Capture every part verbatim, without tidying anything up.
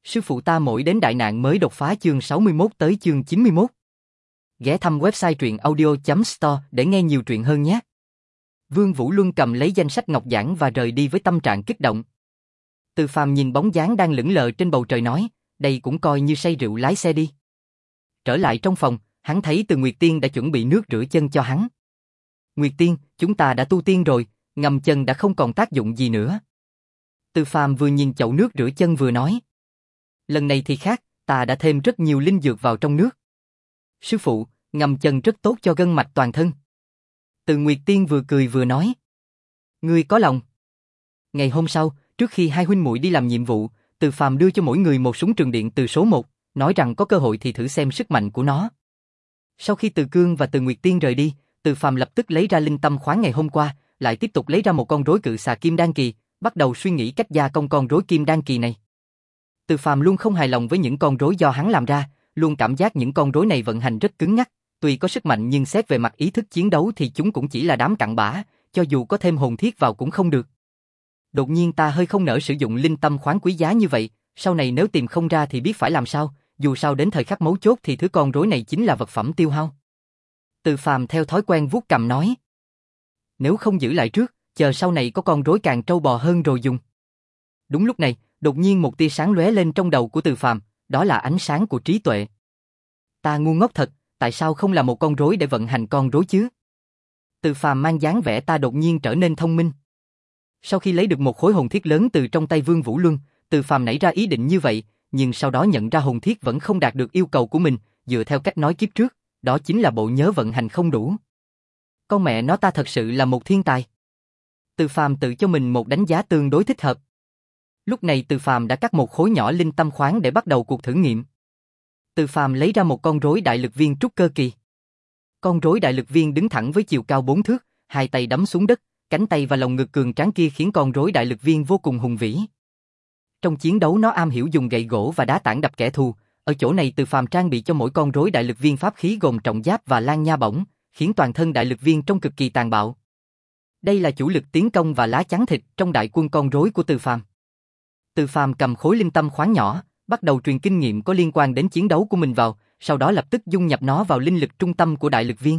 Sư phụ ta mỗi đến đại nạn mới đột phá chương sáu mươi mốt tới chương chín mươi mốt. Ghé thăm website truyện audio chấm store để nghe nhiều truyện hơn nhé. Vương Vũ Luân cầm lấy danh sách ngọc giản và rời đi với tâm trạng kích động. Từ Phàm nhìn bóng dáng đang lững lờ trên bầu trời nói, đây cũng coi như say rượu lái xe đi. Trở lại trong phòng, hắn thấy Từ Nguyệt Tiên đã chuẩn bị nước rửa chân cho hắn. Nguyệt Tiên, chúng ta đã tu tiên rồi, ngâm chân đã không còn tác dụng gì nữa. Từ Phàm vừa nhìn chậu nước rửa chân vừa nói. Lần này thì khác, ta đã thêm rất nhiều linh dược vào trong nước. Sư phụ, ngâm chân rất tốt cho gân mạch toàn thân. Từ Nguyệt Tiên vừa cười vừa nói. Ngươi có lòng. Ngày hôm sau, trước khi hai huynh muội đi làm nhiệm vụ, Từ Phàm đưa cho mỗi người một súng trường điện từ số một, nói rằng có cơ hội thì thử xem sức mạnh của nó. Sau khi Từ Cương và Từ Nguyệt Tiên rời đi, Từ Phàm lập tức lấy ra linh tâm khoáng ngày hôm qua, lại tiếp tục lấy ra một con rối cự xà kim đan kỳ, bắt đầu suy nghĩ cách gia công con rối kim đan kỳ này. Từ Phàm luôn không hài lòng với những con rối do hắn làm ra, luôn cảm giác những con rối này vận hành rất cứng nhắc, tuy có sức mạnh nhưng xét về mặt ý thức chiến đấu thì chúng cũng chỉ là đám cặn bã, cho dù có thêm hồn thiết vào cũng không được. Đột nhiên ta hơi không nỡ sử dụng linh tâm khoáng quý giá như vậy, sau này nếu tìm không ra thì biết phải làm sao, dù sao đến thời khắc mấu chốt thì thứ con rối này chính là vật phẩm tiêu hao. Từ Phàm theo thói quen vuốt cằm nói. Nếu không giữ lại trước, chờ sau này có con rối càng trâu bò hơn rồi dùng. Đúng lúc này, đột nhiên một tia sáng lóe lên trong đầu của Từ Phàm, đó là ánh sáng của trí tuệ. Ta ngu ngốc thật, tại sao không là một con rối để vận hành con rối chứ? Từ Phàm mang dáng vẻ ta đột nhiên trở nên thông minh. Sau khi lấy được một khối hồn thiết lớn từ trong tay Vương Vũ Luân, Từ Phàm nảy ra ý định như vậy, nhưng sau đó nhận ra hồn thiết vẫn không đạt được yêu cầu của mình, dựa theo cách nói kiếp trước, đó chính là bộ nhớ vận hành không đủ. Con mẹ nó, ta thật sự là một thiên tài. Từ Phàm tự cho mình một đánh giá tương đối thích hợp. Lúc này Từ Phàm đã cắt một khối nhỏ linh tâm khoáng để bắt đầu cuộc thử nghiệm. Từ Phàm lấy ra một con rối đại lực viên trúc cơ kỳ. Con rối đại lực viên đứng thẳng với chiều cao bốn thước, hai tay đấm xuống đất, cánh tay và lồng ngực cường tráng kia khiến con rối đại lực viên vô cùng hùng vĩ. Trong chiến đấu nó am hiểu dùng gậy gỗ và đá tảng đập kẻ thù, ở chỗ này Từ Phàm trang bị cho mỗi con rối đại lực viên pháp khí gồm trọng giáp và lan nha bổng, khiến toàn thân đại lực viên trông cực kỳ tàn bạo. Đây là chủ lực tiến công và lá chắn thịt trong đại quân con rối của Từ Phàm. Từ Phàm cầm khối linh tâm khoáng nhỏ, bắt đầu truyền kinh nghiệm có liên quan đến chiến đấu của mình vào, sau đó lập tức dung nhập nó vào linh lực trung tâm của đại lực viên.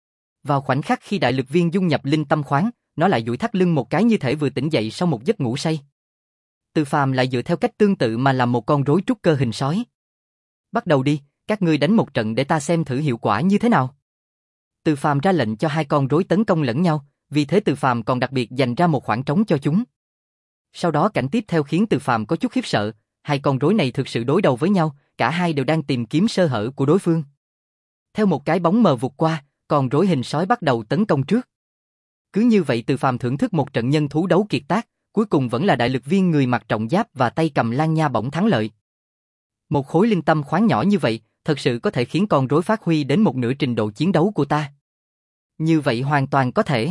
Vào khoảnh khắc khi đại lực viên dung nhập linh tâm khoáng, nó lại duỗi thắt lưng một cái như thể vừa tỉnh dậy sau một giấc ngủ say. Từ Phàm lại dựa theo cách tương tự mà làm một con rối trúc cơ hình sói. Bắt đầu đi, các ngươi đánh một trận để ta xem thử hiệu quả như thế nào. Từ Phàm ra lệnh cho hai con rối tấn công lẫn nhau, vì thế Từ Phàm còn đặc biệt dành ra một khoảng trống cho chúng. Sau đó cảnh tiếp theo khiến Từ Phàm có chút khiếp sợ, hai con rối này thực sự đối đầu với nhau, cả hai đều đang tìm kiếm sơ hở của đối phương. Theo một cái bóng mờ vụt qua, con rối hình sói bắt đầu tấn công trước. Cứ như vậy Từ Phàm thưởng thức một trận nhân thú đấu kiệt tác, cuối cùng vẫn là đại lực viên người mặc trọng giáp và tay cầm lan nha bổng thắng lợi. Một khối linh tâm khoáng nhỏ như vậy, thật sự có thể khiến con rối phát huy đến một nửa trình độ chiến đấu của ta. Như vậy hoàn toàn có thể.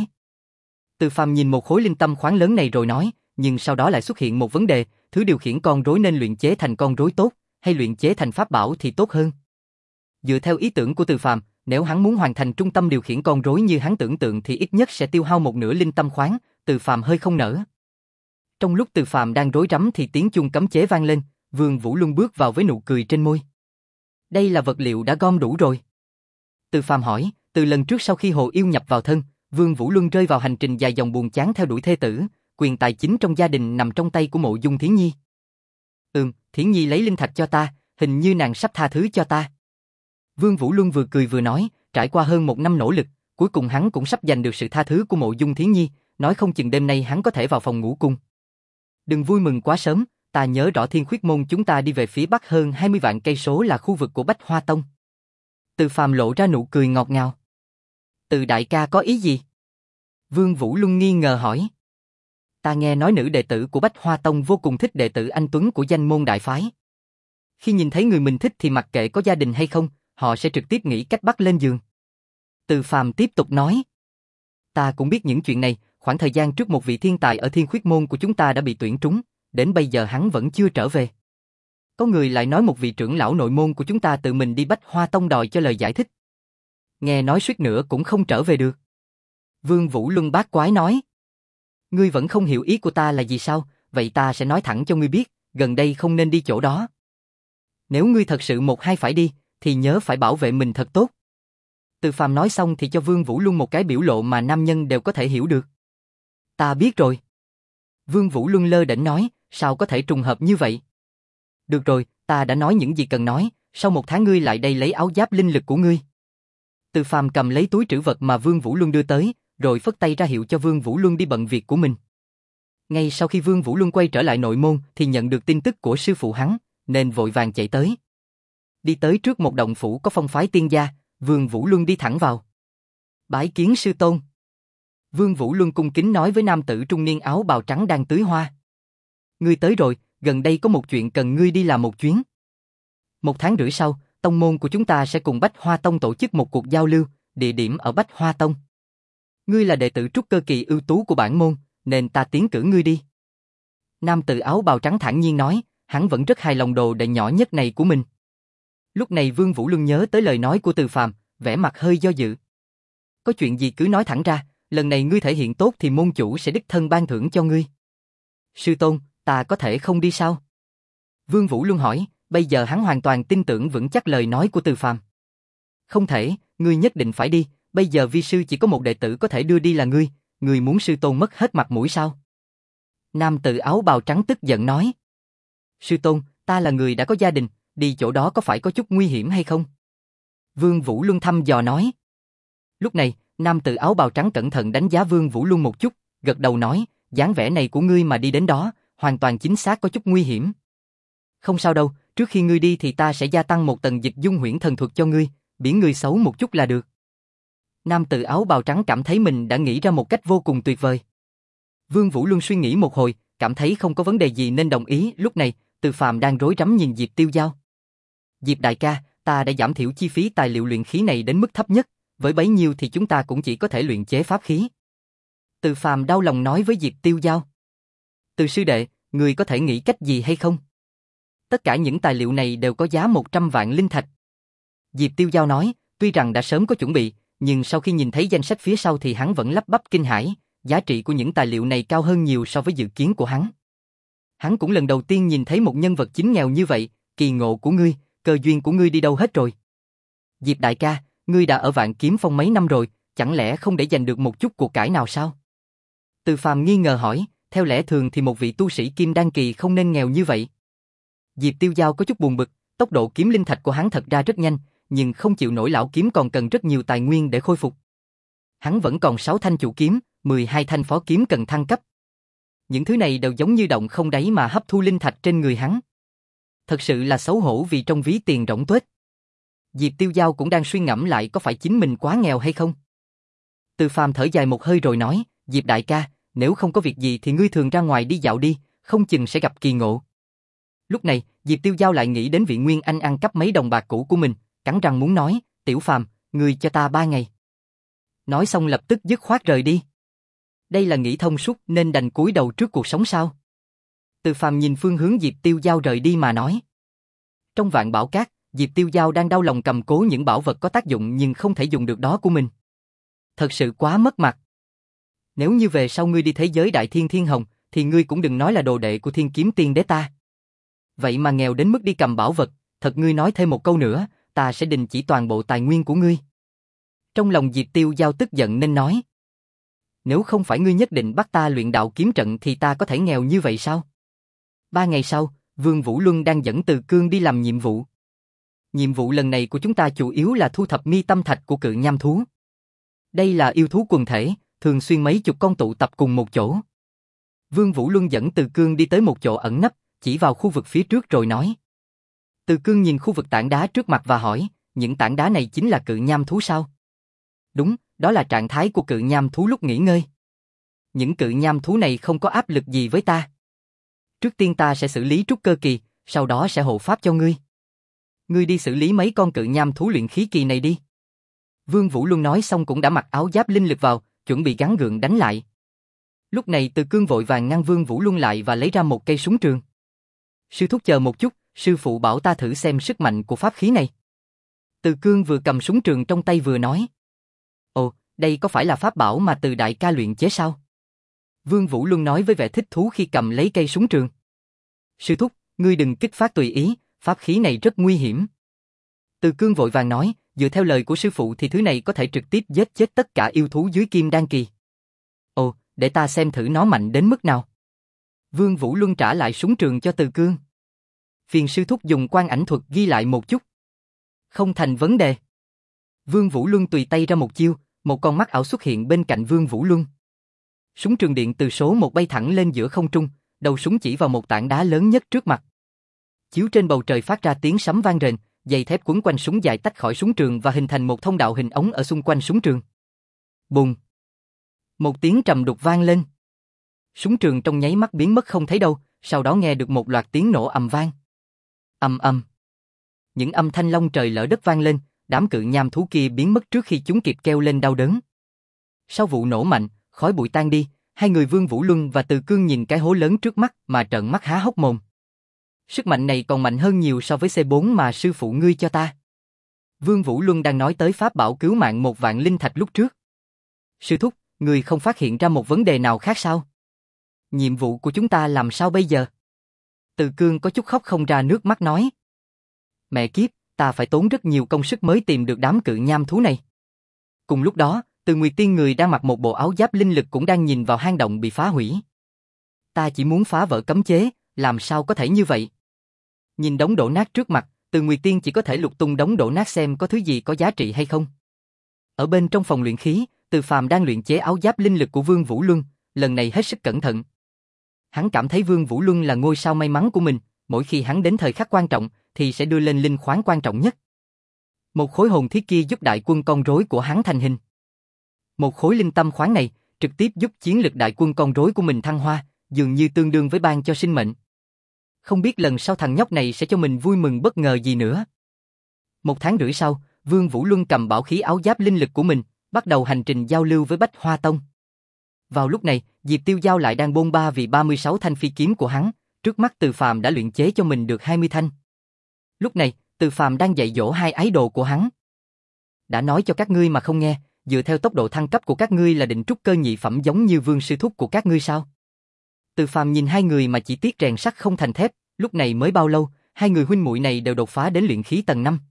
Từ Phàm nhìn một khối linh tâm khoáng lớn này rồi nói, nhưng sau đó lại xuất hiện một vấn đề, thứ điều khiển con rối nên luyện chế thành con rối tốt, hay luyện chế thành pháp bảo thì tốt hơn. Dựa theo ý tưởng của Từ Phàm, nếu hắn muốn hoàn thành trung tâm điều khiển con rối như hắn tưởng tượng thì ít nhất sẽ tiêu hao một nửa linh tâm khoáng, Từ Phàm hơi không nỡ. Trong lúc Từ Phàm đang rối rắm thì tiếng chuông cấm chế vang lên, Vương Vũ Luân bước vào với nụ cười trên môi. Đây là vật liệu đã gom đủ rồi. Từ Phàm hỏi, từ lần trước sau khi Hồ Yêu nhập vào thân, Vương Vũ Luân rơi vào hành trình dài dòng buồn chán theo đuổi thê tử, quyền tài chính trong gia đình nằm trong tay của Mộ Dung Thiến Nhi. Ừm, Thiến Nhi lấy linh thạch cho ta, hình như nàng sắp tha thứ cho ta. Vương Vũ Luân vừa cười vừa nói, trải qua hơn một năm nỗ lực, cuối cùng hắn cũng sắp giành được sự tha thứ của Mộ Dung Thiến Nhi, nói không chừng đêm nay hắn có thể vào phòng ngủ cùng. Đừng vui mừng quá sớm, ta nhớ rõ Thiên Khuyết Môn chúng ta đi về phía bắc hơn hai mươi vạn cây số là khu vực của Bách Hoa Tông. Từ Phàm lộ ra nụ cười ngọt ngào. Từ đại ca có ý gì? Vương Vũ Luân nghi ngờ hỏi. Ta nghe nói nữ đệ tử của Bách Hoa Tông vô cùng thích đệ tử anh tuấn của danh môn đại phái. Khi nhìn thấy người mình thích thì mặc kệ có gia đình hay không, họ sẽ trực tiếp nghĩ cách bắt lên giường. Từ Phàm tiếp tục nói. Ta cũng biết những chuyện này, khoảng thời gian trước một vị thiên tài ở Thiên Khuyết Môn của chúng ta đã bị tuyển trúng, đến bây giờ hắn vẫn chưa trở về. Có người lại nói một vị trưởng lão nội môn của chúng ta tự mình đi Bách Hoa Tông đòi cho lời giải thích. Nghe nói suýt nữa cũng không trở về được. Vương Vũ Luân bác quái nói. Ngươi vẫn không hiểu ý của ta là gì sao, vậy ta sẽ nói thẳng cho ngươi biết, gần đây không nên đi chỗ đó. Nếu ngươi thật sự một hai phải đi, thì nhớ phải bảo vệ mình thật tốt. Từ Phàm nói xong thì cho Vương Vũ Luân một cái biểu lộ mà nam nhân đều có thể hiểu được. Ta biết rồi. Vương Vũ Luân lơ đễnh nói, sao có thể trùng hợp như vậy? Được rồi, ta đã nói những gì cần nói, sau một tháng ngươi lại đây lấy áo giáp linh lực của ngươi. Từ Phàm cầm lấy túi trữ vật mà Vương Vũ Luân đưa tới, rồi phất tay ra hiệu cho Vương Vũ Luân đi bận việc của mình. Ngay sau khi Vương Vũ Luân quay trở lại nội môn thì nhận được tin tức của sư phụ hắn, nên vội vàng chạy tới. Đi tới trước một động phủ có phong phái tiên gia, Vương Vũ Luân đi thẳng vào. Bái kiến sư tôn. Vương Vũ Luân cung kính nói với nam tử trung niên áo bào trắng đang tưới hoa. Ngươi tới rồi, gần đây có một chuyện cần ngươi đi làm một chuyến. Một tháng rưỡi sau, tông môn của chúng ta sẽ cùng Bách Hoa Tông tổ chức một cuộc giao lưu, địa điểm ở Bách Hoa Tông. Ngươi là đệ tử trúc cơ kỳ ưu tú của bản môn, nên ta tiến cử ngươi đi. Nam tử áo bào trắng thản nhiên nói, hắn vẫn rất hài lòng đồ đệ nhỏ nhất này của mình. Lúc này Vương Vũ Luân nhớ tới lời nói của Từ Phàm, vẻ mặt hơi do dự. Có chuyện gì cứ nói thẳng ra, lần này ngươi thể hiện tốt thì môn chủ sẽ đích thân ban thưởng cho ngươi. Sư tôn, ta có thể không đi sao? Vương Vũ Luân hỏi, bây giờ hắn hoàn toàn tin tưởng vững chắc lời nói của Từ Phàm. Không thể, ngươi nhất định phải đi, bây giờ vi sư chỉ có một đệ tử có thể đưa đi là ngươi, ngươi muốn sư tôn mất hết mặt mũi sao? Nam tử áo bào trắng tức giận nói. Sư tôn, ta là người đã có gia đình, đi chỗ đó có phải có chút nguy hiểm hay không? Vương Vũ Luân thăm dò nói. Lúc này, nam tử áo bào trắng cẩn thận đánh giá Vương Vũ Luân một chút, gật đầu nói, dáng vẻ này của ngươi mà đi đến đó, hoàn toàn chính xác có chút nguy hiểm. Không sao đâu, trước khi ngươi đi thì ta sẽ gia tăng một tầng dịch dung huyễn thần thuật cho ngươi, biến ngươi xấu một chút là được. Nam tử áo bào trắng cảm thấy mình đã nghĩ ra một cách vô cùng tuyệt vời. Vương Vũ Luân suy nghĩ một hồi, cảm thấy không có vấn đề gì nên đồng ý. Lúc này, Từ Phàm đang rối rắm nhìn Diệp Tiêu Giao. Diệp đại ca, ta đã giảm thiểu chi phí tài liệu luyện khí này đến mức thấp nhất, với bấy nhiêu thì chúng ta cũng chỉ có thể luyện chế pháp khí. Từ Phàm đau lòng nói với Diệp Tiêu Giao. Từ sư đệ, người có thể nghĩ cách gì hay không? Tất cả những tài liệu này đều có giá một trăm vạn linh thạch. Diệp Tiêu Giao nói, tuy rằng đã sớm có chuẩn bị, nhưng sau khi nhìn thấy danh sách phía sau thì hắn vẫn lắp bắp kinh hãi, giá trị của những tài liệu này cao hơn nhiều so với dự kiến của hắn. Hắn cũng lần đầu tiên nhìn thấy một nhân vật chính nghèo như vậy, kỳ ngộ của ngươi, cơ duyên của ngươi đi đâu hết rồi? Diệp đại ca, ngươi đã ở Vạn Kiếm Phong mấy năm rồi, chẳng lẽ không để giành được một chút của cải nào sao? Từ Phàm nghi ngờ hỏi, theo lẽ thường thì một vị tu sĩ kim đan kỳ không nên nghèo như vậy. Diệp Tiêu Giao có chút buồn bực, tốc độ kiếm linh thạch của hắn thật ra rất nhanh, nhưng không chịu nổi lão kiếm còn cần rất nhiều tài nguyên để khôi phục. Hắn vẫn còn sáu thanh chủ kiếm, mười hai thanh phó kiếm cần thăng cấp. Những thứ này đều giống như động không đáy mà hấp thu linh thạch trên người hắn. Thật sự là xấu hổ vì trong ví tiền rỗng tuếch. Diệp Tiêu Giao cũng đang suy ngẫm lại có phải chính mình quá nghèo hay không. Từ Phàm thở dài một hơi rồi nói, Diệp đại ca, nếu không có việc gì thì ngươi thường ra ngoài đi dạo đi, không chừng sẽ gặp kỳ ngộ. Lúc này, Diệp Tiêu Giao lại nghĩ đến vị Nguyên Anh ăn cắp mấy đồng bạc cũ của mình, cắn răng muốn nói, Tiểu Phàm, ngươi cho ta ba ngày. Nói xong lập tức dứt khoát rời đi. Đây là nghĩ thông suốt nên đành cúi đầu trước cuộc sống sao? Từ Phàm nhìn phương hướng Diệp Tiêu Giao rời đi mà nói. Trong Vạn Bảo Các, Diệp Tiêu Giao đang đau lòng cầm cố những bảo vật có tác dụng nhưng không thể dùng được đó của mình. Thật sự quá mất mặt. Nếu như về sau ngươi đi thế giới Đại Thiên Thiên Hồng, thì ngươi cũng đừng nói là đồ đệ của Thiên Kiếm Tiên Đế ta. Vậy mà nghèo đến mức đi cầm bảo vật, thật ngươi nói thêm một câu nữa, ta sẽ đình chỉ toàn bộ tài nguyên của ngươi. Trong lòng Diệp Tiêu Giao tức giận nên nói. Nếu không phải ngươi nhất định bắt ta luyện đạo kiếm trận thì ta có thể nghèo như vậy sao? Ba ngày sau, Vương Vũ Luân đang dẫn Từ Cương đi làm nhiệm vụ. Nhiệm vụ lần này của chúng ta chủ yếu là thu thập mi tâm thạch của cự nham thú. Đây là yêu thú quần thể, thường xuyên mấy chục con tụ tập cùng một chỗ. Vương Vũ Luân dẫn Từ Cương đi tới một chỗ ẩn nấp, chỉ vào khu vực phía trước rồi nói. Từ Cương nhìn khu vực tảng đá trước mặt và hỏi, những tảng đá này chính là cự nham thú sao? Đúng, đó là trạng thái của cự nham thú lúc nghỉ ngơi. Những cự nham thú này không có áp lực gì với ta. Trước tiên ta sẽ xử lý trúc cơ kỳ, sau đó sẽ hộ pháp cho ngươi. Ngươi đi xử lý mấy con cự nham thú luyện khí kỳ này đi. Vương Vũ Luân nói xong cũng đã mặc áo giáp linh lực vào, chuẩn bị gắng gượng đánh lại. Lúc này Từ Cương vội vàng ngăn Vương Vũ Luân lại và lấy ra một cây súng trường. Sư thúc chờ một chút, sư phụ bảo ta thử xem sức mạnh của pháp khí này. Từ Cương vừa cầm súng trường trong tay vừa nói. Ồ, đây có phải là pháp bảo mà Từ đại ca luyện chế sao? Vương Vũ Luân nói với vẻ thích thú khi cầm lấy cây súng trường. Sư thúc, ngươi đừng kích phát tùy ý, pháp khí này rất nguy hiểm. Từ Cương vội vàng nói, dựa theo lời của sư phụ thì thứ này có thể trực tiếp giết chết tất cả yêu thú dưới kim đan kỳ. Ồ, để ta xem thử nó mạnh đến mức nào. Vương Vũ Luân trả lại súng trường cho Từ Cương. Phiền sư thúc dùng quan ảnh thuật ghi lại một chút. Không thành vấn đề. Vương Vũ Luân tùy tay ra một chiêu, một con mắt ảo xuất hiện bên cạnh Vương Vũ Luân. Súng trường điện từ số một bay thẳng lên giữa không trung, đầu súng chỉ vào một tảng đá lớn nhất trước mặt. Chiếu trên bầu trời phát ra tiếng sấm vang rền, dây thép quấn quanh súng dài tách khỏi súng trường và hình thành một thông đạo hình ống ở xung quanh súng trường. Bùng! Một tiếng trầm đục vang lên. Súng trường trong nháy mắt biến mất không thấy đâu, sau đó nghe được một loạt tiếng nổ ầm vang. Ầm ầm. Những âm thanh long trời lở đất vang lên, đám cự nham thú kia biến mất trước khi chúng kịp kêu lên đau đớn. Sau vụ nổ mạnh, khói bụi tan đi, hai người Vương Vũ Luân và Từ Cương nhìn cái hố lớn trước mắt mà trợn mắt há hốc mồm. Sức mạnh này còn mạnh hơn nhiều so với C bốn mà sư phụ ngươi cho ta. Vương Vũ Luân đang nói tới pháp bảo cứu mạng một vạn linh thạch lúc trước. Sư thúc, người không phát hiện ra một vấn đề nào khác sao? Nhiệm vụ của chúng ta làm sao bây giờ? Từ Cương có chút khóc không ra nước mắt nói. Mẹ kiếp, ta phải tốn rất nhiều công sức mới tìm được đám cự nham thú này. Cùng lúc đó, Từ Nguyệt Tiên người đang mặc một bộ áo giáp linh lực cũng đang nhìn vào hang động bị phá hủy. Ta chỉ muốn phá vỡ cấm chế, làm sao có thể như vậy? Nhìn đống đổ nát trước mặt, Từ Nguyệt Tiên chỉ có thể lục tung đống đổ nát xem có thứ gì có giá trị hay không. Ở bên trong phòng luyện khí, Từ Phàm đang luyện chế áo giáp linh lực của Vương Vũ Luân, lần này hết sức cẩn thận. Hắn cảm thấy Vương Vũ Luân là ngôi sao may mắn của mình, mỗi khi hắn đến thời khắc quan trọng thì sẽ đưa lên linh khoáng quan trọng nhất. Một khối hồn thiết kia giúp đại quân con rối của hắn thành hình. Một khối linh tâm khoáng này trực tiếp giúp chiến lực đại quân con rối của mình thăng hoa, dường như tương đương với ban cho sinh mệnh. Không biết lần sau thằng nhóc này sẽ cho mình vui mừng bất ngờ gì nữa. Một tháng rưỡi sau, Vương Vũ Luân cầm bảo khí áo giáp linh lực của mình, bắt đầu hành trình giao lưu với Bách Hoa Tông. Vào lúc này, Diệp Tiêu Giao lại đang bôn ba vì ba mươi sáu thanh phi kiếm của hắn, trước mắt Từ Phàm đã luyện chế cho mình được hai mươi thanh. Lúc này, Từ Phàm đang dạy dỗ hai ái đồ của hắn. Đã nói cho các ngươi mà không nghe, dựa theo tốc độ thăng cấp của các ngươi là định trúc cơ nhị phẩm giống như Vương sư thúc của các ngươi sao? Từ Phàm nhìn hai người mà chỉ tiếc rèn sắt không thành thép, lúc này mới bao lâu, hai người huynh muội này đều đột phá đến luyện khí tầng năm.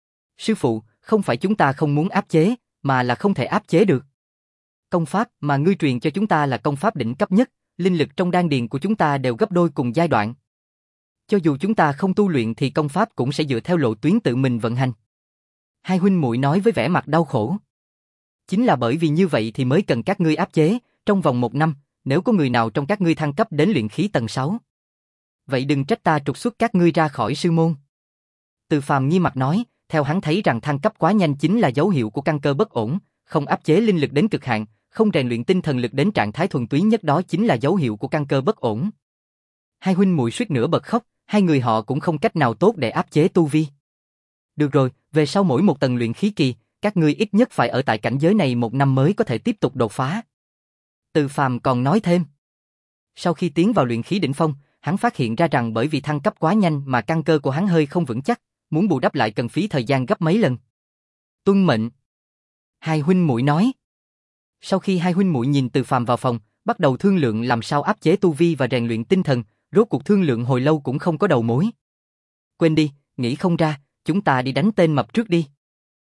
Sư phụ, không phải chúng ta không muốn áp chế, mà là không thể áp chế được. Công pháp mà ngươi truyền cho chúng ta là công pháp đỉnh cấp nhất, linh lực trong đan điền của chúng ta đều gấp đôi cùng giai đoạn. Cho dù chúng ta không tu luyện thì công pháp cũng sẽ dựa theo lộ tuyến tự mình vận hành. Hai huynh muội nói với vẻ mặt đau khổ. Chính là bởi vì như vậy thì mới cần các ngươi áp chế, trong vòng một năm, nếu có người nào trong các ngươi thăng cấp đến luyện khí tầng sáu. Vậy đừng trách ta trục xuất các ngươi ra khỏi sư môn. Từ Phàm nghiêm mặt nói, theo hắn thấy rằng thăng cấp quá nhanh chính là dấu hiệu của căn cơ bất ổn, không áp chế linh lực đến cực hạn, không rèn luyện tinh thần lực đến trạng thái thuần túy nhất đó chính là dấu hiệu của căn cơ bất ổn. Hai huynh muội suýt nữa bật khóc, hai người họ cũng không cách nào tốt để áp chế tu vi. Được rồi, về sau mỗi một tầng luyện khí kỳ, các ngươi ít nhất phải ở tại cảnh giới này một năm mới có thể tiếp tục đột phá. Từ Phàm còn nói thêm. Sau khi tiến vào luyện khí đỉnh phong, hắn phát hiện ra rằng bởi vì thăng cấp quá nhanh mà căn cơ của hắn hơi không vững chắc, muốn bù đắp lại cần phí thời gian gấp mấy lần. Tuân mệnh. Hai huynh muội nói. Sau khi hai huynh muội nhìn Từ Phàm vào phòng, bắt đầu thương lượng làm sao áp chế tu vi và rèn luyện tinh thần, rốt cuộc thương lượng hồi lâu cũng không có đầu mối. Quên đi, nghĩ không ra, chúng ta đi đánh tên mập trước đi.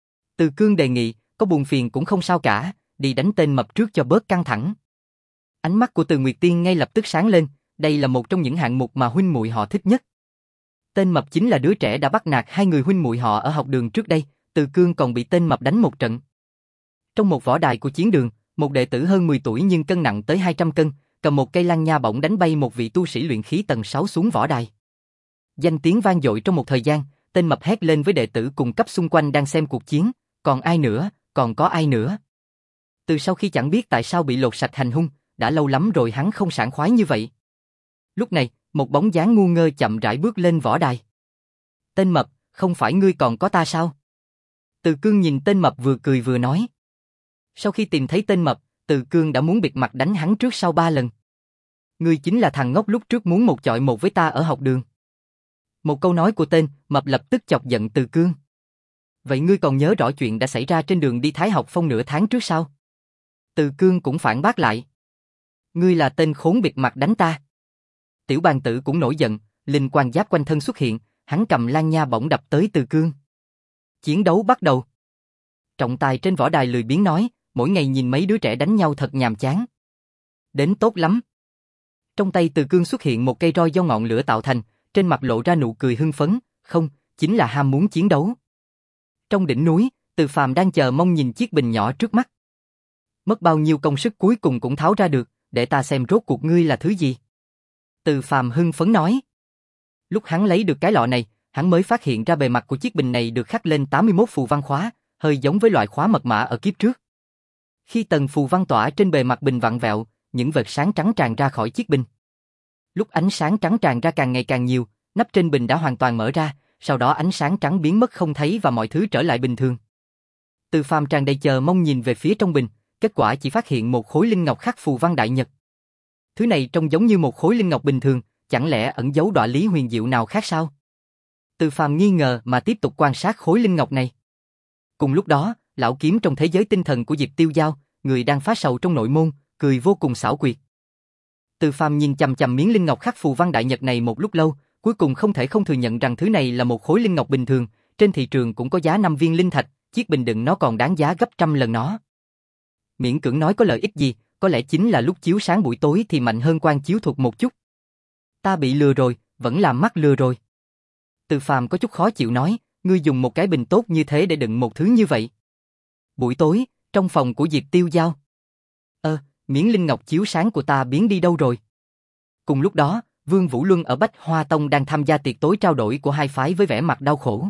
Từ Cương đề nghị, có buồn phiền cũng không sao cả, đi đánh tên mập trước cho bớt căng thẳng. Ánh mắt của Từ Nguyệt Tiên ngay lập tức sáng lên, đây là một trong những hạng mục mà huynh muội họ thích nhất. Tên mập chính là đứa trẻ đã bắt nạt hai người huynh muội họ ở học đường trước đây, Từ Cương còn bị tên mập đánh một trận. Trong một võ đài của chiến đường, một đệ tử hơn mười tuổi nhưng cân nặng tới hai trăm cân, cầm một cây lăng nha bổng đánh bay một vị tu sĩ luyện khí tầng sáu xuống võ đài. Danh tiếng vang dội trong một thời gian, tên mập hét lên với đệ tử cùng cấp xung quanh đang xem cuộc chiến, còn ai nữa, còn có ai nữa. Từ sau khi chẳng biết tại sao bị lột sạch hành hung, đã lâu lắm rồi hắn không sảng khoái như vậy. Lúc này, một bóng dáng ngu ngơ chậm rãi bước lên võ đài. Tên mập, không phải ngươi còn có ta sao? Từ Cương nhìn tên mập vừa cười vừa nói. Sau khi tìm thấy tên mập, Từ Cương đã muốn bịt mặt đánh hắn trước sau ba lần. Ngươi chính là thằng ngốc lúc trước muốn một chọi một với ta ở học đường. Một câu nói của tên mập lập tức chọc giận Từ Cương. Vậy ngươi còn nhớ rõ chuyện đã xảy ra trên đường đi Thái Học Phong nửa tháng trước sao? Từ Cương cũng phản bác lại. Ngươi là tên khốn bịt mặt đánh ta. Tiểu Bàn Tử cũng nổi giận, linh quang giáp quanh thân xuất hiện, hắn cầm lan nha bổng đập tới Từ Cương. Chiến đấu bắt đầu. Trọng tài trên võ đài lười biếng nói, mỗi ngày nhìn mấy đứa trẻ đánh nhau thật nhàm chán. Đến tốt lắm. Trong tay Từ Cương xuất hiện một cây roi do ngọn lửa tạo thành, trên mặt lộ ra nụ cười hưng phấn, không, chính là ham muốn chiến đấu. Trong đỉnh núi, Từ Phàm đang chờ mong nhìn chiếc bình nhỏ trước mắt. Mất bao nhiêu công sức cuối cùng cũng tháo ra được, để ta xem rốt cuộc ngươi là thứ gì. Từ Phàm hưng phấn nói. Lúc hắn lấy được cái lọ này, hắn mới phát hiện ra bề mặt của chiếc bình này được khắc lên tám mươi mốt phù văn khóa, hơi giống với loại khóa mật mã ở kiếp trước. Khi tầng phù văn tỏa trên bề mặt bình vặn vẹo, những vệt sáng trắng tràn ra khỏi chiếc bình. Lúc ánh sáng trắng tràn ra càng ngày càng nhiều, nắp trên bình đã hoàn toàn mở ra, sau đó ánh sáng trắng biến mất không thấy và mọi thứ trở lại bình thường. Từ Phàm tràn đầy chờ mong nhìn về phía trong bình, kết quả chỉ phát hiện một khối linh ngọc khắc phù văn đại nhật. Thứ này trông giống như một khối linh ngọc bình thường, chẳng lẽ ẩn giấu đọa lý huyền diệu nào khác sao? Từ Phàm nghi ngờ mà tiếp tục quan sát khối linh ngọc này. Cùng lúc đó, lão kiếm trong thế giới tinh thần của Diệp Tiêu Giao, người đang phá sầu trong nội môn, cười vô cùng xảo quyệt. Từ Phàm nhìn chằm chằm miếng linh ngọc khắc phù văn đại nhật này một lúc lâu, cuối cùng không thể không thừa nhận rằng thứ này là một khối linh ngọc bình thường, trên thị trường cũng có giá năm viên linh thạch, chiếc bình đựng nó còn đáng giá gấp trăm lần nó. Miễn cưỡng nói có lợi ích gì, có lẽ chính là lúc chiếu sáng buổi tối thì mạnh hơn quan chiếu thuật một chút. Ta bị lừa rồi, vẫn làm mắt lừa rồi. Từ Phàm có chút khó chịu nói, ngươi dùng một cái bình tốt như thế để đựng một thứ như vậy. Buổi tối, trong phòng của Diệp Tiêu Giao. Ơ, miếng linh ngọc chiếu sáng của ta biến đi đâu rồi? Cùng lúc đó, Vương Vũ Luân ở Bách Hoa Tông đang tham gia tiệc tối trao đổi của hai phái với vẻ mặt đau khổ.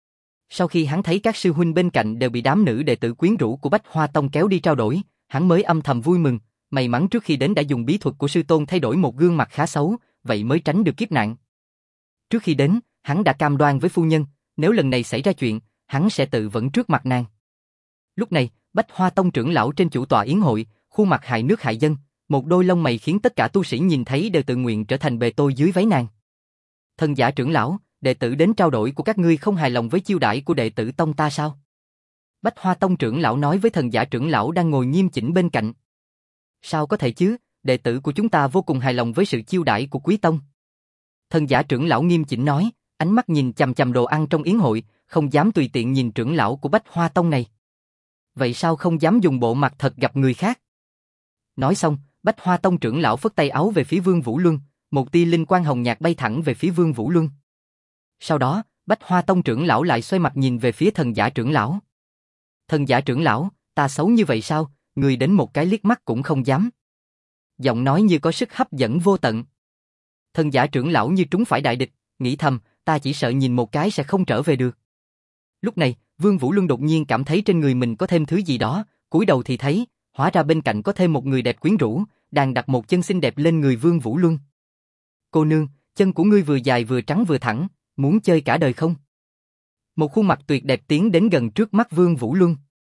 Sau khi hắn thấy các sư huynh bên cạnh đều bị đám nữ đệ tử quyến rũ của Bách Hoa Tông kéo đi trao đổi, hắn mới âm thầm vui mừng, may mắn trước khi đến đã dùng bí thuật của sư tôn thay đổi một gương mặt khá xấu, vậy mới tránh được kiếp nạn. Trước khi đến, hắn đã cam đoan với phu nhân, nếu lần này xảy ra chuyện, hắn sẽ tự vẫn trước mặt nàng. Lúc này, Bách Hoa Tông trưởng lão trên chủ tọa yến hội, khuôn mặt hại nước hại dân, một đôi lông mày khiến tất cả tu sĩ nhìn thấy đều tự nguyện trở thành bề tôi dưới váy nàng. Thần giả trưởng lão, đệ tử đến trao đổi của các ngươi không hài lòng với chiêu đãi của đệ tử tông ta sao? Bách Hoa Tông trưởng lão nói với thần giả trưởng lão đang ngồi nghiêm chỉnh bên cạnh. Sao có thể chứ, đệ tử của chúng ta vô cùng hài lòng với sự chiêu đãi của quý tông. Thần giả trưởng lão nghiêm chỉnh nói, ánh mắt nhìn chằm chằm đồ ăn trong yến hội, không dám tùy tiện nhìn trưởng lão của Bách Hoa Tông này. Vậy sao không dám dùng bộ mặt thật gặp người khác? Nói xong, Bách Hoa Tông trưởng lão phất tay áo về phía Vương Vũ Luân, một tia linh quang hồng nhạt bay thẳng về phía Vương Vũ Luân. Sau đó, Bách Hoa Tông trưởng lão lại xoay mặt nhìn về phía thần giả trưởng lão. Thần giả trưởng lão, ta xấu như vậy sao, người đến một cái liếc mắt cũng không dám. Giọng nói như có sức hấp dẫn vô tận. Thần giả trưởng lão như trúng phải đại địch, nghĩ thầm, ta chỉ sợ nhìn một cái sẽ không trở về được. Lúc này, Vương Vũ Luân đột nhiên cảm thấy trên người mình có thêm thứ gì đó, cúi đầu thì thấy, hóa ra bên cạnh có thêm một người đẹp quyến rũ, đang đặt một chân xinh đẹp lên người Vương Vũ Luân. Cô nương, chân của ngươi vừa dài vừa trắng vừa thẳng, muốn chơi cả đời không? Một khuôn mặt tuyệt đẹp tiến đến gần trước mắt Vương Vũ Luân.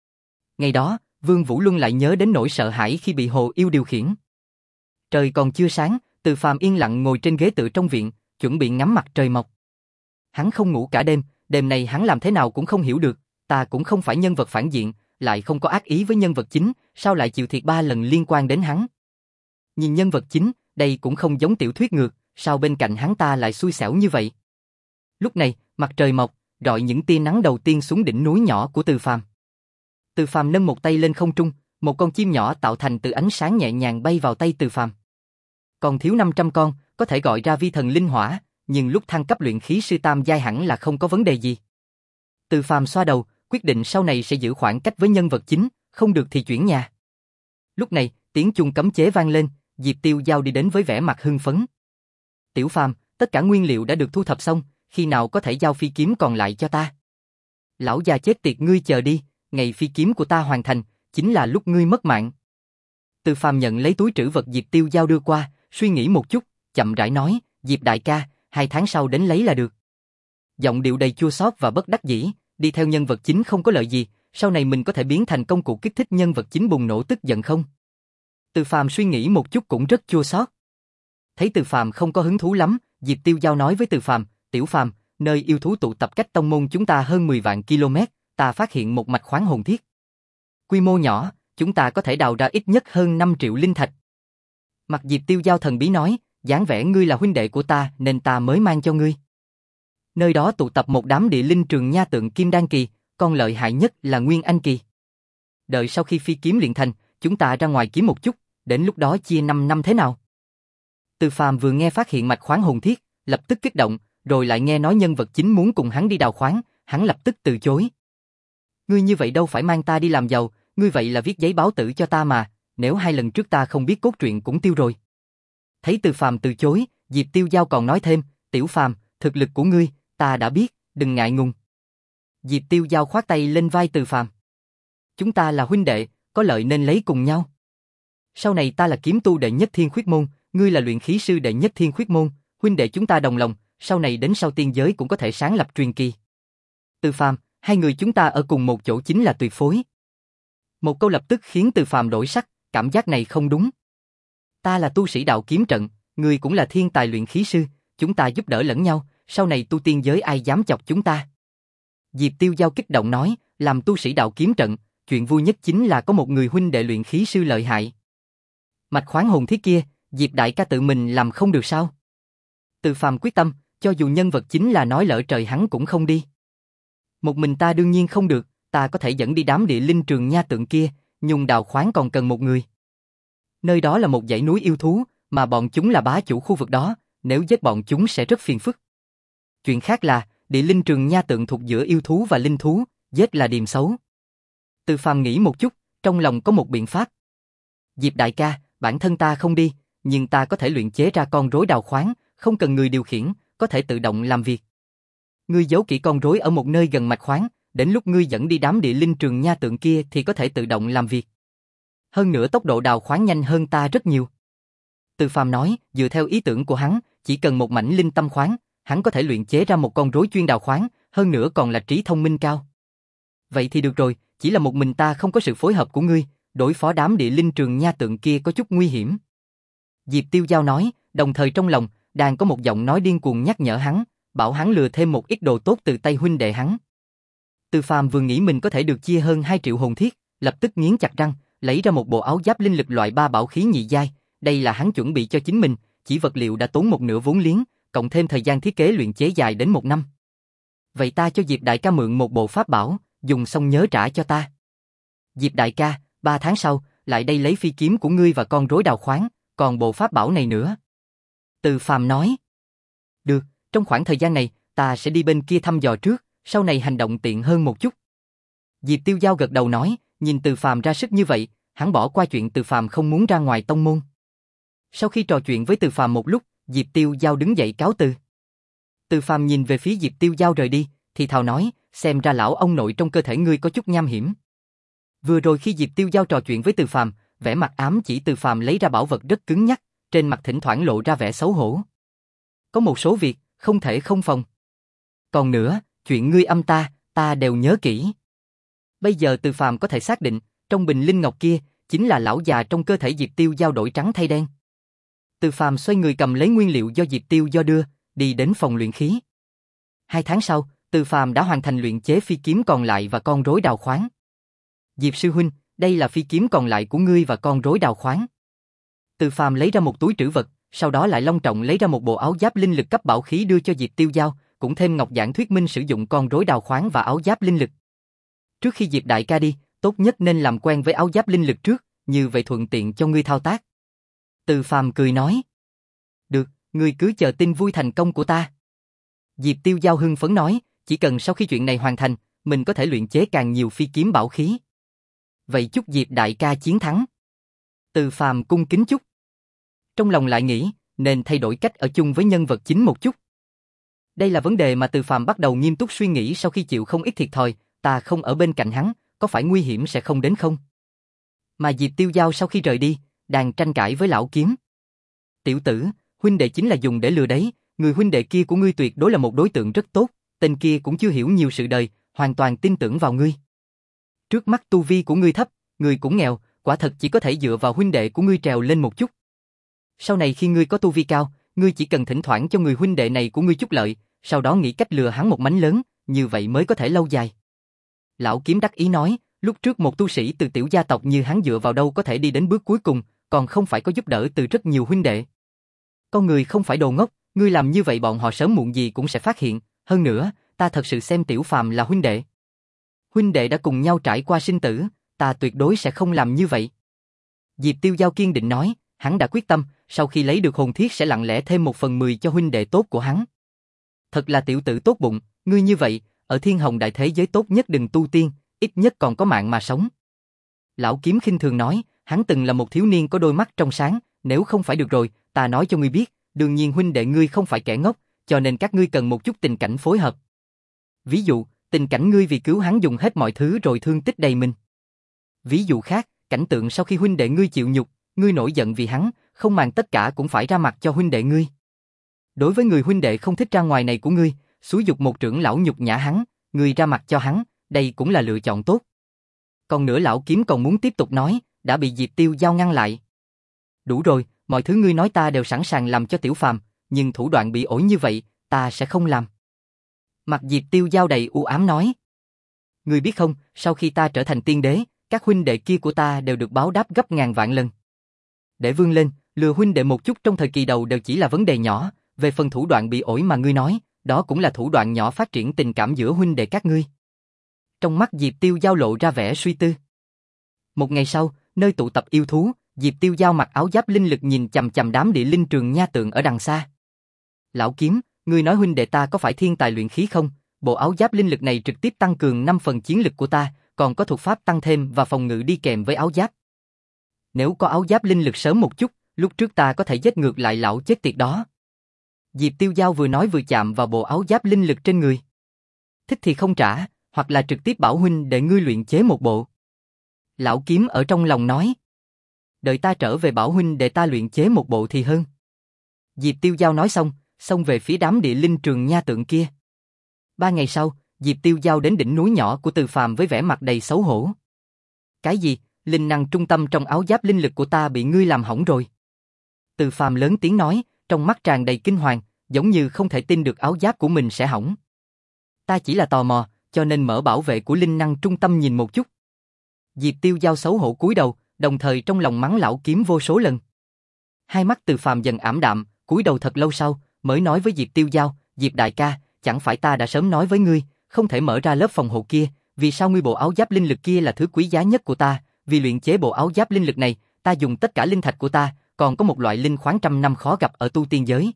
Ngày đó, Vương Vũ Luân lại nhớ đến nỗi sợ hãi khi bị Hồ Yêu điều khiển. Trời còn chưa sáng, Từ Phàm yên lặng ngồi trên ghế tựa trong viện, chuẩn bị ngắm mặt trời mọc. Hắn không ngủ cả đêm, đêm này hắn làm thế nào cũng không hiểu được, ta cũng không phải nhân vật phản diện, lại không có ác ý với nhân vật chính, sao lại chịu thiệt ba lần liên quan đến hắn? Nhìn nhân vật chính, đây cũng không giống tiểu thuyết ngược, sao bên cạnh hắn ta lại xui xẻo như vậy? Lúc này, mặt trời mọc, rọi những tia nắng đầu tiên xuống đỉnh núi nhỏ của Từ Phàm. Từ Phàm nâng một tay lên không trung, một con chim nhỏ tạo thành từ ánh sáng nhẹ nhàng bay vào tay Từ Phàm. Còn thiếu năm trăm con, có thể gọi ra vi thần linh hỏa, nhưng lúc thăng cấp luyện khí sư tam giai hẳn là không có vấn đề gì. Từ Phàm xoa đầu, quyết định sau này sẽ giữ khoảng cách với nhân vật chính, không được thì chuyển nhà. Lúc này, tiếng chuông cấm chế vang lên, Diệp Tiêu Giao đi đến với vẻ mặt hưng phấn. Tiểu Phàm, tất cả nguyên liệu đã được thu thập xong, khi nào có thể giao phi kiếm còn lại cho ta? Lão già chết tiệt, ngươi chờ đi, ngày phi kiếm của ta hoàn thành, chính là lúc ngươi mất mạng. Từ Phàm nhận lấy túi trữ vật Diệp Tiêu Giao đưa qua, suy nghĩ một chút, chậm rãi nói, Diệp đại ca, hai tháng sau đến lấy là được. Giọng điệu đầy chua xót và bất đắc dĩ, đi theo nhân vật chính không có lợi gì, sau này mình có thể biến thành công cụ kích thích nhân vật chính bùng nổ tức giận không? Từ Phàm suy nghĩ một chút cũng rất chua xót. Thấy Từ Phàm không có hứng thú lắm, Diệp Tiêu Giao nói với Từ Phàm, Tiểu Phàm, nơi yêu thú tụ tập cách tông môn chúng ta hơn mười vạn km, ta phát hiện một mạch khoáng hồn thiết. Quy mô nhỏ, chúng ta có thể đào ra ít nhất hơn năm triệu linh thạch. Mặt Diệp Tiêu Giao thần bí nói, dáng vẻ ngươi là huynh đệ của ta nên ta mới mang cho ngươi. Nơi đó tụ tập một đám địa linh trường nha tượng kim đan kỳ, còn lợi hại nhất là nguyên anh kỳ. Đợi sau khi phi kiếm luyện thành, chúng ta ra ngoài kiếm một chút, đến lúc đó chia năm năm thế nào? Từ Phàm vừa nghe phát hiện mạch khoáng hồn thiết, lập tức kích động, rồi lại nghe nói nhân vật chính muốn cùng hắn đi đào khoáng, hắn lập tức từ chối. Ngươi như vậy đâu phải mang ta đi làm giàu, ngươi vậy là viết giấy báo tử cho ta mà, nếu hai lần trước ta không biết cốt truyện cũng tiêu rồi. Thấy Từ Phàm từ chối, Diệp Tiêu Giao còn nói thêm, Tiểu Phàm, thực lực của ngươi, ta đã biết, đừng ngại ngùng. Diệp Tiêu Giao khoát tay lên vai Từ Phàm. Chúng ta là huynh đệ, có lợi nên lấy cùng nhau. Sau này ta là kiếm tu đệ nhất thiên khuyết môn, ngươi là luyện khí sư đệ nhất thiên khuyết môn, huynh đệ chúng ta đồng lòng, sau này đến sau tiên giới cũng có thể sáng lập truyền kỳ. Từ Phàm, hai người chúng ta ở cùng một chỗ chính là tuyệt phối. Một câu lập tức khiến Từ Phàm đổi sắc, cảm giác này không đúng. Ta là tu sĩ đạo kiếm trận, ngươi cũng là thiên tài luyện khí sư, chúng ta giúp đỡ lẫn nhau, sau này tu tiên giới ai dám chọc chúng ta. Diệp Tiêu Giao kích động nói, làm tu sĩ đạo kiếm trận, chuyện vui nhất chính là có một người huynh đệ luyện khí sư lợi hại. Mạch khoáng hồn thiết kia, Diệp đại ca tự mình làm không được sao? Từ Phàm quyết tâm, cho dù nhân vật chính là nói lỡ trời hắn cũng không đi. Một mình ta đương nhiên không được, ta có thể dẫn đi đám địa linh trường nha tượng kia, nhưng đào khoáng còn cần một người. Nơi đó là một dãy núi yêu thú, mà bọn chúng là bá chủ khu vực đó, nếu giết bọn chúng sẽ rất phiền phức. Chuyện khác là, địa linh trường nha tượng thuộc giữa yêu thú và linh thú, giết là điềm xấu. Từ Phàm nghĩ một chút, trong lòng có một biện pháp. Diệp đại ca, bản thân ta không đi, nhưng ta có thể luyện chế ra con rối đào khoáng, không cần người điều khiển, có thể tự động làm việc. Ngươi giấu kỹ con rối ở một nơi gần mạch khoáng, đến lúc ngươi dẫn đi đám địa linh trường nha tượng kia thì có thể tự động làm việc. Hơn nữa tốc độ đào khoáng nhanh hơn ta rất nhiều. Từ Phàm nói, dựa theo ý tưởng của hắn, chỉ cần một mảnh linh tâm khoáng, hắn có thể luyện chế ra một con rối chuyên đào khoáng, hơn nữa còn là trí thông minh cao. Vậy thì được rồi, chỉ là một mình ta không có sự phối hợp của ngươi, đối phó đám địa linh trường nha tượng kia có chút nguy hiểm. Diệp Tiêu Giao nói, đồng thời trong lòng, đang có một giọng nói điên cuồng nhắc nhở hắn, bảo hắn lừa thêm một ít đồ tốt từ tay huynh đệ hắn. Từ Phàm vừa nghĩ mình có thể được chia hơn hai triệu hồn thiết, lập tức nghiến chặt răng, lấy ra một bộ áo giáp linh lực loại ba bảo khí nhị giai, đây là hắn chuẩn bị cho chính mình, chỉ vật liệu đã tốn một nửa vốn liếng, cộng thêm thời gian thiết kế luyện chế dài đến một năm. Vậy ta cho Diệp đại ca mượn một bộ pháp bảo, dùng xong nhớ trả cho ta. Diệp đại ca, ba tháng sau, lại đây lấy phi kiếm của ngươi và con rối đào khoáng, còn bộ pháp bảo này nữa. Từ Phàm nói. Được, trong khoảng thời gian này, ta sẽ đi bên kia thăm dò trước, sau này hành động tiện hơn một chút. Diệp Tiêu Giao gật đầu nói, nhìn Từ Phàm ra sức như vậy, hắn bỏ qua chuyện Từ Phàm không muốn ra ngoài tông môn. Sau khi trò chuyện với Từ Phàm một lúc, Diệp Tiêu Giao đứng dậy cáo từ. Từ Phàm nhìn về phía Diệp Tiêu Giao rời đi, thì thào nói, xem ra lão ông nội trong cơ thể ngươi có chút nham hiểm. Vừa rồi khi Diệp Tiêu Giao trò chuyện với Từ Phàm, vẻ mặt ám chỉ Từ Phàm lấy ra bảo vật rất cứng nhắc, trên mặt thỉnh thoảng lộ ra vẻ xấu hổ. Có một số việc, không thể không phòng. Còn nữa, chuyện ngươi âm ta, ta đều nhớ kỹ. Bây giờ Từ Phàm có thể xác định, trong bình linh ngọc kia, chính là lão già trong cơ thể Diệp Tiêu Giao đổi trắng thay đen. Từ Phàm xoay người cầm lấy nguyên liệu do Diệp Tiêu Giao đưa, đi đến phòng luyện khí. Hai tháng sau, Từ Phàm đã hoàn thành luyện chế phi kiếm còn lại và con rối đào khoáng. Diệp sư huynh, đây là phi kiếm còn lại của ngươi và con rối đào khoáng. Từ Phàm lấy ra một túi trữ vật, sau đó lại long trọng lấy ra một bộ áo giáp linh lực cấp bảo khí đưa cho Diệp Tiêu Giao, cũng thêm ngọc giản thuyết minh sử dụng con rối đào khoáng và áo giáp linh lực. Trước khi Diệp đại ca đi, tốt nhất nên làm quen với áo giáp linh lực trước, như vậy thuận tiện cho ngươi thao tác. Từ Phàm cười nói. Được, ngươi cứ chờ tin vui thành công của ta. Diệp Tiêu Giao hưng phấn nói, chỉ cần sau khi chuyện này hoàn thành, mình có thể luyện chế càng nhiều phi kiếm bảo khí. Vậy chúc Diệp đại ca chiến thắng. Từ Phàm cung kính chúc. Trong lòng lại nghĩ, nên thay đổi cách ở chung với nhân vật chính một chút. Đây là vấn đề mà Từ Phàm bắt đầu nghiêm túc suy nghĩ sau khi chịu không ít thiệt thòi, ta không ở bên cạnh hắn, có phải nguy hiểm sẽ không đến không? Mà Diệp Tiêu Giao sau khi rời đi, đang tranh cãi với lão kiếm. Tiểu tử, huynh đệ chính là dùng để lừa đấy, người huynh đệ kia của ngươi tuyệt đối là một đối tượng rất tốt, tên kia cũng chưa hiểu nhiều sự đời, hoàn toàn tin tưởng vào ngươi. Trước mắt tu vi của ngươi thấp, ngươi cũng nghèo, quả thật chỉ có thể dựa vào huynh đệ của ngươi trèo lên một chút. Sau này khi ngươi có tu vi cao, ngươi chỉ cần thỉnh thoảng cho người huynh đệ này của ngươi chút lợi, sau đó nghĩ cách lừa hắn một mánh lớn, như vậy mới có thể lâu dài. Lão kiếm đắc ý nói, lúc trước một tu sĩ từ tiểu gia tộc như hắn dựa vào đâu có thể đi đến bước cuối cùng, còn không phải có giúp đỡ từ rất nhiều huynh đệ. Con người không phải đồ ngốc, ngươi làm như vậy bọn họ sớm muộn gì cũng sẽ phát hiện, hơn nữa, ta thật sự xem Tiểu Phàm là huynh đệ. Huynh đệ đã cùng nhau trải qua sinh tử, ta tuyệt đối sẽ không làm như vậy. Diệp Tiêu Giao kiên định nói, hắn đã quyết tâm, sau khi lấy được hồn thiết sẽ lặng lẽ thêm một phần mười cho huynh đệ tốt của hắn. Thật là tiểu tử tốt bụng, ngươi như vậy, ở thiên hồng đại thế giới tốt nhất đừng tu tiên, ít nhất còn có mạng mà sống. Lão Kiếm khinh thường nói, hắn từng là một thiếu niên có đôi mắt trong sáng, nếu không phải được rồi, ta nói cho ngươi biết, đương nhiên huynh đệ ngươi không phải kẻ ngốc, cho nên các ngươi cần một chút tình cảnh phối hợp. Ví dụ, tình cảnh ngươi vì cứu hắn dùng hết mọi thứ rồi thương tích đầy mình. Ví dụ khác, cảnh tượng sau khi huynh đệ ngươi chịu nhục, ngươi nổi giận vì hắn, không màng tất cả cũng phải ra mặt cho huynh đệ ngươi. Đối với người huynh đệ không thích ra ngoài này của ngươi, xúi giục một trưởng lão nhục nhã hắn, ngươi ra mặt cho hắn, đây cũng là lựa chọn tốt. Còn nữa Lão Kiếm còn muốn tiếp tục nói, đã bị Diệp Tiêu Giao ngăn lại. Đủ rồi, mọi thứ ngươi nói ta đều sẵn sàng làm cho Tiểu Phàm, nhưng thủ đoạn bị ổi như vậy, ta sẽ không làm. Mặt Diệp Tiêu Giao đầy u ám nói. Ngươi biết không, sau khi ta trở thành tiên đế, các huynh đệ kia của ta đều được báo đáp gấp ngàn vạn lần. Để vươn lên, lừa huynh đệ một chút trong thời kỳ đầu đều chỉ là vấn đề nhỏ, về phần thủ đoạn bị ổi mà ngươi nói, đó cũng là thủ đoạn nhỏ phát triển tình cảm giữa huynh đệ các ngươi. Trong mắt Diệp Tiêu Giao lộ ra vẻ suy tư. Một ngày sau, nơi tụ tập yêu thú, Diệp Tiêu Giao mặc áo giáp linh lực nhìn chằm chằm đám địa linh trường nha tượng ở đằng xa. Lão Kiếm, ngươi nói huynh đệ ta có phải thiên tài luyện khí không? Bộ áo giáp linh lực này trực tiếp tăng cường năm phần chiến lực của ta, còn có thuật pháp tăng thêm và phòng ngự đi kèm với áo giáp. Nếu có áo giáp linh lực sớm một chút, lúc trước ta có thể giết ngược lại lão chết tiệt đó. Diệp Tiêu Giao vừa nói vừa chạm vào bộ áo giáp linh lực trên người. Thích thì không trả, hoặc là trực tiếp bảo huynh để ngươi luyện chế một bộ. Lão Kiếm ở trong lòng nói. Đợi ta trở về bảo huynh để ta luyện chế một bộ thì hơn. Diệp Tiêu Giao nói xong, xông về phía đám địa linh trường nha tượng kia. Ba ngày sau, Diệp Tiêu Giao đến đỉnh núi nhỏ của Từ Phàm với vẻ mặt đầy xấu hổ. Cái gì? Linh năng trung tâm trong áo giáp linh lực của ta bị ngươi làm hỏng rồi. Từ Phàm lớn tiếng nói, trong mắt tràn đầy kinh hoàng, giống như không thể tin được áo giáp của mình sẽ hỏng. Ta chỉ là tò mò, cho nên mở bảo vệ của linh năng trung tâm nhìn một chút. Diệp Tiêu Giao xấu hổ cúi đầu, đồng thời trong lòng mắng Lão Kiếm vô số lần. Hai mắt Từ Phàm dần ảm đạm, cúi đầu thật lâu sau, mới nói với Diệp Tiêu Giao, Diệp đại ca, chẳng phải ta đã sớm nói với ngươi, không thể mở ra lớp phòng hộ kia, vì sao ngươi bộ áo giáp linh lực kia là thứ quý giá nhất của ta, vì luyện chế bộ áo giáp linh lực này, ta dùng tất cả linh thạch của ta, còn có một loại linh khoáng trăm năm khó gặp ở tu tiên giới.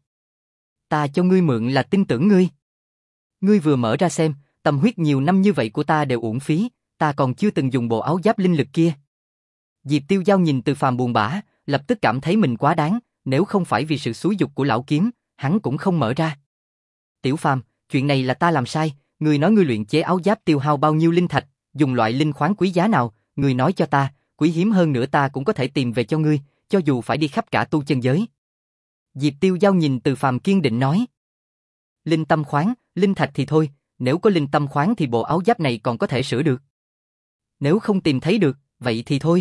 Ta cho ngươi mượn là tin tưởng ngươi. Ngươi vừa mở ra xem, tâm huyết nhiều năm như vậy của ta đều uổng phí, ta còn chưa từng dùng bộ áo giáp linh lực kia. Diệp Tiêu Giao nhìn Từ Phàm buồn bã, lập tức cảm thấy mình quá đáng, nếu không phải vì sự xúi giục của Lão Kiếm, hắn cũng không mở ra. Tiểu Phàm, chuyện này là ta làm sai, ngươi nói ngươi luyện chế áo giáp tiêu hao bao nhiêu linh thạch, dùng loại linh khoáng quý giá nào, ngươi nói cho ta, quý hiếm hơn nữa ta cũng có thể tìm về cho ngươi, cho dù phải đi khắp cả tu chân giới. Diệp Tiêu Giao nhìn Từ Phàm kiên định nói. Linh tâm khoáng, linh thạch thì thôi, nếu có linh tâm khoáng thì bộ áo giáp này còn có thể sửa được. Nếu không tìm thấy được, vậy thì thôi.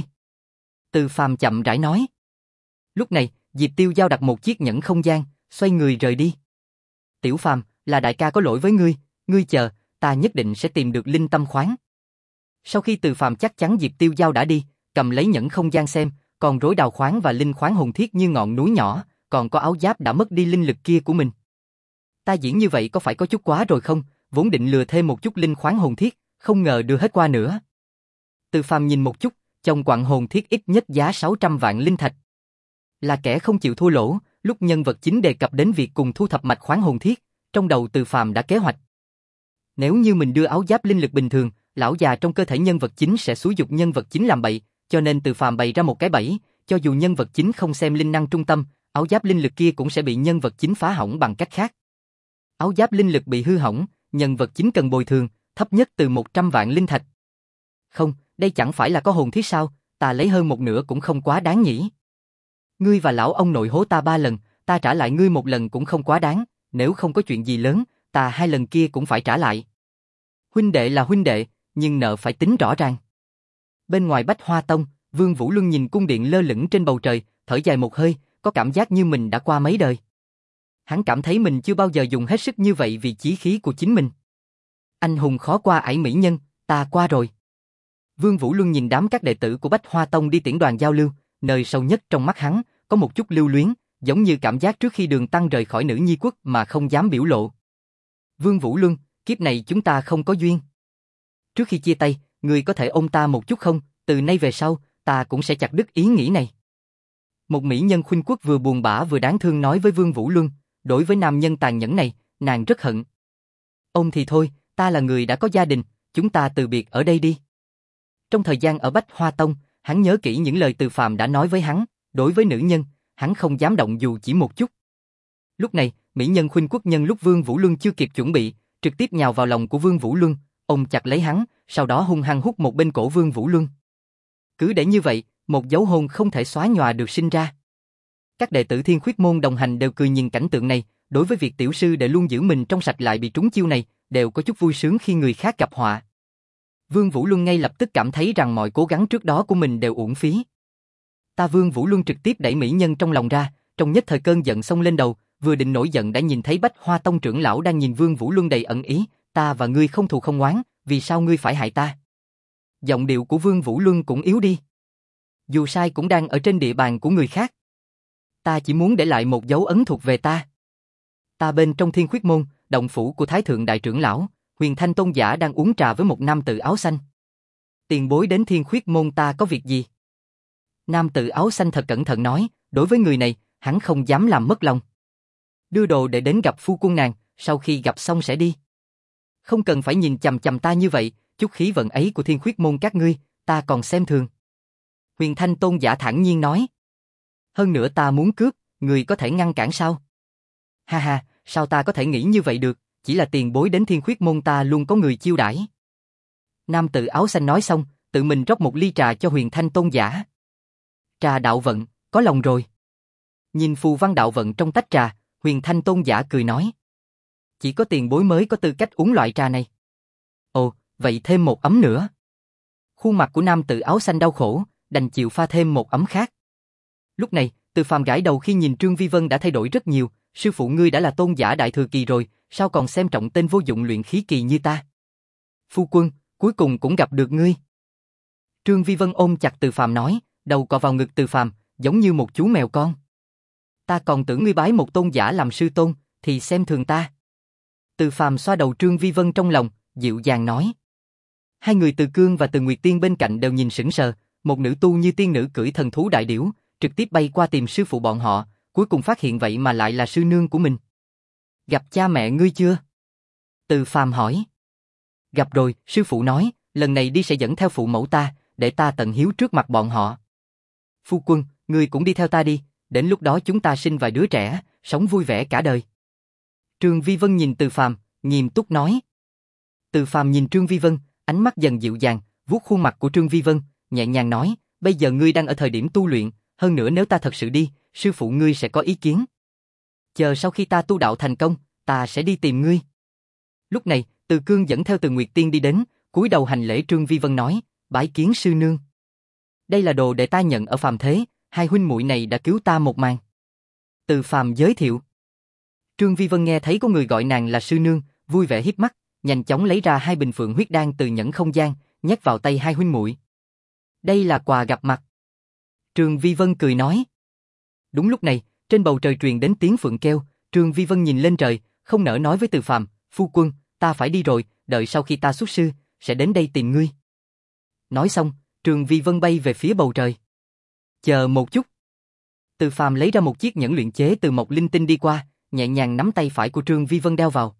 Từ Phàm chậm rãi nói. Lúc này, Diệp Tiêu Giao đặt một chiếc nhẫn không gian, xoay người rời đi. Tiểu Phàm, là đại ca có lỗi với ngươi, ngươi chờ, ta nhất định sẽ tìm được linh tâm khoáng. Sau khi Từ Phàm chắc chắn Diệp Tiêu Giao đã đi, cầm lấy nhẫn không gian xem, còn rối đào khoáng và linh khoáng hồn thiết như ngọn núi nhỏ, còn có áo giáp đã mất đi linh lực kia của mình. Ta diễn như vậy có phải có chút quá rồi không? Vốn định lừa thêm một chút linh khoáng hồn thiết, không ngờ đưa hết qua nữa. Từ Phàm nhìn một chút, trong quặng hồn thiết ít nhất giá sáu trăm vạn linh thạch. Là kẻ không chịu thua lỗ, lúc nhân vật chính đề cập đến việc cùng thu thập mạch khoáng hồn thiết, trong đầu Từ Phàm đã kế hoạch. Nếu như mình đưa áo giáp linh lực bình thường, lão già trong cơ thể nhân vật chính sẽ xúi giục nhân vật chính làm bậy, cho nên Từ Phàm bày ra một cái bẫy, cho dù nhân vật chính không xem linh năng trung tâm, áo giáp linh lực kia cũng sẽ bị nhân vật chính phá hỏng bằng cách khác. Áo giáp linh lực bị hư hỏng, nhân vật chính cần bồi thường, thấp nhất từ một trăm vạn linh thạch. Không, đây chẳng phải là có hồn thiết sao, ta lấy hơn một nửa cũng không quá đáng nhỉ. Ngươi và lão ông nội hố ta ba lần, ta trả lại ngươi một lần cũng không quá đáng, nếu không có chuyện gì lớn, ta hai lần kia cũng phải trả lại. Huynh đệ là huynh đệ, nhưng nợ phải tính rõ ràng. Bên ngoài Bách Hoa Tông, Vương Vũ Luân nhìn cung điện lơ lửng trên bầu trời, thở dài một hơi, có cảm giác như mình đã qua mấy đời. Hắn cảm thấy mình chưa bao giờ dùng hết sức như vậy vì chí khí của chính mình. Anh hùng khó qua ải mỹ nhân, ta qua rồi. Vương Vũ Luân nhìn đám các đệ tử của Bách Hoa Tông đi tiễn đoàn giao lưu, nơi sâu nhất trong mắt hắn, có một chút lưu luyến, giống như cảm giác trước khi Đường Tăng rời khỏi Nữ Nhi Quốc mà không dám biểu lộ. Vương Vũ Luân, kiếp này chúng ta không có duyên. Trước khi chia tay, ngươi có thể ôm ta một chút không? Từ nay về sau, ta cũng sẽ chặt đứt ý nghĩ này. Một mỹ nhân khuynh quốc vừa buồn bã vừa đáng thương nói với Vương Vũ Luân, đối với nam nhân tàn nhẫn này, nàng rất hận. Ôm thì thôi, ta là người đã có gia đình, chúng ta từ biệt ở đây đi. Trong thời gian ở Bách Hoa Tông, hắn nhớ kỹ những lời Từ Phàm đã nói với hắn, đối với nữ nhân, hắn không dám động dù chỉ một chút. Lúc này, mỹ nhân khuynh quốc nhân lúc Vương Vũ Luân chưa kịp chuẩn bị, trực tiếp nhào vào lòng của Vương Vũ Luân, ôm chặt lấy hắn, sau đó hung hăng hút một bên cổ Vương Vũ Luân. Cứ để như vậy, một dấu hôn không thể xóa nhòa được sinh ra. Các đệ tử Thiên Khuyết môn đồng hành đều cười nhìn cảnh tượng này, đối với việc tiểu sư đệ luôn giữ mình trong sạch lại bị trúng chiêu này, đều có chút vui sướng khi người khác gặp họa. Vương Vũ Luân ngay lập tức cảm thấy rằng mọi cố gắng trước đó của mình đều uổng phí. Ta Vương Vũ Luân trực tiếp đẩy mỹ nhân trong lòng ra, trong nhất thời cơn giận xông lên đầu, vừa định nổi giận đã nhìn thấy Bách Hoa Tông trưởng lão đang nhìn Vương Vũ Luân đầy ẩn ý, ta và ngươi không thù không oán, vì sao ngươi phải hại ta? Giọng điệu của Vương Vũ Luân cũng yếu đi. Dù sai cũng đang ở trên địa bàn của người khác. Ta chỉ muốn để lại một dấu ấn thuộc về ta. Ta bên trong Thiên Khuyết môn, động phủ của Thái thượng đại trưởng lão, Huyền Thanh tôn giả đang uống trà với một nam tử áo xanh. Tiền bối đến Thiên Khuyết môn ta có việc gì? Nam tử áo xanh thật cẩn thận nói, đối với người này, hắn không dám làm mất lòng. Đưa đồ để đến gặp phu quân nàng, sau khi gặp xong sẽ đi. Không cần phải nhìn chằm chằm ta như vậy, chút khí vận ấy của Thiên Khuyết môn các ngươi, ta còn xem thường. Huyền Thanh tôn giả thản nhiên nói. Hơn nữa ta muốn cướp, người có thể ngăn cản sao? Ha ha, sao ta có thể nghĩ như vậy được, chỉ là tiền bối đến Thiên Khuyết môn ta luôn có người chiêu đãi. Nam tử áo xanh nói xong, tự mình rót một ly trà cho Huyền Thanh tôn giả. Trà đạo vận, có lòng rồi. Nhìn phù văn đạo vận trong tách trà, Huyền Thanh tôn giả cười nói. Chỉ có tiền bối mới có tư cách uống loại trà này. Ồ, vậy thêm một ấm nữa. Khuôn mặt của nam tử áo xanh đau khổ, đành chịu pha thêm một ấm khác. Lúc này, Từ Phàm gãi đầu khi nhìn Trương Vi Vân đã thay đổi rất nhiều, sư phụ ngươi đã là tôn giả đại thừa kỳ rồi, sao còn xem trọng tên vô dụng luyện khí kỳ như ta? Phu quân, cuối cùng cũng gặp được ngươi. Trương Vi Vân ôm chặt Từ Phàm nói, đầu cọ vào ngực Từ Phàm, giống như một chú mèo con. Ta còn tưởng ngươi bái một tôn giả làm sư tôn, thì xem thường ta. Từ Phàm xoa đầu Trương Vi Vân trong lòng, dịu dàng nói. Hai người Từ Cương và Từ Nguyệt Tiên bên cạnh đều nhìn sững sờ, một nữ tu như tiên nữ cưỡi thần thú đại điểu, trực tiếp bay qua tìm sư phụ bọn họ, cuối cùng phát hiện vậy mà lại là sư nương của mình. Gặp cha mẹ ngươi chưa? Từ Phàm hỏi. Gặp rồi, sư phụ nói, lần này đi sẽ dẫn theo phụ mẫu ta, để ta tận hiếu trước mặt bọn họ. Phu quân, ngươi cũng đi theo ta đi, đến lúc đó chúng ta sinh vài đứa trẻ, sống vui vẻ cả đời. Trương Vi Vân nhìn Từ Phàm, nghiêm túc nói. Từ Phàm nhìn Trương Vi Vân, ánh mắt dần dịu dàng, vuốt khuôn mặt của Trương Vi Vân, nhẹ nhàng nói, bây giờ ngươi đang ở thời điểm tu luyện, hơn nữa nếu ta thật sự đi, sư phụ ngươi sẽ có ý kiến. Chờ sau khi ta tu đạo thành công, ta sẽ đi tìm ngươi. Lúc này, Từ Cương dẫn theo Từ Nguyệt Tiên đi đến, cúi đầu hành lễ. Trương Vi Vân nói, bái kiến sư nương. Đây là đồ để ta nhận ở phàm thế, hai huynh muội này đã cứu ta một màn. Từ Phàm giới thiệu. Trương Vi Vân nghe thấy có người gọi nàng là sư nương, vui vẻ híp mắt, nhanh chóng lấy ra hai bình phượng huyết đan từ nhẫn không gian, nhét vào tay hai huynh muội. Đây là quà gặp mặt. Trương Vi Vân cười nói. Đúng lúc này, trên bầu trời truyền đến tiếng phượng kêu, Trương Vi Vân nhìn lên trời, không nỡ nói với Từ Phàm, phu quân, ta phải đi rồi, đợi sau khi ta xuất sư, sẽ đến đây tìm ngươi. Nói xong, Trương Vi Vân bay về phía bầu trời. Chờ một chút. Từ Phàm lấy ra một chiếc nhẫn luyện chế từ mộc linh tinh đi qua, nhẹ nhàng nắm tay phải của Trương Vi Vân đeo vào.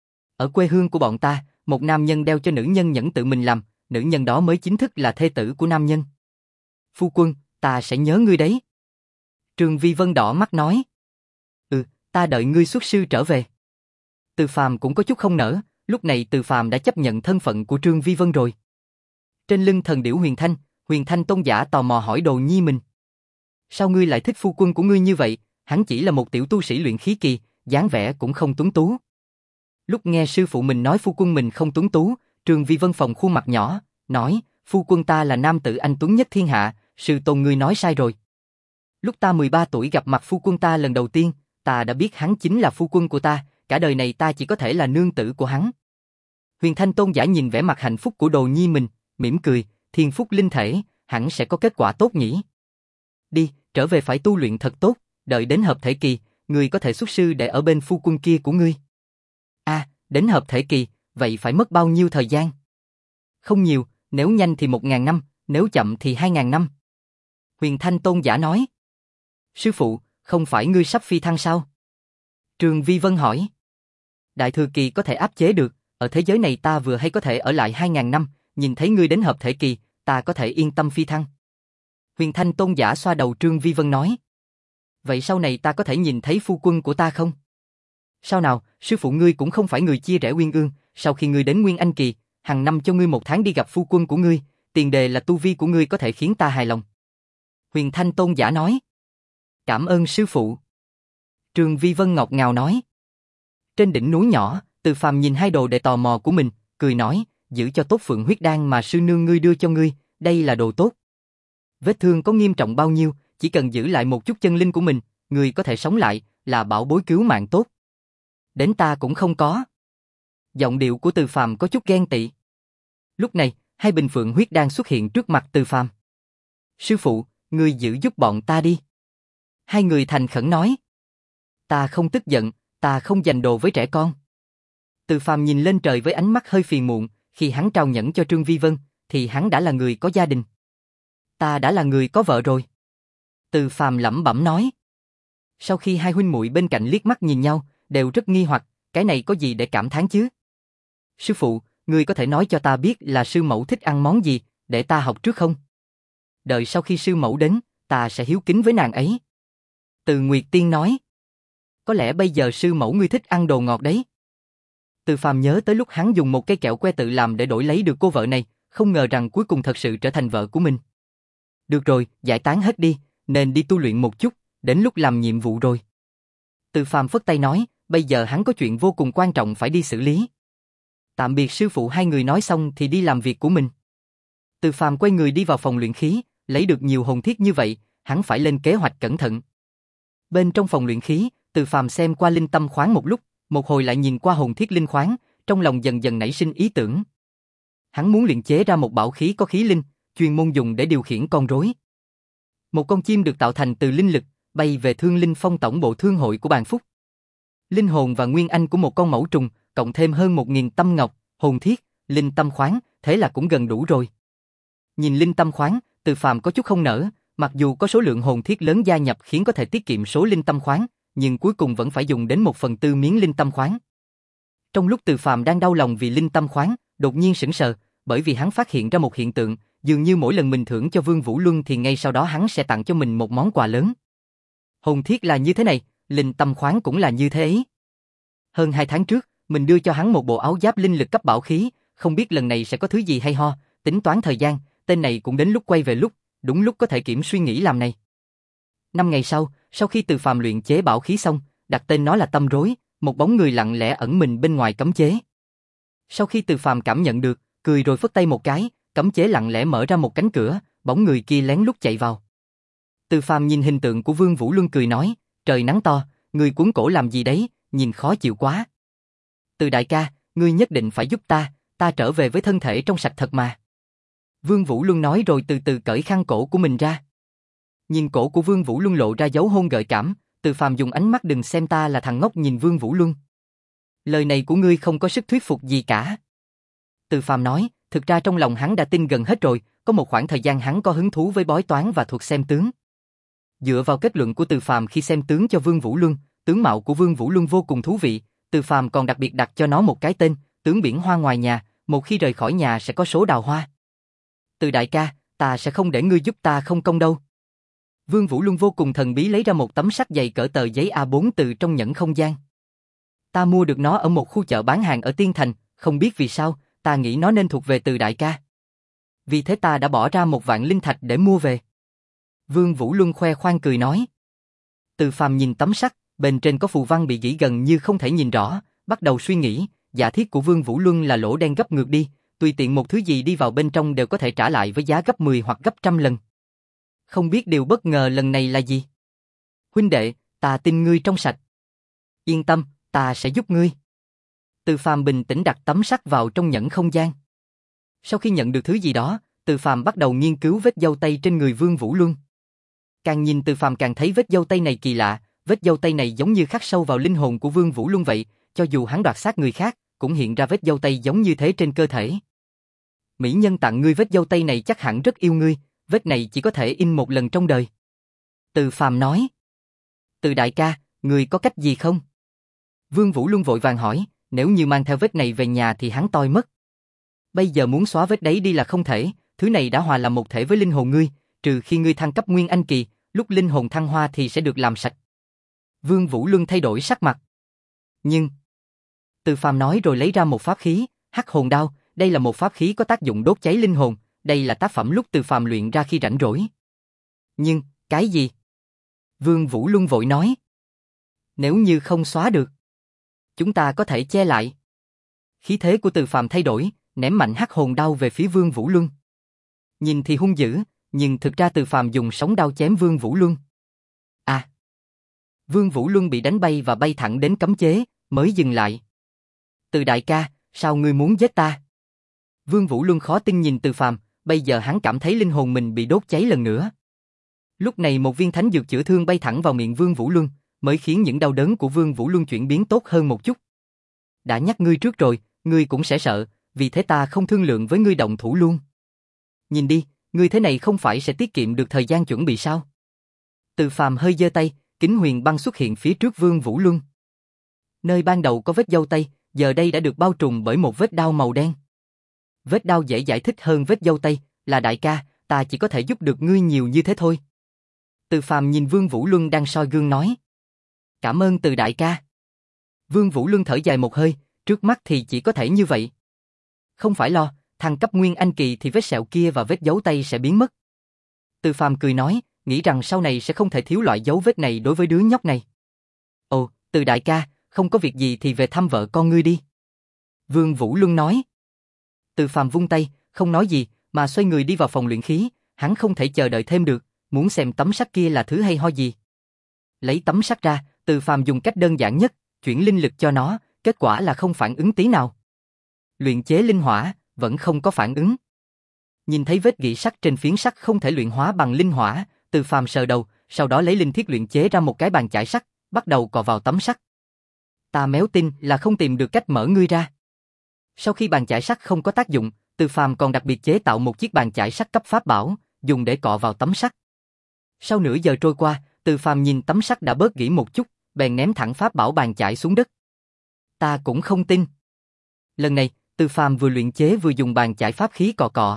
Ở quê hương của bọn ta, một nam nhân đeo cho nữ nhân nhẫn tự mình làm, nữ nhân đó mới chính thức là thê tử của nam nhân. Phu quân, ta sẽ nhớ ngươi đấy. Trương Vi Vân đỏ mắt nói. Ừ, ta đợi ngươi xuất sư trở về. Từ Phàm cũng có chút không nỡ, lúc này Từ Phàm đã chấp nhận thân phận của Trương Vi Vân rồi. Trên lưng thần điểu Huyền Thanh, Huyền Thanh tôn giả tò mò hỏi Đồ Nhi mình. Sao ngươi lại thích phu quân của ngươi như vậy, hắn chỉ là một tiểu tu sĩ luyện khí kỳ, dáng vẻ cũng không tuấn tú. Lúc nghe sư phụ mình nói phu quân mình không tuấn tú, Trương Vi Vân phồng khuôn mặt nhỏ, nói, phu quân ta là nam tử anh tuấn nhất thiên hạ, sư tôn ngươi nói sai rồi. Lúc ta mười ba tuổi gặp mặt phu quân ta lần đầu tiên, ta đã biết hắn chính là phu quân của ta, cả đời này ta chỉ có thể là nương tử của hắn. Huyền Thanh tôn giả nhìn vẻ mặt hạnh phúc của Đồ Nhi mình, mỉm cười, thiên phúc linh thể, hẳn sẽ có kết quả tốt nhỉ. Đi, trở về phải tu luyện thật tốt, đợi đến hợp thể kỳ, ngươi có thể xuất sư để ở bên phu quân kia của ngươi. À, đến hợp thể kỳ, vậy phải mất bao nhiêu thời gian? Không nhiều, nếu nhanh thì một ngàn năm, nếu chậm thì hai ngàn năm. Huyền Thanh Tôn giả nói. Sư phụ, không phải ngươi sắp phi thăng sao? Trường Vi Vân hỏi. Đại thừa kỳ có thể áp chế được, ở thế giới này ta vừa hay có thể ở lại hai ngàn năm, nhìn thấy ngươi đến hợp thể kỳ, ta có thể yên tâm phi thăng. Huyền Thanh Tôn giả xoa đầu Trương Vi Vân nói. Vậy sau này ta có thể nhìn thấy phu quân của ta không? Sao nào, sư phụ ngươi cũng không phải người chia rẽ uyên ương, sau khi ngươi đến Nguyên Anh kỳ, hàng năm cho ngươi một tháng đi gặp phu quân của ngươi, tiền đề là tu vi của ngươi có thể khiến ta hài lòng. Huyền Thanh Tôn giả nói. Cảm ơn sư phụ. Trương Vi Vân ngọt ngào nói. Trên đỉnh núi nhỏ, Từ Phàm nhìn hai đồ đệ tò mò của mình, cười nói, giữ cho tốt phượng huyết đan mà sư nương ngươi đưa cho ngươi, đây là đồ tốt. Vết thương có nghiêm trọng bao nhiêu, chỉ cần giữ lại một chút chân linh của mình, người có thể sống lại, là bảo bối cứu mạng tốt. Đến ta cũng không có. Giọng điệu của Từ Phàm có chút ghen tị. Lúc này, hai bình phượng huyết đan xuất hiện trước mặt Từ Phàm. Sư phụ, ngươi giữ giúp bọn ta đi. Hai người thành khẩn nói. Ta không tức giận, ta không giành đồ với trẻ con. Từ Phàm nhìn lên trời với ánh mắt hơi phiền muộn, khi hắn trao nhẫn cho Trương Vi Vân, thì hắn đã là người có gia đình. Ta đã là người có vợ rồi. Từ Phàm lẩm bẩm nói. Sau khi hai huynh muội bên cạnh liếc mắt nhìn nhau, đều rất nghi hoặc, cái này có gì để cảm thán chứ? Sư phụ, ngươi có thể nói cho ta biết là sư mẫu thích ăn món gì, để ta học trước không? Đợi sau khi sư mẫu đến, ta sẽ hiếu kính với nàng ấy. Từ Nguyệt Tiên nói. Có lẽ bây giờ sư mẫu ngươi thích ăn đồ ngọt đấy. Từ Phàm nhớ tới lúc hắn dùng một cây kẹo que tự làm để đổi lấy được cô vợ này, không ngờ rằng cuối cùng thật sự trở thành vợ của mình. Được rồi, giải tán hết đi, nên đi tu luyện một chút, đến lúc làm nhiệm vụ rồi. Từ Phàm phất tay nói, bây giờ hắn có chuyện vô cùng quan trọng phải đi xử lý. Tạm biệt sư phụ, hai người nói xong thì đi làm việc của mình. Từ Phàm quay người đi vào phòng luyện khí, lấy được nhiều hồn thiết như vậy, hắn phải lên kế hoạch cẩn thận. Bên trong phòng luyện khí, Từ Phàm xem qua linh tâm khoáng một lúc, một hồi lại nhìn qua hồn thiết linh khoáng, trong lòng dần dần nảy sinh ý tưởng. Hắn muốn luyện chế ra một bảo khí có khí linh, chuyên môn dùng để điều khiển con rối. Một con chim được tạo thành từ linh lực, bay về Thương Linh Phong tổng bộ thương hội của Bàn Phúc. Linh hồn và nguyên anh của một con mẫu trùng, cộng thêm hơn một nghìn tâm ngọc, hồn thiết, linh tâm khoáng, thế là cũng gần đủ rồi. Nhìn linh tâm khoáng, Từ Phàm có chút không nỡ, mặc dù có số lượng hồn thiết lớn gia nhập khiến có thể tiết kiệm số linh tâm khoáng, nhưng cuối cùng vẫn phải dùng đến một phần tư miếng linh tâm khoáng. Trong lúc Từ Phàm đang đau lòng vì linh tâm khoáng, đột nhiên sững sờ, bởi vì hắn phát hiện ra một hiện tượng, dường như mỗi lần mình thưởng cho Vương Vũ Luân thì ngay sau đó hắn sẽ tặng cho mình một món quà lớn. Hồn thiết là như thế này, linh tâm khoáng cũng là như thế ấy. Hơn hai tháng trước, mình đưa cho hắn một bộ áo giáp linh lực cấp bảo khí, không biết lần này sẽ có thứ gì hay ho, tính toán thời gian, tên này cũng đến lúc quay về lúc, đúng lúc có thể kiểm suy nghĩ làm này. Năm ngày sau, sau khi Từ Phàm luyện chế bảo khí xong, đặt tên nó là Tâm Rối, một bóng người lặng lẽ ẩn mình bên ngoài cấm chế. Sau khi Từ Phàm cảm nhận được, cười rồi phất tay một cái, cấm chế lặng lẽ mở ra một cánh cửa, bóng người kia lén lút chạy vào. Từ Phàm nhìn hình tượng của Vương Vũ Luân cười nói, trời nắng to, người cuốn cổ làm gì đấy, nhìn khó chịu quá. Từ đại ca, ngươi nhất định phải giúp ta, ta trở về với thân thể trong sạch thật mà. Vương Vũ Luân nói rồi từ từ cởi khăn cổ của mình ra. Nhìn cổ của Vương Vũ Luân lộ ra dấu hôn gợi cảm, Từ Phàm dùng ánh mắt đừng xem ta là thằng ngốc nhìn Vương Vũ Luân. Lời này của ngươi không có sức thuyết phục gì cả. Từ Phàm nói, thực ra trong lòng hắn đã tin gần hết rồi, có một khoảng thời gian hắn có hứng thú với bói toán và thuật xem tướng. Dựa vào kết luận của Từ Phàm khi xem tướng cho Vương Vũ Luân, tướng mạo của Vương Vũ Luân vô cùng thú vị, Từ Phàm còn đặc biệt đặt cho nó một cái tên, tướng biển hoa ngoài nhà, một khi rời khỏi nhà sẽ có số đào hoa. Từ đại ca, ta sẽ không để ngươi giúp ta không công đâu. Vương Vũ Luân vô cùng thần bí lấy ra một tấm sắt dày cỡ tờ giấy A bốn từ trong nhẫn không gian. Ta mua được nó ở một khu chợ bán hàng ở Tiên Thành, không biết vì sao, ta nghĩ nó nên thuộc về Từ đại ca. Vì thế ta đã bỏ ra một vạn linh thạch để mua về. Vương Vũ Luân khoe khoang cười nói. Từ Phàm nhìn tấm sắt, bên trên có phù văn bị gỉ gần như không thể nhìn rõ, bắt đầu suy nghĩ, giả thiết của Vương Vũ Luân là lỗ đen gấp ngược đi, tùy tiện một thứ gì đi vào bên trong đều có thể trả lại với giá gấp mười hoặc gấp trăm lần. Không biết điều bất ngờ lần này là gì? Huynh đệ, ta tin ngươi trong sạch. Yên tâm, ta sẽ giúp ngươi. Từ Phàm bình tĩnh đặt tấm sắt vào trong nhẫn không gian. Sau khi nhận được thứ gì đó, Từ Phàm bắt đầu nghiên cứu vết dâu tay trên người Vương Vũ Luân. Càng nhìn Từ Phàm càng thấy vết dâu tay này kỳ lạ, vết dâu tay này giống như khắc sâu vào linh hồn của Vương Vũ Luân vậy, cho dù hắn đoạt xác người khác, cũng hiện ra vết dâu tây giống như thế trên cơ thể. Mỹ nhân tặng ngươi vết dâu tây này chắc hẳn rất yêu ngươi, vết này chỉ có thể in một lần trong đời. Từ Phàm nói. Từ đại ca, ngươi có cách gì không? Vương Vũ Luân vội vàng hỏi, nếu như mang theo vết này về nhà thì hắn toi mất. Bây giờ muốn xóa vết đấy đi là không thể, thứ này đã hòa làm một thể với linh hồn ngươi, trừ khi ngươi thăng cấp Nguyên Anh kỳ, lúc linh hồn thăng hoa thì sẽ được làm sạch. Vương Vũ Luân thay đổi sắc mặt. Nhưng... Từ Phàm nói rồi lấy ra một pháp khí, Hắc Hồn Đao, đây là một pháp khí có tác dụng đốt cháy linh hồn, đây là tác phẩm lúc Từ Phàm luyện ra khi rảnh rỗi. Nhưng, cái gì? Vương Vũ Luân vội nói. Nếu như không xóa được, chúng ta có thể che lại. Khí thế của Từ Phàm thay đổi, ném mạnh Hắc Hồn Đao về phía Vương Vũ Luân. Nhìn thì hung dữ, nhưng thực ra Từ Phàm dùng sóng đao chém Vương Vũ Luân. À! Vương Vũ Luân bị đánh bay và bay thẳng đến cấm chế, mới dừng lại. Từ đại ca, sao ngươi muốn giết ta? Vương Vũ Luân khó tin nhìn Từ Phàm, bây giờ hắn cảm thấy linh hồn mình bị đốt cháy lần nữa. Lúc này một viên thánh dược chữa thương bay thẳng vào miệng Vương Vũ Luân, mới khiến những đau đớn của Vương Vũ Luân chuyển biến tốt hơn một chút. Đã nhắc ngươi trước rồi, ngươi cũng sẽ sợ, vì thế ta không thương lượng với ngươi động thủ luôn. Nhìn đi, ngươi thế này không phải sẽ tiết kiệm được thời gian chuẩn bị sao? Từ Phàm hơi giơ tay, kính huyền băng xuất hiện phía trước Vương Vũ Luân. Nơi ban đầu có vết dâu tây, giờ đây đã được bao trùm bởi một vết đao màu đen. Vết đao dễ giải thích hơn vết dâu tây, là đại ca, ta chỉ có thể giúp được ngươi nhiều như thế thôi. Từ Phàm nhìn Vương Vũ Luân đang soi gương nói. Cảm ơn Từ đại ca. Vương Vũ Luân thở dài một hơi, trước mắt thì chỉ có thể như vậy. Không phải lo, thăng cấp Nguyên Anh kỳ thì vết sẹo kia và vết dấu tay sẽ biến mất. Từ Phàm cười nói, nghĩ rằng sau này sẽ không thể thiếu loại dấu vết này đối với đứa nhóc này. Ồ, Từ đại ca, không có việc gì thì về thăm vợ con ngươi đi. Vương Vũ Luân nói. Từ Phàm vung tay, không nói gì, mà xoay người đi vào phòng luyện khí, hắn không thể chờ đợi thêm được, muốn xem tấm sắt kia là thứ hay ho gì. Lấy tấm sắt ra, Từ Phàm dùng cách đơn giản nhất, chuyển linh lực cho nó, kết quả là không phản ứng tí nào. Luyện chế linh hỏa, vẫn không có phản ứng. Nhìn thấy vết gỉ sắt trên phiến sắt không thể luyện hóa bằng linh hỏa, Từ Phàm sờ đầu, sau đó lấy linh thiết luyện chế ra một cái bàn chải sắt, bắt đầu cọ vào tấm sắt. Ta méo tin là không tìm được cách mở ngươi ra. Sau khi bàn chải sắt không có tác dụng, Từ Phàm còn đặc biệt chế tạo một chiếc bàn chải sắt cấp pháp bảo, dùng để cọ vào tấm sắt. Sau nửa giờ trôi qua, Từ Phàm nhìn tấm sắt đã bớt gỉ một chút, bèn ném thẳng pháp bảo bàn chải xuống đất. Ta cũng không tin. Lần này, Từ Phàm vừa luyện chế vừa dùng bàn chải pháp khí cọ cọ.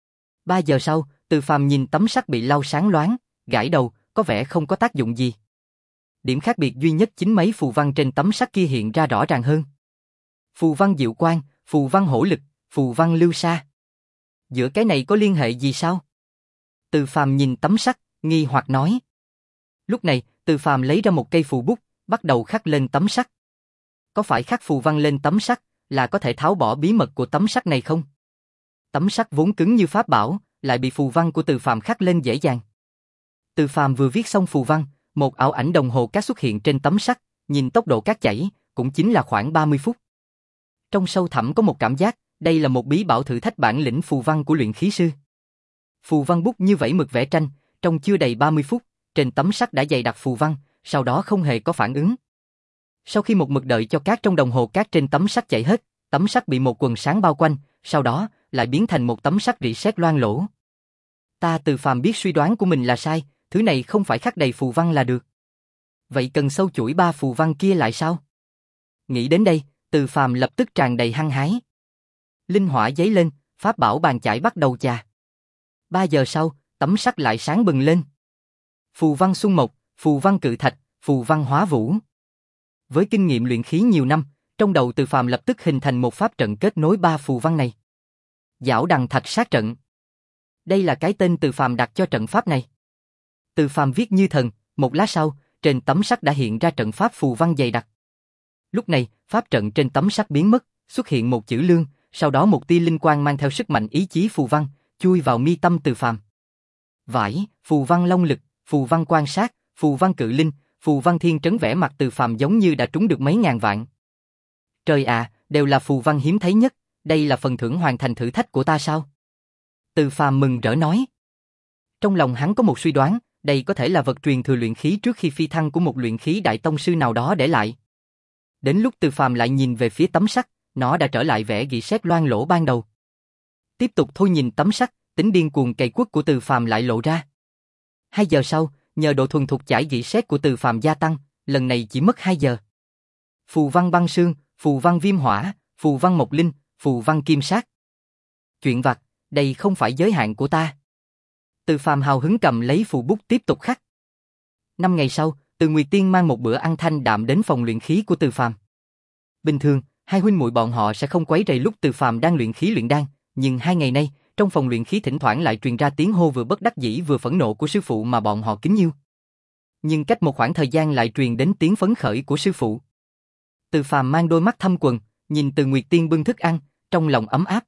Ba giờ sau, Từ Phàm nhìn tấm sắt bị lau sáng loáng, gãi đầu, có vẻ không có tác dụng gì. Điểm khác biệt duy nhất chính mấy phù văn trên tấm sắt kia hiện ra rõ ràng hơn. Phù văn diệu quang, phù văn hổ lực, phù văn lưu sa. Giữa cái này có liên hệ gì sao? Từ Phàm nhìn tấm sắt, nghi hoặc nói. Lúc này, Từ Phàm lấy ra một cây phù bút, bắt đầu khắc lên tấm sắt. Có phải khắc phù văn lên tấm sắt là có thể tháo bỏ bí mật của tấm sắt này không? Tấm sắt vốn cứng như pháp bảo, lại bị phù văn của Từ Phàm khắc lên dễ dàng. Từ Phàm vừa viết xong phù văn, một ảo ảnh đồng hồ cát xuất hiện trên tấm sắt, nhìn tốc độ cát chảy, cũng chính là khoảng ba mươi phút. Trong sâu thẳm có một cảm giác, đây là một bí bảo thử thách bản lĩnh phù văn của luyện khí sư. Phù văn bút như vẩy mực vẽ tranh, trong chưa đầy ba mươi phút, trên tấm sắt đã dày đặc phù văn, sau đó không hề có phản ứng. Sau khi một mực đợi cho cát trong đồng hồ cát trên tấm sắt chảy hết, tấm sắt bị một quần sáng bao quanh, sau đó lại biến thành một tấm sắt rỉ sét loang lỗ. Ta Từ Phàm biết suy đoán của mình là sai, thứ này không phải khắc đầy phù văn là được. Vậy cần sâu chuỗi ba phù văn kia lại sao? Nghĩ đến đây, Từ Phàm lập tức tràn đầy hăng hái. Linh hỏa giấy lên, pháp bảo bàn chải bắt đầu chà. Ba giờ sau, tấm sắt lại sáng bừng lên. Phù văn xuân mộc, phù văn cự thạch, phù văn hóa vũ. Với kinh nghiệm luyện khí nhiều năm, trong đầu Từ Phàm lập tức hình thành một pháp trận kết nối ba phù văn này. Giảo đằng thạch sát trận. Đây là cái tên Từ Phàm đặt cho trận pháp này. Từ Phàm viết như thần, một lát sau, trên tấm sắt đã hiện ra trận pháp phù văn dày đặc. Lúc này, pháp trận trên tấm sắt biến mất, xuất hiện một chữ lương, sau đó một tia linh quang mang theo sức mạnh ý chí phù văn, chui vào mi tâm Từ Phàm. Vải, phù văn long lực, phù văn quan sát, phù văn cự linh, phù văn thiên trấn, vẻ mặt Từ Phàm giống như đã trúng được mấy ngàn vạn. Trời à, đều là phù văn hiếm thấy nhất, đây là phần thưởng hoàn thành thử thách của ta sao? Từ Phàm mừng rỡ nói. Trong lòng hắn có một suy đoán, đây có thể là vật truyền thừa luyện khí trước khi phi thăng của một luyện khí đại tông sư nào đó để lại. Đến lúc Từ Phàm lại nhìn về phía tấm sắt, nó đã trở lại vẻ gỉ sét loang lỗ ban đầu. Tiếp tục thôi nhìn tấm sắt, tính điên cuồng cày quất của Từ Phàm lại lộ ra. Hai giờ sau, nhờ độ thuần thục chải gỉ sét của Từ Phàm gia tăng, lần này chỉ mất hai giờ. Phù văn băng sương, phù văn viêm hỏa, phù văn mộc linh, phù văn kim sát. Chuyện vặt, đây không phải giới hạn của ta. Từ Phàm hào hứng cầm lấy phù bút tiếp tục khắc. Năm ngày sau, Từ Nguyệt Tiên mang một bữa ăn thanh đạm đến phòng luyện khí của Từ Phàm. Bình thường, hai huynh muội bọn họ sẽ không quấy rầy lúc Từ Phàm đang luyện khí luyện đan, nhưng hai ngày nay, trong phòng luyện khí thỉnh thoảng lại truyền ra tiếng hô vừa bất đắc dĩ vừa phẫn nộ của sư phụ mà bọn họ kính yêu. Nhưng cách một khoảng thời gian lại truyền đến tiếng phấn khởi của sư phụ. Từ Phàm mang đôi mắt thâm quầng, nhìn Từ Nguyệt Tiên bưng thức ăn, trong lòng ấm áp.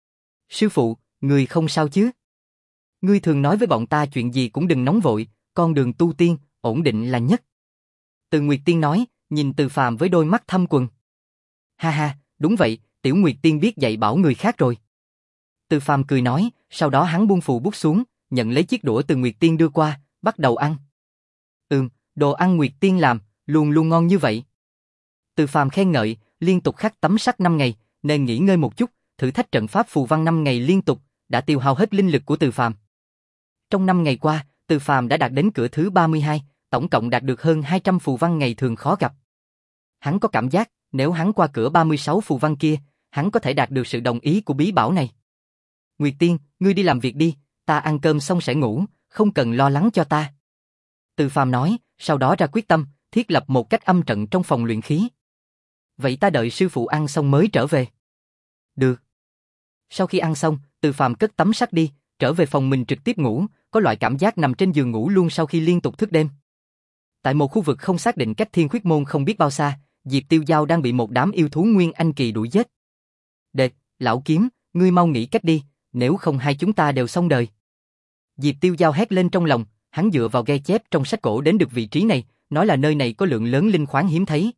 Sư phụ, người không sao chứ? Ngươi thường nói với bọn ta chuyện gì cũng đừng nóng vội, con đường tu tiên, ổn định là nhất. Từ Nguyệt Tiên nói, nhìn Từ Phàm với đôi mắt thâm quầng. Ha ha, đúng vậy, Tiểu Nguyệt Tiên biết dạy bảo người khác rồi. Từ Phàm cười nói, sau đó hắn buông phù bút xuống, nhận lấy chiếc đũa Từ Nguyệt Tiên đưa qua, bắt đầu ăn. Ừm, đồ ăn Nguyệt Tiên làm, luôn luôn ngon như vậy. Từ Phàm khen ngợi, liên tục khắc tấm sắt năm ngày, nên nghỉ ngơi một chút, thử thách trận pháp phù văn năm ngày liên tục, đã tiêu hao hết linh lực của Từ Phàm. Trong năm ngày qua, Từ Phàm đã đạt đến cửa thứ ba mươi hai, tổng cộng đạt được hơn hai trăm phù văn ngày thường khó gặp. Hắn có cảm giác, nếu hắn qua cửa ba mươi sáu phù văn kia, hắn có thể đạt được sự đồng ý của bí bảo này. Nguyệt Tiên, ngươi đi làm việc đi, ta ăn cơm xong sẽ ngủ, không cần lo lắng cho ta. Từ Phàm nói, sau đó ra quyết tâm, thiết lập một cách âm trận trong phòng luyện khí. Vậy ta đợi sư phụ ăn xong mới trở về. Được. Sau khi ăn xong, Từ Phàm cất tấm sắt đi, trở về phòng mình trực tiếp ngủ, có loại cảm giác nằm trên giường ngủ luôn sau khi liên tục thức đêm. Tại một khu vực không xác định cách Thiên Khuyết Môn không biết bao xa, Diệp Tiêu Giao đang bị một đám yêu thú Nguyên Anh kỳ đuổi giết. Đệt, lão kiếm, ngươi mau nghĩ cách đi, nếu không hai chúng ta đều xong đời. Diệp Tiêu Giao hét lên trong lòng, hắn dựa vào ghi chép trong sách cổ đến được vị trí này, nói là nơi này có lượng lớn linh khoáng hiếm thấy.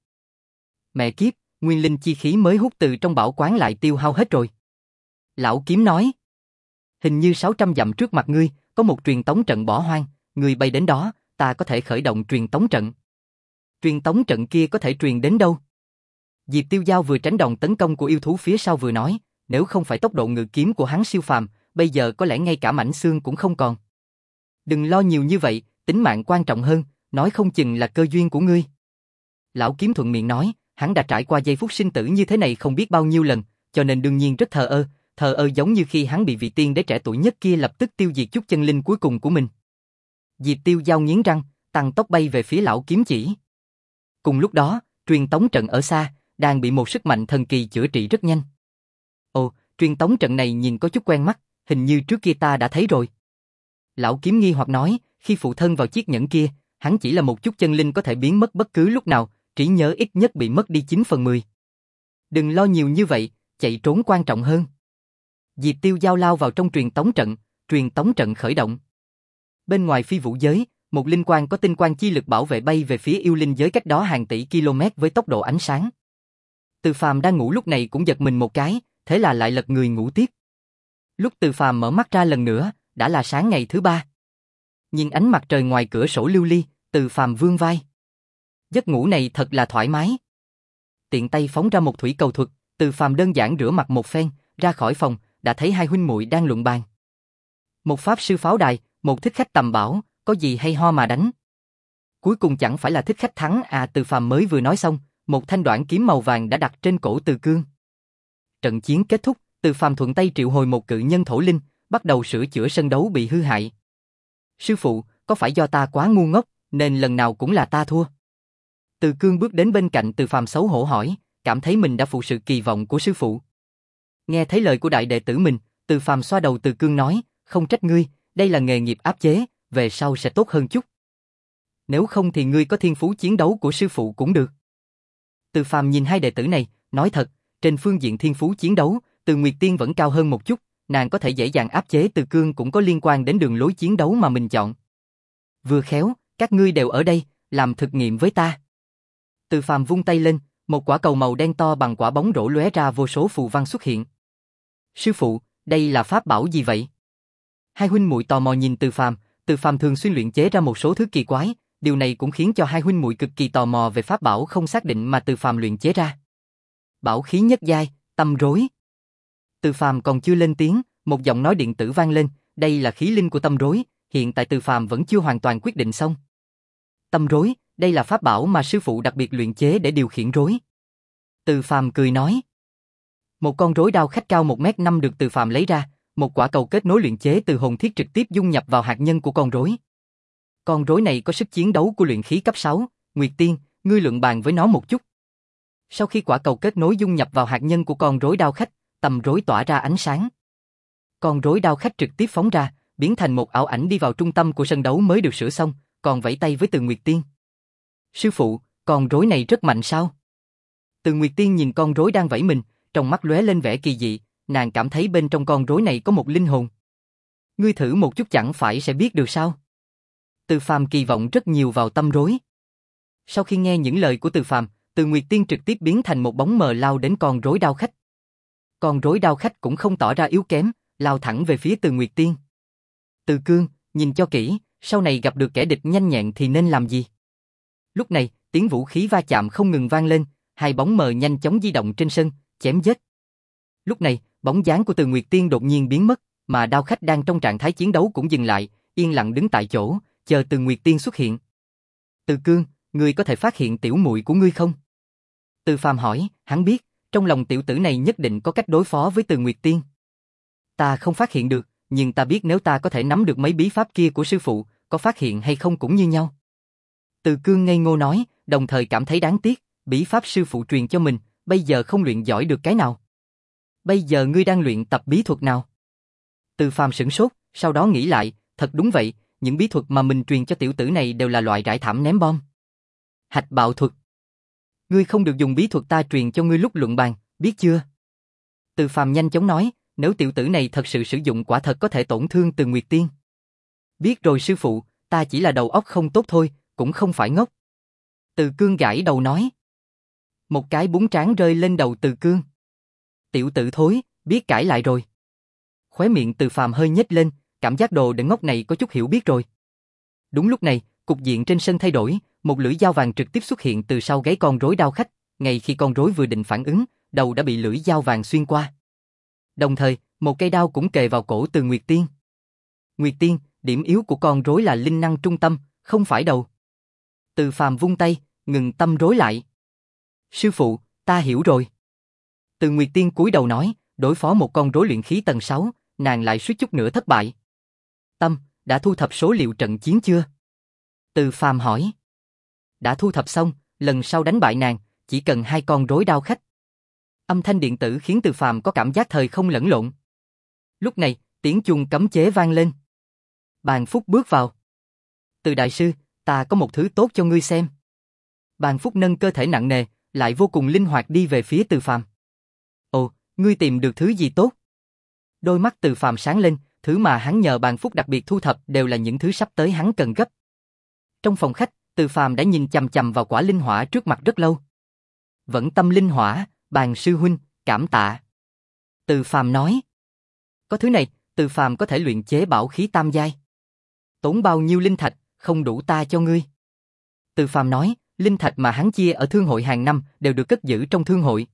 Mẹ kiếp, nguyên linh chi khí mới hút từ trong bảo quán lại tiêu hao hết rồi. Lão kiếm nói, hình như sáu trăm dặm trước mặt ngươi, có một truyền tống trận bỏ hoang, ngươi bay đến đó, ta có thể khởi động truyền tống trận. Truyền tống trận kia có thể truyền đến đâu? Diệp Tiêu Giao vừa tránh đòn tấn công của yêu thú phía sau vừa nói, nếu không phải tốc độ ngự kiếm của hắn siêu phàm, bây giờ có lẽ ngay cả mảnh xương cũng không còn. Đừng lo nhiều như vậy, tính mạng quan trọng hơn, nói không chừng là cơ duyên của ngươi. Lão kiếm thuận miệng nói, hắn đã trải qua giây phút sinh tử như thế này không biết bao nhiêu lần, cho nên đương nhiên rất thờ ơ, thờ ơ giống như khi hắn bị vị tiên đế trẻ tuổi nhất kia lập tức tiêu diệt chút chân linh cuối cùng của mình. Diệp Tiêu Giao nghiến răng, tăng tốc bay về phía lão kiếm chỉ. Cùng lúc đó, truyền tống trận ở xa, đang bị một sức mạnh thần kỳ chữa trị rất nhanh. Ồ, truyền tống trận này nhìn có chút quen mắt, hình như trước kia ta đã thấy rồi. Lão kiếm nghi hoặc nói, khi phụ thân vào chiếc nhẫn kia, hắn chỉ là một chút chân linh có thể biến mất bất cứ lúc nào, trí nhớ ít nhất bị mất đi chín phần mười. Đừng lo nhiều như vậy, chạy trốn quan trọng hơn. Diệp Tiêu Giao lao vào trong truyền tống trận, truyền tống trận khởi động. Bên ngoài phi vũ giới, một linh quang có tinh quang chi lực bảo vệ bay về phía yêu linh giới cách đó hàng tỷ km với tốc độ ánh sáng. Từ Phàm đang ngủ lúc này cũng giật mình một cái, thế là lại lật người ngủ tiếp. Lúc Từ Phàm mở mắt ra lần nữa, đã là sáng ngày thứ ba. Nhìn ánh mặt trời ngoài cửa sổ lưu ly, Từ Phàm vươn vai. Giấc ngủ này thật là thoải mái. Tiện tay phóng ra một thủy cầu thuật, Từ Phàm đơn giản rửa mặt một phen, ra khỏi phòng, đã thấy hai huynh muội đang luận bàn. Một pháp sư pháo đài, một thích khách tầm bảo, có gì hay ho mà đánh. Cuối cùng chẳng phải là thích khách thắng à? Từ Phàm mới vừa nói xong, một thanh đoản kiếm màu vàng đã đặt trên cổ Từ Cương. Trận chiến kết thúc, Từ Phàm thuận tay triệu hồi một cự nhân thổ linh, bắt đầu sửa chữa sân đấu bị hư hại. Sư phụ, có phải do ta quá ngu ngốc, nên lần nào cũng là ta thua? Từ Cương bước đến bên cạnh Từ Phàm xấu hổ hỏi, cảm thấy mình đã phụ sự kỳ vọng của sư phụ. Nghe thấy lời của đại đệ tử mình, Từ Phàm xoa đầu Từ Cương nói, không trách ngươi, đây là nghề nghiệp áp chế, về sau sẽ tốt hơn chút. Nếu không thì ngươi có thiên phú chiến đấu của sư phụ cũng được. Từ Phàm nhìn hai đệ tử này, nói thật, trên phương diện thiên phú chiến đấu, Từ Nguyệt Tiên vẫn cao hơn một chút, nàng có thể dễ dàng áp chế Từ Cương cũng có liên quan đến đường lối chiến đấu mà mình chọn. Vừa khéo, các ngươi đều ở đây, làm thực nghiệm với ta. Từ Phàm vung tay lên, một quả cầu màu đen to bằng quả bóng rổ lóe ra vô số phù văn xuất hiện. Sư phụ, đây là pháp bảo gì vậy? Hai huynh muội tò mò nhìn Từ Phàm, Từ Phàm thường xuyên luyện chế ra một số thứ kỳ quái, điều này cũng khiến cho hai huynh muội cực kỳ tò mò về pháp bảo không xác định mà Từ Phàm luyện chế ra. Bảo khí nhất giai, Tâm rối. Từ Phàm còn chưa lên tiếng, một giọng nói điện tử vang lên, đây là khí linh của tâm rối, hiện tại Từ Phàm vẫn chưa hoàn toàn quyết định xong. Tâm rối, đây là pháp bảo mà sư phụ đặc biệt luyện chế để điều khiển rối. Từ Phàm cười nói. Một con rối đao khách cao một mét năm được Từ Phàm lấy ra, một quả cầu kết nối luyện chế từ hồn thiết trực tiếp dung nhập vào hạt nhân của con rối. Con rối này có sức chiến đấu của luyện khí cấp sáu, Nguyệt Tiên, ngươi luận bàn với nó một chút. Sau khi quả cầu kết nối dung nhập vào hạt nhân của con rối đao khách, tầm rối tỏa ra ánh sáng. Con rối đao khách trực tiếp phóng ra, biến thành một ảo ảnh đi vào trung tâm của sân đấu mới được sửa xong, còn vẫy tay với Từ Nguyệt Tiên. Sư phụ, con rối này rất mạnh sao? Từ Nguyệt Tiên nhìn con rối đang vẫy mình, trong mắt lóe lên vẻ kỳ dị, nàng cảm thấy bên trong con rối này có một linh hồn. Ngươi thử một chút chẳng phải sẽ biết được sao? Từ Phàm kỳ vọng rất nhiều vào tâm rối. Sau khi nghe những lời của Từ Phàm, Từ Nguyệt Tiên trực tiếp biến thành một bóng mờ lao đến con rối đao khách. Con rối đao khách cũng không tỏ ra yếu kém, lao thẳng về phía Từ Nguyệt Tiên. Từ Cương, nhìn cho kỹ, sau này gặp được kẻ địch nhanh nhẹn thì nên làm gì? Lúc này, tiếng vũ khí va chạm không ngừng vang lên, hai bóng mờ nhanh chóng di động trên sân, chém giết. Lúc này, bóng dáng của Từ Nguyệt Tiên đột nhiên biến mất, mà đao khách đang trong trạng thái chiến đấu cũng dừng lại, yên lặng đứng tại chỗ, chờ Từ Nguyệt Tiên xuất hiện. Từ Cương, ngươi có thể phát hiện tiểu muội của ngươi không? Từ Phàm hỏi, hắn biết, trong lòng tiểu tử này nhất định có cách đối phó với Từ Nguyệt Tiên. Ta không phát hiện được, nhưng ta biết nếu ta có thể nắm được mấy bí pháp kia của sư phụ, có phát hiện hay không cũng như nhau. Từ Cương ngây ngô nói, đồng thời cảm thấy đáng tiếc, bí pháp sư phụ truyền cho mình, bây giờ không luyện giỏi được cái nào. Bây giờ ngươi đang luyện tập bí thuật nào? Từ Phàm sửng sốt, sau đó nghĩ lại, thật đúng vậy, những bí thuật mà mình truyền cho tiểu tử này đều là loại rải thảm ném bom. Hạch bạo thuật. Ngươi không được dùng bí thuật ta truyền cho ngươi lúc luận bàn, biết chưa? Từ Phàm nhanh chóng nói, nếu tiểu tử này thật sự sử dụng quả thật có thể tổn thương Từ Nguyệt Tiên. Biết rồi sư phụ, ta chỉ là đầu óc không tốt thôi, cũng không phải ngốc. Từ Cương gãi đầu nói. Một cái bún tráng rơi lên đầu Từ Cương. Tiểu tử thối, biết cãi lại rồi. Khóe miệng Từ Phàm hơi nhếch lên, cảm giác đồ đệ ngốc này có chút hiểu biết rồi. Đúng lúc này, cục diện trên sân thay đổi, một lưỡi dao vàng trực tiếp xuất hiện từ sau gáy con rối đao khách, ngay khi con rối vừa định phản ứng, đầu đã bị lưỡi dao vàng xuyên qua. Đồng thời, một cây đao cũng kề vào cổ Từ Nguyệt Tiên. Nguyệt Tiên, điểm yếu của con rối là linh năng trung tâm, không phải đầu. Từ Phàm vung tay, ngừng tâm rối lại. Sư phụ, ta hiểu rồi. Từ Nguyệt Tiên cúi đầu nói, đối phó một con rối luyện khí tầng sáu, nàng lại suýt chút nữa thất bại. Tâm, đã thu thập số liệu trận chiến chưa? Từ Phàm hỏi. Đã thu thập xong, lần sau đánh bại nàng, chỉ cần hai con rối đao khách. Âm thanh điện tử khiến Từ Phàm có cảm giác thời không lẫn lộn. Lúc này, tiếng chuông cấm chế vang lên. Bàn Phúc bước vào. Từ đại sư, ta có một thứ tốt cho ngươi xem. Bàn Phúc nâng cơ thể nặng nề, lại vô cùng linh hoạt đi về phía Từ Phàm. Ồ, ngươi tìm được thứ gì tốt? Đôi mắt Từ Phàm sáng lên, thứ mà hắn nhờ Bàn Phúc đặc biệt thu thập đều là những thứ sắp tới hắn cần gấp. Trong phòng khách, Từ Phàm đã nhìn chằm chằm vào quả linh hỏa trước mặt rất lâu. Vẫn tâm linh hỏa, Bàn sư huynh, cảm tạ. Từ Phàm nói. Có thứ này, Từ Phàm có thể luyện chế bảo khí tam giai. Tốn bao nhiêu linh thạch, không đủ ta cho ngươi. Từ Phàm nói, linh thạch mà hắn chia ở thương hội hàng năm đều được cất giữ trong thương hội.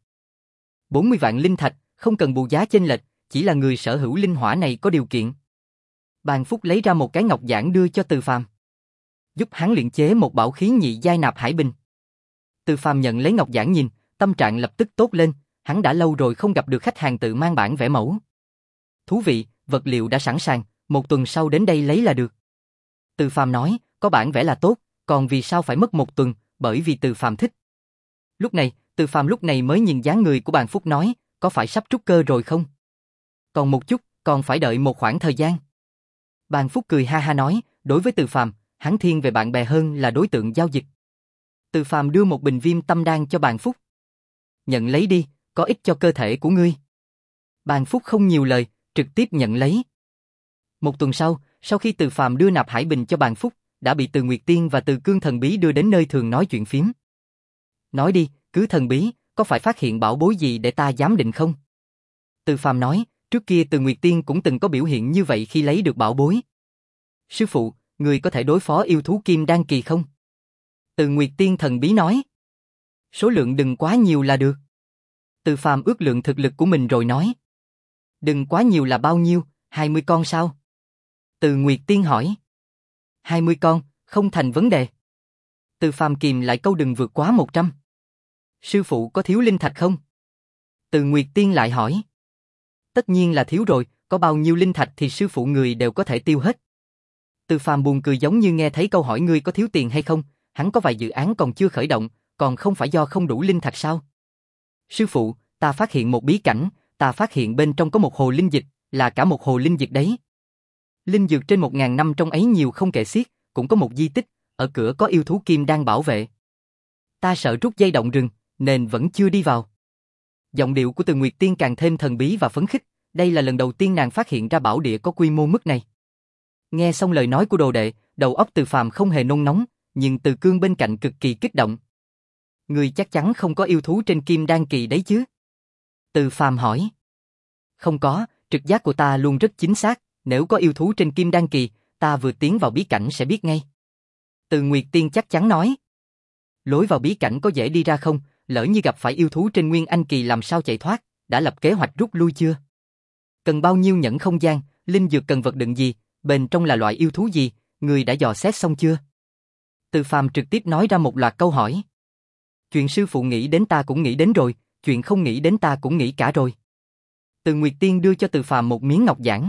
bốn mươi vạn linh thạch, không cần bù giá chênh lệch, chỉ là người sở hữu linh hỏa này có điều kiện. Bàn Phúc lấy ra một cái ngọc giản đưa cho Từ Phàm, giúp hắn luyện chế một bảo khí nhị giai nạp hải bình. Từ Phàm nhận lấy ngọc giản nhìn, tâm trạng lập tức tốt lên, hắn đã lâu rồi không gặp được khách hàng tự mang bản vẽ mẫu. Thú vị, vật liệu đã sẵn sàng, một tuần sau đến đây lấy là được. Từ Phàm nói, có bản vẽ là tốt, còn vì sao phải mất một tuần, bởi vì Từ Phàm thích. Lúc này, Từ Phàm lúc này mới nhìn dáng người của Bàn Phúc nói, có phải sắp trúc cơ rồi không? Còn một chút, còn phải đợi một khoảng thời gian. Bàn Phúc cười ha ha nói, đối với Từ Phàm, hắn thiên về bạn bè hơn là đối tượng giao dịch. Từ Phàm đưa một bình viêm tâm đan cho Bàn Phúc. Nhận lấy đi, có ích cho cơ thể của ngươi. Bàn Phúc không nhiều lời, trực tiếp nhận lấy. Một tuần sau, sau khi Từ Phàm đưa nạp hải bình cho Bàn Phúc, đã bị Từ Nguyệt Tiên và Từ Cương thần bí đưa đến nơi thường nói chuyện phiếm. Nói đi, cứ thần bí, có phải phát hiện bảo bối gì để ta giám định không? Từ Phàm nói, trước kia Từ Nguyệt Tiên cũng từng có biểu hiện như vậy khi lấy được bảo bối. Sư phụ, người có thể đối phó yêu thú kim đan kỳ không? Từ Nguyệt Tiên thần bí nói. Số lượng đừng quá nhiều là được. Từ Phàm ước lượng thực lực của mình rồi nói. Đừng quá nhiều là bao nhiêu, hai mươi con sao? Từ Nguyệt Tiên hỏi. hai mươi con, không thành vấn đề. Từ Phàm kìm lại câu đừng vượt quá một trăm. Sư phụ có thiếu linh thạch không? Từ Nguyệt Tiên lại hỏi. Tất nhiên là thiếu rồi, có bao nhiêu linh thạch thì sư phụ người đều có thể tiêu hết. Từ Phàm buồn cười giống như nghe thấy câu hỏi ngươi có thiếu tiền hay không, hắn có vài dự án còn chưa khởi động, còn không phải do không đủ linh thạch sao? Sư phụ, ta phát hiện một bí cảnh, ta phát hiện bên trong có một hồ linh dịch, là cả một hồ linh dịch đấy. Linh dược trên một ngàn năm trong ấy nhiều không kể xiết, cũng có một di tích, ở cửa có yêu thú kim đang bảo vệ. Ta sợ rút dây động rừng, nên vẫn chưa đi vào. Giọng điệu của Từ Nguyệt Tiên càng thêm thần bí và phấn khích, đây là lần đầu tiên nàng phát hiện ra bảo địa có quy mô mức này. Nghe xong lời nói của đồ đệ, đầu óc Từ Phàm không hề nôn nóng, nhưng Từ Cương bên cạnh cực kỳ kích động. Ngươi chắc chắn không có yêu thú trên kim đan kỳ đấy chứ? Từ Phàm hỏi. Không có, trực giác của ta luôn rất chính xác, nếu có yêu thú trên kim đan kỳ, ta vừa tiến vào bí cảnh sẽ biết ngay. Từ Nguyệt Tiên chắc chắn nói. Lối vào bí cảnh có dễ đi ra không, lỡ như gặp phải yêu thú trên nguyên anh kỳ làm sao chạy thoát, đã lập kế hoạch rút lui chưa? Cần bao nhiêu nhẫn không gian, linh dược cần vật đựng gì, bên trong là loại yêu thú gì, người đã dò xét xong chưa? Từ Phàm trực tiếp nói ra một loạt câu hỏi. Chuyện sư phụ nghĩ đến ta cũng nghĩ đến rồi, chuyện không nghĩ đến ta cũng nghĩ cả rồi. Từ Nguyệt Tiên đưa cho Từ Phàm một miếng ngọc giản.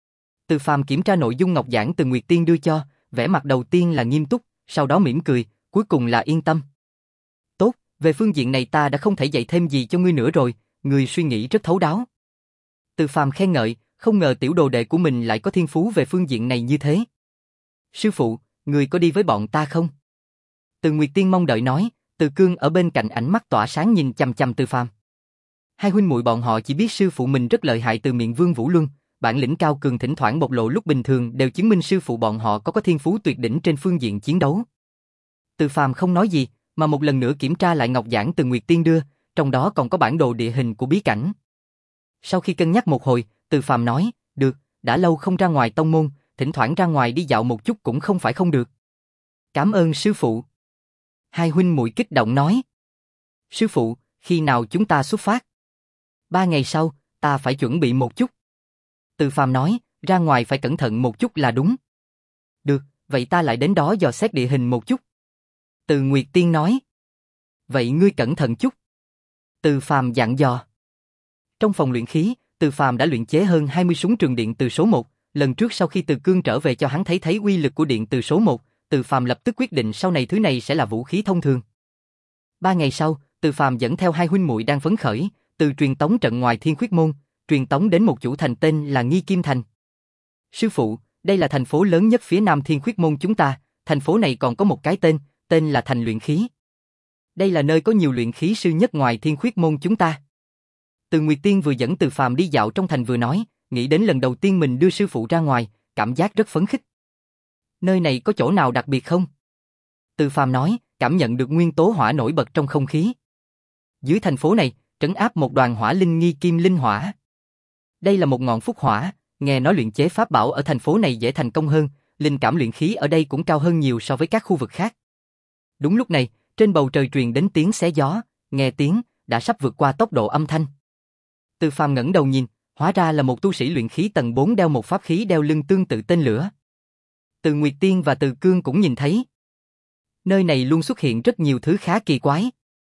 Từ Phàm kiểm tra nội dung ngọc giản Từ Nguyệt Tiên đưa cho, vẻ mặt đầu tiên là nghiêm túc, sau đó mỉm cười, cuối cùng là yên tâm. Tốt, về phương diện này ta đã không thể dạy thêm gì cho ngươi nữa rồi, ngươi suy nghĩ rất thấu đáo. Từ Phàm khen ngợi, không ngờ tiểu đồ đệ của mình lại có thiên phú về phương diện này như thế. Sư phụ, ngươi có đi với bọn ta không? Từ Nguyệt Tiên mong đợi nói, Từ Cương ở bên cạnh ánh mắt tỏa sáng nhìn chằm chằm Từ Phàm. Hai huynh muội bọn họ chỉ biết sư phụ mình rất lợi hại từ miệng Vương Vũ Luân, bản lĩnh cao cường thỉnh thoảng bộc lộ lúc bình thường đều chứng minh sư phụ bọn họ có có thiên phú tuyệt đỉnh trên phương diện chiến đấu. Từ Phàm không nói gì, mà một lần nữa kiểm tra lại ngọc giản Từ Nguyệt Tiên đưa, trong đó còn có bản đồ địa hình của bí cảnh. Sau khi cân nhắc một hồi, Từ Phàm nói, được, đã lâu không ra ngoài tông môn, thỉnh thoảng ra ngoài đi dạo một chút cũng không phải không được. Cảm ơn sư phụ. Hai huynh muội kích động nói. Sư phụ, khi nào chúng ta xuất phát? Ba ngày sau, ta phải chuẩn bị một chút. Từ Phàm nói, ra ngoài phải cẩn thận một chút là đúng. Được, vậy ta lại đến đó dò xét địa hình một chút. Từ Nguyệt Tiên nói. Vậy ngươi cẩn thận chút. Từ Phàm dặn dò. Trong phòng luyện khí, Từ Phàm đã luyện chế hơn hai mươi súng trường điện từ số một. Lần trước sau khi Từ Cương trở về cho hắn thấy thấy uy lực của điện từ số một, Từ Phàm lập tức quyết định sau này thứ này sẽ là vũ khí thông thường. Ba ngày sau, Từ Phàm dẫn theo hai huynh muội đang phấn khởi, từ truyền tống trận ngoài Thiên Khuyết Môn, truyền tống đến một chủ thành tên là Nghi Kim Thành. Sư phụ, đây là thành phố lớn nhất phía nam Thiên Khuyết Môn chúng ta, thành phố này còn có một cái tên, tên là Thành Luyện Khí. Đây là nơi có nhiều luyện khí sư nhất ngoài Thiên Khuyết Môn chúng ta. Từ Nguyệt Tiên vừa dẫn Từ Phàm đi dạo trong thành vừa nói, nghĩ đến lần đầu tiên mình đưa sư phụ ra ngoài, cảm giác rất phấn khích. Nơi này có chỗ nào đặc biệt không? Từ Phàm nói, cảm nhận được nguyên tố hỏa nổi bật trong không khí. Dưới thành phố này, trấn áp một đoàn hỏa linh nghi kim linh hỏa. Đây là một ngọn phúc hỏa, nghe nói luyện chế pháp bảo ở thành phố này dễ thành công hơn, linh cảm luyện khí ở đây cũng cao hơn nhiều so với các khu vực khác. Đúng lúc này, trên bầu trời truyền đến tiếng xé gió, nghe tiếng, đã sắp vượt qua tốc độ âm thanh. Từ Phàm ngẩng đầu nhìn, hóa ra là một tu sĩ luyện khí tầng bốn đeo một pháp khí đeo lưng tương tự tên lửa. Từ Nguyệt Tiên và Từ Cương cũng nhìn thấy. Nơi này luôn xuất hiện rất nhiều thứ khá kỳ quái.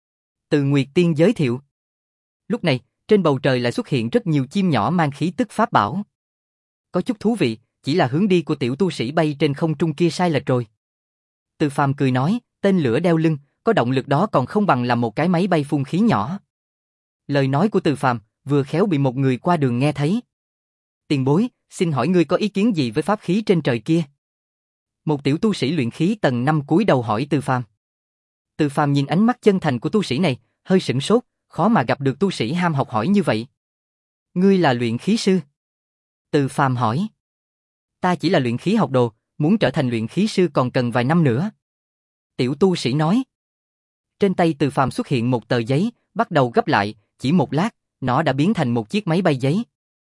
Từ Nguyệt Tiên giới thiệu. Lúc này, trên bầu trời lại xuất hiện rất nhiều chim nhỏ mang khí tức pháp bảo. Có chút thú vị, chỉ là hướng đi của tiểu tu sĩ bay trên không trung kia sai lệch rồi. Từ Phàm cười nói, tên lửa đeo lưng, có động lực đó còn không bằng làm một cái máy bay phun khí nhỏ. Lời nói của Từ Phàm vừa khéo bị một người qua đường nghe thấy. Tiền bối, xin hỏi ngươi có ý kiến gì với pháp khí trên trời kia? Một tiểu tu sĩ luyện khí tầng năm cúi đầu hỏi Từ Phàm. Từ Phàm nhìn ánh mắt chân thành của tu sĩ này, hơi sửng sốt, khó mà gặp được tu sĩ ham học hỏi như vậy. Ngươi là luyện khí sư? Từ Phàm hỏi. Ta chỉ là luyện khí học đồ, muốn trở thành luyện khí sư còn cần vài năm nữa. Tiểu tu sĩ nói. Trên tay Từ Phàm xuất hiện một tờ giấy, bắt đầu gấp lại, chỉ một lát, nó đã biến thành một chiếc máy bay giấy.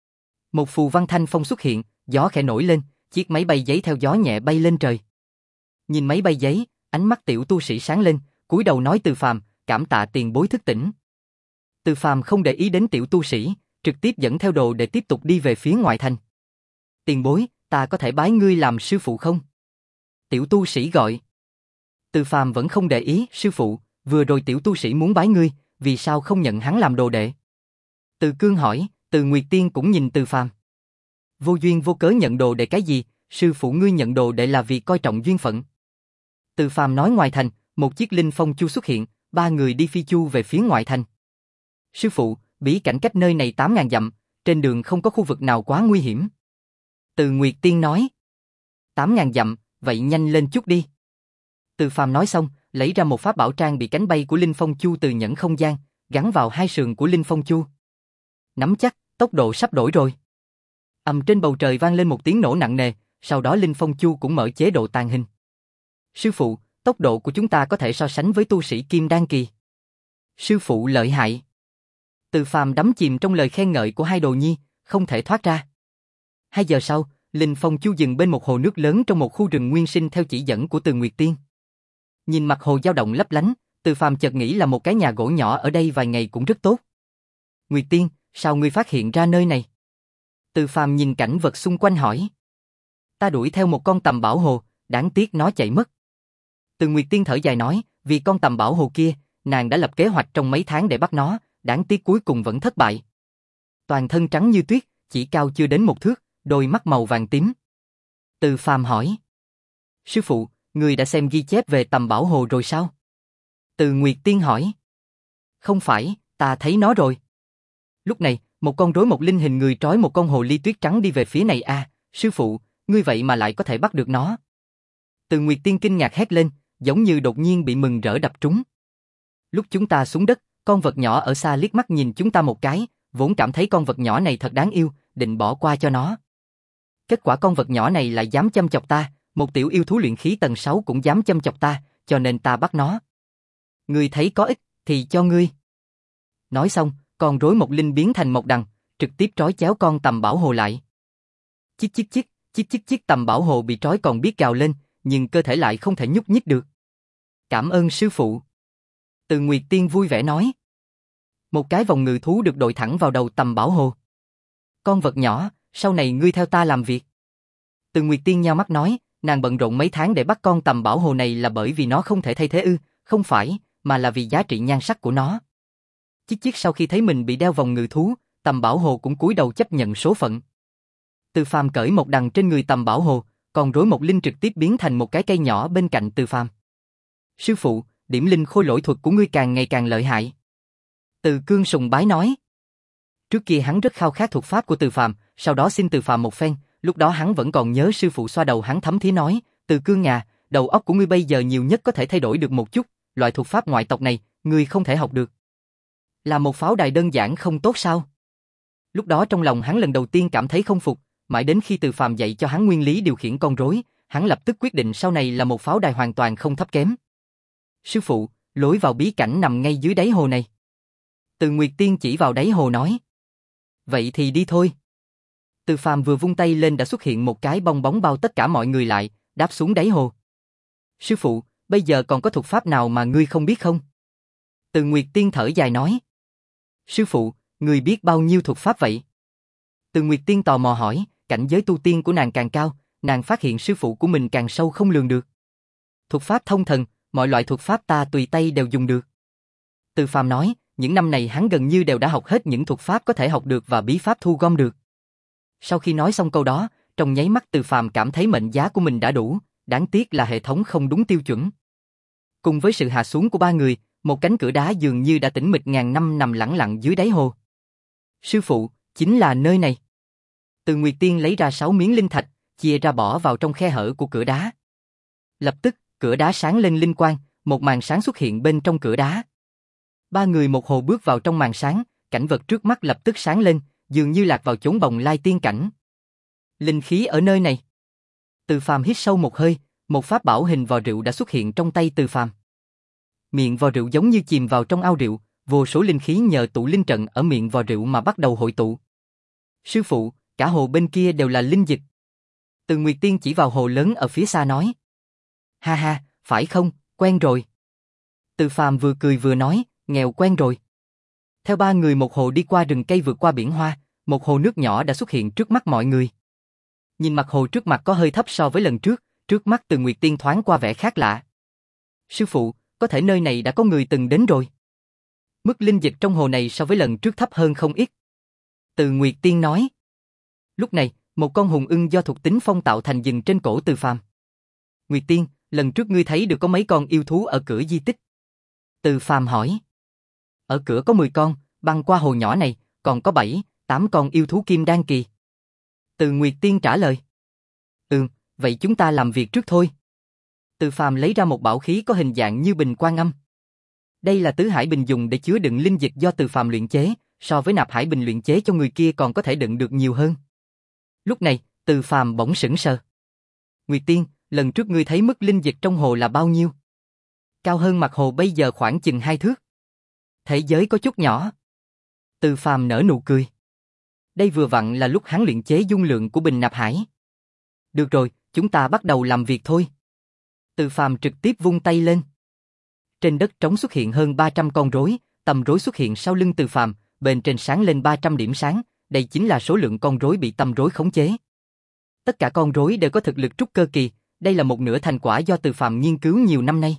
Một phù văn thanh phong xuất hiện, gió khẽ nổi lên, chiếc máy bay giấy theo gió nhẹ bay lên trời. Nhìn máy bay giấy, ánh mắt tiểu tu sĩ sáng lên, cúi đầu nói Từ Phàm, cảm tạ tiền bối thức tỉnh. Từ Phàm không để ý đến tiểu tu sĩ, trực tiếp dẫn theo đồ để tiếp tục đi về phía ngoại thành. Tiền bối, ta có thể bái ngươi làm sư phụ không? Tiểu tu sĩ gọi. Từ Phàm vẫn không để ý, sư phụ, vừa rồi tiểu tu sĩ muốn bái ngươi, vì sao không nhận hắn làm đồ đệ? Từ Cương hỏi, Từ Nguyệt Tiên cũng nhìn Từ Phàm. Vô duyên vô cớ nhận đồ đệ cái gì, sư phụ ngươi nhận đồ đệ là vì coi trọng duyên phận. Từ Phàm nói ngoài thành, một chiếc linh phong chu xuất hiện, ba người đi phi chu về phía ngoại thành. Sư phụ, bí cảnh cách nơi này tám ngàn dặm, trên đường không có khu vực nào quá nguy hiểm. Từ Nguyệt Tiên nói. tám ngàn dặm, vậy nhanh lên chút đi. Từ Phàm nói xong, lấy ra một pháp bảo trang bị cánh bay của linh phong chu từ nhẫn không gian, gắn vào hai sườn của linh phong chu. Nắm chắc, tốc độ sắp đổi rồi. Ầm, trên bầu trời vang lên một tiếng nổ nặng nề, sau đó linh phong chu cũng mở chế độ tàn hình. Sư phụ, tốc độ của chúng ta có thể so sánh với tu sĩ kim đan kỳ. Sư phụ lợi hại. Từ Phàm đắm chìm trong lời khen ngợi của hai đồ nhi, không thể thoát ra. Hai giờ sau, linh phong chu dừng bên một hồ nước lớn trong một khu rừng nguyên sinh theo chỉ dẫn của Từ Nguyệt Tiên. Nhìn mặt hồ dao động lấp lánh, Từ Phàm chợt nghĩ là một cái nhà gỗ nhỏ ở đây vài ngày cũng rất tốt. Nguyệt Tiên, sao ngươi phát hiện ra nơi này? Từ Phàm nhìn cảnh vật xung quanh hỏi. Ta đuổi theo một con tầm bảo hồ, đáng tiếc nó chạy mất. Từ Nguyệt Tiên thở dài nói, vì con tầm bảo hồ kia, nàng đã lập kế hoạch trong mấy tháng để bắt nó, đáng tiếc cuối cùng vẫn thất bại. Toàn thân trắng như tuyết, chỉ cao chưa đến một thước, đôi mắt màu vàng tím. Từ Phàm hỏi. Sư phụ, người đã xem ghi chép về tầm bảo hồ rồi sao? Từ Nguyệt Tiên hỏi. Không phải, ta thấy nó rồi. Lúc này, một con rối một linh hình người trói một con hồ ly tuyết trắng đi về phía này a, à, sư phụ, ngươi vậy mà lại có thể bắt được nó. Từ Nguyệt Tiên kinh ngạc hét lên, giống như đột nhiên bị mừng rỡ đập trúng. Lúc chúng ta xuống đất, con vật nhỏ ở xa liếc mắt nhìn chúng ta một cái, vốn cảm thấy con vật nhỏ này thật đáng yêu, định bỏ qua cho nó. Kết quả con vật nhỏ này lại dám châm chọc ta, một tiểu yêu thú luyện khí tầng sáu cũng dám châm chọc ta, cho nên ta bắt nó. Ngươi thấy có ích, thì cho ngươi. Nói xong, con rối một linh biến thành một đằng, trực tiếp trói chéo con tầm bảo hồ lại. Chích chích chích, chích chích chích, tầm bảo hồ bị trói còn biết gào lên, nhưng cơ thể lại không thể nhúc nhích được. Cảm ơn sư phụ. Từ Nguyệt Tiên vui vẻ nói. Một cái vòng ngự thú được đội thẳng vào đầu tầm bảo hồ. Con vật nhỏ, sau này ngươi theo ta làm việc. Từ Nguyệt Tiên nheo mắt nói, nàng bận rộn mấy tháng để bắt con tầm bảo hồ này là bởi vì nó không thể thay thế ư, không phải, mà là vì giá trị nhan sắc của nó. Chiếc chiếc sau khi thấy mình bị đeo vòng ngự thú, tầm bảo hồ cũng cúi đầu chấp nhận số phận. Từ Phàm cởi một đằng trên người tầm bảo hồ, còn rối một linh trực tiếp biến thành một cái cây nhỏ bên cạnh Từ Phàm. Sư phụ, điểm linh khôi lỗi thuật của ngươi càng ngày càng lợi hại. Từ Cương sùng bái nói. Trước kia hắn rất khao khát thuật pháp của Từ Phàm, sau đó xin Từ Phàm một phen, lúc đó hắn vẫn còn nhớ sư phụ xoa đầu hắn thấm thía nói, Từ Cương à, đầu óc của ngươi bây giờ nhiều nhất có thể thay đổi được một chút, loại thuật pháp ngoại tộc này, ngươi không thể học được. Là một pháo đài đơn giản không tốt sao? Lúc đó trong lòng hắn lần đầu tiên cảm thấy không phục, mãi đến khi Từ Phàm dạy cho hắn nguyên lý điều khiển con rối, hắn lập tức quyết định sau này là một pháo đài hoàn toàn không thấp kém. Sư phụ, lối vào bí cảnh nằm ngay dưới đáy hồ này. Từ Nguyệt Tiên chỉ vào đáy hồ nói. Vậy thì đi thôi. Từ Phàm vừa vung tay lên đã xuất hiện một cái bong bóng bao tất cả mọi người lại, đáp xuống đáy hồ. Sư phụ, bây giờ còn có thuật pháp nào mà ngươi không biết không? Từ Nguyệt Tiên thở dài nói. Sư phụ, ngươi biết bao nhiêu thuật pháp vậy? Từ Nguyệt Tiên tò mò hỏi, cảnh giới tu tiên của nàng càng cao, nàng phát hiện sư phụ của mình càng sâu không lường được. Thuật pháp thông thần, mọi loại thuật pháp ta tùy tay đều dùng được. Từ Phàm nói, những năm này hắn gần như đều đã học hết những thuật pháp có thể học được và bí pháp thu gom được. Sau khi nói xong câu đó, trong nháy mắt Từ Phàm cảm thấy mệnh giá của mình đã đủ, đáng tiếc là hệ thống không đúng tiêu chuẩn. Cùng với sự hạ xuống của ba người, một cánh cửa đá dường như đã tĩnh mịch ngàn năm nằm lẳng lặng dưới đáy hồ. Sư phụ, chính là nơi này. Từ Nguyệt Tiên lấy ra sáu miếng linh thạch, chia ra bỏ vào trong khe hở của cửa đá. Lập tức, cửa đá sáng lên linh quang, một màn sáng xuất hiện bên trong cửa đá. Ba người một hồ bước vào trong màn sáng, cảnh vật trước mắt lập tức sáng lên, dường như lạc vào chốn bồng lai tiên cảnh. Linh khí ở nơi này. Từ Phàm hít sâu một hơi, một pháp bảo hình vò rượu đã xuất hiện trong tay Từ Phàm. Miệng vò rượu giống như chìm vào trong ao rượu, vô số linh khí nhờ tụ linh trận ở miệng vò rượu mà bắt đầu hội tụ. Sư phụ, cả hồ bên kia đều là linh dịch. Từ Nguyệt Tiên chỉ vào hồ lớn ở phía xa nói. Ha ha, phải không, quen rồi. Từ Phàm vừa cười vừa nói, nghèo quen rồi. Theo ba người một hồ đi qua rừng cây vượt qua biển hoa, một hồ nước nhỏ đã xuất hiện trước mắt mọi người. Nhìn mặt hồ trước mặt có hơi thấp so với lần trước, trước mắt Từ Nguyệt Tiên thoáng qua vẻ khác lạ. Sư phụ, có thể nơi này đã có người từng đến rồi. Mức linh dịch trong hồ này so với lần trước thấp hơn không ít. Từ Nguyệt Tiên nói. Lúc này, một con hùng ưng do thuộc tính phong tạo thành dừng trên cổ Từ Phàm. Nguyệt Tiên, lần trước ngươi thấy được có mấy con yêu thú ở cửa di tích? Từ Phàm hỏi. Ở cửa có mười con, băng qua hồ nhỏ này, còn có bảy, tám con yêu thú kim đan kỳ. Từ Nguyệt Tiên trả lời. Ừm, vậy chúng ta làm việc trước thôi. Từ Phàm lấy ra một bảo khí có hình dạng như bình quan âm. Đây là tứ hải bình dùng để chứa đựng linh dịch do Từ Phàm luyện chế, so với nạp hải bình luyện chế cho người kia còn có thể đựng được nhiều hơn. Lúc này, Từ Phàm bỗng sững sờ. Nguyệt Tiên, lần trước ngươi thấy mức linh dịch trong hồ là bao nhiêu? Cao hơn mặt hồ bây giờ khoảng chừng hai thước. Thế giới có chút nhỏ. Từ Phàm nở nụ cười. Đây vừa vặn là lúc hắn luyện chế dung lượng của bình nạp hải. Được rồi, chúng ta bắt đầu làm việc thôi. Từ Phàm trực tiếp vung tay lên. Trên đất trống xuất hiện hơn ba trăm con rối, tầm rối xuất hiện sau lưng Từ Phàm, bên trên sáng lên ba trăm điểm sáng, đây chính là số lượng con rối bị tầm rối khống chế. Tất cả con rối đều có thực lực trúc cơ kỳ, đây là một nửa thành quả do Từ Phàm nghiên cứu nhiều năm nay.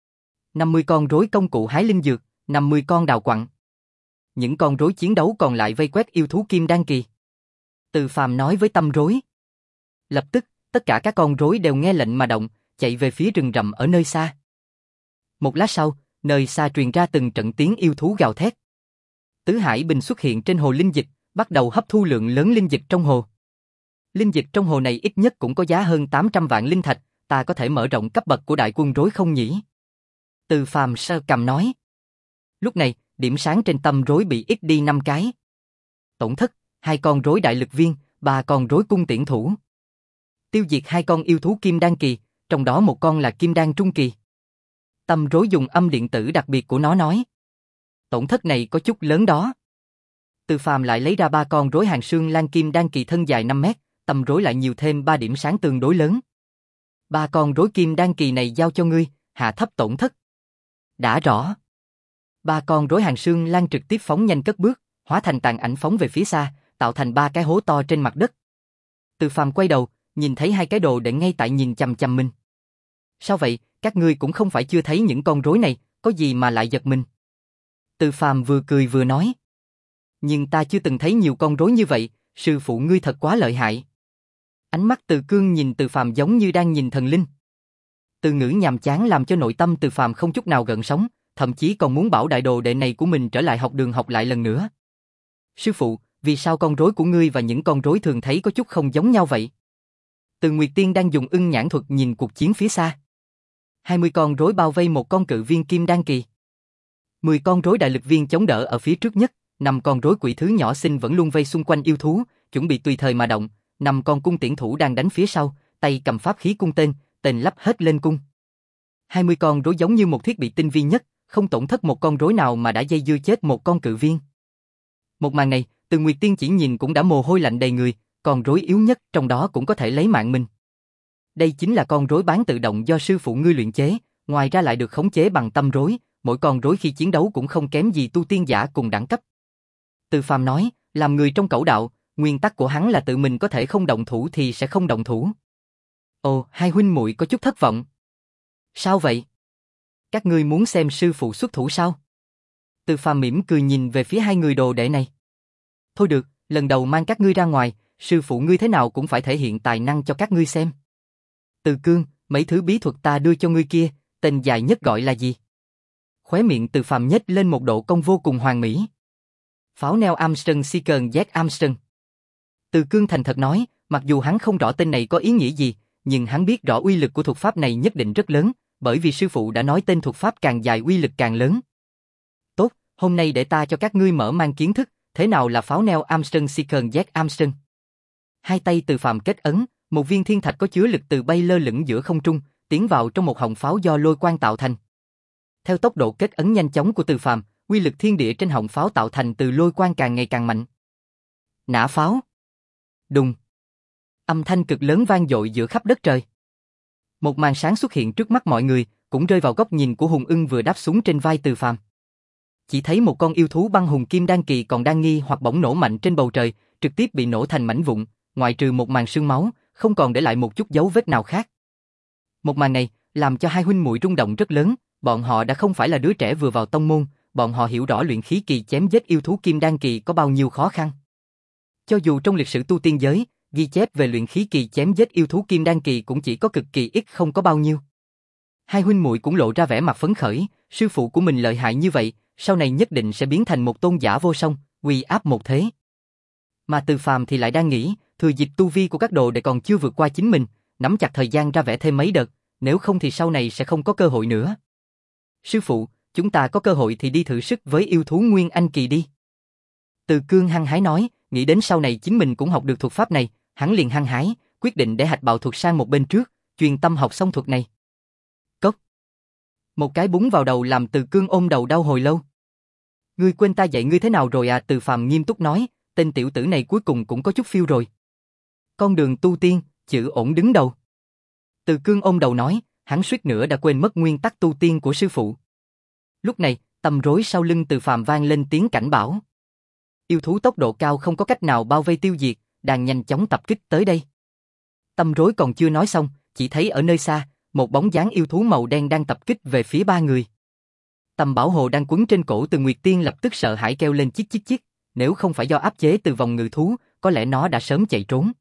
năm mươi con rối công cụ hái linh dược, năm mươi con đào quặng. Những con rối chiến đấu còn lại vây quét yêu thú kim đan kỳ. Từ Phàm nói với tâm rối. Lập tức, tất cả các con rối đều nghe lệnh mà động, chạy về phía rừng rậm ở nơi xa. Một lát sau, nơi xa truyền ra từng trận tiếng yêu thú gào thét. Tứ hải bình xuất hiện trên hồ linh dịch, bắt đầu hấp thu lượng lớn linh dịch trong hồ. Linh dịch trong hồ này ít nhất cũng có giá hơn tám trăm vạn linh thạch, ta có thể mở rộng cấp bậc của đại quân rối không nhỉ? Từ Phàm sơ cầm nói. Lúc này, điểm sáng trên tâm rối bị ít đi năm cái. Tổn thất, hai con rối đại lực viên, ba con rối cung tiễn thủ. Tiêu diệt hai con yêu thú kim đan kỳ, trong đó một con là kim đan trung kỳ. Tâm rối dùng âm điện tử đặc biệt của nó nói. Tổn thất này có chút lớn đó. Từ Phàm lại lấy ra ba con rối hàng xương lan kim đan kỳ thân dài năm mét, tâm rối lại nhiều thêm ba điểm sáng tương đối lớn. Ba con rối kim đan kỳ này giao cho ngươi, hạ thấp tổn thất. Đã rõ. Ba con rối hàng xương lan trực tiếp phóng nhanh cất bước, hóa thành tàn ảnh phóng về phía xa, tạo thành ba cái hố to trên mặt đất. Từ Phàm quay đầu, nhìn thấy hai cái đồ để ngay tại nhìn chằm chằm mình. Sao vậy, các ngươi cũng không phải chưa thấy những con rối này, có gì mà lại giật mình? Từ Phàm vừa cười vừa nói. Nhưng ta chưa từng thấy nhiều con rối như vậy, sư phụ ngươi thật quá lợi hại. Ánh mắt Từ Cương nhìn Từ Phàm giống như đang nhìn thần linh. Từ ngữ nhàm chán làm cho nội tâm Từ Phàm không chút nào gợn sóng, thậm chí còn muốn bảo đại đồ đệ này của mình trở lại học đường học lại lần nữa. Sư phụ, vì sao con rối của ngươi và những con rối thường thấy có chút không giống nhau vậy? Từ Nguyệt Tiên đang dùng ưng nhãn thuật nhìn cuộc chiến phía xa. hai mươi con rối bao vây một con cự viên kim đan kỳ. mười con rối đại lực viên chống đỡ ở phía trước nhất, năm con rối quỷ thứ nhỏ xinh vẫn luôn vây xung quanh yêu thú, chuẩn bị tùy thời mà động, năm con cung tiễn thủ đang đánh phía sau, tay cầm pháp khí cung tên, tên lắp hết lên cung. hai mươi con rối giống như một thiết bị tinh vi nhất, không tổn thất một con rối nào mà đã dây dưa chết một con cự viên. Một màn này, Từ Nguyệt Tiên chỉ nhìn cũng đã mồ hôi lạnh đầy người, con rối yếu nhất trong đó cũng có thể lấy mạng mình. Đây chính là con rối bán tự động do sư phụ ngươi luyện chế, ngoài ra lại được khống chế bằng tâm rối, mỗi con rối khi chiến đấu cũng không kém gì tu tiên giả cùng đẳng cấp. Từ Phàm nói, làm người trong cẩu đạo, nguyên tắc của hắn là tự mình có thể không động thủ thì sẽ không động thủ. Ồ, hai huynh muội có chút thất vọng. Sao vậy? Các ngươi muốn xem sư phụ xuất thủ sao? Từ Phàm mỉm cười nhìn về phía hai người đồ đệ này. Thôi được, lần đầu mang các ngươi ra ngoài, sư phụ ngươi thế nào cũng phải thể hiện tài năng cho các ngươi xem. Từ Cương, mấy thứ bí thuật ta đưa cho ngươi kia, tên dài nhất gọi là gì? Khóe miệng Từ Phàm nhếch lên một độ cong vô cùng hoàn mỹ. Pháo neo Armstrong Seeker Z Armstrong. Từ Cương thành thật nói, mặc dù hắn không rõ tên này có ý nghĩa gì, nhưng hắn biết rõ uy lực của thuật pháp này nhất định rất lớn, bởi vì sư phụ đã nói tên thuật pháp càng dài uy lực càng lớn. Tốt, hôm nay để ta cho các ngươi mở mang kiến thức, thế nào là pháo neo Armstrong Seeker Z Armstrong. Hai tay Từ Phàm kết ấn, một viên thiên thạch có chứa lực từ bay lơ lửng giữa không trung, tiến vào trong một họng pháo do lôi quang tạo thành. Theo tốc độ kết ấn nhanh chóng của Từ Phàm, uy lực thiên địa trên họng pháo tạo thành từ lôi quang càng ngày càng mạnh. Nã pháo. Đùng. Âm thanh cực lớn vang dội giữa khắp đất trời. Một màn sáng xuất hiện trước mắt mọi người, cũng rơi vào góc nhìn của Hùng Ưng vừa đáp xuống trên vai Từ Phàm. chỉ thấy một con yêu thú băng hùng kim đan kỳ còn đang nghi hoặc bỗng nổ mạnh trên bầu trời, trực tiếp bị nổ thành mảnh vụn, ngoại trừ một màn sương máu, không còn để lại một chút dấu vết nào khác. Một màn này làm cho hai huynh muội rung động rất lớn, bọn họ đã không phải là đứa trẻ vừa vào tông môn, bọn họ hiểu rõ luyện khí kỳ chém giết yêu thú kim đan kỳ có bao nhiêu khó khăn. Cho dù trong lịch sử tu tiên giới, ghi chép về luyện khí kỳ chém giết yêu thú kim đan kỳ cũng chỉ có cực kỳ ít không có bao nhiêu. Hai huynh muội cũng lộ ra vẻ mặt phấn khởi, sư phụ của mình lợi hại như vậy, sau này nhất định sẽ biến thành một tôn giả vô song, uy áp một thế. Mà Từ Phàm thì lại đang nghĩ, thừa dịp tu vi của các đồ đệ còn chưa vượt qua chính mình, nắm chặt thời gian ra vẻ thêm mấy đợt, nếu không thì sau này sẽ không có cơ hội nữa. Sư phụ, chúng ta có cơ hội thì đi thử sức với yêu thú Nguyên Anh kỳ đi. Từ Cương hăng hái nói, nghĩ đến sau này chính mình cũng học được thuật pháp này, hắn liền hăng hái, quyết định để hạch bạo thuật sang một bên trước, chuyên tâm học xong thuật này. Cốc. Một cái búng vào đầu làm Từ Cương ôm đầu đau hồi lâu. Ngươi quên ta dạy ngươi thế nào rồi à? Từ Phàm nghiêm túc nói, tên tiểu tử này cuối cùng cũng có chút phiêu rồi. Con đường tu tiên, chữ ổn đứng đầu. Từ Cương ôm đầu nói, hắn suýt nữa đã quên mất nguyên tắc tu tiên của sư phụ. Lúc này, tầm rối sau lưng Từ Phàm vang lên tiếng cảnh bảo. Yêu thú tốc độ cao không có cách nào bao vây tiêu diệt, đang nhanh chóng tập kích tới đây. Tầm rối còn chưa nói xong, chỉ thấy ở nơi xa, một bóng dáng yêu thú màu đen đang tập kích về phía ba người. Tầm bảo hộ đang quấn trên cổ Từ Nguyệt Tiên lập tức sợ hãi kêu lên chít chít chít, nếu không phải do áp chế từ vòng ngự thú, có lẽ nó đã sớm chạy trốn.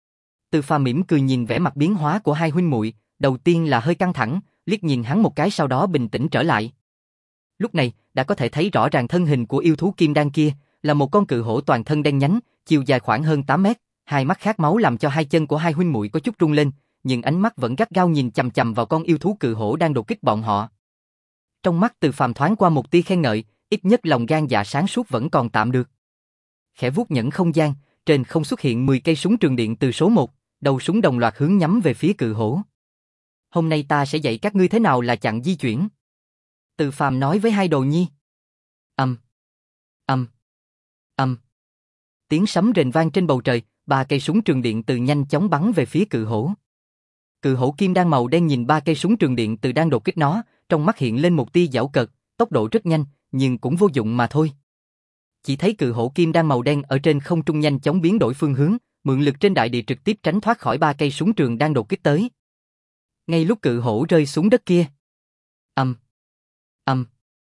Từ Phàm mỉm cười nhìn vẻ mặt biến hóa của hai huynh muội, đầu tiên là hơi căng thẳng, liếc nhìn hắn một cái sau đó bình tĩnh trở lại. Lúc này, đã có thể thấy rõ ràng thân hình của yêu thú kim đan kia, là một con cự hổ toàn thân đen nhánh, chiều dài khoảng hơn tám mét, hai mắt khát máu làm cho hai chân của hai huynh muội có chút rung lên, nhưng ánh mắt vẫn gắt gao nhìn chằm chằm vào con yêu thú cự hổ đang đột kích bọn họ. Trong mắt Từ Phàm thoáng qua một tia khen ngợi, ít nhất lòng gan dạ sáng suốt vẫn còn tạm được. Khẽ vuốt nhẫn không gian, trên không xuất hiện mười cây súng trường điện từ số một, đầu súng đồng loạt hướng nhắm về phía cự hổ. Hôm nay ta sẽ dạy các ngươi thế nào là chặn di chuyển. Từ Phàm nói với hai đồ nhi. Ầm, ầm, ầm. Tiếng sấm rền vang trên bầu trời, ba cây súng trường điện từ nhanh chóng bắn về phía cự hổ. Cự hổ kim đan màu đen nhìn ba cây súng trường điện từ đang đột kích nó, trong mắt hiện lên một tia giảo cợt, tốc độ rất nhanh, nhưng cũng vô dụng mà thôi. Chỉ thấy cự hổ kim đan màu đen ở trên không trung nhanh chóng biến đổi phương hướng, mượn lực trên đại địa trực tiếp tránh thoát khỏi ba cây súng trường đang đột kích tới. Ngay lúc cự hổ rơi xuống đất kia, ầm, ầm,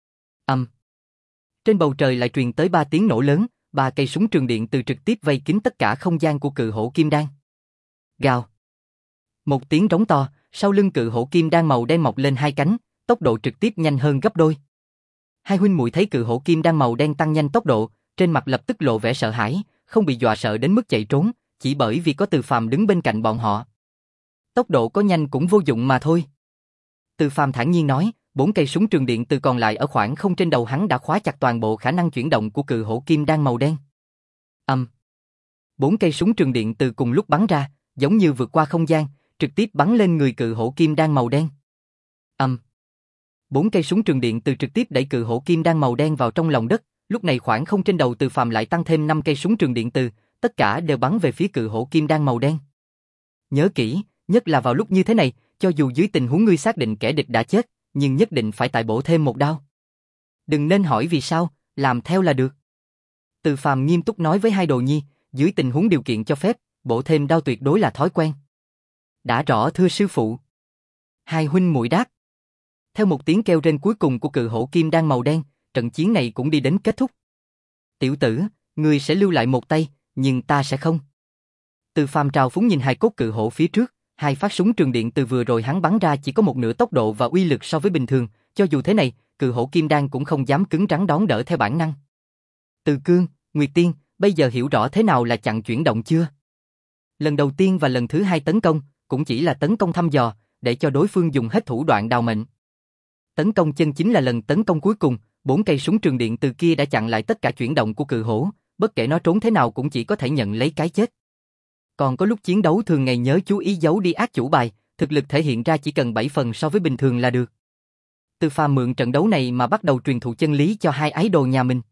ầm. Trên bầu trời lại truyền tới ba tiếng nổ lớn, ba cây súng trường điện từ trực tiếp vây kín tất cả không gian của cự hổ kim đan. Gào. Một tiếng rống to, sau lưng cự hổ kim đan màu đen mọc lên hai cánh, tốc độ trực tiếp nhanh hơn gấp đôi. Hai huynh muội thấy cự hổ kim đan màu đen tăng nhanh tốc độ, trên mặt lập tức lộ vẻ sợ hãi, không bị dọa sợ đến mức chạy trốn, chỉ bởi vì có Từ Phàm đứng bên cạnh bọn họ. Tốc độ có nhanh cũng vô dụng mà thôi. Từ Phàm thản nhiên nói, bốn cây súng trường điện từ còn lại ở khoảng không trên đầu hắn đã khóa chặt toàn bộ khả năng chuyển động của cự hổ kim đan màu đen. Ầm. Um. Bốn cây súng trường điện từ cùng lúc bắn ra, giống như vượt qua không gian, trực tiếp bắn lên người cự hổ kim đan màu đen. Ầm. Um. Bốn cây súng trường điện từ trực tiếp đẩy cự hổ kim đan màu đen vào trong lòng đất, lúc này khoảng không trên đầu Từ Phàm lại tăng thêm năm cây súng trường điện từ, tất cả đều bắn về phía cự hổ kim đan màu đen. Nhớ kỹ, nhất là vào lúc như thế này, cho dù dưới tình huống ngươi xác định kẻ địch đã chết, nhưng nhất định phải tại bổ thêm một đao. Đừng nên hỏi vì sao, làm theo là được. Từ Phàm nghiêm túc nói với hai đồ nhi, dưới tình huống điều kiện cho phép, bổ thêm đao tuyệt đối là thói quen. Đã rõ thưa sư phụ. Hai huynh muội đáp. Theo một tiếng kêu rên cuối cùng của cự hổ kim đan màu đen, trận chiến này cũng đi đến kết thúc. Tiểu tử, ngươi sẽ lưu lại một tay, nhưng ta sẽ không. Từ Phàm trào phúng nhìn hai cốt cự hổ phía trước, hai phát súng trường điện từ vừa rồi hắn bắn ra chỉ có một nửa tốc độ và uy lực so với bình thường, cho dù thế này, cự hổ kim đan cũng không dám cứng rắn đón đỡ theo bản năng. Từ Cương, Nguyệt Tiên, bây giờ hiểu rõ thế nào là chặn chuyển động chưa? Lần đầu tiên và lần thứ hai tấn công, cũng chỉ là tấn công thăm dò, để cho đối phương dùng hết thủ đoạn đào mệnh. Tấn công chân chính là lần tấn công cuối cùng, bốn cây súng trường điện từ kia đã chặn lại tất cả chuyển động của cự hổ, bất kể nó trốn thế nào cũng chỉ có thể nhận lấy cái chết. Còn có lúc chiến đấu thường ngày nhớ chú ý giấu đi ác chủ bài, thực lực thể hiện ra chỉ cần bảy phần so với bình thường là được. Từ Phàm mượn trận đấu này mà bắt đầu truyền thụ chân lý cho hai ái đồ nhà mình.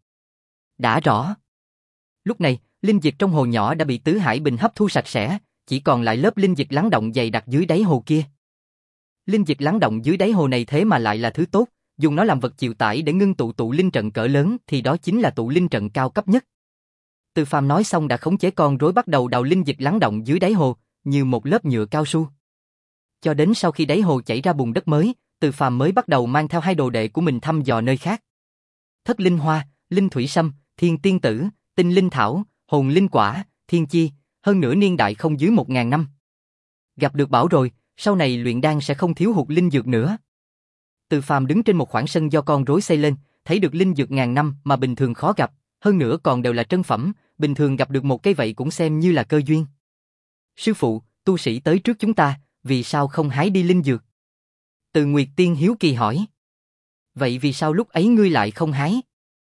Đã rõ. Lúc này, linh dịch trong hồ nhỏ đã bị Tứ Hải Bình hấp thu sạch sẽ, chỉ còn lại lớp linh dịch lắng động dày đặc dưới đáy hồ kia. Linh dịch lắng động dưới đáy hồ này thế mà lại là thứ tốt, dùng nó làm vật chịu tải để ngưng tụ tụ linh trận cỡ lớn thì đó chính là tụ linh trận cao cấp nhất. Từ Phàm nói xong đã khống chế con rối bắt đầu đào linh dịch lắng động dưới đáy hồ, như một lớp nhựa cao su. Cho đến sau khi đáy hồ chảy ra bùn đất mới, Từ Phàm mới bắt đầu mang theo hai đồ đệ của mình thăm dò nơi khác. Thất linh hoa, linh thủy sâm, thiên tiên tử, tinh linh thảo, hồn linh quả, thiên chi, hơn nữa niên đại không dưới một ngàn năm. Gặp được bảo rồi, sau này luyện đan sẽ không thiếu hụt linh dược nữa. Từ Phàm đứng trên một khoảng sân do con rối xây lên, thấy được linh dược ngàn năm mà bình thường khó gặp, hơn nữa còn đều là trân phẩm, bình thường gặp được một cây vậy cũng xem như là cơ duyên. Sư phụ, tu sĩ tới trước chúng ta, vì sao không hái đi linh dược? Từ Nguyệt Tiên hiếu kỳ hỏi. Vậy vì sao lúc ấy ngươi lại không hái?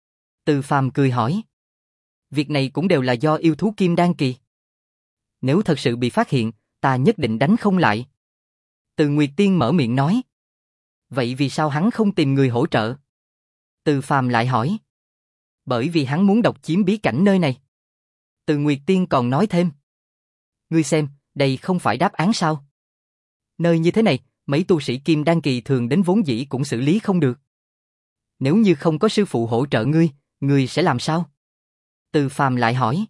Từ Phàm cười hỏi. Việc này cũng đều là do yêu thú kim đan kỳ. Nếu thật sự bị phát hiện, ta nhất định đánh không lại. Từ Nguyệt Tiên mở miệng nói. Vậy vì sao hắn không tìm người hỗ trợ? Từ Phàm lại hỏi. Bởi vì hắn muốn độc chiếm bí cảnh nơi này. Từ Nguyệt Tiên còn nói thêm. Ngươi xem, đây không phải đáp án sao? Nơi như thế này, mấy tu sĩ kim đan kỳ thường đến vốn dĩ cũng xử lý không được. Nếu như không có sư phụ hỗ trợ ngươi, ngươi sẽ làm sao? Từ Phàm lại hỏi.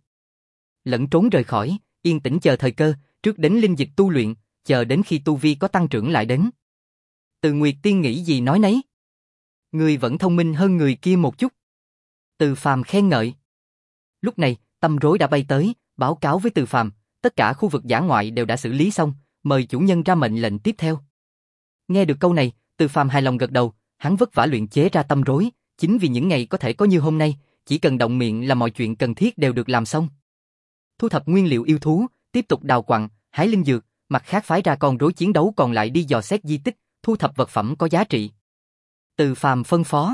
Lẫn trốn rời khỏi, yên tĩnh chờ thời cơ, trước đến linh dịch tu luyện, chờ đến khi tu vi có tăng trưởng lại đến. Từ Nguyệt Tiên nghĩ gì nói nấy. Ngươi vẫn thông minh hơn người kia một chút. Từ Phàm khen ngợi. Lúc này, Tâm Rối đã bay tới, báo cáo với Từ Phàm, tất cả khu vực dã ngoại đều đã xử lý xong, mời chủ nhân ra mệnh lệnh tiếp theo. Nghe được câu này, Từ Phàm hài lòng gật đầu, hắn vất vả luyện chế ra Tâm Rối, chính vì những ngày có thể có như hôm nay, chỉ cần động miệng là mọi chuyện cần thiết đều được làm xong. Thu thập nguyên liệu yêu thú, tiếp tục đào quặng, hái linh dược, mặt khác phái ra con rối chiến đấu còn lại đi dò xét di tích, thu thập vật phẩm có giá trị. Từ Phàm phân phó.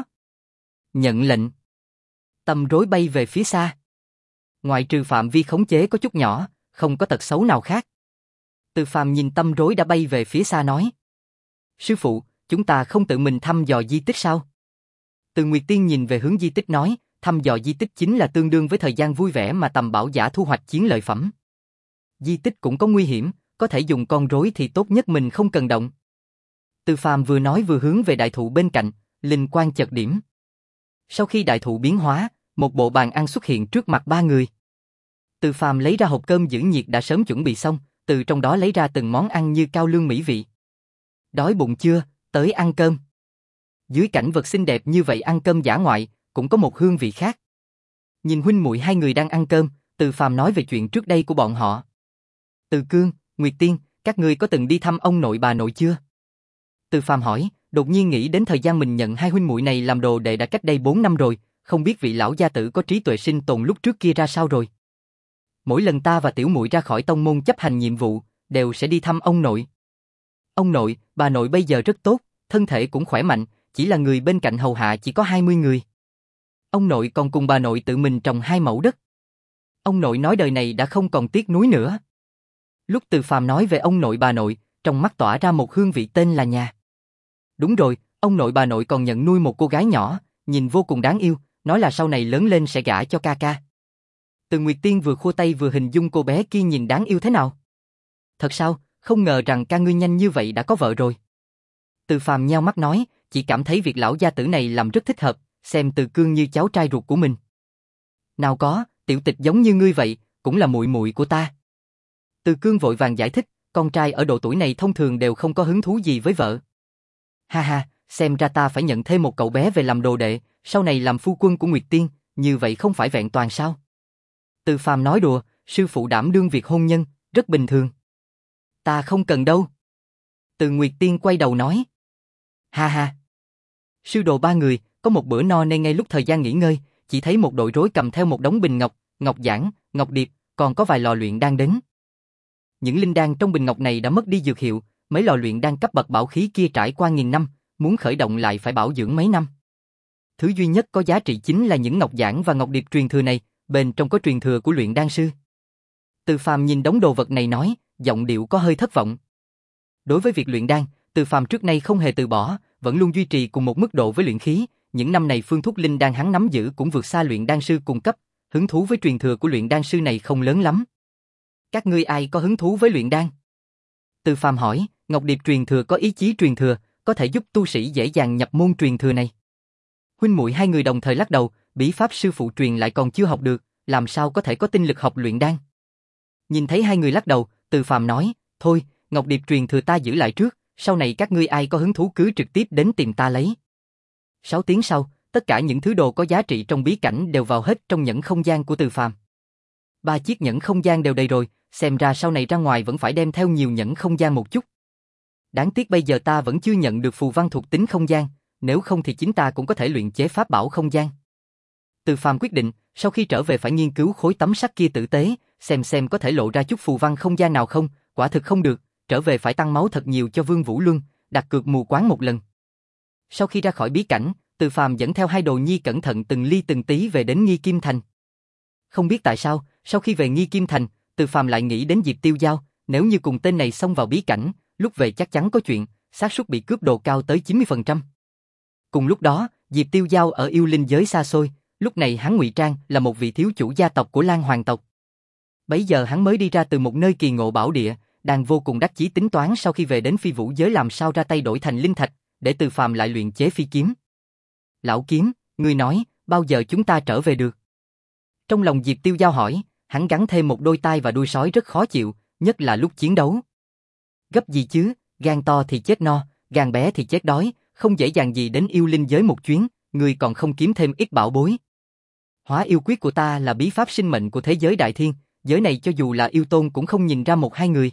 Nhận lệnh. Tâm Rối bay về phía xa. Ngoại trừ phạm vi khống chế có chút nhỏ, không có tật xấu nào khác. Từ Phàm nhìn Tâm Rối đã bay về phía xa nói. Sư phụ, chúng ta không tự mình thăm dò di tích sao? Từ Nguyệt Tiên nhìn về hướng di tích nói, thăm dò di tích chính là tương đương với thời gian vui vẻ mà tầm bảo giả thu hoạch chiến lợi phẩm. Di tích cũng có nguy hiểm, có thể dùng con rối thì tốt nhất mình không cần động. Từ Phàm vừa nói vừa hướng về đại thụ bên cạnh, linh quang chợt điểm. Sau khi đại thụ biến hóa, một bộ bàn ăn xuất hiện trước mặt ba người. Từ Phàm lấy ra hộp cơm giữ nhiệt đã sớm chuẩn bị xong, từ trong đó lấy ra từng món ăn như cao lương mỹ vị. Đói bụng chưa, tới ăn cơm. Dưới cảnh vật xinh đẹp như vậy ăn cơm dã ngoại, cũng có một hương vị khác. Nhìn huynh muội hai người đang ăn cơm, Từ Phàm nói về chuyện trước đây của bọn họ. Từ Cương, Nguyệt Tiên, các ngươi có từng đi thăm ông nội bà nội chưa? Từ Phàm hỏi, đột nhiên nghĩ đến thời gian mình nhận hai huynh muội này làm đồ đệ đã cách đây bốn năm rồi, không biết vị lão gia tử có trí tuệ sinh tồn lúc trước kia ra sao rồi. Mỗi lần ta và tiểu muội ra khỏi tông môn chấp hành nhiệm vụ, đều sẽ đi thăm ông nội. Ông nội, bà nội bây giờ rất tốt, thân thể cũng khỏe mạnh, chỉ là người bên cạnh hầu hạ chỉ có hai mươi người. Ông nội còn cùng bà nội tự mình trồng hai mẫu đất. Ông nội nói đời này đã không còn tiếc nuối nữa. Lúc Từ Phàm nói về ông nội bà nội, trong mắt tỏa ra một hương vị tên là nhà. Đúng rồi, ông nội bà nội còn nhận nuôi một cô gái nhỏ, nhìn vô cùng đáng yêu, nói là sau này lớn lên sẽ gả cho ca ca. Từ Nguyệt Tiên vừa khua tay vừa hình dung cô bé kia nhìn đáng yêu thế nào. Thật sao, không ngờ rằng ca ngươi nhanh như vậy đã có vợ rồi. Từ Phàm nheo mắt nói, chỉ cảm thấy việc lão gia tử này làm rất thích hợp, xem Từ Cương như cháu trai ruột của mình. Nào có, tiểu tịch giống như ngươi vậy, cũng là muội muội của ta. Từ Cương vội vàng giải thích, con trai ở độ tuổi này thông thường đều không có hứng thú gì với vợ. Ha ha, xem ra ta phải nhận thêm một cậu bé về làm đồ đệ, sau này làm phu quân của Nguyệt Tiên, như vậy không phải vẹn toàn sao? Từ Phàm nói đùa, sư phụ đảm đương việc hôn nhân, rất bình thường. Ta không cần đâu. Từ Nguyệt Tiên quay đầu nói. Ha ha. Sư đồ ba người, có một bữa no nên ngay lúc thời gian nghỉ ngơi, chỉ thấy một đội rối cầm theo một đống bình ngọc, ngọc giản, ngọc điệp, còn có vài lò luyện đan đến. Những linh đan trong bình ngọc này đã mất đi dược hiệu, mấy lò luyện đan cấp bậc bảo khí kia trải qua nghìn năm, muốn khởi động lại phải bảo dưỡng mấy năm. Thứ duy nhất có giá trị chính là những ngọc giản và ngọc điệp truyền thừa này, bên trong có truyền thừa của luyện đan sư. Từ Phàm nhìn đống đồ vật này nói, giọng điệu có hơi thất vọng. Đối với việc luyện đan, Từ Phàm trước nay không hề từ bỏ, vẫn luôn duy trì cùng một mức độ với luyện khí, những năm này phương thuốc linh đan hắn nắm giữ cũng vượt xa luyện đan sư cung cấp, hứng thú với truyền thừa của luyện đan sư này không lớn lắm. Các ngươi ai có hứng thú với luyện đan? Từ Phàm hỏi, ngọc điệp truyền thừa có ý chí truyền thừa, có thể giúp tu sĩ dễ dàng nhập môn truyền thừa này. Huynh muội hai người đồng thời lắc đầu, bí pháp sư phụ truyền lại còn chưa học được, làm sao có thể có tinh lực học luyện đan. Nhìn thấy hai người lắc đầu, Từ Phàm nói, thôi, ngọc điệp truyền thừa ta giữ lại trước, sau này các ngươi ai có hứng thú cứ trực tiếp đến tìm ta lấy. Sáu tiếng sau, tất cả những thứ đồ có giá trị trong bí cảnh đều vào hết trong nhẫn không gian của Từ Phàm. Ba chiếc nhẫn không gian đều đầy rồi, xem ra sau này ra ngoài vẫn phải đem theo nhiều nhẫn không gian một chút. Đáng tiếc bây giờ ta vẫn chưa nhận được phù văn thuộc tính không gian, nếu không thì chính ta cũng có thể luyện chế pháp bảo không gian. Từ Phàm quyết định, sau khi trở về phải nghiên cứu khối tấm sắt kia tử tế, xem xem có thể lộ ra chút phù văn không gian nào không, quả thực không được, trở về phải tăng máu thật nhiều cho Vương Vũ Luân, đặt cược mù quáng một lần. Sau khi ra khỏi bí cảnh, Từ Phàm dẫn theo hai đồ nhi cẩn thận từng ly từng tí về đến Nghi Kim Thành. Không biết tại sao, sau khi về Nghi Kim Thành, Từ Phàm lại nghĩ đến Diệp Tiêu Giao, nếu như cùng tên này xông vào bí cảnh, lúc về chắc chắn có chuyện, xác suất bị cướp đồ cao tới chín mươi phần trăm. Cùng lúc đó, Diệp Tiêu Giao ở yêu linh giới xa xôi, lúc này hắn ngụy trang là một vị thiếu chủ gia tộc của Lan Hoàng tộc. Bấy giờ hắn mới đi ra từ một nơi kỳ ngộ bảo địa, đang vô cùng đắc chí tính toán sau khi về đến phi vũ giới làm sao ra tay đổi thành linh thạch, để Từ Phàm lại luyện chế phi kiếm. Lão kiếm, ngươi nói, bao giờ chúng ta trở về được? Trong lòng Diệp Tiêu Giao hỏi, hắn gắn thêm một đôi tai và đuôi sói rất khó chịu, nhất là lúc chiến đấu. Gấp gì chứ, gan to thì chết no, gan bé thì chết đói, không dễ dàng gì đến yêu linh giới một chuyến, ngươi còn không kiếm thêm ít bảo bối. Hóa yêu quyết của ta là bí pháp sinh mệnh của thế giới đại thiên, giới này cho dù là yêu tôn cũng không nhìn ra một hai người.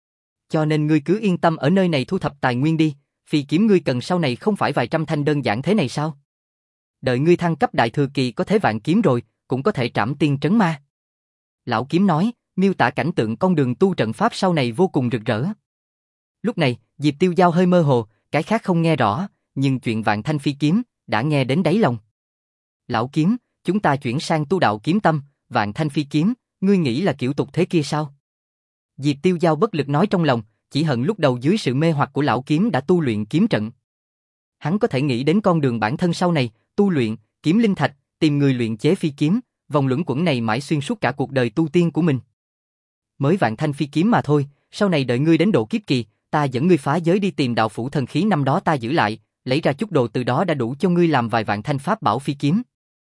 Cho nên ngươi cứ yên tâm ở nơi này thu thập tài nguyên đi, phi kiếm ngươi cần sau này không phải vài trăm thanh đơn giản thế này sao? Đợi ngươi thăng cấp đại thừa kỳ có thế vạn kiếm rồi, cũng có thể trảm tiên trấn ma. Lão kiếm nói, miêu tả cảnh tượng con đường tu trận pháp sau này vô cùng rực rỡ. Lúc này, Diệp Tiêu Giao hơi mơ hồ, cái khác không nghe rõ, nhưng chuyện vạn thanh phi kiếm đã nghe đến đáy lòng. Lão kiếm, chúng ta chuyển sang tu đạo kiếm tâm, vạn thanh phi kiếm, ngươi nghĩ là kiểu tục thế kia sao? Diệp Tiêu Giao bất lực nói trong lòng, chỉ hận lúc đầu dưới sự mê hoặc của lão kiếm đã tu luyện kiếm trận. Hắn có thể nghĩ đến con đường bản thân sau này, tu luyện, kiếm linh thạch, tìm người luyện chế phi kiếm, vòng luẩn quẩn này mãi xuyên suốt cả cuộc đời tu tiên của mình. Mới vạn thanh phi kiếm mà thôi, sau này đợi ngươi đến độ kiếp kỳ, ta dẫn ngươi phá giới đi tìm đạo phủ thần khí năm đó ta giữ lại, lấy ra chút đồ từ đó đã đủ cho ngươi làm vài vạn thanh pháp bảo phi kiếm.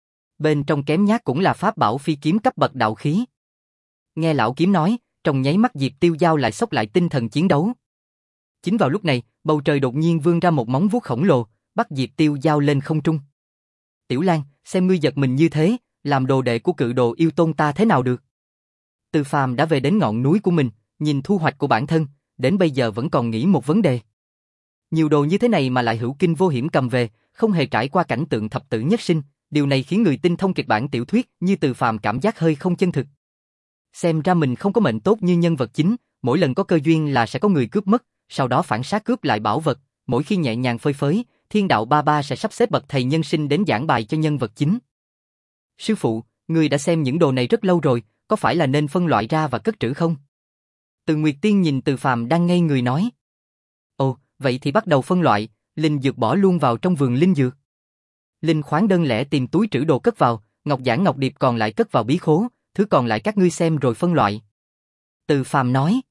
Bên trong kém nhát cũng là pháp bảo phi kiếm cấp bậc đạo khí. Nghe lão kiếm nói, trong nháy mắt Diệp Tiêu Giao lại xốc lại tinh thần chiến đấu. Chính vào lúc này, bầu trời đột nhiên vươn ra một móng vuốt khổng lồ, bắt Diệp Tiêu Giao lên không trung. Tiểu Lan, xem ngươi giật mình như thế, làm đồ đệ của cự đồ yêu tôn ta thế nào được? Từ Phàm đã về đến ngọn núi của mình, nhìn thu hoạch của bản thân, đến bây giờ vẫn còn nghĩ một vấn đề. Nhiều đồ như thế này mà lại hữu kinh vô hiểm cầm về, không hề trải qua cảnh tượng thập tử nhất sinh, điều này khiến người tinh thông kịch bản tiểu thuyết như Từ Phàm cảm giác hơi không chân thực. Xem ra mình không có mệnh tốt như nhân vật chính, mỗi lần có cơ duyên là sẽ có người cướp mất, sau đó phản sát cướp lại bảo vật, mỗi khi nhẹ nhàng phơi phới, Thiên Đạo Ba Ba sẽ sắp xếp bậc thầy nhân sinh đến giảng bài cho nhân vật chính. Sư phụ, người đã xem những đồ này rất lâu rồi, có phải là nên phân loại ra và cất trữ không? Từ Nguyệt Tiên nhìn Từ Phàm đang ngây người nói. Ồ, vậy thì bắt đầu phân loại, linh dược bỏ luôn vào trong vườn linh dược. Linh khoáng đơn lẻ tìm túi trữ đồ cất vào, ngọc giản ngọc điệp còn lại cất vào bí khố, thứ còn lại các ngươi xem rồi phân loại. Từ Phàm nói.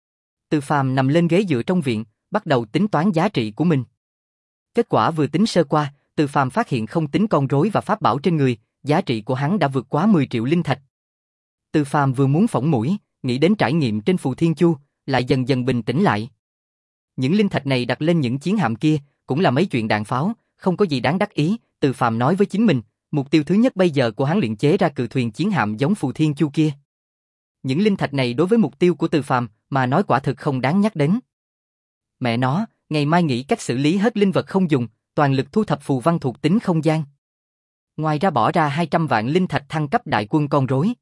Từ Phàm nằm lên ghế dựa trong viện, bắt đầu tính toán giá trị của mình. Kết quả vừa tính sơ qua, Từ Phàm phát hiện không tính con rối và pháp bảo trên người, giá trị của hắn đã vượt quá mười triệu linh thạch. Từ Phàm vừa muốn phỏng mũi, nghĩ đến trải nghiệm trên Phù Thiên Chu, lại dần dần bình tĩnh lại. Những linh thạch này đặt lên những chiến hạm kia, cũng là mấy chuyện đạn pháo, không có gì đáng đắc ý. Từ Phàm nói với chính mình, mục tiêu thứ nhất bây giờ của hắn luyện chế ra cự thuyền chiến hạm giống Phù Thiên Chu kia. Những linh thạch này đối với mục tiêu của Từ Phàm mà nói quả thực không đáng nhắc đến. Mẹ nó, ngày mai nghĩ cách xử lý hết linh vật không dùng, toàn lực thu thập phù văn thuộc tính không gian. Ngoài ra bỏ ra hai trăm vạn linh thạch thăng cấp đại quân con rối.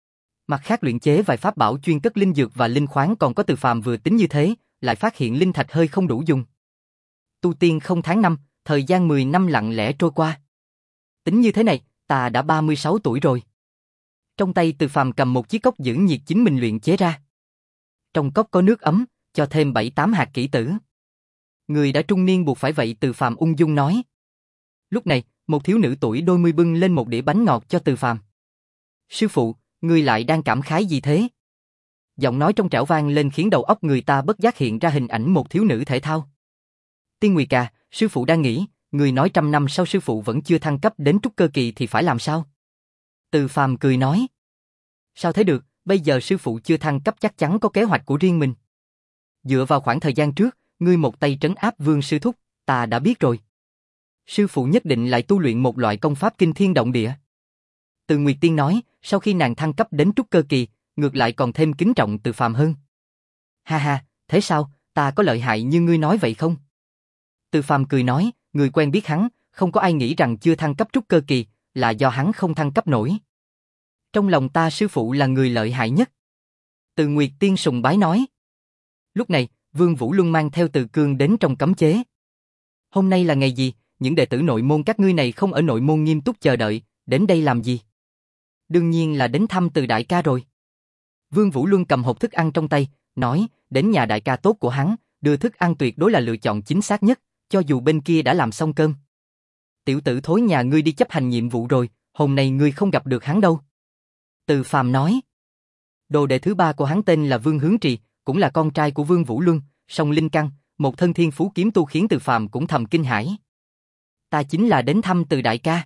Mặt khác luyện chế vài pháp bảo chuyên cất linh dược và linh khoáng còn có Từ Phàm vừa tính như thế, lại phát hiện linh thạch hơi không đủ dùng. Tu tiên không tháng năm, thời gian mười năm lặng lẽ trôi qua. Tính như thế này, ta đã ba mươi sáu tuổi rồi. Trong tay Từ Phàm cầm một chiếc cốc giữ nhiệt chính mình luyện chế ra. Trong cốc có nước ấm, cho thêm bảy tám hạt kỷ tử. Người đã trung niên buộc phải vậy, Từ Phàm ung dung nói. Lúc này, một thiếu nữ tuổi đôi mươi bưng lên một đĩa bánh ngọt cho Từ Phàm. Sư phụ, ngươi lại đang cảm khái gì thế? Giọng nói trong trẻo vang lên khiến đầu óc người ta bất giác hiện ra hình ảnh một thiếu nữ thể thao. Tiên Nguyệt à, sư phụ đang nghĩ, người nói trăm năm sau sư phụ vẫn chưa thăng cấp đến trúc cơ kỳ thì phải làm sao? Từ Phàm cười nói. Sao thế được, bây giờ sư phụ chưa thăng cấp chắc chắn có kế hoạch của riêng mình. Dựa vào khoảng thời gian trước, ngươi một tay trấn áp Vương sư thúc, ta đã biết rồi. Sư phụ nhất định lại tu luyện một loại công pháp kinh thiên động địa. Từ Nguyệt Tiên nói, sau khi nàng thăng cấp đến trúc cơ kỳ, ngược lại còn thêm kính trọng Từ Phàm hơn. Ha ha, thế sao, ta có lợi hại như ngươi nói vậy không? Từ Phàm cười nói, người quen biết hắn, không có ai nghĩ rằng chưa thăng cấp trúc cơ kỳ, là do hắn không thăng cấp nổi. Trong lòng ta sư phụ là người lợi hại nhất. Từ Nguyệt Tiên sùng bái nói. Lúc này, Vương Vũ Luân mang theo Từ Cương đến trong cấm chế. Hôm nay là ngày gì, những đệ tử nội môn các ngươi này không ở nội môn nghiêm túc chờ đợi, đến đây làm gì? Đương nhiên là đến thăm Từ đại ca rồi. Vương Vũ Luân cầm hộp thức ăn trong tay, nói, đến nhà đại ca tốt của hắn, đưa thức ăn tuyệt đối là lựa chọn chính xác nhất, cho dù bên kia đã làm xong cơm. Tiểu tử thối nhà ngươi đi chấp hành nhiệm vụ rồi, hôm nay ngươi không gặp được hắn đâu. Từ Phàm nói. Đồ đệ thứ ba của hắn tên là Vương Hướng Trì, cũng là con trai của Vương Vũ Luân, song linh căn, một thân thiên phú kiếm tu khiến Từ Phàm cũng thầm kinh hãi. Ta chính là đến thăm Từ đại ca.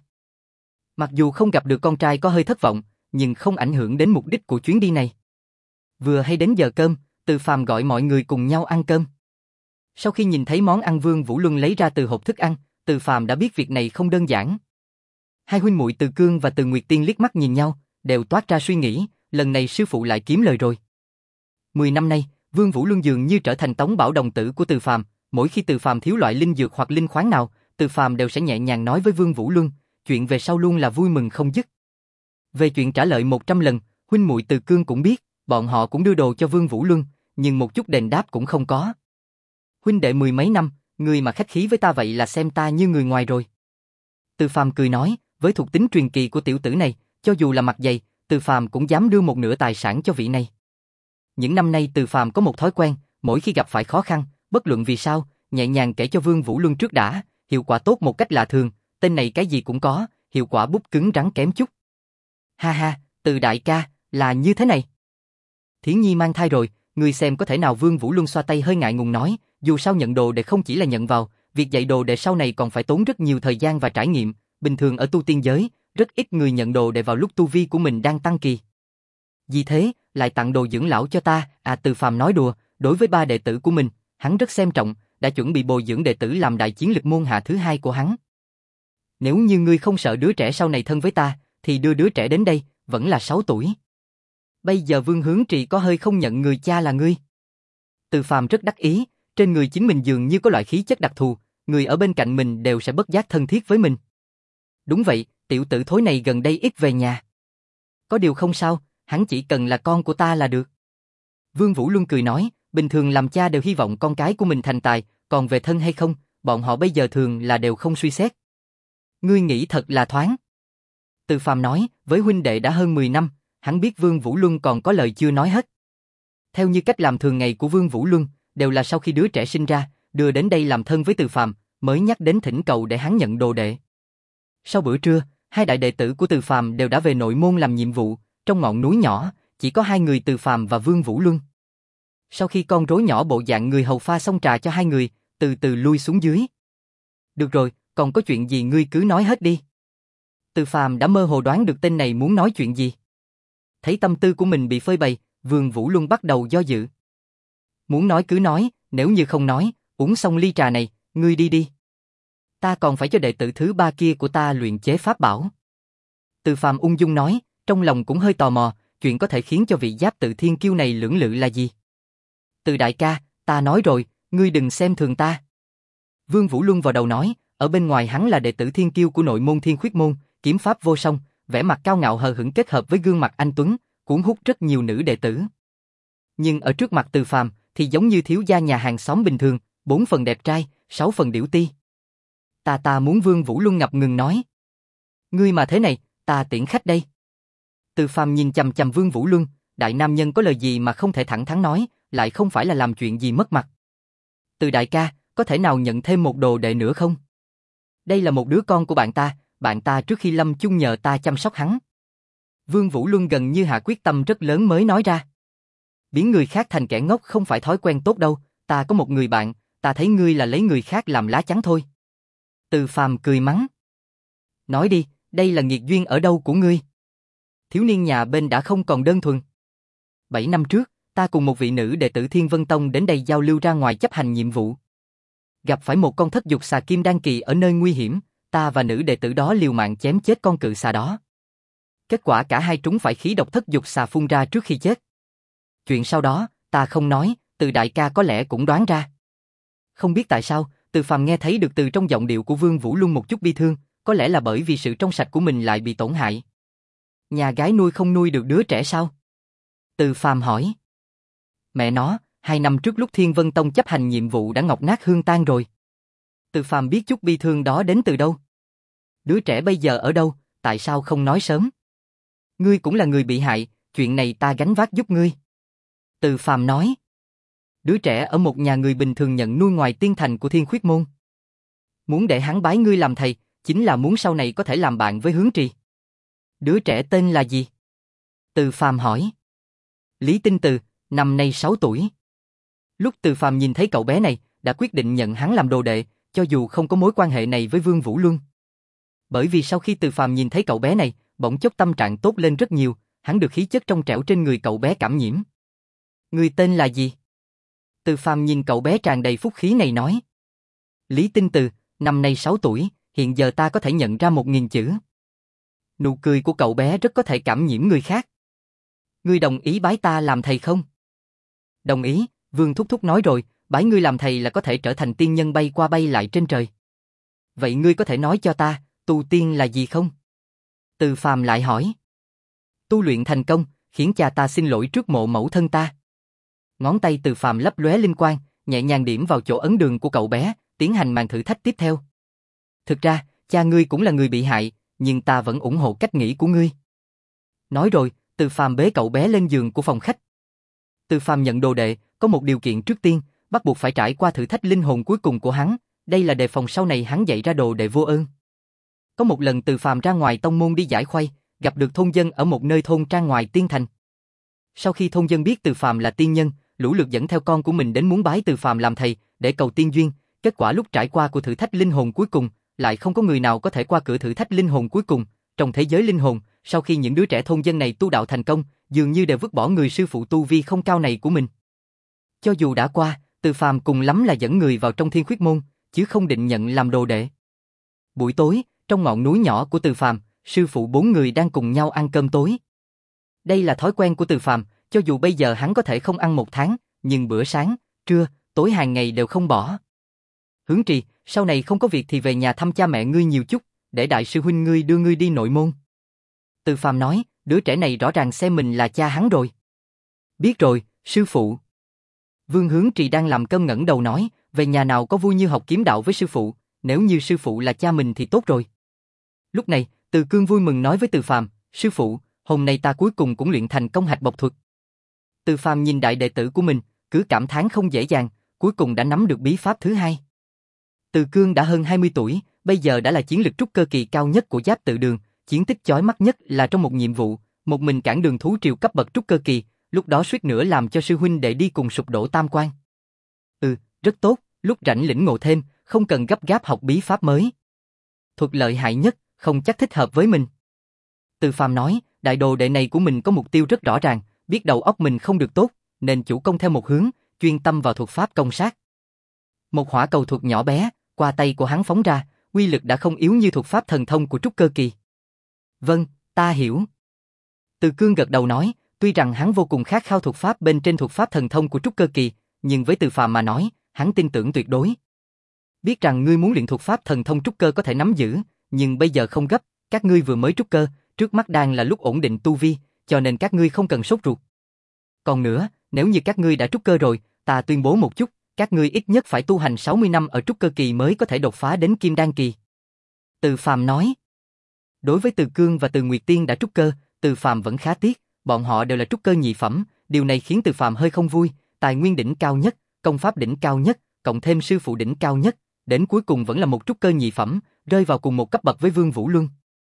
Mặc dù không gặp được con trai có hơi thất vọng, nhưng không ảnh hưởng đến mục đích của chuyến đi này. Vừa hay đến giờ cơm, Từ Phàm gọi mọi người cùng nhau ăn cơm. Sau khi nhìn thấy món ăn Vương Vũ Luân lấy ra từ hộp thức ăn, Từ Phàm đã biết việc này không đơn giản. Hai huynh muội Từ Cương và Từ Nguyệt Tiên liếc mắt nhìn nhau, đều toát ra suy nghĩ, lần này sư phụ lại kiếm lời rồi. Mười năm nay, Vương Vũ Luân dường như trở thành tống bảo đồng tử của Từ Phàm, mỗi khi Từ Phàm thiếu loại linh dược hoặc linh khoáng nào, Từ Phàm đều sẽ nhẹ nhàng nói với Vương Vũ Luân, chuyện về sau luôn là vui mừng không dứt. Về chuyện trả lời một trăm lần, huynh muội Từ Cương cũng biết, bọn họ cũng đưa đồ cho Vương Vũ Luân, nhưng một chút đền đáp cũng không có. Huynh đệ mười mấy năm, người mà khách khí với ta vậy là xem ta như người ngoài rồi. Từ Phàm cười nói, với thuộc tính truyền kỳ của tiểu tử này, cho dù là mặt dày, Từ Phàm cũng dám đưa một nửa tài sản cho vị này. Những năm nay Từ Phàm có một thói quen, mỗi khi gặp phải khó khăn, bất luận vì sao, nhẹ nhàng kể cho Vương Vũ Luân trước đã, hiệu quả tốt một cách lạ thường, tên này cái gì cũng có, hiệu quả bút cứng rắn kém chút. Ha ha, Từ đại ca, là như thế này. Thiến Nhi mang thai rồi, ngươi xem có thể nào? Vương Vũ Luân xoa tay hơi ngại ngùng nói, dù sao nhận đồ đệ không chỉ là nhận vào, việc dạy đồ đệ sau này còn phải tốn rất nhiều thời gian và trải nghiệm, bình thường ở tu tiên giới, rất ít người nhận đồ đệ vào lúc tu vi của mình đang tăng kỳ. Vì thế, lại tặng đồ dưỡng lão cho ta, à Từ Phàm nói đùa, đối với ba đệ tử của mình, hắn rất xem trọng, đã chuẩn bị bồi dưỡng đệ tử làm đại chiến lực môn hạ thứ hai của hắn. Nếu như ngươi không sợ đứa trẻ sau này thân với ta, thì đưa đứa trẻ đến đây, vẫn là sáu tuổi. Bây giờ Vương Hướng Trì có hơi không nhận người cha là ngươi. Từ Phàm rất đắc ý, trên người chính mình dường như có loại khí chất đặc thù, người ở bên cạnh mình đều sẽ bất giác thân thiết với mình. Đúng vậy, tiểu tử thối này gần đây ít về nhà. Có điều không sao, hắn chỉ cần là con của ta là được. Vương Vũ Luân cười nói, bình thường làm cha đều hy vọng con cái của mình thành tài, còn về thân hay không, bọn họ bây giờ thường là đều không suy xét. Ngươi nghĩ thật là thoáng. Từ Phàm nói, với huynh đệ đã hơn mười năm, hắn biết Vương Vũ Luân còn có lời chưa nói hết. Theo như cách làm thường ngày của Vương Vũ Luân, đều là sau khi đứa trẻ sinh ra, đưa đến đây làm thân với Từ Phàm, mới nhắc đến thỉnh cầu để hắn nhận đồ đệ. Sau bữa trưa, hai đại đệ tử của Từ Phàm đều đã về nội môn làm nhiệm vụ, trong ngọn núi nhỏ, chỉ có hai người Từ Phàm và Vương Vũ Luân. Sau khi con rối nhỏ bộ dạng người hầu pha xong trà cho hai người, từ từ lui xuống dưới. Được rồi, còn có chuyện gì ngươi cứ nói hết đi. Từ Phàm đã mơ hồ đoán được tên này muốn nói chuyện gì. Thấy tâm tư của mình bị phơi bày, Vương Vũ Luân bắt đầu do dự. Muốn nói cứ nói, nếu như không nói, uống xong ly trà này, ngươi đi đi. Ta còn phải cho đệ tử thứ ba kia của ta luyện chế pháp bảo. Từ Phàm ung dung nói, trong lòng cũng hơi tò mò, chuyện có thể khiến cho vị Giáp Tự Thiên Kiêu này lưỡng lự là gì. Từ đại ca, ta nói rồi, ngươi đừng xem thường ta. Vương Vũ Luân vào đầu nói, ở bên ngoài hắn là đệ tử thiên kiêu của nội môn Thiên Khuyết môn, kiếm pháp vô song, vẻ mặt cao ngạo hờ hững kết hợp với gương mặt anh tuấn, cuốn hút rất nhiều nữ đệ tử. Nhưng ở trước mặt Từ Phàm thì giống như thiếu gia nhà hàng xóm bình thường, bốn phần đẹp trai, sáu phần điểu ti. Ta ta muốn Vương Vũ Luân ngập ngừng nói. Ngươi mà thế này, ta tiễn khách đây. Từ Phàm nhìn chằm chằm Vương Vũ Luân, đại nam nhân có lời gì mà không thể thẳng thắn nói, lại không phải là làm chuyện gì mất mặt. Từ đại ca, có thể nào nhận thêm một đồ đệ nữa không? Đây là một đứa con của bạn ta, bạn ta trước khi lâm chung nhờ ta chăm sóc hắn. Vương Vũ Luân gần như hạ quyết tâm rất lớn mới nói ra. Biến người khác thành kẻ ngốc không phải thói quen tốt đâu, ta có một người bạn, ta thấy ngươi là lấy người khác làm lá chắn thôi. Từ Phàm cười mắng. Nói đi, đây là nghiệt duyên ở đâu của ngươi? Thiếu niên nhà bên đã không còn đơn thuần. Bảy năm trước, ta cùng một vị nữ đệ tử Thiên Vân Tông đến đây giao lưu ra ngoài chấp hành nhiệm vụ. Gặp phải một con thất dục xà kim đan kỳ ở nơi nguy hiểm, ta và nữ đệ tử đó liều mạng chém chết con cự xà đó. Kết quả cả hai trúng phải khí độc thất dục xà phun ra trước khi chết. Chuyện sau đó, ta không nói, Từ đại ca có lẽ cũng đoán ra. Không biết tại sao, Từ Phàm nghe thấy được từ trong giọng điệu của Vương Vũ Luân một chút bi thương, có lẽ là bởi vì sự trong sạch của mình lại bị tổn hại. Nhà gái nuôi không nuôi được đứa trẻ sao? Từ Phàm hỏi. Mẹ nó, hai năm trước lúc Thiên Vân Tông chấp hành nhiệm vụ đã ngọc nát hương tan rồi. Từ Phàm biết chút bi thương đó đến từ đâu. Đứa trẻ bây giờ ở đâu, tại sao không nói sớm? Ngươi cũng là người bị hại, chuyện này ta gánh vác giúp ngươi. Từ Phàm nói. Đứa trẻ ở một nhà người bình thường nhận nuôi ngoài tiên thành của Thiên Khuyết Môn. Muốn để hắn bái ngươi làm thầy, chính là muốn sau này có thể làm bạn với Hướng Trì. Đứa trẻ tên là gì? Từ Phàm hỏi. Lý Tinh Từ, năm nay sáu tuổi. Lúc Từ Phàm nhìn thấy cậu bé này, đã quyết định nhận hắn làm đồ đệ, cho dù không có mối quan hệ này với Vương Vũ Luân. Bởi vì sau khi Từ Phàm nhìn thấy cậu bé này, bỗng chốc tâm trạng tốt lên rất nhiều, hắn được khí chất trong trẻo trên người cậu bé cảm nhiễm. Người tên là gì? Từ Phàm nhìn cậu bé tràn đầy phúc khí này nói. Lý Tinh Từ, năm nay sáu tuổi, hiện giờ ta có thể nhận ra một nghìn chữ. Nụ cười của cậu bé rất có thể cảm nhiễm người khác. Ngươi đồng ý bái ta làm thầy không? Đồng ý, Vương Thúc Thúc nói rồi, bái ngươi làm thầy là có thể trở thành tiên nhân bay qua bay lại trên trời. Vậy ngươi có thể nói cho ta, tu tiên là gì không? Từ Phàm lại hỏi. Tu luyện thành công, khiến cha ta xin lỗi trước mộ mẫu thân ta. Ngón tay Từ Phàm lấp lóe linh quang, nhẹ nhàng điểm vào chỗ ấn đường của cậu bé, tiến hành màn thử thách tiếp theo. Thực ra, cha ngươi cũng là người bị hại, nhưng ta vẫn ủng hộ cách nghĩ của ngươi. Nói rồi, Từ Phàm bế cậu bé lên giường của phòng khách. Từ Phàm nhận đồ đệ, có một điều kiện trước tiên, bắt buộc phải trải qua thử thách linh hồn cuối cùng của hắn, đây là đề phòng sau này hắn dạy ra đồ đệ vô ơn. Có một lần Từ Phàm ra ngoài tông môn đi giải khuây, gặp được thôn dân ở một nơi thôn trang ngoài tiên thành. Sau khi thôn dân biết Từ Phàm là tiên nhân, lũ lượt dẫn theo con của mình đến muốn bái Từ Phàm làm thầy, để cầu tiên duyên, kết quả lúc trải qua của thử thách linh hồn cuối cùng, lại không có người nào có thể qua cửa thử thách linh hồn cuối cùng. Trong thế giới linh hồn, sau khi những đứa trẻ thôn dân này tu đạo thành công, dường như đều vứt bỏ người sư phụ tu vi không cao này của mình. Cho dù đã qua, Từ Phàm cùng lắm là dẫn người vào trong Thiên Khuyết Môn, chứ không định nhận làm đồ đệ. Buổi tối, trong ngọn núi nhỏ của Từ Phàm, sư phụ bốn người đang cùng nhau ăn cơm tối. Đây là thói quen của Từ Phàm, cho dù bây giờ hắn có thể không ăn một tháng, nhưng bữa sáng, trưa, tối hàng ngày đều không bỏ. Hướng Trì, sau này không có việc thì về nhà thăm cha mẹ ngươi nhiều chút, để đại sư huynh ngươi đưa ngươi đi nội môn. Từ Phàm nói, đứa trẻ này rõ ràng xem mình là cha hắn rồi. Biết rồi, sư phụ. Vương Hướng Trì đang làm cơm ngẩng đầu nói, về nhà nào có vui như học kiếm đạo với sư phụ, nếu như sư phụ là cha mình thì tốt rồi. Lúc này, Từ Cương vui mừng nói với Từ Phàm, sư phụ, hôm nay ta cuối cùng cũng luyện thành công hạch bộc thuật. Từ Phàm nhìn đại đệ tử của mình, cứ cảm thán không dễ dàng, cuối cùng đã nắm được bí pháp thứ hai. Từ Cương đã hơn hai mươi tuổi, bây giờ đã là chiến lực trúc cơ kỳ cao nhất của Giáp Tự Đường, chiến tích chói mắt nhất là trong một nhiệm vụ, một mình cản đường thú triều cấp bậc trúc cơ kỳ, lúc đó suýt nữa làm cho sư huynh đệ đi cùng sụp đổ tam quan. Ừ, rất tốt, lúc rảnh lĩnh ngộ thêm, không cần gấp gáp học bí pháp mới. Thuật lợi hại nhất, không chắc thích hợp với mình. Từ Phàm nói, đại đồ đệ này của mình có mục tiêu rất rõ ràng, biết đầu óc mình không được tốt, nên chủ công theo một hướng, chuyên tâm vào thuật pháp công sát. Một hỏa cầu thuật nhỏ bé, qua tay của hắn phóng ra, uy lực đã không yếu như thuật pháp thần thông của trúc cơ kỳ. Vâng, ta hiểu. Từ Cương gật đầu nói, tuy rằng hắn vô cùng khát khao thuật pháp bên trên thuật pháp thần thông của trúc cơ kỳ, nhưng với Từ Phàm mà nói, hắn tin tưởng tuyệt đối. Biết rằng ngươi muốn luyện thuật pháp thần thông trúc cơ có thể nắm giữ, nhưng bây giờ không gấp, các ngươi vừa mới trúc cơ, trước mắt đang là lúc ổn định tu vi, cho nên các ngươi không cần sốt ruột. Còn nữa, nếu như các ngươi đã trúc cơ rồi, ta tuyên bố một chút, các ngươi ít nhất phải tu hành sáu mươi năm ở trúc cơ kỳ mới có thể đột phá đến kim đan kỳ. Từ Phàm nói. Đối với Từ Cương và Từ Nguyệt Tiên đã trúc cơ, Từ Phàm vẫn khá tiếc, bọn họ đều là trúc cơ nhị phẩm, điều này khiến Từ Phàm hơi không vui, tài nguyên đỉnh cao nhất, công pháp đỉnh cao nhất, cộng thêm sư phụ đỉnh cao nhất, đến cuối cùng vẫn là một trúc cơ nhị phẩm, rơi vào cùng một cấp bậc với Vương Vũ Luân.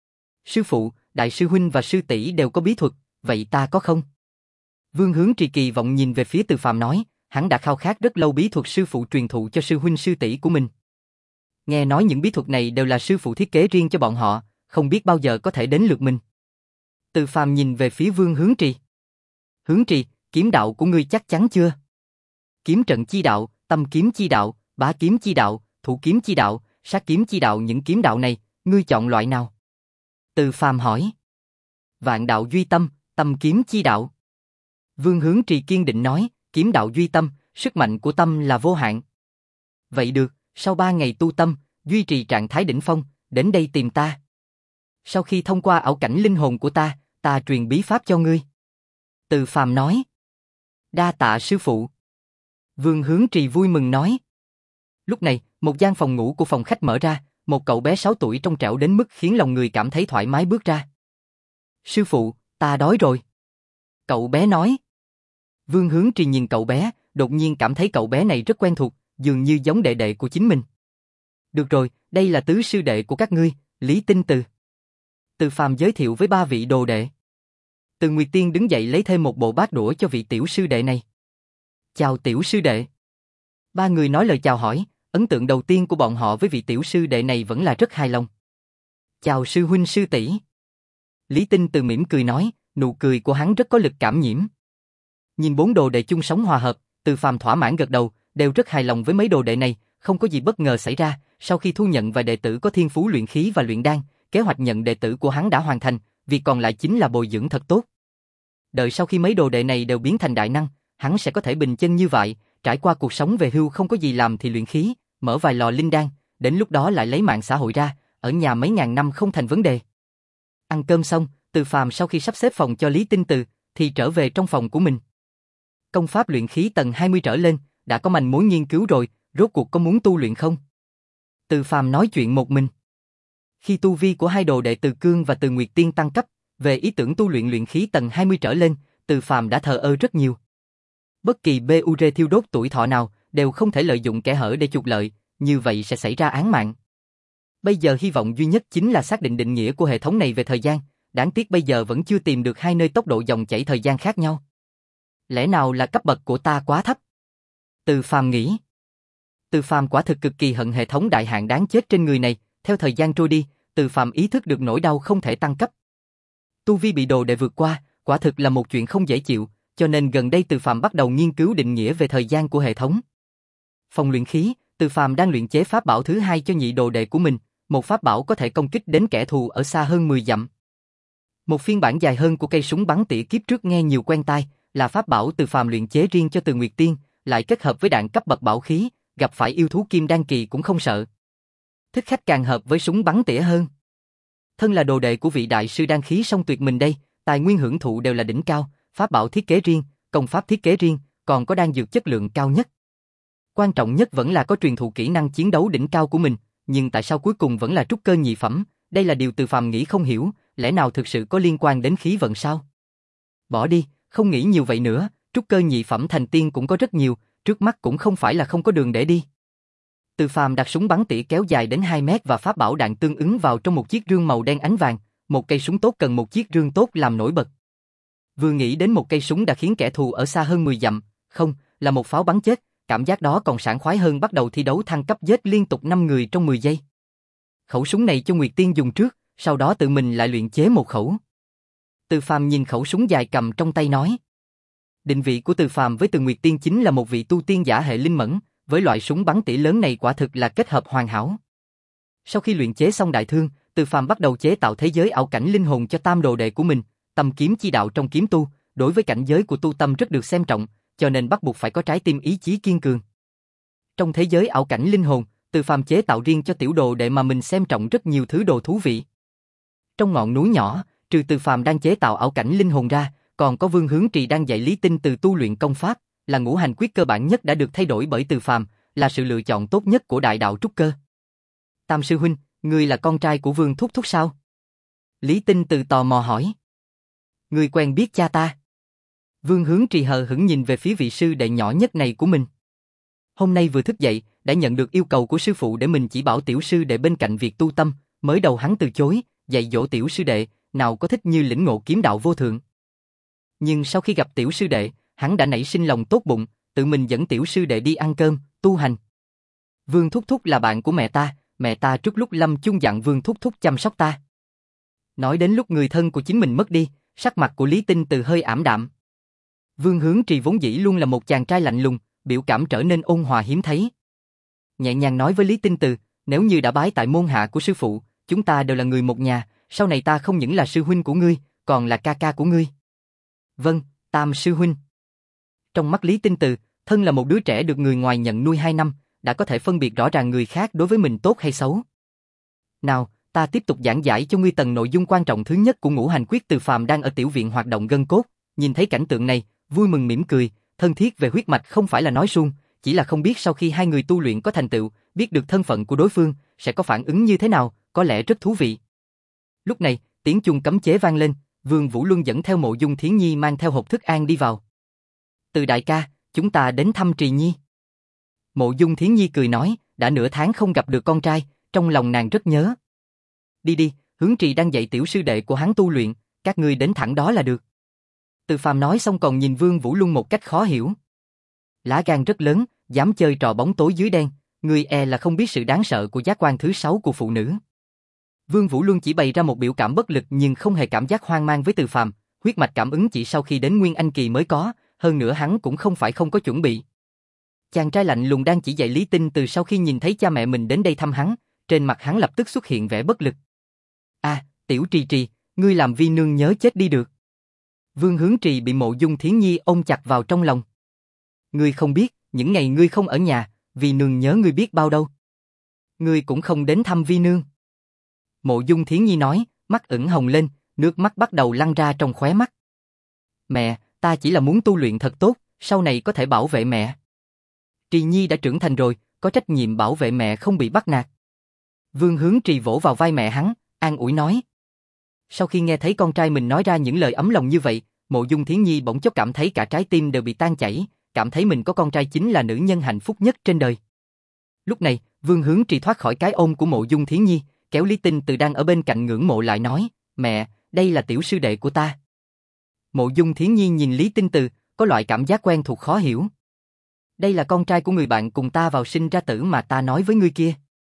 Sư phụ, đại sư huynh và sư tỷ đều có bí thuật, vậy ta có không? Vương Hướng Trì kỳ vọng nhìn về phía Từ Phàm nói, hắn đã khao khát rất lâu bí thuật sư phụ truyền thụ cho sư huynh sư tỷ của mình. Nghe nói những bí thuật này đều là sư phụ thiết kế riêng cho bọn họ, không biết bao giờ có thể đến lượt mình. Từ Phàm nhìn về phía Vương Hướng Trì. Hướng Trì, kiếm đạo của ngươi chắc chắn chưa? Kiếm trận chi đạo, tâm kiếm chi đạo, bá kiếm chi đạo, thủ kiếm chi đạo, sát kiếm chi đạo, những kiếm đạo này, ngươi chọn loại nào? Từ Phàm hỏi. Vạn đạo duy tâm, tâm kiếm chi đạo. Vương Hướng Trì kiên định nói, kiếm đạo duy tâm, sức mạnh của tâm là vô hạn. Vậy được, sau ba ngày tu tâm, duy trì trạng thái đỉnh phong, đến đây tìm ta. Sau khi thông qua ảo cảnh linh hồn của ta, ta truyền bí pháp cho ngươi. Từ Phàm nói. Đa tạ sư phụ. Vương Hướng Trì vui mừng nói. Lúc này, một gian phòng ngủ của phòng khách mở ra, một cậu bé sáu tuổi trong trẻo đến mức khiến lòng người cảm thấy thoải mái bước ra. Sư phụ, ta đói rồi. Cậu bé nói. Vương Hướng Trì nhìn cậu bé, đột nhiên cảm thấy cậu bé này rất quen thuộc, dường như giống đệ đệ của chính mình. Được rồi, đây là tứ sư đệ của các ngươi, Lý Tinh Từ. Từ Phàm giới thiệu với ba vị đồ đệ. Từ Nguyệt Tiên đứng dậy lấy thêm một bộ bát đũa cho vị tiểu sư đệ này. Chào tiểu sư đệ. Ba người nói lời chào hỏi, ấn tượng đầu tiên của bọn họ với vị tiểu sư đệ này vẫn là rất hài lòng. Chào sư huynh sư tỷ. Lý Tinh Từ mỉm cười nói, nụ cười của hắn rất có lực cảm nhiễm. Nhìn bốn đồ đệ chung sống hòa hợp, Từ Phàm thỏa mãn gật đầu, đều rất hài lòng với mấy đồ đệ này, không có gì bất ngờ xảy ra. Sau khi thu nhận vài đệ tử có thiên phú luyện khí và luyện đan, kế hoạch nhận đệ tử của hắn đã hoàn thành, việc còn lại chính là bồi dưỡng thật tốt. Đợi sau khi mấy đồ đệ này đều biến thành đại năng, hắn sẽ có thể bình chân như vậy, trải qua cuộc sống về hưu không có gì làm thì luyện khí, mở vài lò linh đan, đến lúc đó lại lấy mạng xã hội ra, ở nhà mấy ngàn năm không thành vấn đề. Ăn cơm xong, Từ Phàm sau khi sắp xếp phòng cho Lý Tinh Từ, thì trở về trong phòng của mình. Công pháp luyện khí tầng hai mươi trở lên, đã có manh mối nghiên cứu rồi, rốt cuộc có muốn tu luyện không? Từ Phàm nói chuyện một mình. Khi tu vi của hai đồ đệ Từ Cương và Từ Nguyệt Tiên tăng cấp, về ý tưởng tu luyện luyện khí tầng hai mươi trở lên, Từ Phàm đã thờ ơ rất nhiều. Bất kỳ bê u rê thiêu đốt tuổi thọ nào đều không thể lợi dụng kẽ hở để trục lợi, như vậy sẽ xảy ra án mạng. Bây giờ hy vọng duy nhất chính là xác định định nghĩa của hệ thống này về thời gian, đáng tiếc bây giờ vẫn chưa tìm được hai nơi tốc độ dòng chảy thời gian khác nhau. Lẽ nào là cấp bậc của ta quá thấp? Từ Phàm nghĩ. Từ Phàm quả thực cực kỳ hận hệ thống đại hạn đáng chết trên người này, theo thời gian trôi đi, Từ Phàm ý thức được nỗi đau không thể tăng cấp. Tu vi bị đồ đệ vượt qua, quả thực là một chuyện không dễ chịu, cho nên gần đây Từ Phàm bắt đầu nghiên cứu định nghĩa về thời gian của hệ thống. Phòng luyện khí, Từ Phàm đang luyện chế pháp bảo thứ hai cho nhị đồ đệ của mình, một pháp bảo có thể công kích đến kẻ thù ở xa hơn mười dặm. Một phiên bản dài hơn của cây súng bắn tỉa kiếp trước nghe nhiều quen tai, là pháp bảo Từ Phàm luyện chế riêng cho Từ Nguyệt Tiên, lại kết hợp với đạn cấp bậc bảo khí, gặp phải yêu thú kim đan kỳ cũng không sợ. Thích khách càng hợp với súng bắn tỉa hơn. Thân là đồ đệ của vị đại sư đan khí song tuyệt mình đây, tài nguyên hưởng thụ đều là đỉnh cao, pháp bảo thiết kế riêng, công pháp thiết kế riêng, còn có đan dược chất lượng cao nhất. Quan trọng nhất vẫn là có truyền thụ kỹ năng chiến đấu đỉnh cao của mình, nhưng tại sao cuối cùng vẫn là trúc cơ nhị phẩm, đây là điều Từ Phàm nghĩ không hiểu, lẽ nào thực sự có liên quan đến khí vận sao? Bỏ đi, không nghĩ nhiều vậy nữa, trúc cơ nhị phẩm thành tiên cũng có rất nhiều, trước mắt cũng không phải là không có đường để đi. Từ Phàm đặt súng bắn tỉa kéo dài đến hai mét và pháp bảo đạn tương ứng vào trong một chiếc rương màu đen ánh vàng, một cây súng tốt cần một chiếc rương tốt làm nổi bật. Vừa nghĩ đến một cây súng đã khiến kẻ thù ở xa hơn mười dặm, không, là một pháo bắn chết, cảm giác đó còn sảng khoái hơn bắt đầu thi đấu thăng cấp giết liên tục năm người trong mười giây. Khẩu súng này cho Nguyệt Tiên dùng trước, sau đó tự mình lại luyện chế một khẩu. Từ Phàm nhìn khẩu súng dài cầm trong tay nói. Định vị của Từ Phàm với Từ Nguyệt Tiên chính là một vị tu tiên giả hệ linh mẫn, với loại súng bắn tỉa lớn này quả thực là kết hợp hoàn hảo. Sau khi luyện chế xong đại thương, Từ Phàm bắt đầu chế tạo thế giới ảo cảnh linh hồn cho tam đồ đệ của mình, tâm kiếm chi đạo trong kiếm tu, đối với cảnh giới của tu tâm rất được xem trọng, cho nên bắt buộc phải có trái tim ý chí kiên cường. Trong thế giới ảo cảnh linh hồn, Từ Phàm chế tạo riêng cho tiểu đồ đệ mà mình xem trọng rất nhiều thứ đồ thú vị. Trong ngọn núi nhỏ, trừ Từ Phàm đang chế tạo ảo cảnh linh hồn ra, còn có Vương Hướng Trì đang dạy Lý Tinh Từ tu luyện công pháp, là ngũ hành quyết cơ bản nhất đã được thay đổi bởi Từ Phàm, là sự lựa chọn tốt nhất của đại đạo trúc cơ. Tam sư huynh, ngươi là con trai của Vương thúc thúc sao? Lý Tinh Từ tò mò hỏi. Ngươi quen biết cha ta? Vương Hướng Trì hờ hững nhìn về phía vị sư đệ nhỏ nhất này của mình. Hôm nay vừa thức dậy, đã nhận được yêu cầu của sư phụ để mình chỉ bảo tiểu sư đệ bên cạnh việc tu tâm, mới đầu hắn từ chối, dạy dỗ tiểu sư đệ, nào có thích như lĩnh ngộ kiếm đạo vô thượng. Nhưng sau khi gặp tiểu sư đệ, hắn đã nảy sinh lòng tốt bụng, tự mình dẫn tiểu sư đệ đi ăn cơm, tu hành. Vương Thúc Thúc là bạn của mẹ ta, mẹ ta trước lúc lâm chung dặn Vương Thúc Thúc chăm sóc ta. Nói đến lúc người thân của chính mình mất đi, sắc mặt của Lý Tinh Từ hơi ảm đạm. Vương Hướng Trì vốn dĩ luôn là một chàng trai lạnh lùng, biểu cảm trở nên ôn hòa hiếm thấy. Nhẹ nhàng nói với Lý Tinh Từ, nếu như đã bái tại môn hạ của sư phụ, chúng ta đều là người một nhà, sau này ta không những là sư huynh của ngươi, còn là ca ca của ngươi. Vâng, Tam sư huynh. Trong mắt Lý Tinh Từ, thân là một đứa trẻ được người ngoài nhận nuôi hai năm, đã có thể phân biệt rõ ràng người khác đối với mình tốt hay xấu. Nào, ta tiếp tục giảng giải cho ngươi tầng nội dung quan trọng thứ nhất của ngũ hành quyết. Từ Phàm đang ở tiểu viện hoạt động gân cốt, nhìn thấy cảnh tượng này, vui mừng mỉm cười, thân thiết về huyết mạch không phải là nói suông, chỉ là không biết sau khi hai người tu luyện có thành tựu, biết được thân phận của đối phương, sẽ có phản ứng như thế nào, có lẽ rất thú vị. Lúc này, tiếng chuông cấm chế vang lên, Vương Vũ Luân dẫn theo Mộ Dung Thiến Nhi mang theo hộp thức ăn đi vào. Từ đại ca, chúng ta đến thăm Trì Nhi. Mộ Dung Thiến Nhi cười nói, đã nửa tháng không gặp được con trai, trong lòng nàng rất nhớ. Đi đi, Hướng Trì đang dạy tiểu sư đệ của hắn tu luyện, các ngươi đến thẳng đó là được. Từ Phàm nói xong còn nhìn Vương Vũ Luân một cách khó hiểu. Lá gan rất lớn, dám chơi trò bóng tối dưới đen, người e là không biết sự đáng sợ của giác quan thứ sáu của phụ nữ. Vương Vũ Luân chỉ bày ra một biểu cảm bất lực nhưng không hề cảm giác hoang mang với Từ Phàm, huyết mạch cảm ứng chỉ sau khi đến Nguyên Anh kỳ mới có, hơn nữa hắn cũng không phải không có chuẩn bị. Chàng trai lạnh lùng đang chỉ dạy Lý Tinh Từ sau khi nhìn thấy cha mẹ mình đến đây thăm hắn, trên mặt hắn lập tức xuất hiện vẻ bất lực. À, tiểu Trì Trì, ngươi làm vi nương nhớ chết đi được. Vương Hướng Trì bị Mộ Dung Thiến Nhi ôm chặt vào trong lòng. Ngươi không biết, những ngày ngươi không ở nhà, vi nương nhớ ngươi biết bao đâu. Ngươi cũng không đến thăm vi nương. Mộ Dung Thiến Nhi nói, mắt ửng hồng lên, nước mắt bắt đầu lăn ra trong khóe mắt. Mẹ, ta chỉ là muốn tu luyện thật tốt, sau này có thể bảo vệ mẹ. Trì Nhi đã trưởng thành rồi, có trách nhiệm bảo vệ mẹ không bị bắt nạt. Vương Hướng Trì vỗ vào vai mẹ hắn, an ủi nói. Sau khi nghe thấy con trai mình nói ra những lời ấm lòng như vậy, Mộ Dung Thiến Nhi bỗng chốc cảm thấy cả trái tim đều bị tan chảy, cảm thấy mình có con trai chính là nữ nhân hạnh phúc nhất trên đời. Lúc này, Vương Hướng Trì thoát khỏi cái ôm của Mộ Dung Thiến Nhi, kéo Lý Tinh Từ đang ở bên cạnh ngưỡng mộ lại nói, mẹ, đây là tiểu sư đệ của ta. Mộ Dung Thiến Nhi nhìn Lý Tinh Từ, có loại cảm giác quen thuộc khó hiểu. Đây là con trai của người bạn cùng ta vào sinh ra tử mà ta nói với ngươi kia.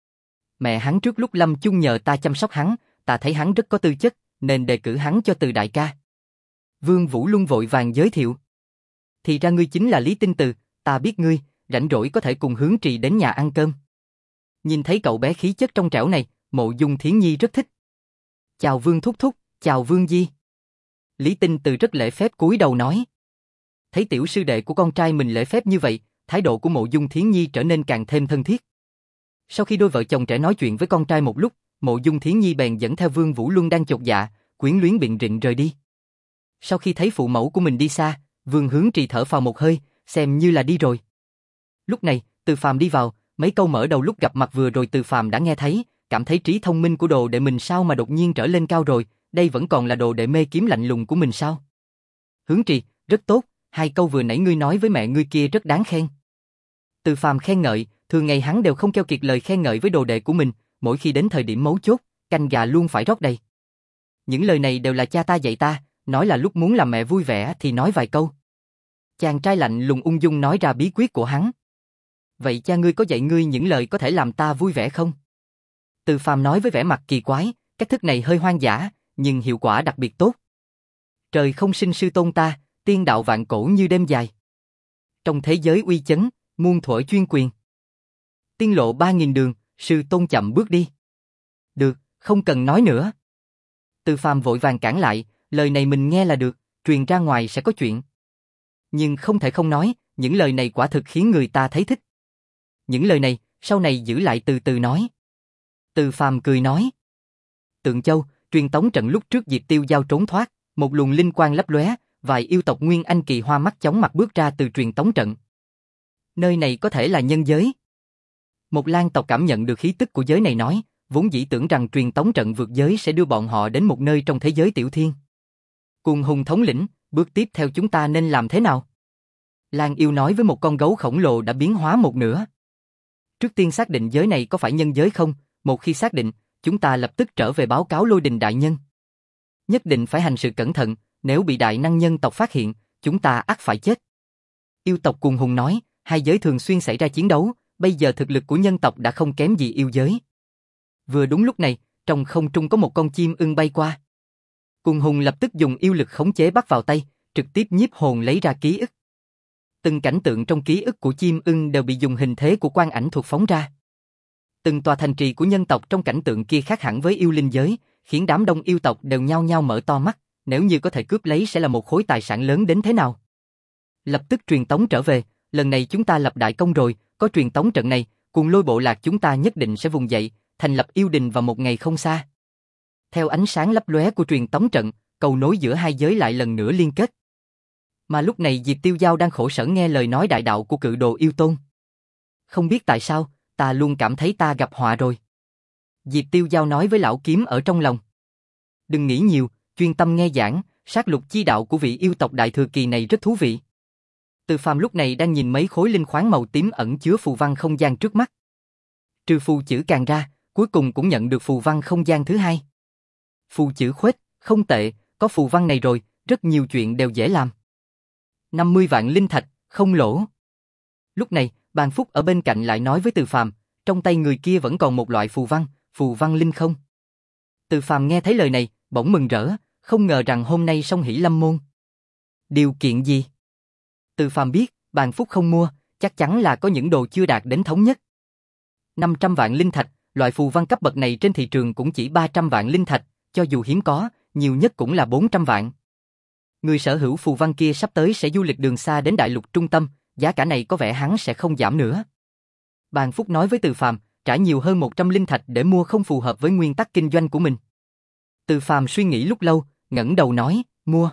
Mẹ hắn trước lúc lâm chung nhờ ta chăm sóc hắn, ta thấy hắn rất có tư chất, nên đề cử hắn cho Từ đại ca. Vương Vũ Luân vội vàng giới thiệu. Thì ra ngươi chính là Lý Tinh Từ, ta biết ngươi, rảnh rỗi có thể cùng Hướng Trì đến nhà ăn cơm. Nhìn thấy cậu bé khí chất trong trẻo này, Mộ Dung Thiến Nhi rất thích. Chào Vương Thúc Thúc, chào Vương Di. Lý Tinh Từ rất lễ phép cúi đầu nói. Thấy tiểu sư đệ của con trai mình lễ phép như vậy, thái độ của Mộ Dung Thiến Nhi trở nên càng thêm thân thiết. Sau khi đôi vợ chồng trẻ nói chuyện với con trai một lúc, Mộ Dung Thiến Nhi bèn dẫn theo Vương Vũ Luân đang chột dạ, quyến luyến biện rịnh rời đi. Sau khi thấy phụ mẫu của mình đi xa, Vương Hướng Trì thở phào một hơi, xem như là đi rồi. Lúc này, Từ Phàm đi vào, mấy câu mở đầu lúc gặp mặt vừa rồi Từ Phàm đã nghe thấy, cảm thấy trí thông minh của đồ đệ mình sao mà đột nhiên trở lên cao rồi, đây vẫn còn là đồ đệ mê kiếm lạnh lùng của mình sao? Hướng Trì, rất tốt, hai câu vừa nãy ngươi nói với mẹ ngươi kia rất đáng khen. Từ Phàm khen ngợi, thường ngày hắn đều không keo kiệt lời khen ngợi với đồ đệ của mình, mỗi khi đến thời điểm mấu chốt, canh gà luôn phải rót đầy. Những lời này đều là cha ta dạy ta, nói là lúc muốn làm mẹ vui vẻ thì nói vài câu. Chàng trai lạnh lùng ung dung nói ra bí quyết của hắn. Vậy cha ngươi có dạy ngươi những lời có thể làm ta vui vẻ không? Từ Phàm nói với vẻ mặt kỳ quái, cách thức này hơi hoang dã, nhưng hiệu quả đặc biệt tốt. Trời không sinh sư tôn ta, tiên đạo vạn cổ như đêm dài. Trong thế giới uy chấn, muôn thuở chuyên quyền. Tiên lộ ba nghìn đường, sư tôn chậm bước đi. Được, không cần nói nữa. Từ Phàm vội vàng cản lại, lời này mình nghe là được, truyền ra ngoài sẽ có chuyện. Nhưng không thể không nói, những lời này quả thực khiến người ta thấy thích. Những lời này, sau này giữ lại từ từ nói. Từ Phàm cười nói. Tượng Châu, truyền tống trận lúc trước Diệp Tiêu Giao trốn thoát, một luồng linh quang lấp lóe, vài yêu tộc Nguyên Anh kỳ hoa mắt chóng mặt bước ra từ truyền tống trận. Nơi này có thể là nhân giới. Một lang tộc cảm nhận được khí tức của giới này nói, vốn dĩ tưởng rằng truyền tống trận vượt giới sẽ đưa bọn họ đến một nơi trong thế giới tiểu thiên. Cuồng hùng thống lĩnh, bước tiếp theo chúng ta nên làm thế nào? Lang yêu nói với một con gấu khổng lồ đã biến hóa một nửa. Trước tiên xác định giới này có phải nhân giới không, một khi xác định, chúng ta lập tức trở về báo cáo Lôi Đình đại nhân. Nhất định phải hành sự cẩn thận, nếu bị đại năng nhân tộc phát hiện, chúng ta ắt phải chết. Yêu tộc Cuồng Hùng nói, hai giới thường xuyên xảy ra chiến đấu, bây giờ thực lực của nhân tộc đã không kém gì yêu giới. Vừa đúng lúc này, trong không trung có một con chim ưng bay qua. Cuồng Hùng lập tức dùng yêu lực khống chế bắt vào tay, trực tiếp nhiếp hồn lấy ra ký ức. Từng cảnh tượng trong ký ức của chim ưng đều bị dùng hình thế của quan ảnh thuật phóng ra. Từng tòa thành trì của nhân tộc trong cảnh tượng kia khác hẳn với yêu linh giới, khiến đám đông yêu tộc đều nhao nhao mở to mắt, nếu như có thể cướp lấy sẽ là một khối tài sản lớn đến thế nào. Lập tức truyền tống trở về, lần này chúng ta lập đại công rồi, có truyền tống trận này, cùng Lôi bộ lạc chúng ta nhất định sẽ vùng dậy, thành lập yêu đình vào một ngày không xa. Theo ánh sáng lấp lóe của truyền tống trận, cầu nối giữa hai giới lại lần nữa liên kết. Mà lúc này Diệp Tiêu Giao đang khổ sở nghe lời nói đại đạo của cự đồ yêu tôn. Không biết tại sao, ta luôn cảm thấy ta gặp họa rồi. Diệp Tiêu Giao nói với lão kiếm ở trong lòng. Đừng nghĩ nhiều, chuyên tâm nghe giảng, sát lục chi đạo của vị yêu tộc đại thừa kỳ này rất thú vị. Từ Phàm lúc này đang nhìn mấy khối linh khoáng màu tím ẩn chứa phù văn không gian trước mắt. Trừ phù chữ càng ra, cuối cùng cũng nhận được phù văn không gian thứ hai. Phù chữ khuếch, không tệ, có phù văn này rồi, rất nhiều chuyện đều dễ làm. năm mươi vạn linh thạch, không lỗ. Lúc này, Bàn Phúc ở bên cạnh lại nói với Từ Phàm, trong tay người kia vẫn còn một loại phù văn, phù văn linh không. Từ Phàm nghe thấy lời này, bỗng mừng rỡ, không ngờ rằng hôm nay song hỷ lâm môn. Điều kiện gì? Từ Phàm biết, Bàn Phúc không mua, chắc chắn là có những đồ chưa đạt đến thống nhất. năm trăm vạn linh thạch, loại phù văn cấp bậc này trên thị trường cũng chỉ ba trăm vạn linh thạch, cho dù hiếm có, nhiều nhất cũng là bốn trăm vạn. Người sở hữu phù văn kia sắp tới sẽ du lịch đường xa đến đại lục trung tâm, giá cả này có vẻ hắn sẽ không giảm nữa. Bàn Phúc nói với Từ Phàm, trả nhiều hơn một trăm linh thạch để mua không phù hợp với nguyên tắc kinh doanh của mình. Từ Phàm suy nghĩ lúc lâu, ngẩng đầu nói, mua.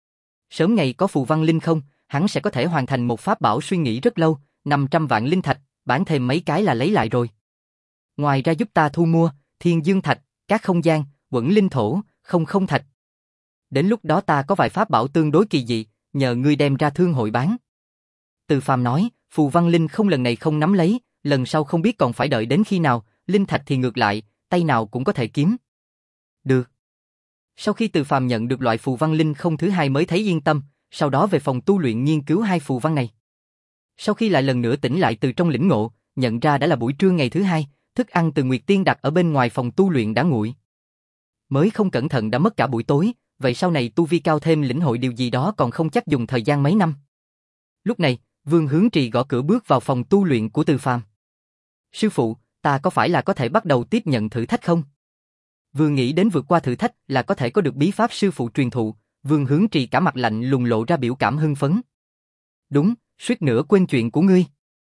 Sớm ngày có phù văn linh không, hắn sẽ có thể hoàn thành một pháp bảo suy nghĩ rất lâu, năm trăm vạn linh thạch, bán thêm mấy cái là lấy lại rồi. Ngoài ra giúp ta thu mua, thiên dương thạch, các không gian, quẩn linh thổ, không không thạch. Đến lúc đó ta có vài pháp bảo tương đối kỳ dị, nhờ ngươi đem ra thương hội bán. Từ Phàm nói, phù văn linh không lần này không nắm lấy, lần sau không biết còn phải đợi đến khi nào, linh thạch thì ngược lại, tay nào cũng có thể kiếm. Được. Sau khi Từ Phàm nhận được loại phù văn linh không thứ hai mới thấy yên tâm, sau đó về phòng tu luyện nghiên cứu hai phù văn này. Sau khi lại lần nữa tỉnh lại từ trong lĩnh ngộ, nhận ra đã là buổi trưa ngày thứ hai, thức ăn từ Nguyệt Tiên đặt ở bên ngoài phòng tu luyện đã nguội. Mới không cẩn thận đã mất cả buổi tối, vậy sau này tu vi cao thêm lĩnh hội điều gì đó còn không chắc dùng thời gian mấy năm. Lúc này, Vương Hướng Trì gõ cửa bước vào phòng tu luyện của Từ Phàm. Sư phụ, ta có phải là có thể bắt đầu tiếp nhận thử thách không? Vừa nghĩ đến vượt qua thử thách là có thể có được bí pháp sư phụ truyền thụ, Vương Hướng Trì cả mặt lạnh lùng lộ ra biểu cảm hưng phấn. Đúng, suýt nữa quên chuyện của ngươi.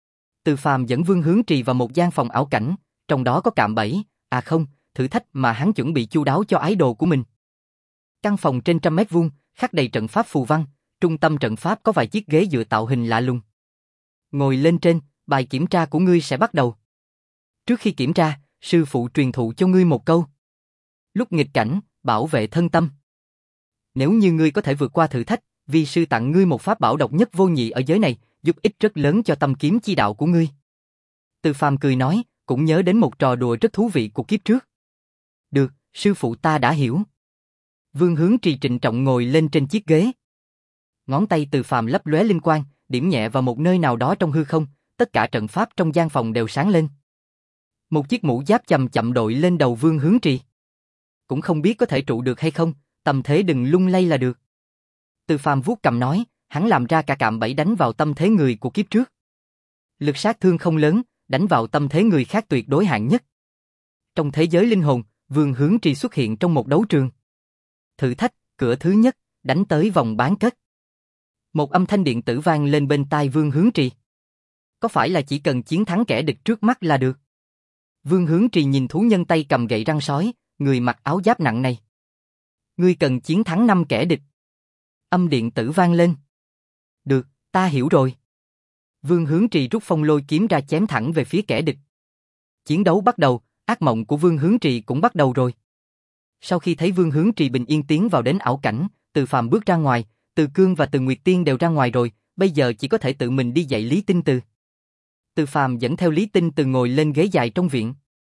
Từ Phàm dẫn Vương Hướng Trì vào một gian phòng ảo cảnh, trong đó có cạm bẫy, à không, thử thách mà hắn chuẩn bị chu đáo cho ái đồ của mình. Căn phòng trên trăm mét vuông, khắc đầy trận pháp phù văn, trung tâm trận pháp có vài chiếc ghế dựa tạo hình lạ lùng. Ngồi lên trên, bài kiểm tra của ngươi sẽ bắt đầu. Trước khi kiểm tra, sư phụ truyền thụ cho ngươi một câu. Lúc nghịch cảnh, bảo vệ thân tâm. Nếu như ngươi có thể vượt qua thử thách, vi sư tặng ngươi một pháp bảo độc nhất vô nhị ở giới này, giúp ích rất lớn cho tâm kiếm chi đạo của ngươi. Từ Phàm cười nói, cũng nhớ đến một trò đùa rất thú vị của kiếp trước. Được, sư phụ ta đã hiểu. Vương Hướng Trì trịnh trọng ngồi lên trên chiếc ghế. Ngón tay Từ Phàm lấp lóe linh quang, điểm nhẹ vào một nơi nào đó trong hư không, tất cả trận pháp trong gian phòng đều sáng lên. Một chiếc mũ giáp chậm chậm đội lên đầu Vương Hướng Trì. Cũng không biết có thể trụ được hay không, tâm thế đừng lung lay là được. Từ Phàm vuốt cầm nói, hắn làm ra cả cạm bẫy đánh vào tâm thế người của kiếp trước. Lực sát thương không lớn, đánh vào tâm thế người khác tuyệt đối hạng nhất. Trong thế giới linh hồn, Vương Hướng Trì xuất hiện trong một đấu trường. Thử thách, cửa thứ nhất, đánh tới vòng bán kết. Một âm thanh điện tử vang lên bên tai Vương Hướng Trì. Có phải là chỉ cần chiến thắng kẻ địch trước mắt là được? Vương Hướng Trì nhìn thú nhân tay cầm gậy răng sói, người mặc áo giáp nặng này. Ngươi cần chiến thắng năm kẻ địch. Âm điện tử vang lên. Được, ta hiểu rồi. Vương Hướng Trì rút phong lôi kiếm ra chém thẳng về phía kẻ địch. Chiến đấu bắt đầu, ác mộng của Vương Hướng Trì cũng bắt đầu rồi. Sau khi thấy Vương Hướng Trì bình yên tiến vào đến ảo cảnh, Từ Phàm bước ra ngoài, Từ Cương và Từ Nguyệt Tiên đều ra ngoài rồi, bây giờ chỉ có thể tự mình đi dạy Lý Tinh Từ. Từ Phàm dẫn theo Lý Tinh Từ ngồi lên ghế dài trong viện.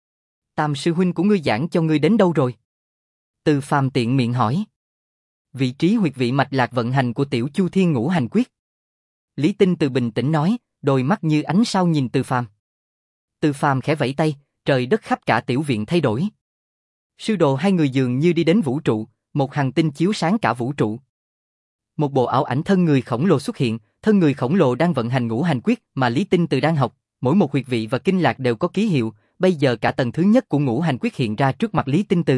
Tam sư huynh của ngươi giảng cho ngươi đến đâu rồi? Từ Phàm tiện miệng hỏi. Vị trí huyệt vị mạch lạc vận hành của Tiểu Chu Thiên Ngũ Hành Quyết. Lý Tinh Từ bình tĩnh nói, đôi mắt như ánh sao nhìn Từ Phàm. Từ Phàm khẽ vẫy tay, trời đất khắp cả tiểu viện thay đổi. Sư đồ hai người dường như đi đến vũ trụ, một hành tinh chiếu sáng cả vũ trụ. Một bộ ảo ảnh thân người khổng lồ xuất hiện, thân người khổng lồ đang vận hành ngũ hành quyết mà Lý Tinh Từ đang học, mỗi một huyệt vị và kinh lạc đều có ký hiệu, bây giờ cả tầng thứ nhất của ngũ hành quyết hiện ra trước mặt Lý Tinh Từ.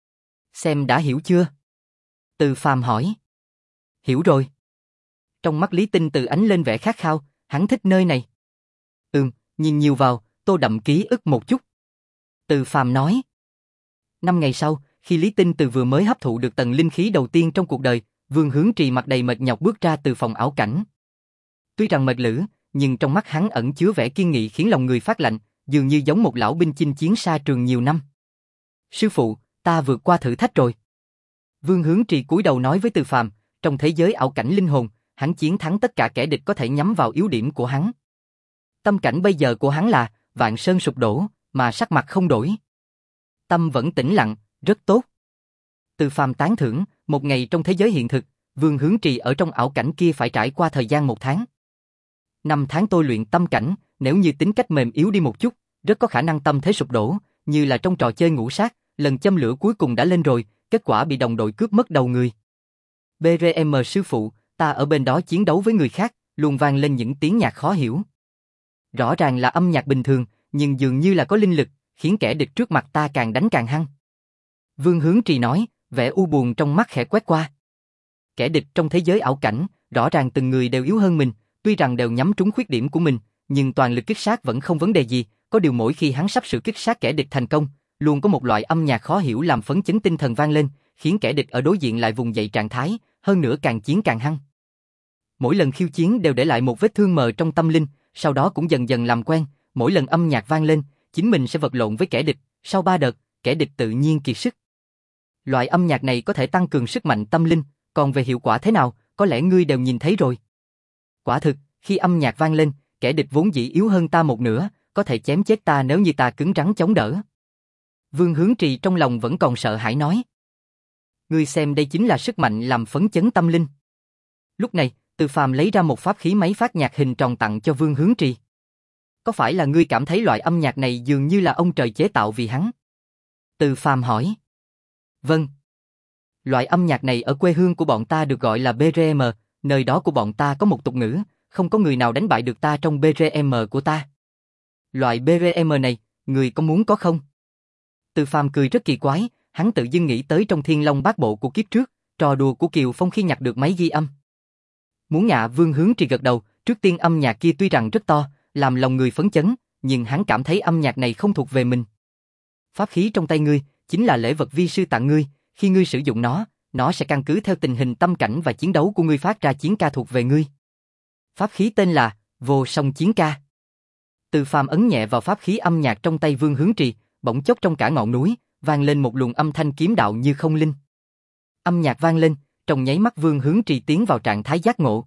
Xem đã hiểu chưa? Từ Phàm hỏi. Hiểu rồi. Trong mắt Lý Tinh Từ ánh lên vẻ khát khao, hắn thích nơi này. Ừm, nhìn nhiều vào, tô đậm ký ức một chút. Từ Phàm nói. Năm ngày sau, khi Lý Tinh Từ vừa mới hấp thụ được tầng linh khí đầu tiên trong cuộc đời, Vương Hướng Trì mặt đầy mệt nhọc bước ra từ phòng ảo cảnh. Tuy rằng mệt lử, nhưng trong mắt hắn ẩn chứa vẻ kiên nghị khiến lòng người phát lạnh, dường như giống một lão binh chinh chiến xa trường nhiều năm. Sư phụ, ta vượt qua thử thách rồi. Vương Hướng Trì cúi đầu nói với Từ Phàm, trong thế giới ảo cảnh linh hồn, hắn chiến thắng tất cả kẻ địch có thể nhắm vào yếu điểm của hắn. Tâm cảnh bây giờ của hắn là vạn sơn sụp đổ, mà sắc mặt không đổi. Tâm vẫn tĩnh lặng, rất tốt. Từ Phàm tán thưởng, một ngày trong thế giới hiện thực, Vương Hướng Trì ở trong ảo cảnh kia phải trải qua thời gian một tháng. Năm tháng tôi luyện tâm cảnh, nếu như tính cách mềm yếu đi một chút, rất có khả năng tâm thế sụp đổ, như là trong trò chơi ngũ sát, lần châm lửa cuối cùng đã lên rồi, kết quả bị đồng đội cướp mất đầu người. bê rờ em sư phụ, ta ở bên đó chiến đấu với người khác, luôn vang lên những tiếng nhạc khó hiểu. Rõ ràng là âm nhạc bình thường, nhưng dường như là có linh lực, khiến kẻ địch trước mặt ta càng đánh càng hăng. Vương Hướng Trì nói, vẻ u buồn trong mắt khẽ quét qua. Kẻ địch trong thế giới ảo cảnh, rõ ràng từng người đều yếu hơn mình, tuy rằng đều nhắm trúng khuyết điểm của mình, nhưng toàn lực kích sát vẫn không vấn đề gì, có điều mỗi khi hắn sắp sửa kích sát kẻ địch thành công, luôn có một loại âm nhạc khó hiểu làm phấn chấn tinh thần vang lên, khiến kẻ địch ở đối diện lại vùng dậy trạng thái, hơn nữa càng chiến càng hăng. Mỗi lần khiêu chiến đều để lại một vết thương mờ trong tâm linh, sau đó cũng dần dần làm quen, mỗi lần âm nhạc vang lên, chính mình sẽ vật lộn với kẻ địch, sau ba đợt, kẻ địch tự nhiên kiệt sức. Loại âm nhạc này có thể tăng cường sức mạnh tâm linh, còn về hiệu quả thế nào, có lẽ ngươi đều nhìn thấy rồi. Quả thực, khi âm nhạc vang lên, kẻ địch vốn dĩ yếu hơn ta một nửa, có thể chém chết ta nếu như ta cứng rắn chống đỡ. Vương Hướng Trì trong lòng vẫn còn sợ hãi nói. Ngươi xem đây chính là sức mạnh làm phấn chấn tâm linh. Lúc này, Từ Phàm lấy ra một pháp khí máy phát nhạc hình tròn tặng cho Vương Hướng Trì. Có phải là ngươi cảm thấy loại âm nhạc này dường như là ông trời chế tạo vì hắn? Từ Phàm hỏi. Vâng. Loại âm nhạc này ở quê hương của bọn ta được gọi là bê rờ em, nơi đó của bọn ta có một tục ngữ, không có người nào đánh bại được ta trong bê rờ em của ta. Loại bê rờ em này, người có muốn có không? Từ Phàm cười rất kỳ quái, hắn tự dưng nghĩ tới trong Thiên Long Bát Bộ của kiếp trước, trò đùa của Kiều Phong khi nhặt được máy ghi âm. Muốn ngạ Vương Hướng Trì gật đầu, trước tiên âm nhạc kia tuy rằng rất to, làm lòng người phấn chấn, nhưng hắn cảm thấy âm nhạc này không thuộc về mình. Pháp khí trong tay ngươi, chính là lễ vật vi sư tặng ngươi, khi ngươi sử dụng nó, nó sẽ căn cứ theo tình hình tâm cảnh và chiến đấu của ngươi phát ra chiến ca thuộc về ngươi. Pháp khí tên là Vô Song Chiến Ca. Từ Phàm ấn nhẹ vào pháp khí âm nhạc trong tay Vương Hướng Trì, bỗng chốc trong cả ngọn núi, vang lên một luồng âm thanh kiếm đạo như không linh. Âm nhạc vang lên, trong nháy mắt Vương Hướng Trì tiến vào trạng thái giác ngộ.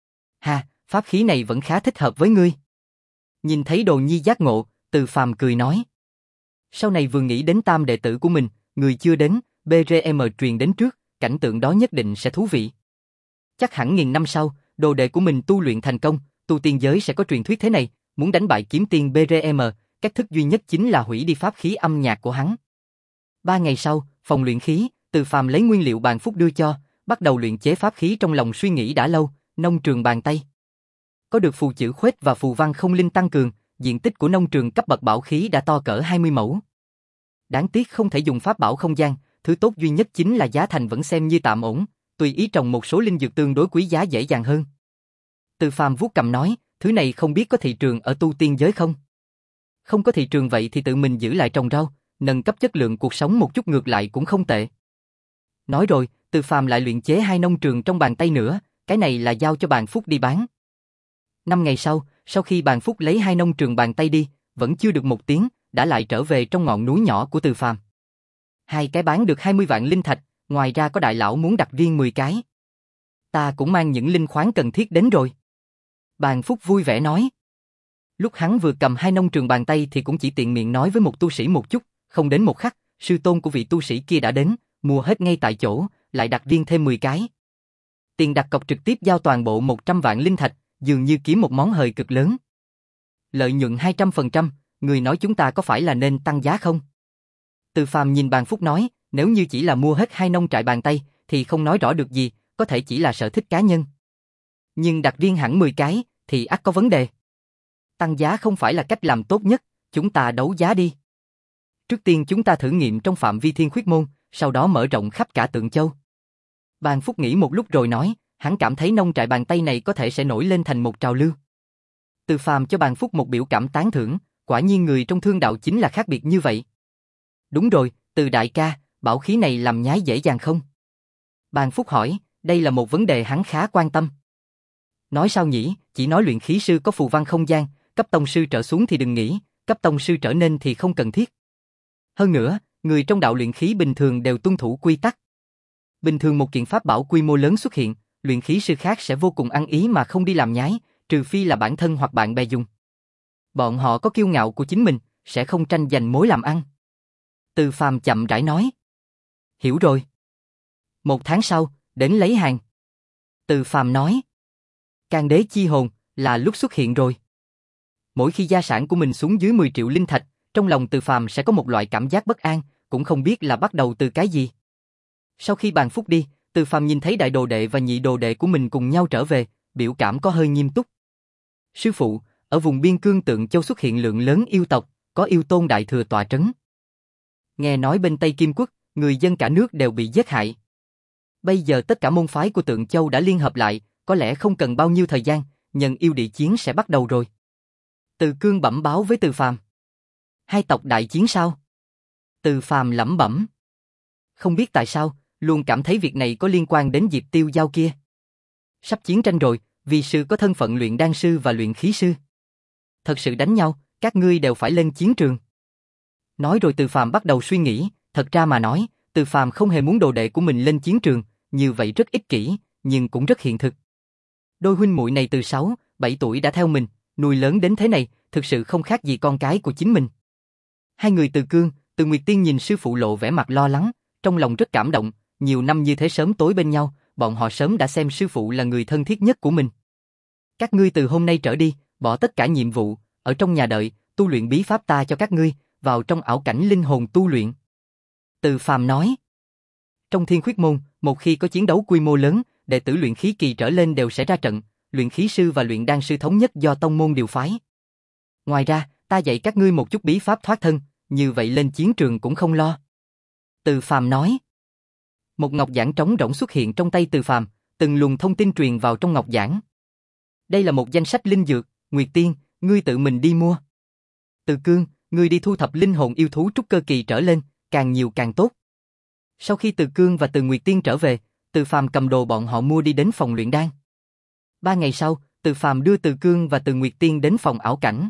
Ha, pháp khí này vẫn khá thích hợp với ngươi. Nhìn thấy đồ nhi giác ngộ, Từ Phàm cười nói. Sau này vừa nghĩ đến tam đệ tử của mình, người chưa đến, bê rờ em truyền đến trước, cảnh tượng đó nhất định sẽ thú vị. Chắc hẳn nghìn năm sau, đồ đệ của mình tu luyện thành công, tu tiên giới sẽ có truyền thuyết thế này, muốn đánh bại kiếm tiên bê rờ em, cách thức duy nhất chính là hủy đi pháp khí âm nhạc của hắn. Ba ngày sau, phòng luyện khí, Từ Phàm lấy nguyên liệu bàn phúc đưa cho, bắt đầu luyện chế pháp khí trong lòng suy nghĩ đã lâu, nông trường bàn tay. Có được phù chữ khuếch và phù văn không linh tăng cường, diện tích của nông trường cấp bậc bảo khí đã to cỡ hai mươi mẫu. Đáng tiếc không thể dùng pháp bảo không gian, thứ tốt duy nhất chính là giá thành vẫn xem như tạm ổn, tùy ý trồng một số linh dược tương đối quý giá dễ dàng hơn. Từ Phàm vuốt cầm nói, thứ này không biết có thị trường ở tu tiên giới không? Không có thị trường vậy thì tự mình giữ lại trồng rau, nâng cấp chất lượng cuộc sống một chút ngược lại cũng không tệ. Nói rồi, Từ Phàm lại luyện chế hai nông trường trong bàn tay nữa, cái này là giao cho Bàn Phúc đi bán. Năm ngày sau, sau khi Bàn Phúc lấy hai nông trường bàn tay đi, vẫn chưa được một tiếng, đã lại trở về trong ngọn núi nhỏ của Từ Phàm. Hai cái bán được hai mươi vạn linh thạch, ngoài ra có đại lão muốn đặt riêng mười cái. Ta cũng mang những linh khoáng cần thiết đến rồi. Bàn Phúc vui vẻ nói. Lúc hắn vừa cầm hai nông trường bàn tay thì cũng chỉ tiện miệng nói với một tu sĩ một chút, không đến một khắc, sư tôn của vị tu sĩ kia đã đến, mua hết ngay tại chỗ, lại đặt riêng thêm mười cái. Tiền đặt cọc trực tiếp giao toàn bộ một trăm vạn linh thạch, dường như kiếm một món hời cực lớn. Lợi nhuận hai trăm phần trăm, người nói chúng ta có phải là nên tăng giá không? Từ Phàm nhìn Bàn Phúc nói, nếu như chỉ là mua hết hai nông trại bàn tay, thì không nói rõ được gì, có thể chỉ là sở thích cá nhân. Nhưng đặt riêng hẳn mười cái, thì ắt có vấn đề. Tăng giá không phải là cách làm tốt nhất, chúng ta đấu giá đi. Trước tiên chúng ta thử nghiệm trong phạm vi Thiên Khuyết Môn, sau đó mở rộng khắp cả Tượng Châu. Bàn Phúc nghĩ một lúc rồi nói, hắn cảm thấy nông trại bàn tay này có thể sẽ nổi lên thành một trào lưu. Từ Phàm cho Bàn Phúc một biểu cảm tán thưởng, quả nhiên người trong thương đạo chính là khác biệt như vậy. Đúng rồi, Từ đại ca, bảo khí này làm nhái dễ dàng không? Bàn Phúc hỏi, đây là một vấn đề hắn khá quan tâm. Nói sao nhỉ, chỉ nói luyện khí sư có phù văn không gian, cấp tông sư trở xuống thì đừng nghĩ, cấp tông sư trở nên thì không cần thiết. Hơn nữa, người trong đạo luyện khí bình thường đều tuân thủ quy tắc. Bình thường một kiện pháp bảo quy mô lớn xuất hiện, luyện khí sư khác sẽ vô cùng ăn ý mà không đi làm nhái, trừ phi là bản thân hoặc bạn bè dùng. Bọn họ có kiêu ngạo của chính mình, sẽ không tranh giành mối làm ăn. Từ Phàm chậm rãi nói. Hiểu rồi. Một tháng sau, đến lấy hàng. Từ Phàm nói. Can đế chi hồn, là lúc xuất hiện rồi. Mỗi khi gia sản của mình xuống dưới mười triệu linh thạch, trong lòng Từ Phàm sẽ có một loại cảm giác bất an, cũng không biết là bắt đầu từ cái gì. Sau khi Bàn Phúc đi, Từ Phàm nhìn thấy đại đồ đệ và nhị đồ đệ của mình cùng nhau trở về, biểu cảm có hơi nghiêm túc. Sư phụ, ở vùng biên cương Tượng Châu xuất hiện lượng lớn yêu tộc, có yêu tôn đại thừa tọa trấn. Nghe nói bên Tây Kim Quốc, người dân cả nước đều bị giết hại. Bây giờ tất cả môn phái của Tượng Châu đã liên hợp lại, có lẽ không cần bao nhiêu thời gian, nhân yêu địa chiến sẽ bắt đầu rồi. Từ Cương bẩm báo với Từ Phàm. Hai tộc đại chiến sao? Từ Phàm lẩm bẩm. Không biết tại sao, luôn cảm thấy việc này có liên quan đến Diệp Tiêu Giao kia. Sắp chiến tranh rồi, vì sư có thân phận luyện đan sư và luyện khí sư. Thật sự đánh nhau, các ngươi đều phải lên chiến trường. Nói rồi Từ Phàm bắt đầu suy nghĩ, thật ra mà nói, Từ Phàm không hề muốn đồ đệ của mình lên chiến trường, như vậy rất ích kỷ, nhưng cũng rất hiện thực. Đôi huynh muội này từ sáu, bảy tuổi đã theo mình, nuôi lớn đến thế này, thực sự không khác gì con cái của chính mình. Hai người Từ Cương, Từ Nguyệt Tiên nhìn sư phụ lộ vẻ mặt lo lắng, trong lòng rất cảm động, nhiều năm như thế sớm tối bên nhau, bọn họ sớm đã xem sư phụ là người thân thiết nhất của mình. Các ngươi từ hôm nay trở đi, bỏ tất cả nhiệm vụ, ở trong nhà đợi, tu luyện bí pháp ta cho các ngươi, vào trong ảo cảnh linh hồn tu luyện. Từ Phàm nói. Trong Thiên Khuyết Môn, một khi có chiến đấu quy mô lớn, đệ tử luyện khí kỳ trở lên đều sẽ ra trận, luyện khí sư và luyện đan sư thống nhất do tông môn điều phái. Ngoài ra, ta dạy các ngươi một chút bí pháp thoát thân, như vậy lên chiến trường cũng không lo. Từ Phàm nói. Một ngọc giản trống rỗng xuất hiện trong tay Từ Phàm, từng luồng thông tin truyền vào trong ngọc giản. Đây là một danh sách linh dược, Nguyệt Tiên, ngươi tự mình đi mua. Từ Cương, ngươi đi thu thập linh hồn yêu thú trúc cơ kỳ trở lên, càng nhiều càng tốt. Sau khi Từ Cương và Từ Nguyệt Tiên trở về, Từ Phàm cầm đồ bọn họ mua đi đến phòng luyện đan. Ba ngày sau, Từ Phàm đưa Từ Cương và Từ Nguyệt Tiên đến phòng ảo cảnh.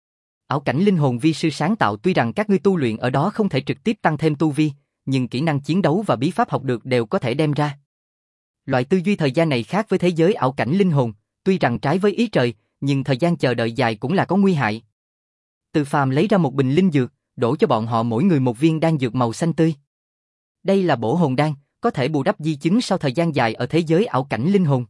Ảo cảnh linh hồn vi sư sáng tạo, tuy rằng các ngươi tu luyện ở đó không thể trực tiếp tăng thêm tu vi, nhưng kỹ năng chiến đấu và bí pháp học được đều có thể đem ra. Loại tư duy thời gian này khác với thế giới ảo cảnh linh hồn, tuy rằng trái với ý trời, nhưng thời gian chờ đợi dài cũng là có nguy hại. Từ Phàm lấy ra một bình linh dược, đổ cho bọn họ mỗi người một viên đan dược màu xanh tươi. Đây là bổ hồn đan, có thể bù đắp di chứng sau thời gian dài ở thế giới ảo cảnh linh hồn.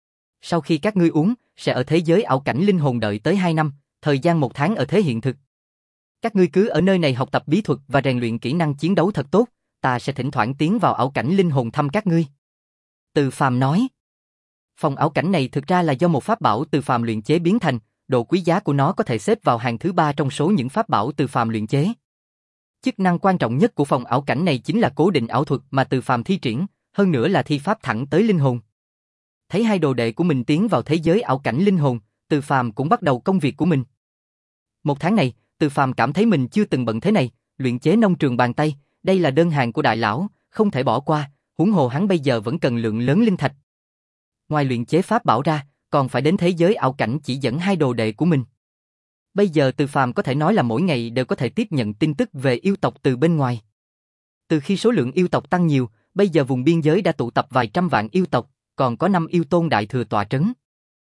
Sau khi các ngươi uống, sẽ ở thế giới ảo cảnh linh hồn đợi tới hai năm, thời gian một tháng ở thế hiện thực. Các ngươi cứ ở nơi này học tập bí thuật và rèn luyện kỹ năng chiến đấu thật tốt, ta sẽ thỉnh thoảng tiến vào ảo cảnh linh hồn thăm các ngươi. Từ Phàm nói. Phòng ảo cảnh này thực ra là do một pháp bảo Từ Phàm luyện chế biến thành, độ quý giá của nó có thể xếp vào hàng thứ ba trong số những pháp bảo Từ Phàm luyện chế. Chức năng quan trọng nhất của phòng ảo cảnh này chính là cố định ảo thuật mà Từ Phàm thi triển, hơn nữa là thi pháp thẳng tới linh hồn. Thấy hai đồ đệ của mình tiến vào thế giới ảo cảnh linh hồn, Từ Phàm cũng bắt đầu công việc của mình. Một tháng này, Từ Phàm cảm thấy mình chưa từng bận thế này, luyện chế nông trường bàn tay, đây là đơn hàng của đại lão, không thể bỏ qua, huống hồ hắn bây giờ vẫn cần lượng lớn linh thạch. Ngoài luyện chế pháp bảo ra, còn phải đến thế giới ảo cảnh chỉ dẫn hai đồ đệ của mình. Bây giờ Từ Phàm có thể nói là mỗi ngày đều có thể tiếp nhận tin tức về yêu tộc từ bên ngoài. Từ khi số lượng yêu tộc tăng nhiều, bây giờ vùng biên giới đã tụ tập vài trăm vạn yêu tộc, còn có năm yêu tôn đại thừa tọa trấn.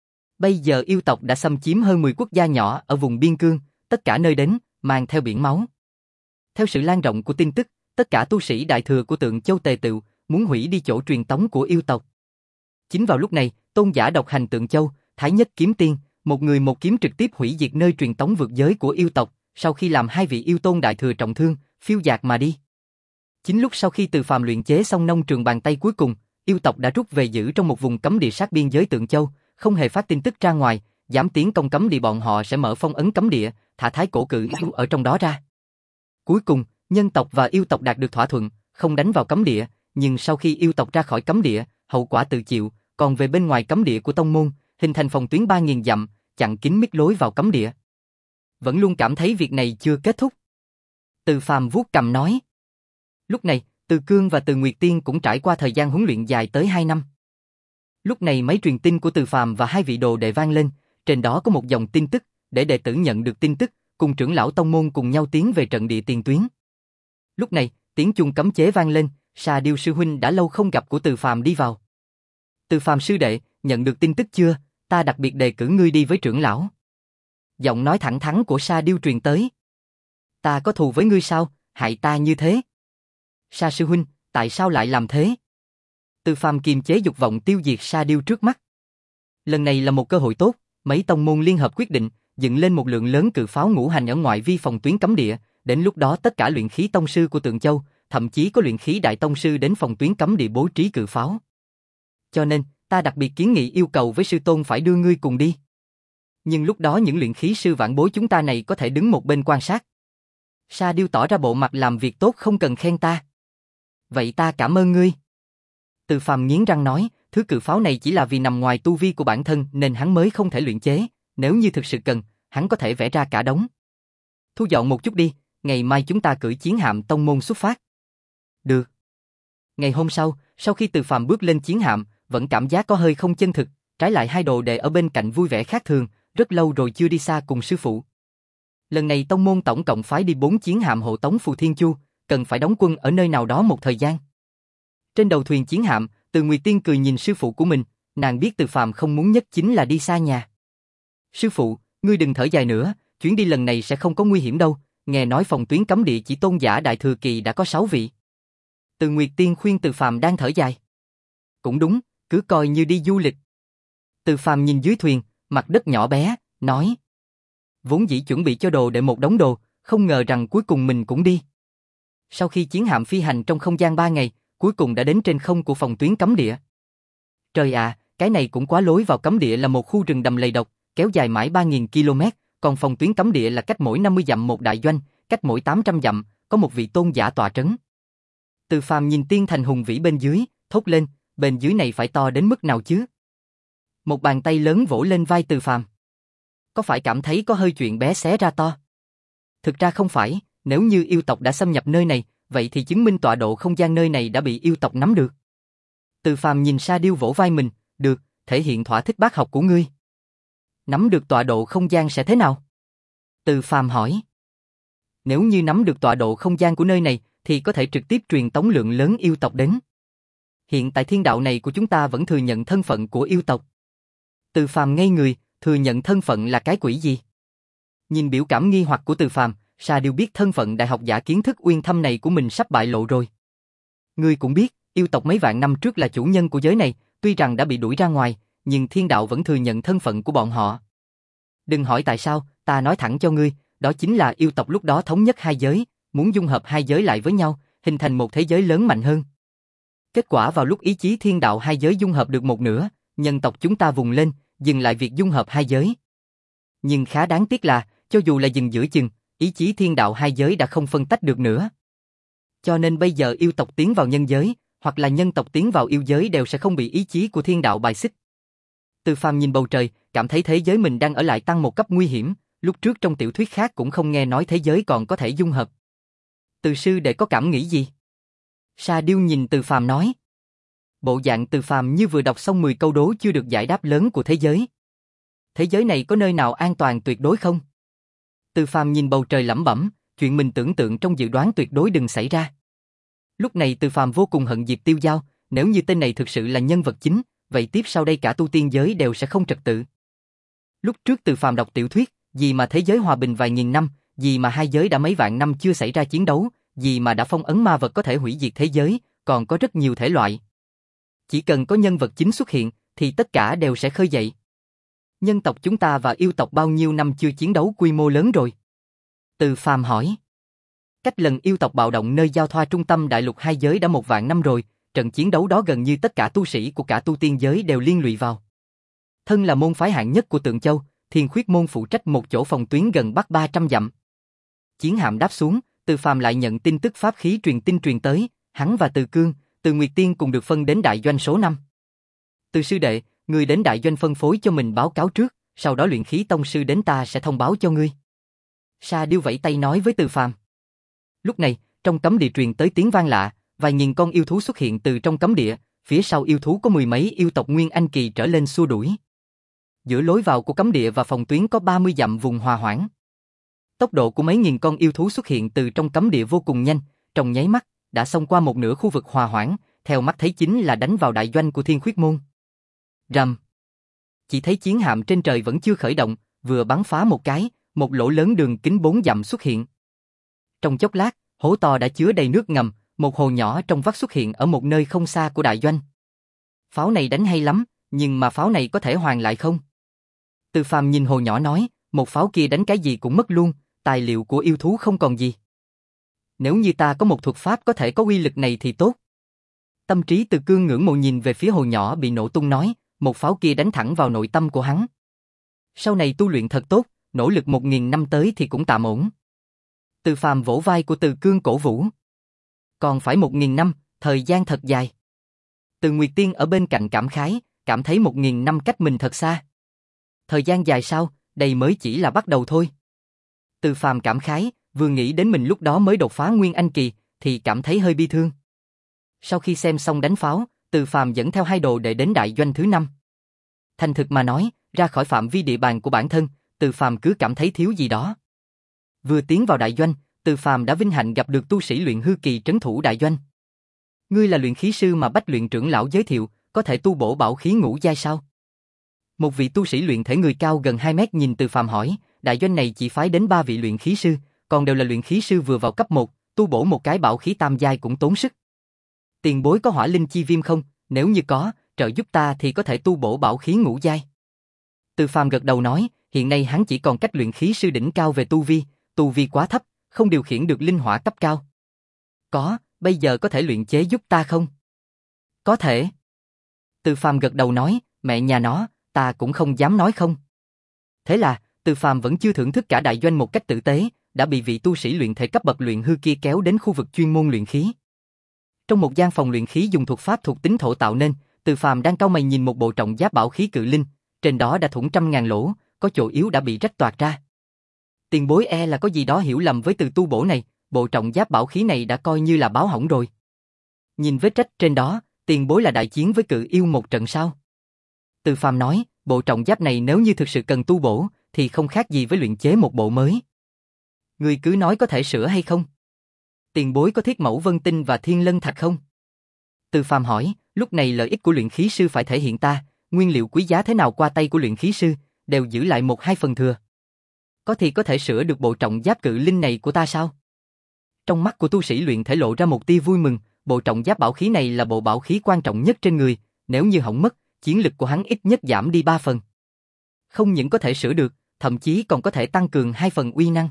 Bây giờ yêu tộc đã xâm chiếm hơn mười quốc gia nhỏ ở vùng biên cương, tất cả nơi đến, mang theo biển máu. Theo sự lan rộng của tin tức, tất cả tu sĩ đại thừa của Tượng Châu tề tựu, muốn hủy đi chỗ truyền tống của yêu tộc. Chính vào lúc này, tôn giả độc hành Tượng Châu, Thái Nhất Kiếm Tiên, một người một kiếm trực tiếp hủy diệt nơi truyền tống vượt giới của yêu tộc, sau khi làm hai vị yêu tôn đại thừa trọng thương, phiêu dạt mà đi. Chính lúc sau khi Từ Phàm luyện chế xong nông trường bàn tay cuối cùng, yêu tộc đã rút về giữ trong một vùng cấm địa sát biên giới Tượng Châu, không hề phát tin tức ra ngoài, dám tiến công cấm địa bọn họ sẽ mở phong ấn cấm địa, thả thái cổ cự yêu ở trong đó ra. Cuối cùng, nhân tộc và yêu tộc đạt được thỏa thuận, không đánh vào cấm địa, nhưng sau khi yêu tộc ra khỏi cấm địa, hậu quả tự chịu, còn về bên ngoài cấm địa của tông môn, hình thành phòng tuyến ba nghìn dặm, chặn kín mít lối vào cấm địa. Vẫn luôn cảm thấy việc này chưa kết thúc. Từ Phàm vuốt cằm nói. Lúc này, Từ Cương và Từ Nguyệt Tiên cũng trải qua thời gian huấn luyện dài tới hai năm. Lúc này máy truyền tin của Từ Phàm và hai vị đồ đệ vang lên, trên đó có một dòng tin tức, để đệ tử nhận được tin tức, cùng trưởng lão tông môn cùng nhau tiến về trận địa tiền tuyến. Lúc này, tiếng chuông cấm chế vang lên, Sa Điêu sư huynh đã lâu không gặp của Từ Phàm đi vào. Từ Phàm sư đệ, nhận được tin tức chưa? Ta đặc biệt đề cử ngươi đi với trưởng lão. Giọng nói thẳng thắn của Sa Điêu truyền tới. Ta có thù với ngươi sao, hại ta như thế? Sa sư huynh, tại sao lại làm thế? Từ Phàm kiềm chế dục vọng tiêu diệt Sa Điêu trước mắt. Lần này là một cơ hội tốt, mấy tông môn liên hợp quyết định, dựng lên một lượng lớn cự pháo ngũ hành ở ngoại vi phòng tuyến cấm địa, đến lúc đó tất cả luyện khí tông sư của Tượng Châu, thậm chí có luyện khí đại tông sư đến phòng tuyến cấm địa bố trí cự pháo. Cho nên, ta đặc biệt kiến nghị yêu cầu với sư tôn phải đưa ngươi cùng đi. Nhưng lúc đó những luyện khí sư vãn bối chúng ta này có thể đứng một bên quan sát. Sa Điêu tỏ ra bộ mặt làm việc tốt không cần khen ta. Vậy ta cảm ơn ngươi. Từ Phàm nghiến răng nói, thứ cự pháo này chỉ là vì nằm ngoài tu vi của bản thân nên hắn mới không thể luyện chế, nếu như thực sự cần, hắn có thể vẽ ra cả đống. Thu dọn một chút đi, ngày mai chúng ta cử chiến hạm tông môn xuất phát. Được. Ngày hôm sau, sau khi Từ Phàm bước lên chiến hạm, vẫn cảm giác có hơi không chân thực, trái lại hai đồ đệ ở bên cạnh vui vẻ khác thường, rất lâu rồi chưa đi xa cùng sư phụ. Lần này tông môn tổng cộng phái đi bốn chiến hạm hộ tống Phù Thiên Chu, cần phải đóng quân ở nơi nào đó một thời gian. Trên đầu thuyền chiến hạm, Từ Nguyệt Tiên cười nhìn sư phụ của mình, nàng biết Từ Phàm không muốn nhất chính là đi xa nhà. Sư phụ, ngươi đừng thở dài nữa, chuyến đi lần này sẽ không có nguy hiểm đâu, nghe nói phòng tuyến cấm địa chỉ tôn giả đại thừa kỳ đã có sáu vị. Từ Nguyệt Tiên khuyên Từ Phàm đang thở dài. Cũng đúng, cứ coi như đi du lịch. Từ Phàm nhìn dưới thuyền, mặt đất nhỏ bé, nói. Vốn dĩ chuẩn bị cho đồ để một đống đồ, không ngờ rằng cuối cùng mình cũng đi. Sau khi chiến hạm phi hành trong không gian ba ngày, cuối cùng đã đến trên không của phòng tuyến cấm địa. Trời ạ, cái này cũng quá lối vào cấm địa là một khu rừng đầm lầy độc, kéo dài mãi ba nghìn ki lô mét, còn phòng tuyến cấm địa là cách mỗi năm mươi dặm một đại doanh, cách mỗi tám trăm dặm, có một vị tôn giả tọa trấn. Từ Phàm nhìn tiên thành hùng vĩ bên dưới, thốt lên, bên dưới này phải to đến mức nào chứ? Một bàn tay lớn vỗ lên vai Từ Phàm. Có phải cảm thấy có hơi chuyện bé xé ra to? Thực ra không phải, nếu như yêu tộc đã xâm nhập nơi này, vậy thì chứng minh tọa độ không gian nơi này đã bị yêu tộc nắm được. Từ Phàm nhìn Sa Điêu vỗ vai mình, được, thể hiện thỏa thích bác học của ngươi. Nắm được tọa độ không gian sẽ thế nào? Từ Phàm hỏi. Nếu như nắm được tọa độ không gian của nơi này, thì có thể trực tiếp truyền tống lượng lớn yêu tộc đến. Hiện tại thiên đạo này của chúng ta vẫn thừa nhận thân phận của yêu tộc. Từ Phàm ngây người, thừa nhận thân phận là cái quỷ gì? Nhìn biểu cảm nghi hoặc của Từ Phàm, Sa Điêu biết thân phận đại học giả kiến thức uyên thâm này của mình sắp bại lộ rồi. Ngươi cũng biết, yêu tộc mấy vạn năm trước là chủ nhân của giới này, tuy rằng đã bị đuổi ra ngoài, nhưng thiên đạo vẫn thừa nhận thân phận của bọn họ. Đừng hỏi tại sao, ta nói thẳng cho ngươi, đó chính là yêu tộc lúc đó thống nhất hai giới, muốn dung hợp hai giới lại với nhau, hình thành một thế giới lớn mạnh hơn. Kết quả vào lúc ý chí thiên đạo hai giới dung hợp được một nửa, nhân tộc chúng ta vùng lên, dừng lại việc dung hợp hai giới. Nhưng khá đáng tiếc là, cho dù là dừng giữa chừng, ý chí thiên đạo hai giới đã không phân tách được nữa. Cho nên bây giờ yêu tộc tiến vào nhân giới, hoặc là nhân tộc tiến vào yêu giới đều sẽ không bị ý chí của thiên đạo bài xích. Từ Phàm nhìn bầu trời, cảm thấy thế giới mình đang ở lại tăng một cấp nguy hiểm, lúc trước trong tiểu thuyết khác cũng không nghe nói thế giới còn có thể dung hợp. Từ sư đệ có cảm nghĩ gì? Sa Điêu nhìn Từ Phàm nói. Bộ dạng Từ Phàm như vừa đọc xong mười câu đố chưa được giải đáp lớn của thế giới. Thế giới này có nơi nào an toàn tuyệt đối không? Từ Phàm nhìn bầu trời lẩm bẩm, chuyện mình tưởng tượng trong dự đoán tuyệt đối đừng xảy ra. Lúc này Từ Phàm vô cùng hận Diệp Tiêu Giao, nếu như tên này thực sự là nhân vật chính, vậy tiếp sau đây cả tu tiên giới đều sẽ không trật tự. Lúc trước Từ Phàm đọc tiểu thuyết, gì mà thế giới hòa bình vài nghìn năm, gì mà hai giới đã mấy vạn năm chưa xảy ra chiến đấu, gì mà đã phong ấn ma vật có thể hủy diệt thế giới, còn có rất nhiều thể loại. Chỉ cần có nhân vật chính xuất hiện, thì tất cả đều sẽ khơi dậy. Nhân tộc chúng ta và yêu tộc bao nhiêu năm chưa chiến đấu quy mô lớn rồi? Từ Phàm hỏi. Cách lần yêu tộc bạo động nơi giao thoa trung tâm đại lục hai giới đã một vạn năm rồi, trận chiến đấu đó gần như tất cả tu sĩ của cả tu tiên giới đều liên lụy vào. Thân là môn phái hạng nhất của Tượng Châu, Thiên Khuyết môn phụ trách một chỗ phòng tuyến gần bắc ba trăm dặm. Chiến hạm đáp xuống, Từ Phàm lại nhận tin tức pháp khí truyền tin truyền tới, hắn và Từ Cương, Từ Nguyệt Tiên cùng được phân đến đại doanh số năm. Từ sư đệ, người đến đại doanh phân phối cho mình báo cáo trước, sau đó luyện khí tông sư đến ta sẽ thông báo cho ngươi. Sa Điêu vẫy tay nói với Từ Phàm. Lúc này, trong cấm địa truyền tới tiếng vang lạ, vài nghìn con yêu thú xuất hiện từ trong cấm địa, phía sau yêu thú có mười mấy yêu tộc Nguyên Anh kỳ trở lên xua đuổi. Giữa lối vào của cấm địa và phòng tuyến có ba mươi dặm vùng hòa hoãn. Tốc độ của mấy nghìn con yêu thú xuất hiện từ trong cấm địa vô cùng nhanh, trong nháy mắt đã xông qua một nửa khu vực hòa hoãn, theo mắt thấy chính là đánh vào đại doanh của Thiên Khuyết môn. Rầm. Chỉ thấy chiến hạm trên trời vẫn chưa khởi động, vừa bắn phá một cái, một lỗ lớn đường kính bốn dặm xuất hiện. Trong chốc lát, hố to đã chứa đầy nước ngầm, một hồ nhỏ trong vắt xuất hiện ở một nơi không xa của đại doanh. Pháo này đánh hay lắm, nhưng mà pháo này có thể hoàn lại không? Từ Phàm nhìn hồ nhỏ nói, một pháo kia đánh cái gì cũng mất luôn, tài liệu của yêu thú không còn gì. Nếu như ta có một thuật pháp có thể có uy lực này thì tốt. Tâm trí Từ Cương ngưỡng mộ nhìn về phía hồ nhỏ bị nổ tung nói, một pháo kia đánh thẳng vào nội tâm của hắn. Sau này tu luyện thật tốt, nỗ lực một nghìn năm tới thì cũng tạm ổn. Từ Phàm vỗ vai của Từ Cương cổ vũ. Còn phải một nghìn năm, thời gian thật dài. Từ Nguyệt Tiên ở bên cạnh cảm khái, cảm thấy một nghìn năm cách mình thật xa. Thời gian dài sao, đây mới chỉ là bắt đầu thôi. Từ Phàm cảm khái, vừa nghĩ đến mình lúc đó mới đột phá Nguyên Anh kỳ, thì cảm thấy hơi bi thương. Sau khi xem xong đánh pháo, Từ Phàm dẫn theo hai đồ đệ đến đại doanh thứ năm. Thành thực mà nói, ra khỏi phạm vi địa bàn của bản thân, Từ Phàm cứ cảm thấy thiếu gì đó. Vừa tiến vào đại doanh, Từ Phàm đã vinh hạnh gặp được tu sĩ luyện hư kỳ trấn thủ đại doanh. Ngươi là luyện khí sư mà Bách Luyện trưởng lão giới thiệu, có thể tu bổ bảo khí ngũ giai sao? Một vị tu sĩ luyện thể người cao gần hai mét nhìn Từ Phàm hỏi, đại doanh này chỉ phái đến ba vị luyện khí sư, còn đều là luyện khí sư vừa vào cấp một, tu bổ một cái bảo khí tam giai cũng tốn sức. Tiền bối có hỏa linh chi viêm không? Nếu như có, trợ giúp ta thì có thể tu bổ bảo khí ngũ giai. Từ Phàm gật đầu nói, hiện nay hắn chỉ còn cách luyện khí sư đỉnh cao về tu vi, tu vi quá thấp, không điều khiển được linh hỏa cấp cao. Có, bây giờ có thể luyện chế giúp ta không? Có thể. Từ Phàm gật đầu nói, mẹ nhà nó, ta cũng không dám nói không. Thế là, Từ Phàm vẫn chưa thưởng thức cả đại doanh một cách tử tế, đã bị vị tu sĩ luyện thể cấp bậc luyện hư kia kéo đến khu vực chuyên môn luyện khí. Trong một gian phòng luyện khí dùng thuật pháp thuộc tính thổ tạo nên, Từ Phàm đang cau mày nhìn một bộ trọng giáp bảo khí cự linh, trên đó đã thủng trăm ngàn lỗ, có chỗ yếu đã bị rách toạc ra. Tiền bối e là có gì đó hiểu lầm với từ tu bổ này, bộ trọng giáp bảo khí này đã coi như là báo hỏng rồi. Nhìn vết rách trên đó, tiền bối là đại chiến với cự yêu một trận sao? Từ Phàm nói, bộ trọng giáp này nếu như thực sự cần tu bổ, thì không khác gì với luyện chế một bộ mới. Người cứ nói có thể sửa hay không? Tiền bối có thiết mẫu vân tinh và thiên lân thạch không? Từ Phàm hỏi, lúc này lợi ích của luyện khí sư phải thể hiện ta, nguyên liệu quý giá thế nào qua tay của luyện khí sư, đều giữ lại một hai phần thừa. Có thì có thể sửa được bộ trọng giáp cự linh này của ta sao? Trong mắt của tu sĩ luyện thể lộ ra một tia vui mừng, bộ trọng giáp bảo khí này là bộ bảo khí quan trọng nhất trên người, nếu như hỏng mất, chiến lực của hắn ít nhất giảm đi ba phần. Không những có thể sửa được, thậm chí còn có thể tăng cường hai phần uy năng.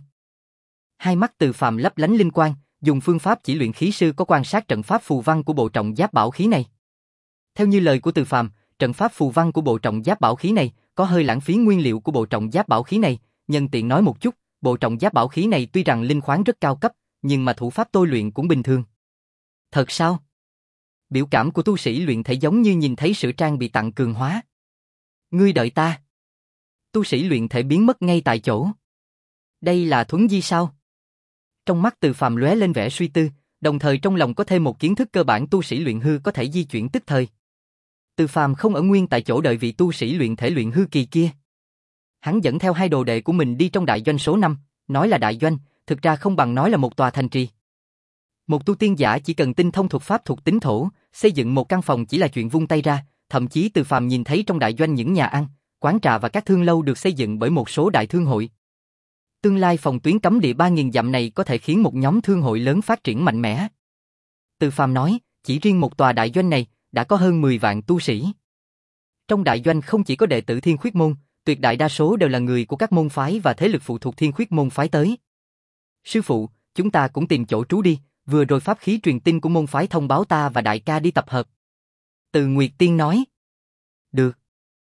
Hai mắt Từ Phàm lấp lánh linh quang, dùng phương pháp chỉ luyện khí sư có quan sát trận pháp phù văn của bộ trọng giáp bảo khí này. Theo như lời của Từ Phàm, trận pháp phù văn của bộ trọng giáp bảo khí này có hơi lãng phí nguyên liệu của bộ trọng giáp bảo khí này, nhân tiện nói một chút, bộ trọng giáp bảo khí này tuy rằng linh khoáng rất cao cấp, nhưng mà thủ pháp tôi luyện cũng bình thường. Thật sao? Biểu cảm của tu sĩ luyện thể giống như nhìn thấy sữa trang bị tặng cường hóa. Ngươi đợi ta. Tu sĩ luyện thể biến mất ngay tại chỗ. Đây là thuấn di sao? Trong mắt Từ Phàm lóe lên vẻ suy tư, đồng thời trong lòng có thêm một kiến thức cơ bản tu sĩ luyện hư có thể di chuyển tức thời. Từ Phàm không ở nguyên tại chỗ đợi vị tu sĩ luyện thể luyện hư kỳ kia. Hắn dẫn theo hai đồ đệ của mình đi trong đại doanh số năm, nói là đại doanh, thực ra không bằng nói là một tòa thành trì. Một tu tiên giả chỉ cần tinh thông thuật pháp thuộc tính thổ, xây dựng một căn phòng chỉ là chuyện vung tay ra, thậm chí Từ Phàm nhìn thấy trong đại doanh những nhà ăn, quán trà và các thương lâu được xây dựng bởi một số đại thương hội. Tương lai phòng tuyến cấm địa ba nghìn dặm này có thể khiến một nhóm thương hội lớn phát triển mạnh mẽ. Từ Phàm nói, chỉ riêng một tòa đại doanh này đã có hơn mười vạn tu sĩ. Trong đại doanh không chỉ có đệ tử Thiên Khuyết môn, Tuyệt đại đa số đều là người của các môn phái và thế lực phụ thuộc Thiên Khuyết môn phái tới. Sư phụ, chúng ta cũng tìm chỗ trú đi, vừa rồi pháp khí truyền tin của môn phái thông báo ta và đại ca đi tập hợp. Từ Nguyệt Tiên nói. Được.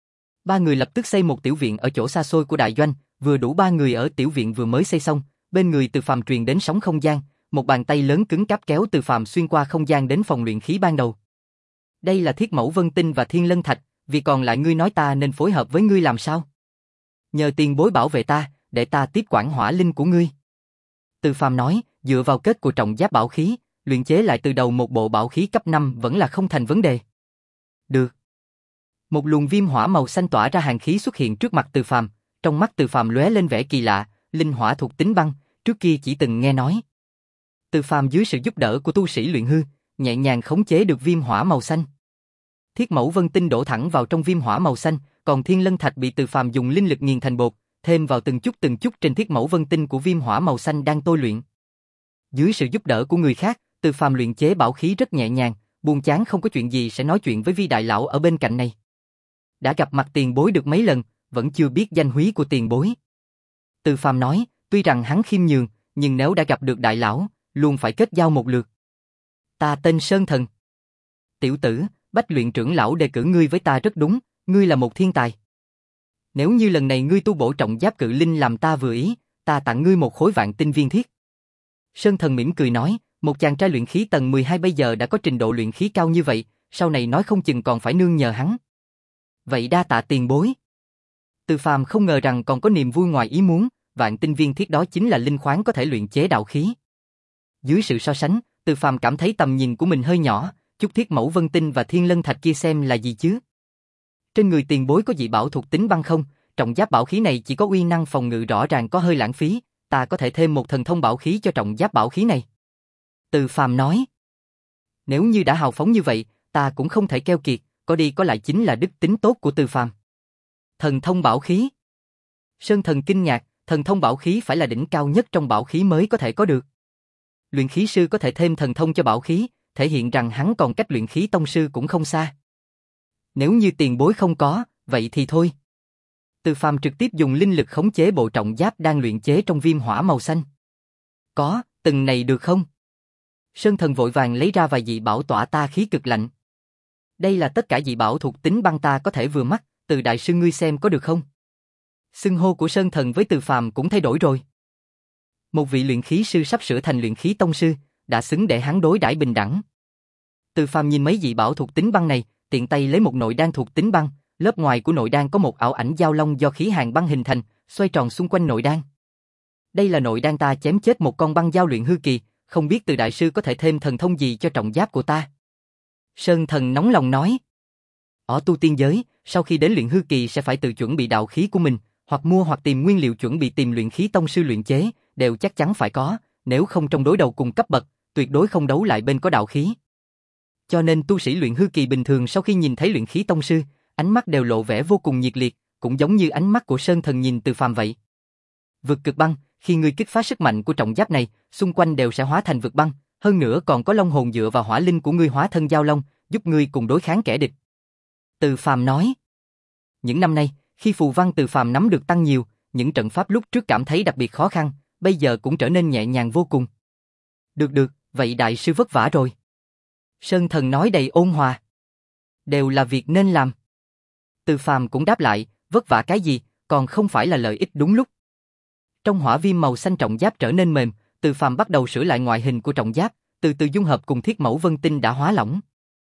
Ba người lập tức xây một tiểu viện ở chỗ xa xôi của đại doanh, vừa đủ ba người ở tiểu viện vừa mới xây xong, bên người Từ Phàm truyền đến sóng không gian, một bàn tay lớn cứng cáp kéo Từ Phàm xuyên qua không gian đến phòng luyện khí ban đầu. Đây là Thiết Mẫu Vân Tinh và Thiên Lân Thạch, vì còn lại ngươi nói ta nên phối hợp với ngươi làm sao? Nhờ tiền bối bảo vệ ta, để ta tiếp quản hỏa linh của ngươi. Từ Phàm nói, dựa vào kết của trọng giáp bảo khí, luyện chế lại từ đầu một bộ bảo khí cấp năm vẫn là không thành vấn đề. Được. Một luồng viêm hỏa màu xanh tỏa ra hàng khí xuất hiện trước mặt Từ Phàm, trong mắt Từ Phàm lóe lên vẻ kỳ lạ, linh hỏa thuộc tính băng, trước kia chỉ từng nghe nói. Từ Phàm dưới sự giúp đỡ của tu sĩ luyện hư, nhẹ nhàng khống chế được viêm hỏa màu xanh. Thiết Mẫu Vân Tinh đổ thẳng vào trong viêm hỏa màu xanh, còn Thiên Lân Thạch bị Từ Phàm dùng linh lực nghiền thành bột, thêm vào từng chút từng chút trên Thiết Mẫu Vân Tinh của viêm hỏa màu xanh đang tôi luyện. Dưới sự giúp đỡ của người khác, Từ Phàm luyện chế bảo khí rất nhẹ nhàng, buồn chán không có chuyện gì sẽ nói chuyện với Vi đại lão ở bên cạnh này. Đã gặp mặt tiền bối được mấy lần, vẫn chưa biết danh húy của tiền bối. Từ Phàm nói, tuy rằng hắn khiêm nhường, nhưng nếu đã gặp được đại lão, luôn phải kết giao một lượt. Ta tên Sơn Thần. Tiểu tử, Bách luyện trưởng lão đề cử ngươi với ta rất đúng, ngươi là một thiên tài. Nếu như lần này ngươi tu bổ trọng giáp cự linh làm ta vừa ý, ta tặng ngươi một khối vạn tinh viên thiết. Sơn Thần mỉm cười nói, một chàng trai luyện khí tầng mười hai bây giờ đã có trình độ luyện khí cao như vậy, sau này nói không chừng còn phải nương nhờ hắn. Vậy đa tạ tiền bối. Từ Phàm không ngờ rằng còn có niềm vui ngoài ý muốn, vạn tinh viên thiết đó chính là linh khoáng có thể luyện chế đạo khí. Dưới sự so sánh, Từ Phàm cảm thấy tầm nhìn của mình hơi nhỏ, chút Thiết Mẫu Vân Tinh và Thiên Lân Thạch kia xem là gì chứ? Trên người tiền bối có dị bảo thuộc tính băng không? Trọng giáp bảo khí này chỉ có uy năng phòng ngự rõ ràng có hơi lãng phí, ta có thể thêm một thần thông bảo khí cho trọng giáp bảo khí này. Từ Phàm nói. Nếu như đã hào phóng như vậy, ta cũng không thể keo kiệt, có đi có lại chính là đức tính tốt của Từ Phàm. Thần thông bảo khí. Sơn Thần kinh ngạc, thần thông bảo khí phải là đỉnh cao nhất trong bảo khí mới có thể có được. Luyện khí sư có thể thêm thần thông cho bảo khí, thể hiện rằng hắn còn cách luyện khí tông sư cũng không xa. Nếu như tiền bối không có, vậy thì thôi. Từ Phàm trực tiếp dùng linh lực khống chế bộ trọng giáp đang luyện chế trong viêm hỏa màu xanh. Có, từng này được không? Sơn Thần vội vàng lấy ra vài dị bảo tỏa ta khí cực lạnh. Đây là tất cả dị bảo thuộc tính băng ta có thể vừa mắt, Từ đại sư ngươi xem có được không? Xưng hô của Sơn Thần với Từ Phàm cũng thay đổi rồi. Một vị luyện khí sư sắp sửa thành luyện khí tông sư, đã xứng để hắn đối đãi bình đẳng. Từ Phàm nhìn mấy dị bảo thuộc tính băng này, tiện tay lấy một nội đan thuộc tính băng, lớp ngoài của nội đan có một ảo ảnh giao long do khí hàn băng hình thành, xoay tròn xung quanh nội đan. Đây là nội đan ta chém chết một con băng giao luyện hư kỳ, không biết Từ đại sư có thể thêm thần thông gì cho trọng giáp của ta. Sơn Thần nóng lòng nói. Ở tu tiên giới, sau khi đến luyện hư kỳ sẽ phải tự chuẩn bị đạo khí của mình, hoặc mua hoặc tìm nguyên liệu chuẩn bị tìm luyện khí tông sư luyện chế, đều chắc chắn phải có, nếu không trong đối đầu cùng cấp bậc, tuyệt đối không đấu lại bên có đạo khí. Cho nên tu sĩ luyện hư kỳ bình thường sau khi nhìn thấy luyện khí tông sư, ánh mắt đều lộ vẻ vô cùng nhiệt liệt, cũng giống như ánh mắt của Sơn Thần nhìn Từ Phàm vậy. Vực cực băng, khi ngươi kích phát sức mạnh của trọng giáp này, xung quanh đều sẽ hóa thành vực băng, hơn nữa còn có long hồn dựa vào hỏa linh của ngươi hóa thân giao long, giúp ngươi cùng đối kháng kẻ địch. Từ Phàm nói. Những năm nay, khi phù văn Từ Phàm nắm được tăng nhiều, những trận pháp lúc trước cảm thấy đặc biệt khó khăn, bây giờ cũng trở nên nhẹ nhàng vô cùng. Được được, vậy đại sư vất vả rồi. Sơn Thần nói đầy ôn hòa. Đều là việc nên làm. Từ Phàm cũng đáp lại, vất vả cái gì, còn không phải là lợi ích đúng lúc. Trong hỏa viêm màu xanh trọng giáp trở nên mềm, Từ Phàm bắt đầu sửa lại ngoại hình của trọng giáp, từ từ dung hợp cùng Thiết Mẫu Vân Tinh đã hóa lỏng.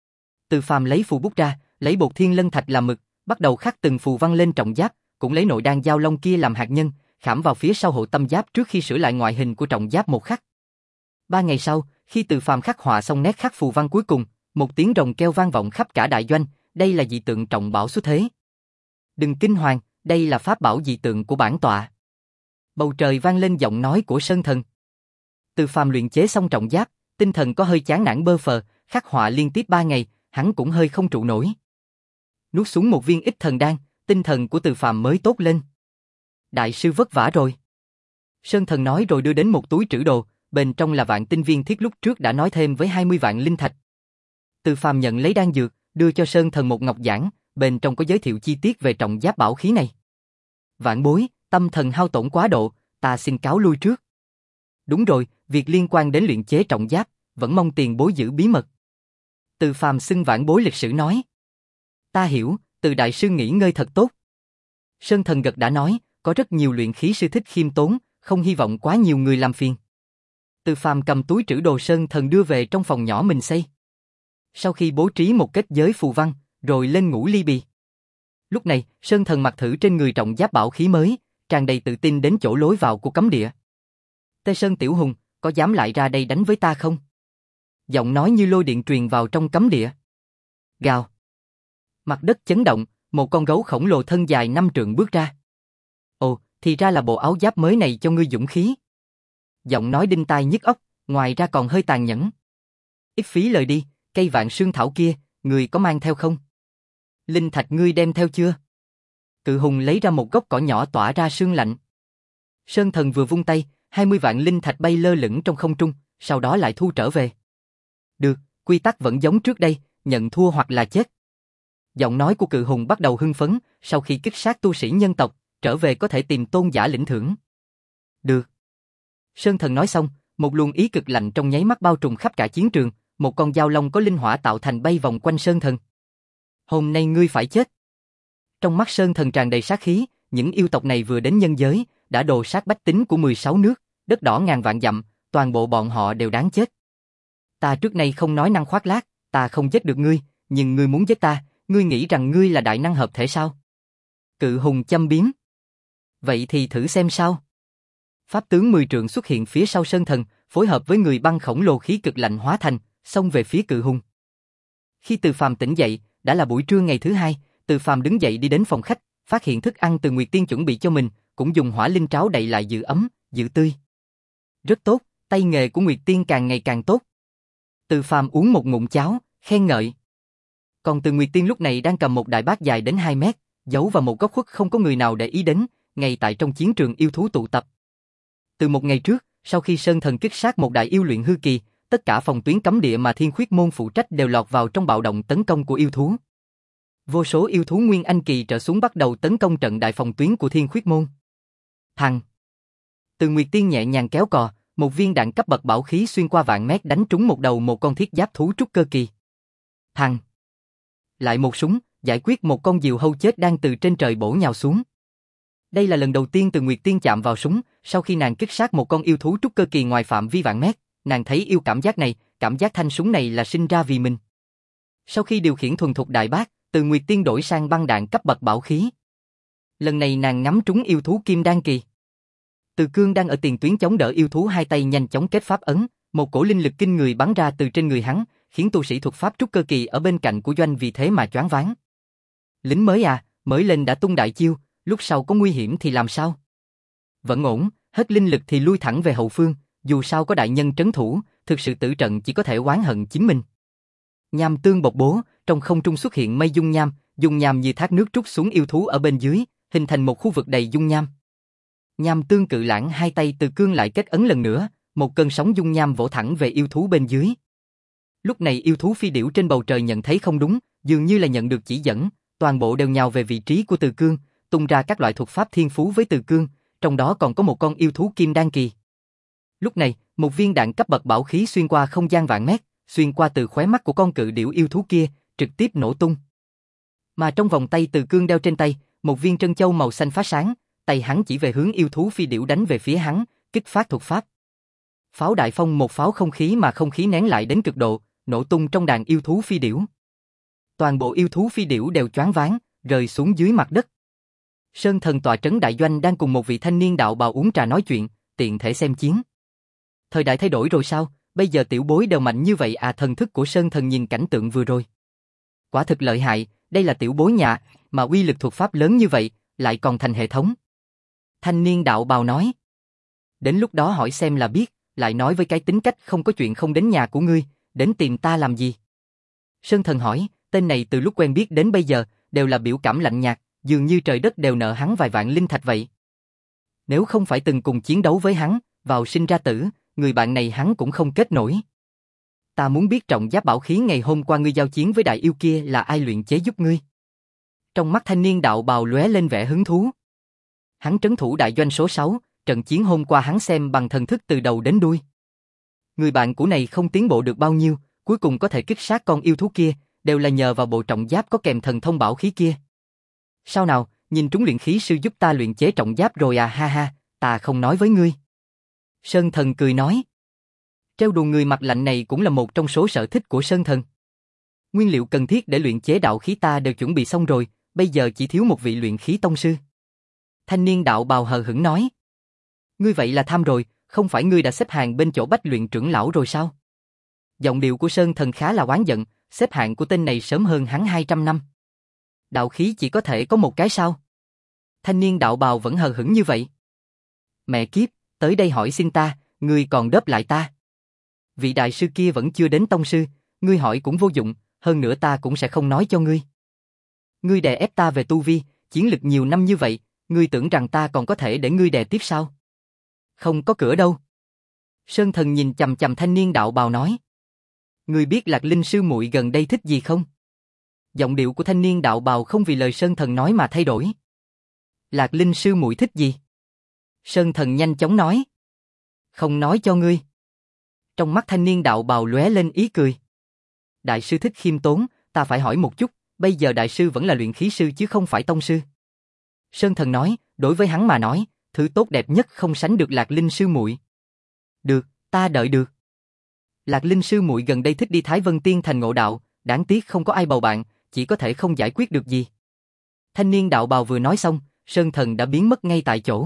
Từ Phàm lấy phù bút ra, lấy bột Thiên Lân Thạch làm mực, bắt đầu khắc từng phù văn lên trọng giáp, cũng lấy nội đan giao long kia làm hạt nhân, khảm vào phía sau hộ tâm giáp trước khi sửa lại ngoại hình của trọng giáp một khắc. Ba ngày sau, khi Từ Phàm khắc họa xong nét khắc phù văn cuối cùng, một tiếng rồng kêu vang vọng khắp cả đại doanh, đây là dị tượng trọng bảo xuất thế. Đừng kinh hoàng, đây là pháp bảo dị tượng của bản tọa. Bầu trời vang lên giọng nói của Sơn Thần. Từ Phàm luyện chế xong trọng giáp, tinh thần có hơi chán nản bơ phờ, khắc họa liên tiếp ba ngày, hắn cũng hơi không trụ nổi. Nuốt xuống một viên ích thần đan, tinh thần của Từ Phàm mới tốt lên. Đại sư vất vả rồi. Sơn Thần nói rồi đưa đến một túi trữ đồ, bên trong là vạn tinh viên thiết lúc trước đã nói thêm với hai mươi vạn linh thạch. Từ Phàm nhận lấy đan dược, đưa cho Sơn Thần một ngọc giản, bên trong có giới thiệu chi tiết về trọng giáp bảo khí này. Vạn bối, tâm thần hao tổn quá độ, ta xin cáo lui trước. Đúng rồi, việc liên quan đến luyện chế trọng giáp, vẫn mong tiền bối giữ bí mật. Từ Phàm xưng vãn bối lịch sử nói. Ta hiểu, Từ đại sư nghỉ ngơi thật tốt. Sơn Thần gật đã nói, có rất nhiều luyện khí sư thích khiêm tốn, không hy vọng quá nhiều người làm phiền. Từ Phàm cầm túi trữ đồ Sơn Thần đưa về trong phòng nhỏ mình xây. Sau khi bố trí một kết giới phù văn, rồi lên ngủ ly bì. Lúc này, Sơn Thần mặc thử trên người trọng giáp bảo khí mới, tràn đầy tự tin đến chỗ lối vào của cấm địa. Tê Sơn Tiểu Hùng, có dám lại ra đây đánh với ta không? Giọng nói như lôi điện truyền vào trong cấm địa. Gào. Mặt đất chấn động, một con gấu khổng lồ thân dài năm trượng bước ra. Ồ, thì ra là bộ áo giáp mới này cho ngươi dũng khí. Giọng nói đinh tai nhức óc, ngoài ra còn hơi tàn nhẫn. Ít phí lời đi, cây vạn sương thảo kia, ngươi có mang theo không? Linh thạch ngươi đem theo chưa? Cự hùng lấy ra một gốc cỏ nhỏ tỏa ra sương lạnh. Sơn Thần vừa vung tay, hai mươi vạn linh thạch bay lơ lửng trong không trung, sau đó lại thu trở về. Được, quy tắc vẫn giống trước đây, nhận thua hoặc là chết. Giọng nói của cự hùng bắt đầu hưng phấn, sau khi kích sát tu sĩ nhân tộc, trở về có thể tìm tôn giả lĩnh thưởng. Được. Sơn Thần nói xong, một luồng ý cực lạnh trong nháy mắt bao trùm khắp cả chiến trường, một con dao long có linh hỏa tạo thành bay vòng quanh Sơn Thần. Hôm nay ngươi phải chết. Trong mắt Sơn Thần tràn đầy sát khí, những yêu tộc này vừa đến nhân giới, đã đồ sát bách tính của mười sáu nước, đất đỏ ngàn vạn dặm, toàn bộ bọn họ đều đáng chết. Ta trước nay không nói năng khoác lác, ta không giết được ngươi, nhưng ngươi muốn giết ta, ngươi nghĩ rằng ngươi là đại năng hợp thể sao? Cự hùng châm biếm. Vậy thì thử xem sao. Pháp tướng mười trượng xuất hiện phía sau Sơn Thần, phối hợp với người băng khổng lồ khí cực lạnh hóa thành, xông về phía cự hùng. Khi Từ Phàm tỉnh dậy, đã là buổi trưa ngày thứ hai, Từ Phàm đứng dậy đi đến phòng khách, phát hiện thức ăn từ Nguyệt Tiên chuẩn bị cho mình, cũng dùng hỏa linh tráo đậy lại giữ ấm, giữ tươi. Rất tốt, tay nghề của Nguyệt Tiên càng ngày càng tốt. Từ Phàm uống một ngụm cháo, khen ngợi. Còn Từ Nguyệt Tiên lúc này đang cầm một đại bát dài đến hai mét, giấu vào một góc khuất không có người nào để ý đến, ngay tại trong chiến trường yêu thú tụ tập. Từ một ngày trước, sau khi Sơn Thần kích sát một đại yêu luyện hư kỳ, tất cả phòng tuyến cấm địa mà Thiên Khuyết môn phụ trách đều lọt vào trong bạo động tấn công của yêu thú. Vô số yêu thú nguyên anh kỳ trở xuống bắt đầu tấn công trận đại phòng tuyến của Thiên Khuyết môn. Thằng. Từ Nguyệt Tiên nhẹ nhàng kéo cò, một viên đạn cấp bậc bảo khí xuyên qua vạn mét đánh trúng một đầu một con thiết giáp thú trúc cơ kỳ. Thằng. Lại một súng, giải quyết một con diều hâu chết đang từ trên trời bổ nhào xuống. Đây là lần đầu tiên Từ Nguyệt Tiên chạm vào súng, sau khi nàng kích sát một con yêu thú trúc cơ kỳ ngoài phạm vi vạn mét, nàng thấy yêu cảm giác này, cảm giác thanh súng này là sinh ra vì mình. Sau khi điều khiển thuần thục đại bác, Từ Nguyệt Tiên đổi sang băng đạn cấp bậc bảo khí. Lần này nàng ngắm trúng yêu thú kim đan kỳ. Từ Cương đang ở tiền tuyến chống đỡ yêu thú, hai tay nhanh chóng kết pháp ấn, một cổ linh lực kinh người bắn ra từ trên người hắn, khiến tu sĩ thuật pháp trúc cơ kỳ ở bên cạnh của doanh vì thế mà choáng váng. Lính mới à, mới lên đã tung đại chiêu, lúc sau có nguy hiểm thì làm sao? Vẫn ổn, hết linh lực thì lui thẳng về hậu phương, dù sao có đại nhân trấn thủ, thực sự tử trận chỉ có thể oán hận chính mình. Nham tương bộc bố, trong không trung xuất hiện mây dung nham, dung nham như thác nước trút xuống yêu thú ở bên dưới, hình thành một khu vực đầy dung nham. Nham tương cự lãng hai tay Từ Cương lại kết ấn lần nữa, một cơn sóng dung nham vỗ thẳng về yêu thú bên dưới. Lúc này yêu thú phi điểu trên bầu trời nhận thấy không đúng, dường như là nhận được chỉ dẫn, toàn bộ đều nhào về vị trí của Từ Cương, tung ra các loại thuật pháp thiên phú với Từ Cương, trong đó còn có một con yêu thú kim đan kỳ. Lúc này, một viên đạn cấp bậc bảo khí xuyên qua không gian vạn mét, xuyên qua từ khóe mắt của con cự điểu yêu thú kia, trực tiếp nổ tung. Mà trong vòng tay Từ Cương đeo trên tay, một viên trân châu màu xanh phá sáng, tay hắn chỉ về hướng yêu thú phi điểu đánh về phía hắn, kích phát thuật pháp. Pháo đại phong, một pháo không khí mà không khí nén lại đến cực độ, nổ tung trong đàn yêu thú phi điểu. Toàn bộ yêu thú phi điểu đều choáng váng, rơi xuống dưới mặt đất. Sơn Thần tọa trấn đại doanh đang cùng một vị thanh niên đạo bào uống trà nói chuyện, tiện thể xem chiến. Thời đại thay đổi rồi sao, bây giờ tiểu bối đều mạnh như vậy à? Thần thức của Sơn Thần nhìn cảnh tượng vừa rồi. Quả thực lợi hại, đây là tiểu bối nhà, mà uy lực thuật pháp lớn như vậy, lại còn thành hệ thống. Thanh niên đạo bào nói. Đến lúc đó hỏi xem là biết, lại nói với cái tính cách không có chuyện không đến nhà của ngươi, đến tìm ta làm gì? Sơn Thần hỏi, tên này từ lúc quen biết đến bây giờ, đều là biểu cảm lạnh nhạt, dường như trời đất đều nợ hắn vài vạn linh thạch vậy. Nếu không phải từng cùng chiến đấu với hắn, vào sinh ra tử, người bạn này hắn cũng không kết nổi. Ta muốn biết trọng giáp bảo khí ngày hôm qua ngươi giao chiến với đại yêu kia là ai luyện chế giúp ngươi? Trong mắt thanh niên đạo bào lóe lên vẻ hứng thú. Hắn trấn thủ đại doanh số sáu, trận chiến hôm qua hắn xem bằng thần thức từ đầu đến đuôi. Người bạn cũ này không tiến bộ được bao nhiêu, cuối cùng có thể kích sát con yêu thú kia, đều là nhờ vào bộ trọng giáp có kèm thần thông bảo khí kia. Sao nào, nhìn trúng luyện khí sư giúp ta luyện chế trọng giáp rồi à, ha ha, ta không nói với ngươi. Sơn Thần cười nói. Trêu đùa người mặt lạnh này cũng là một trong số sở thích của Sơn Thần. Nguyên liệu cần thiết để luyện chế đạo khí ta đều chuẩn bị xong rồi, bây giờ chỉ thiếu một vị luyện khí tông sư. Thanh niên đạo bào hờ hững nói. Ngươi vậy là tham rồi, không phải ngươi đã xếp hàng bên chỗ Bách Luyện trưởng lão rồi sao? Giọng điệu của Sơn Thần khá là oán giận, xếp hạng của tên này sớm hơn hắn hai trăm năm. Đạo khí chỉ có thể có một cái sao? Thanh niên đạo bào vẫn hờ hững như vậy. Mẹ kiếp, tới đây hỏi xin ta, ngươi còn đớp lại ta. Vị đại sư kia vẫn chưa đến tông sư, ngươi hỏi cũng vô dụng, hơn nữa ta cũng sẽ không nói cho ngươi. Ngươi đè ép ta về tu vi, chiến lực nhiều năm như vậy, ngươi tưởng rằng ta còn có thể để ngươi đè tiếp sao? Không có cửa đâu. Sơn Thần nhìn chằm chằm thanh niên đạo bào nói. Ngươi biết Lạc Linh sư muội gần đây thích gì không? Giọng điệu của thanh niên đạo bào không vì lời Sơn Thần nói mà thay đổi. Lạc Linh sư muội thích gì? Sơn Thần nhanh chóng nói. Không nói cho ngươi. Trong mắt thanh niên đạo bào lóe lên ý cười. Đại sư thích khiêm tốn, ta phải hỏi một chút, bây giờ đại sư vẫn là luyện khí sư chứ không phải tông sư. Sơn Thần nói, đối với hắn mà nói, thứ tốt đẹp nhất không sánh được Lạc Linh sư muội. Được, ta đợi được. Lạc Linh sư muội gần đây thích đi Thái Vân Tiên thành ngộ đạo, đáng tiếc không có ai bầu bạn, chỉ có thể không giải quyết được gì. Thanh niên đạo bào vừa nói xong, Sơn Thần đã biến mất ngay tại chỗ.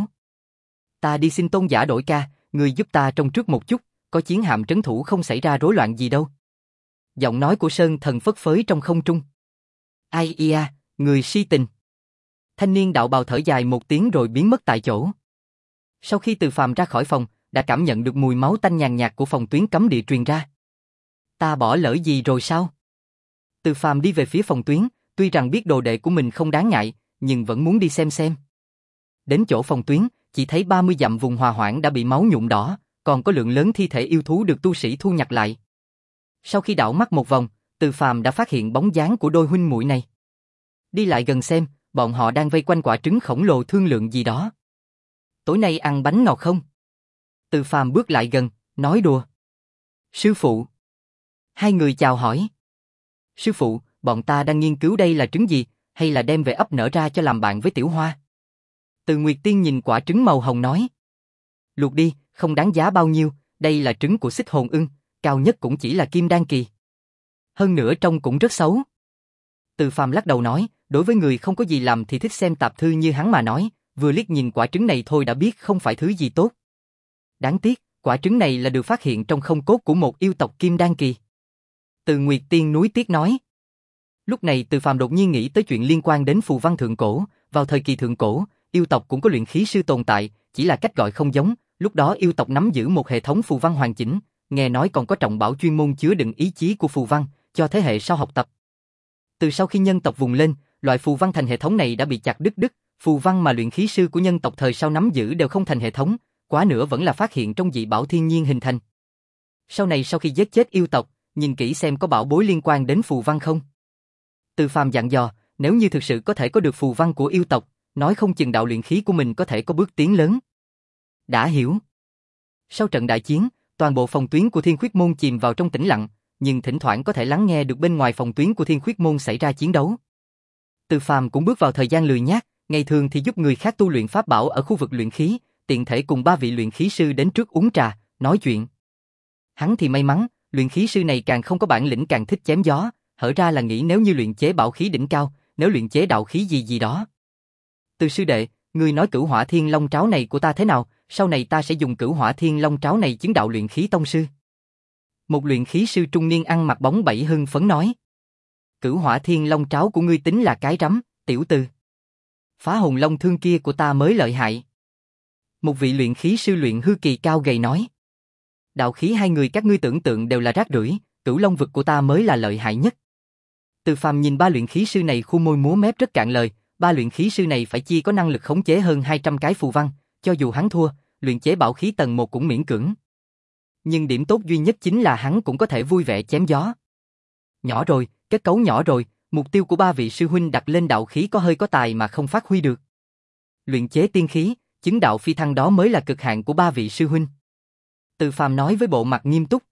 Ta đi xin tôn giả đổi ca, người giúp ta trông trước một chút, có chiến hạm trấn thủ không xảy ra rối loạn gì đâu. Giọng nói của Sơn Thần phất phới trong không trung. Ai ia, người si tình. Thanh niên đạo bào thở dài một tiếng rồi biến mất tại chỗ. Sau khi Từ Phàm ra khỏi phòng, đã cảm nhận được mùi máu tanh nhàn nhạt của phòng tuyến cấm địa truyền ra. Ta bỏ lỡ gì rồi sao? Từ Phàm đi về phía phòng tuyến, tuy rằng biết đồ đệ của mình không đáng ngại, nhưng vẫn muốn đi xem xem. Đến chỗ phòng tuyến, chỉ thấy ba mươi dặm vùng hòa hoãn đã bị máu nhuộm đỏ, còn có lượng lớn thi thể yêu thú được tu sĩ thu nhặt lại. Sau khi đảo mắt một vòng, Từ Phàm đã phát hiện bóng dáng của đôi huynh muội này. Đi lại gần xem, bọn họ đang vây quanh quả trứng khổng lồ thương lượng gì đó. Tối nay ăn bánh ngọt không? Từ Phàm bước lại gần, nói đùa. Sư phụ. Hai người chào hỏi. Sư phụ, bọn ta đang nghiên cứu đây là trứng gì, hay là đem về ấp nở ra cho làm bạn với Tiểu Hoa? Từ Nguyệt Tiên nhìn quả trứng màu hồng nói. Luộc đi, không đáng giá bao nhiêu, đây là trứng của Xích Hồn Ưng, cao nhất cũng chỉ là kim đan kỳ. Hơn nữa trông cũng rất xấu. Từ Phàm lắc đầu nói, đối với người không có gì làm thì thích xem tạp thư như hắn mà nói, vừa liếc nhìn quả trứng này thôi đã biết không phải thứ gì tốt. Đáng tiếc, quả trứng này là được phát hiện trong không cốt của một yêu tộc kim đan kỳ. Từ Nguyệt Tiên núi tiếc nói. Lúc này Từ Phàm đột nhiên nghĩ tới chuyện liên quan đến phù văn thượng cổ, vào thời kỳ thượng cổ, yêu tộc cũng có luyện khí sư tồn tại, chỉ là cách gọi không giống, lúc đó yêu tộc nắm giữ một hệ thống phù văn hoàn chỉnh, nghe nói còn có trọng bảo chuyên môn chứa đựng ý chí của phù văn, cho thế hệ sau học tập. Từ sau khi nhân tộc vùng lên, loại phù văn thành hệ thống này đã bị chặt đứt đứt, phù văn mà luyện khí sư của nhân tộc thời sau nắm giữ đều không thành hệ thống, quá nữa vẫn là phát hiện trong dị bảo thiên nhiên hình thành. Sau này sau khi giết chết yêu tộc, nhìn kỹ xem có bảo bối liên quan đến phù văn không. Từ Phàm dặn dò, nếu như thực sự có thể có được phù văn của yêu tộc, nói không chừng đạo luyện khí của mình có thể có bước tiến lớn. Đã hiểu. Sau trận đại chiến, toàn bộ phòng tuyến của Thiên Khuyết Môn chìm vào trong tĩnh lặng, nhưng thỉnh thoảng có thể lắng nghe được bên ngoài phòng tuyến của Thiên Khuyết Môn xảy ra chiến đấu. Từ Phàm cũng bước vào thời gian lười nhác, ngày thường thì giúp người khác tu luyện pháp bảo ở khu vực luyện khí, tiện thể cùng ba vị luyện khí sư đến trước uống trà, nói chuyện. Hắn thì may mắn, luyện khí sư này càng không có bản lĩnh càng thích chém gió, hở ra là nghĩ nếu như luyện chế bảo khí đỉnh cao, nếu luyện chế đạo khí gì gì đó. Từ sư đệ, ngươi nói Cửu Hỏa Thiên Long Tráo này của ta thế nào, sau này ta sẽ dùng Cửu Hỏa Thiên Long Tráo này chứng đạo luyện khí tông sư. Một luyện khí sư trung niên ăn mặc bóng bẩy hưng phấn nói. Cửu Hỏa Thiên Long Tráo của ngươi tính là cái rắm, tiểu từ. Phá hồn long thương kia của ta mới lợi hại. Một vị luyện khí sư luyện hư kỳ cao gầy nói. Đạo khí hai người các ngươi tưởng tượng đều là rác rưởi, Cửu Long vực của ta mới là lợi hại nhất. Từ Phàm nhìn ba luyện khí sư này khu môi múa mép rất cạn lời, ba luyện khí sư này phải chi có năng lực khống chế hơn hai trăm cái phù văn, cho dù hắn thua, luyện chế bảo khí tầng một cũng miễn cưỡng. Nhưng điểm tốt duy nhất chính là hắn cũng có thể vui vẻ chém gió. Nhỏ rồi, kết cấu nhỏ rồi, mục tiêu của ba vị sư huynh đặt lên đạo khí có hơi có tài mà không phát huy được. luyện chế tiên khí, chứng đạo phi thăng đó mới là cực hạn của ba vị sư huynh. Từ Phàm nói với bộ mặt nghiêm túc.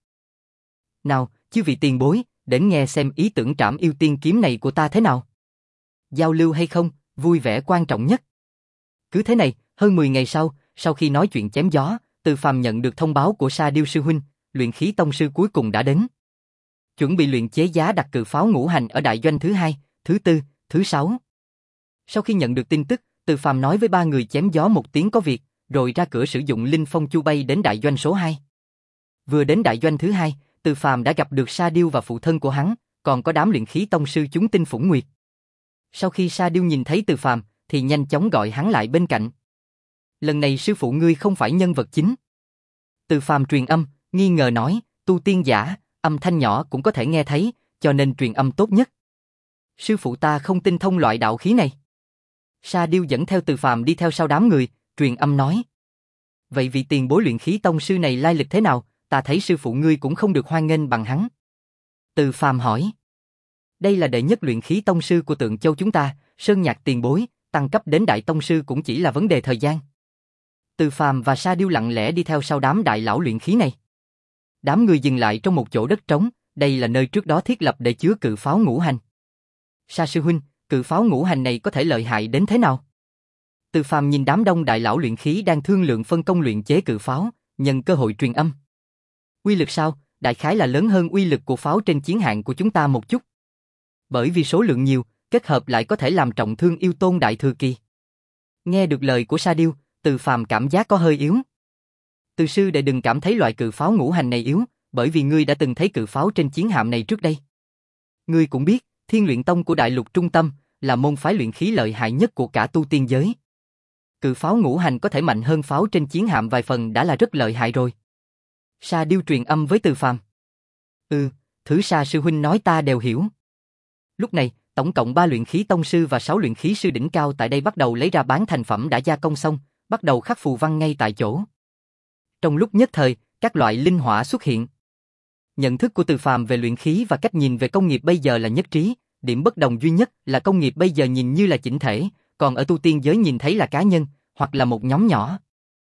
Nào, chư vị tiền bối, đến nghe xem ý tưởng trảm yêu tiên kiếm này của ta thế nào. Giao lưu hay không, vui vẻ quan trọng nhất. Cứ thế này, hơn mười ngày sau, sau khi nói chuyện chém gió, Từ Phàm nhận được thông báo của Sa Điêu sư huynh, luyện khí tông sư cuối cùng đã đến. Chuẩn bị luyện chế giá đặt cự pháo ngũ hành ở đại doanh thứ hai, thứ tư, thứ sáu. Sau khi nhận được tin tức, Từ Phàm nói với ba người chém gió một tiếng có việc, rồi ra cửa sử dụng linh phong chu bay đến đại doanh số hai. Vừa đến đại doanh thứ hai, Từ Phàm đã gặp được Sa Điêu và phụ thân của hắn, còn có đám luyện khí tông sư chúng tinh Phủng Nguyệt. Sau khi Sa Điêu nhìn thấy Từ Phàm, thì nhanh chóng gọi hắn lại bên cạnh. Lần này sư phụ ngươi không phải nhân vật chính. Từ Phàm truyền âm, nghi ngờ nói, tu tiên giả, âm thanh nhỏ cũng có thể nghe thấy, cho nên truyền âm tốt nhất. Sư phụ ta không tinh thông loại đạo khí này. Sa Điêu dẫn theo Từ Phàm đi theo sau đám người, truyền âm nói. Vậy vị tiền bối luyện khí tông sư này lai lịch thế nào, ta thấy sư phụ ngươi cũng không được hoan nghênh bằng hắn. Từ Phàm hỏi. Đây là đệ nhất luyện khí tông sư của Tượng Châu chúng ta, Sơn Nhạc tiền bối, tăng cấp đến đại tông sư cũng chỉ là vấn đề thời gian. Từ Phàm và Sa Điêu lặng lẽ đi theo sau đám đại lão luyện khí này. Đám người dừng lại trong một chỗ đất trống, đây là nơi trước đó thiết lập để chứa cự pháo ngũ hành. Sa sư huynh, cự pháo ngũ hành này có thể lợi hại đến thế nào? Từ Phàm nhìn đám đông đại lão luyện khí đang thương lượng phân công luyện chế cự pháo, nhân cơ hội truyền âm. Uy lực sao? Đại khái là lớn hơn uy lực của pháo trên chiến hạm của chúng ta một chút. Bởi vì số lượng nhiều, kết hợp lại có thể làm trọng thương yêu tôn đại thừa kỳ. Nghe được lời của Sa Điêu, Từ Phàm cảm giác có hơi yếu. Từ sư đệ đừng cảm thấy loại cự pháo ngũ hành này yếu, bởi vì ngươi đã từng thấy cự pháo trên chiến hạm này trước đây. Ngươi cũng biết, Thiên Luyện Tông của đại lục trung tâm là môn phái luyện khí lợi hại nhất của cả tu tiên giới. Cự pháo ngũ hành có thể mạnh hơn pháo trên chiến hạm vài phần đã là rất lợi hại rồi. Sa Điêu truyền âm với Từ Phàm. Ừ, thử Sa sư huynh nói ta đều hiểu. Lúc này, tổng cộng ba luyện khí tông sư và sáu luyện khí sư đỉnh cao tại đây bắt đầu lấy ra bán thành phẩm đã gia công xong, bắt đầu khắc phù văn ngay tại chỗ. Trong lúc nhất thời, các loại linh hỏa xuất hiện. Nhận thức của Từ Phàm về luyện khí và cách nhìn về công nghiệp bây giờ là nhất trí, điểm bất đồng duy nhất là công nghiệp bây giờ nhìn như là chỉnh thể, còn ở tu tiên giới nhìn thấy là cá nhân, hoặc là một nhóm nhỏ.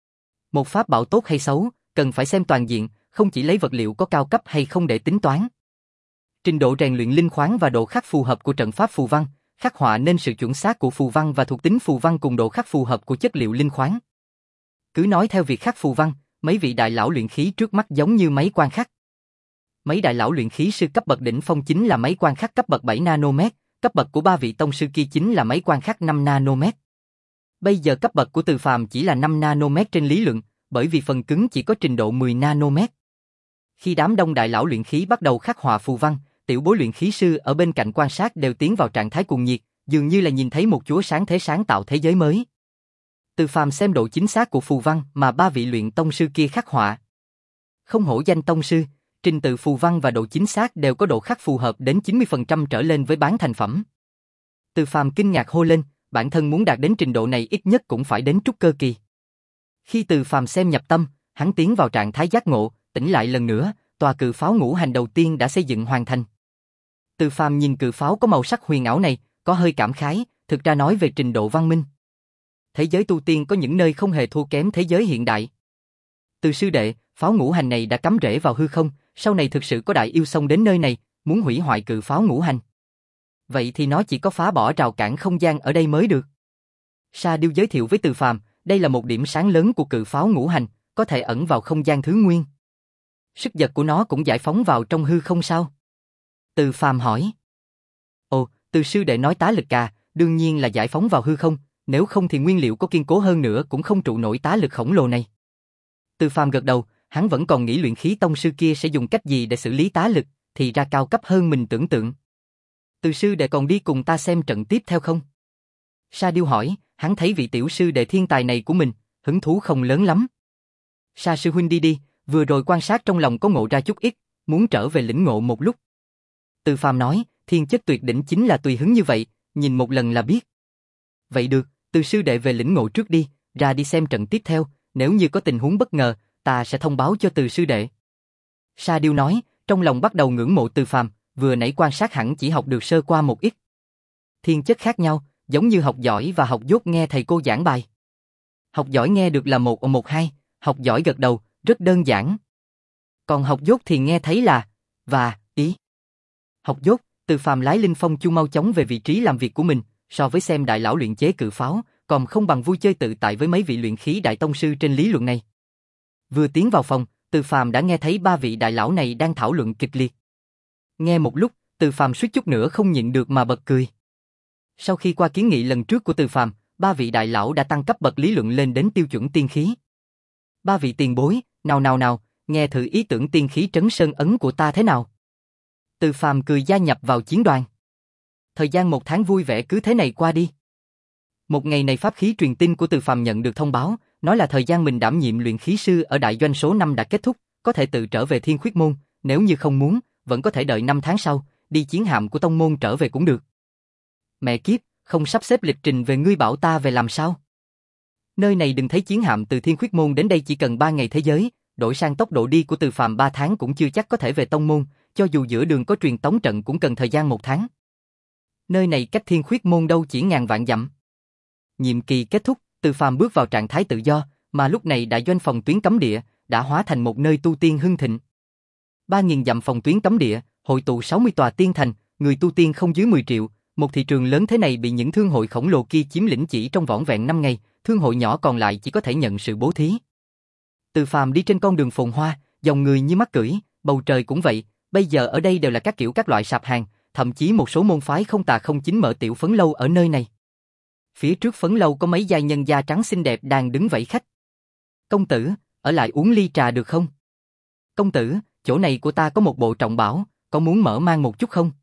Một pháp bảo tốt hay xấu, cần phải xem toàn diện, không chỉ lấy vật liệu có cao cấp hay không để tính toán. Trình độ rèn luyện linh khoáng và độ khắc phù hợp của trận pháp phù văn, khắc họa nên sự chuẩn xác của phù văn và thuộc tính phù văn cùng độ khắc phù hợp của chất liệu linh khoáng. Cứ nói theo việc khắc phù văn, mấy vị đại lão luyện khí trước mắt giống như máy quan khắc. Mấy đại lão luyện khí sư cấp bậc đỉnh phong chính là máy quan khắc cấp bậc bảy nanomet, cấp bậc của ba vị tông sư kia chính là máy quan khắc năm nanomet. Bây giờ cấp bậc của Từ Phàm chỉ là năm nanomet trên lý luận, bởi vì phần cứng chỉ có trình độ mười nanomet. Khi đám đông đại lão luyện khí bắt đầu khắc họa phù văn, tiểu bối luyện khí sư ở bên cạnh quan sát đều tiến vào trạng thái cuồng nhiệt, dường như là nhìn thấy một chúa sáng thế sáng tạo thế giới mới. Từ Phàm xem độ chính xác của phù văn mà ba vị luyện tông sư kia khắc họa. Không hổ danh tông sư, trình tự phù văn và độ chính xác đều có độ khắc phù hợp đến chín mươi phần trăm trở lên với bán thành phẩm. Từ Phàm kinh ngạc hô lên, bản thân muốn đạt đến trình độ này ít nhất cũng phải đến trúc cơ kỳ. Khi Từ Phàm xem nhập tâm, hắn tiến vào trạng thái giác ngộ, tỉnh lại lần nữa, tòa cự pháo ngũ hành đầu tiên đã xây dựng hoàn thành. Từ Phàm nhìn cự pháo có màu sắc huyền ảo này, có hơi cảm khái, thực ra nói về trình độ văn minh. Thế giới tu tiên có những nơi không hề thua kém thế giới hiện đại. Từ sư đệ, pháo ngũ hành này đã cắm rễ vào hư không, sau này thực sự có đại yêu xông đến nơi này, muốn hủy hoại cự pháo ngũ hành. Vậy thì nó chỉ có phá bỏ rào cản không gian ở đây mới được. Sa Điêu giới thiệu với Từ Phàm, đây là một điểm sáng lớn của cự pháo ngũ hành, có thể ẩn vào không gian thứ nguyên. Sức giật của nó cũng giải phóng vào trong hư không sao? Từ Phàm hỏi. Ồ, Từ sư đệ nói tá lực cà, đương nhiên là giải phóng vào hư không, nếu không thì nguyên liệu có kiên cố hơn nữa cũng không trụ nổi tá lực khổng lồ này. Từ Phàm gật đầu, hắn vẫn còn nghĩ luyện khí tông sư kia sẽ dùng cách gì để xử lý tá lực, thì ra cao cấp hơn mình tưởng tượng. Từ sư đệ còn đi cùng ta xem trận tiếp theo không? Sa Điêu hỏi, hắn thấy vị tiểu sư đệ thiên tài này của mình, hứng thú không lớn lắm. Sa sư huynh đi đi, vừa rồi quan sát trong lòng có ngộ ra chút ít, muốn trở về lĩnh ngộ một lúc. Từ Phàm nói, thiên chất tuyệt đỉnh chính là tùy hứng như vậy, nhìn một lần là biết. Vậy được, Từ sư đệ về lĩnh ngộ trước đi, ra đi xem trận tiếp theo, nếu như có tình huống bất ngờ, ta sẽ thông báo cho Từ sư đệ. Sa Điêu nói, trong lòng bắt đầu ngưỡng mộ Từ Phàm, vừa nãy quan sát hẳn chỉ học được sơ qua một ít. Thiên chất khác nhau, giống như học giỏi và học dốt nghe thầy cô giảng bài. Học giỏi nghe được là một một hai, học giỏi gật đầu, rất đơn giản. Còn học dốt thì nghe thấy là và, ý. Học dốt, Từ Phàm lái Linh Phong Chu mau chóng về vị trí làm việc của mình, so với xem đại lão luyện chế cự pháo, còn không bằng vui chơi tự tại với mấy vị luyện khí đại tông sư trên lý luận này. Vừa tiến vào phòng, Từ Phàm đã nghe thấy ba vị đại lão này đang thảo luận kịch liệt. Nghe một lúc, Từ Phàm suýt chút nữa không nhịn được mà bật cười. Sau khi qua kiến nghị lần trước của Từ Phàm, ba vị đại lão đã tăng cấp bậc lý luận lên đến tiêu chuẩn tiên khí. Ba vị tiền bối, nào nào nào, nghe thử ý tưởng tiên khí trấn sơn ấn của ta thế nào. Từ Phàm cười gia nhập vào chiến đoàn. Thời gian một tháng vui vẻ cứ thế này qua đi. Một ngày này pháp khí truyền tin của Từ Phàm nhận được thông báo, nói là thời gian mình đảm nhiệm luyện khí sư ở đại doanh số năm đã kết thúc, có thể tự trở về Thiên Khuyết môn, nếu như không muốn, vẫn có thể đợi năm tháng sau, đi chiến hạm của tông môn trở về cũng được. Mẹ kiếp, không sắp xếp lịch trình về ngươi bảo ta về làm sao? Nơi này đừng thấy chiến hạm từ Thiên Khuyết môn đến đây chỉ cần ba ngày thế giới, đổi sang tốc độ đi của Từ Phàm ba tháng cũng chưa chắc có thể về tông môn, cho dù giữa đường có truyền tống trận cũng cần thời gian một tháng. Nơi này cách Thiên Khuyết môn đâu chỉ ngàn vạn dặm. Nhiệm kỳ kết thúc, Từ Phàm bước vào trạng thái tự do, mà lúc này đại doanh phòng tuyến cấm địa đã hóa thành một nơi tu tiên hưng thịnh. ba nghìn dặm phòng tuyến cấm địa, hội tụ sáu mươi tòa tiên thành, người tu tiên không dưới mười triệu, một thị trường lớn thế này bị những thương hội khổng lồ kia chiếm lĩnh chỉ trong vỏn vẹn năm ngày, thương hội nhỏ còn lại chỉ có thể nhận sự bố thí. Từ Phàm đi trên con đường phồn hoa, dòng người như mắc cưỡi, bầu trời cũng vậy, bây giờ ở đây đều là các kiểu các loại sạp hàng, thậm chí một số môn phái không tà không chính mở tiểu phấn lâu ở nơi này. Phía trước phấn lâu có mấy giai nhân da trắng xinh đẹp đang đứng vẫy khách. Công tử, ở lại uống ly trà được không? Công tử, chỗ này của ta có một bộ trọng bảo, có muốn mở mang một chút không?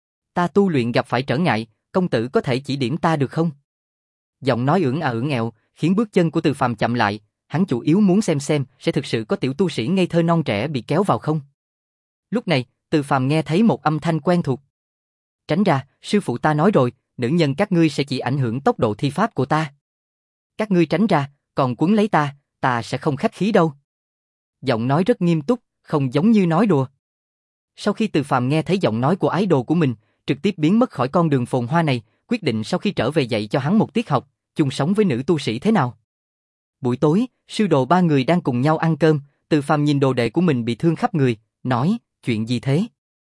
Ta tu luyện gặp phải trở ngại, công tử có thể chỉ điểm ta được không? Giọng nói ưỡn à ưỡn ẹo, khiến bước chân của Từ Phàm chậm lại, hắn chủ yếu muốn xem xem sẽ thực sự có tiểu tu sĩ ngây thơ non trẻ bị kéo vào không. Lúc này, Từ Phàm nghe thấy một âm thanh quen thuộc. Tránh ra, sư phụ ta nói rồi, nữ nhân các ngươi sẽ chỉ ảnh hưởng tốc độ thi pháp của ta. Các ngươi tránh ra, còn quấn lấy ta, ta sẽ không khách khí đâu. Giọng nói rất nghiêm túc, không giống như nói đùa. Sau khi Từ Phàm nghe thấy giọng nói của ái đồ của mình, trực tiếp biến mất khỏi con đường phồn hoa này, quyết định sau khi trở về dạy cho hắn một tiết học, chung sống với nữ tu sĩ thế nào. Buổi tối, sư đồ ba người đang cùng nhau ăn cơm, Từ Phàm nhìn đồ đệ của mình bị thương khắp người, nói, chuyện gì thế?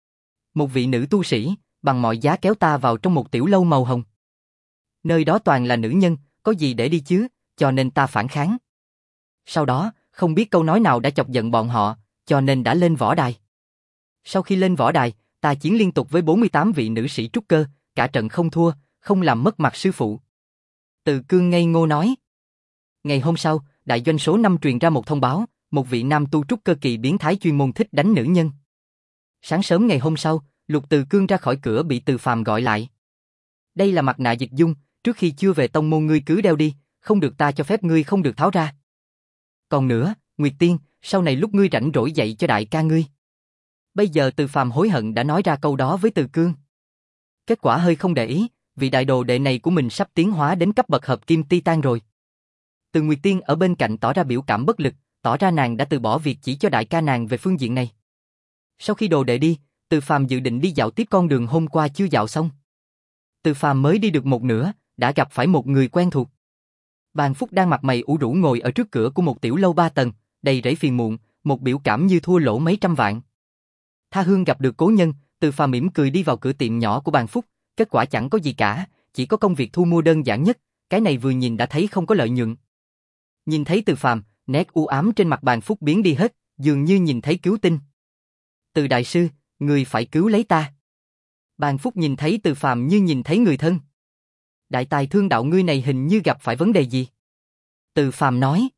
Một vị nữ tu sĩ, bằng mọi giá kéo ta vào trong một tiểu lâu màu hồng. Nơi đó toàn là nữ nhân, có gì để đi chứ, cho nên ta phản kháng. Sau đó, không biết câu nói nào đã chọc giận bọn họ, cho nên đã lên võ đài. Sau khi lên võ đài, ta chiến liên tục với bốn mươi tám vị nữ sĩ trúc cơ, cả trận không thua, không làm mất mặt sư phụ. Từ Cương ngây ngô nói. Ngày hôm sau, đại doanh số năm truyền ra một thông báo, một vị nam tu trúc cơ kỳ biến thái chuyên môn thích đánh nữ nhân. Sáng sớm ngày hôm sau, Lục Từ Cương ra khỏi cửa bị Từ Phàm gọi lại. Đây là mặt nạ dịch dung, trước khi chưa về tông môn ngươi cứ đeo đi, không được ta cho phép ngươi không được tháo ra. Còn nữa, Nguyệt Tiên, sau này lúc ngươi rảnh rỗi dạy cho đại ca ngươi. Bây giờ Từ Phàm hối hận đã nói ra câu đó với Từ Cương. Kết quả hơi không để ý, vị đại đồ đệ này của mình sắp tiến hóa đến cấp bậc hợp kim titan rồi. Từ Nguyệt Tiên ở bên cạnh tỏ ra biểu cảm bất lực, tỏ ra nàng đã từ bỏ việc chỉ cho đại ca nàng về phương diện này. Sau khi đồ đệ đi, Từ Phàm dự định đi dạo tiếp con đường hôm qua chưa dạo xong. Từ Phàm mới đi được một nửa, đã gặp phải một người quen thuộc. Bàn Phúc đang mặt mày ủ rũ ngồi ở trước cửa của một tiểu lâu ba tầng, đầy rẫy phiền muộn, một biểu cảm như thua lỗ mấy trăm vạn. Tha hương gặp được cố nhân, Từ Phàm mỉm cười đi vào cửa tiệm nhỏ của Bàn Phúc, kết quả chẳng có gì cả, chỉ có công việc thu mua đơn giản nhất, cái này vừa nhìn đã thấy không có lợi nhuận. Nhìn thấy Từ Phàm, nét u ám trên mặt Bàn Phúc biến đi hết, dường như nhìn thấy cứu tinh. Từ đại sư, người phải cứu lấy ta. Bàn Phúc nhìn thấy Từ Phàm như nhìn thấy người thân. Đại tài thương đạo ngươi này hình như gặp phải vấn đề gì? Từ Phàm nói.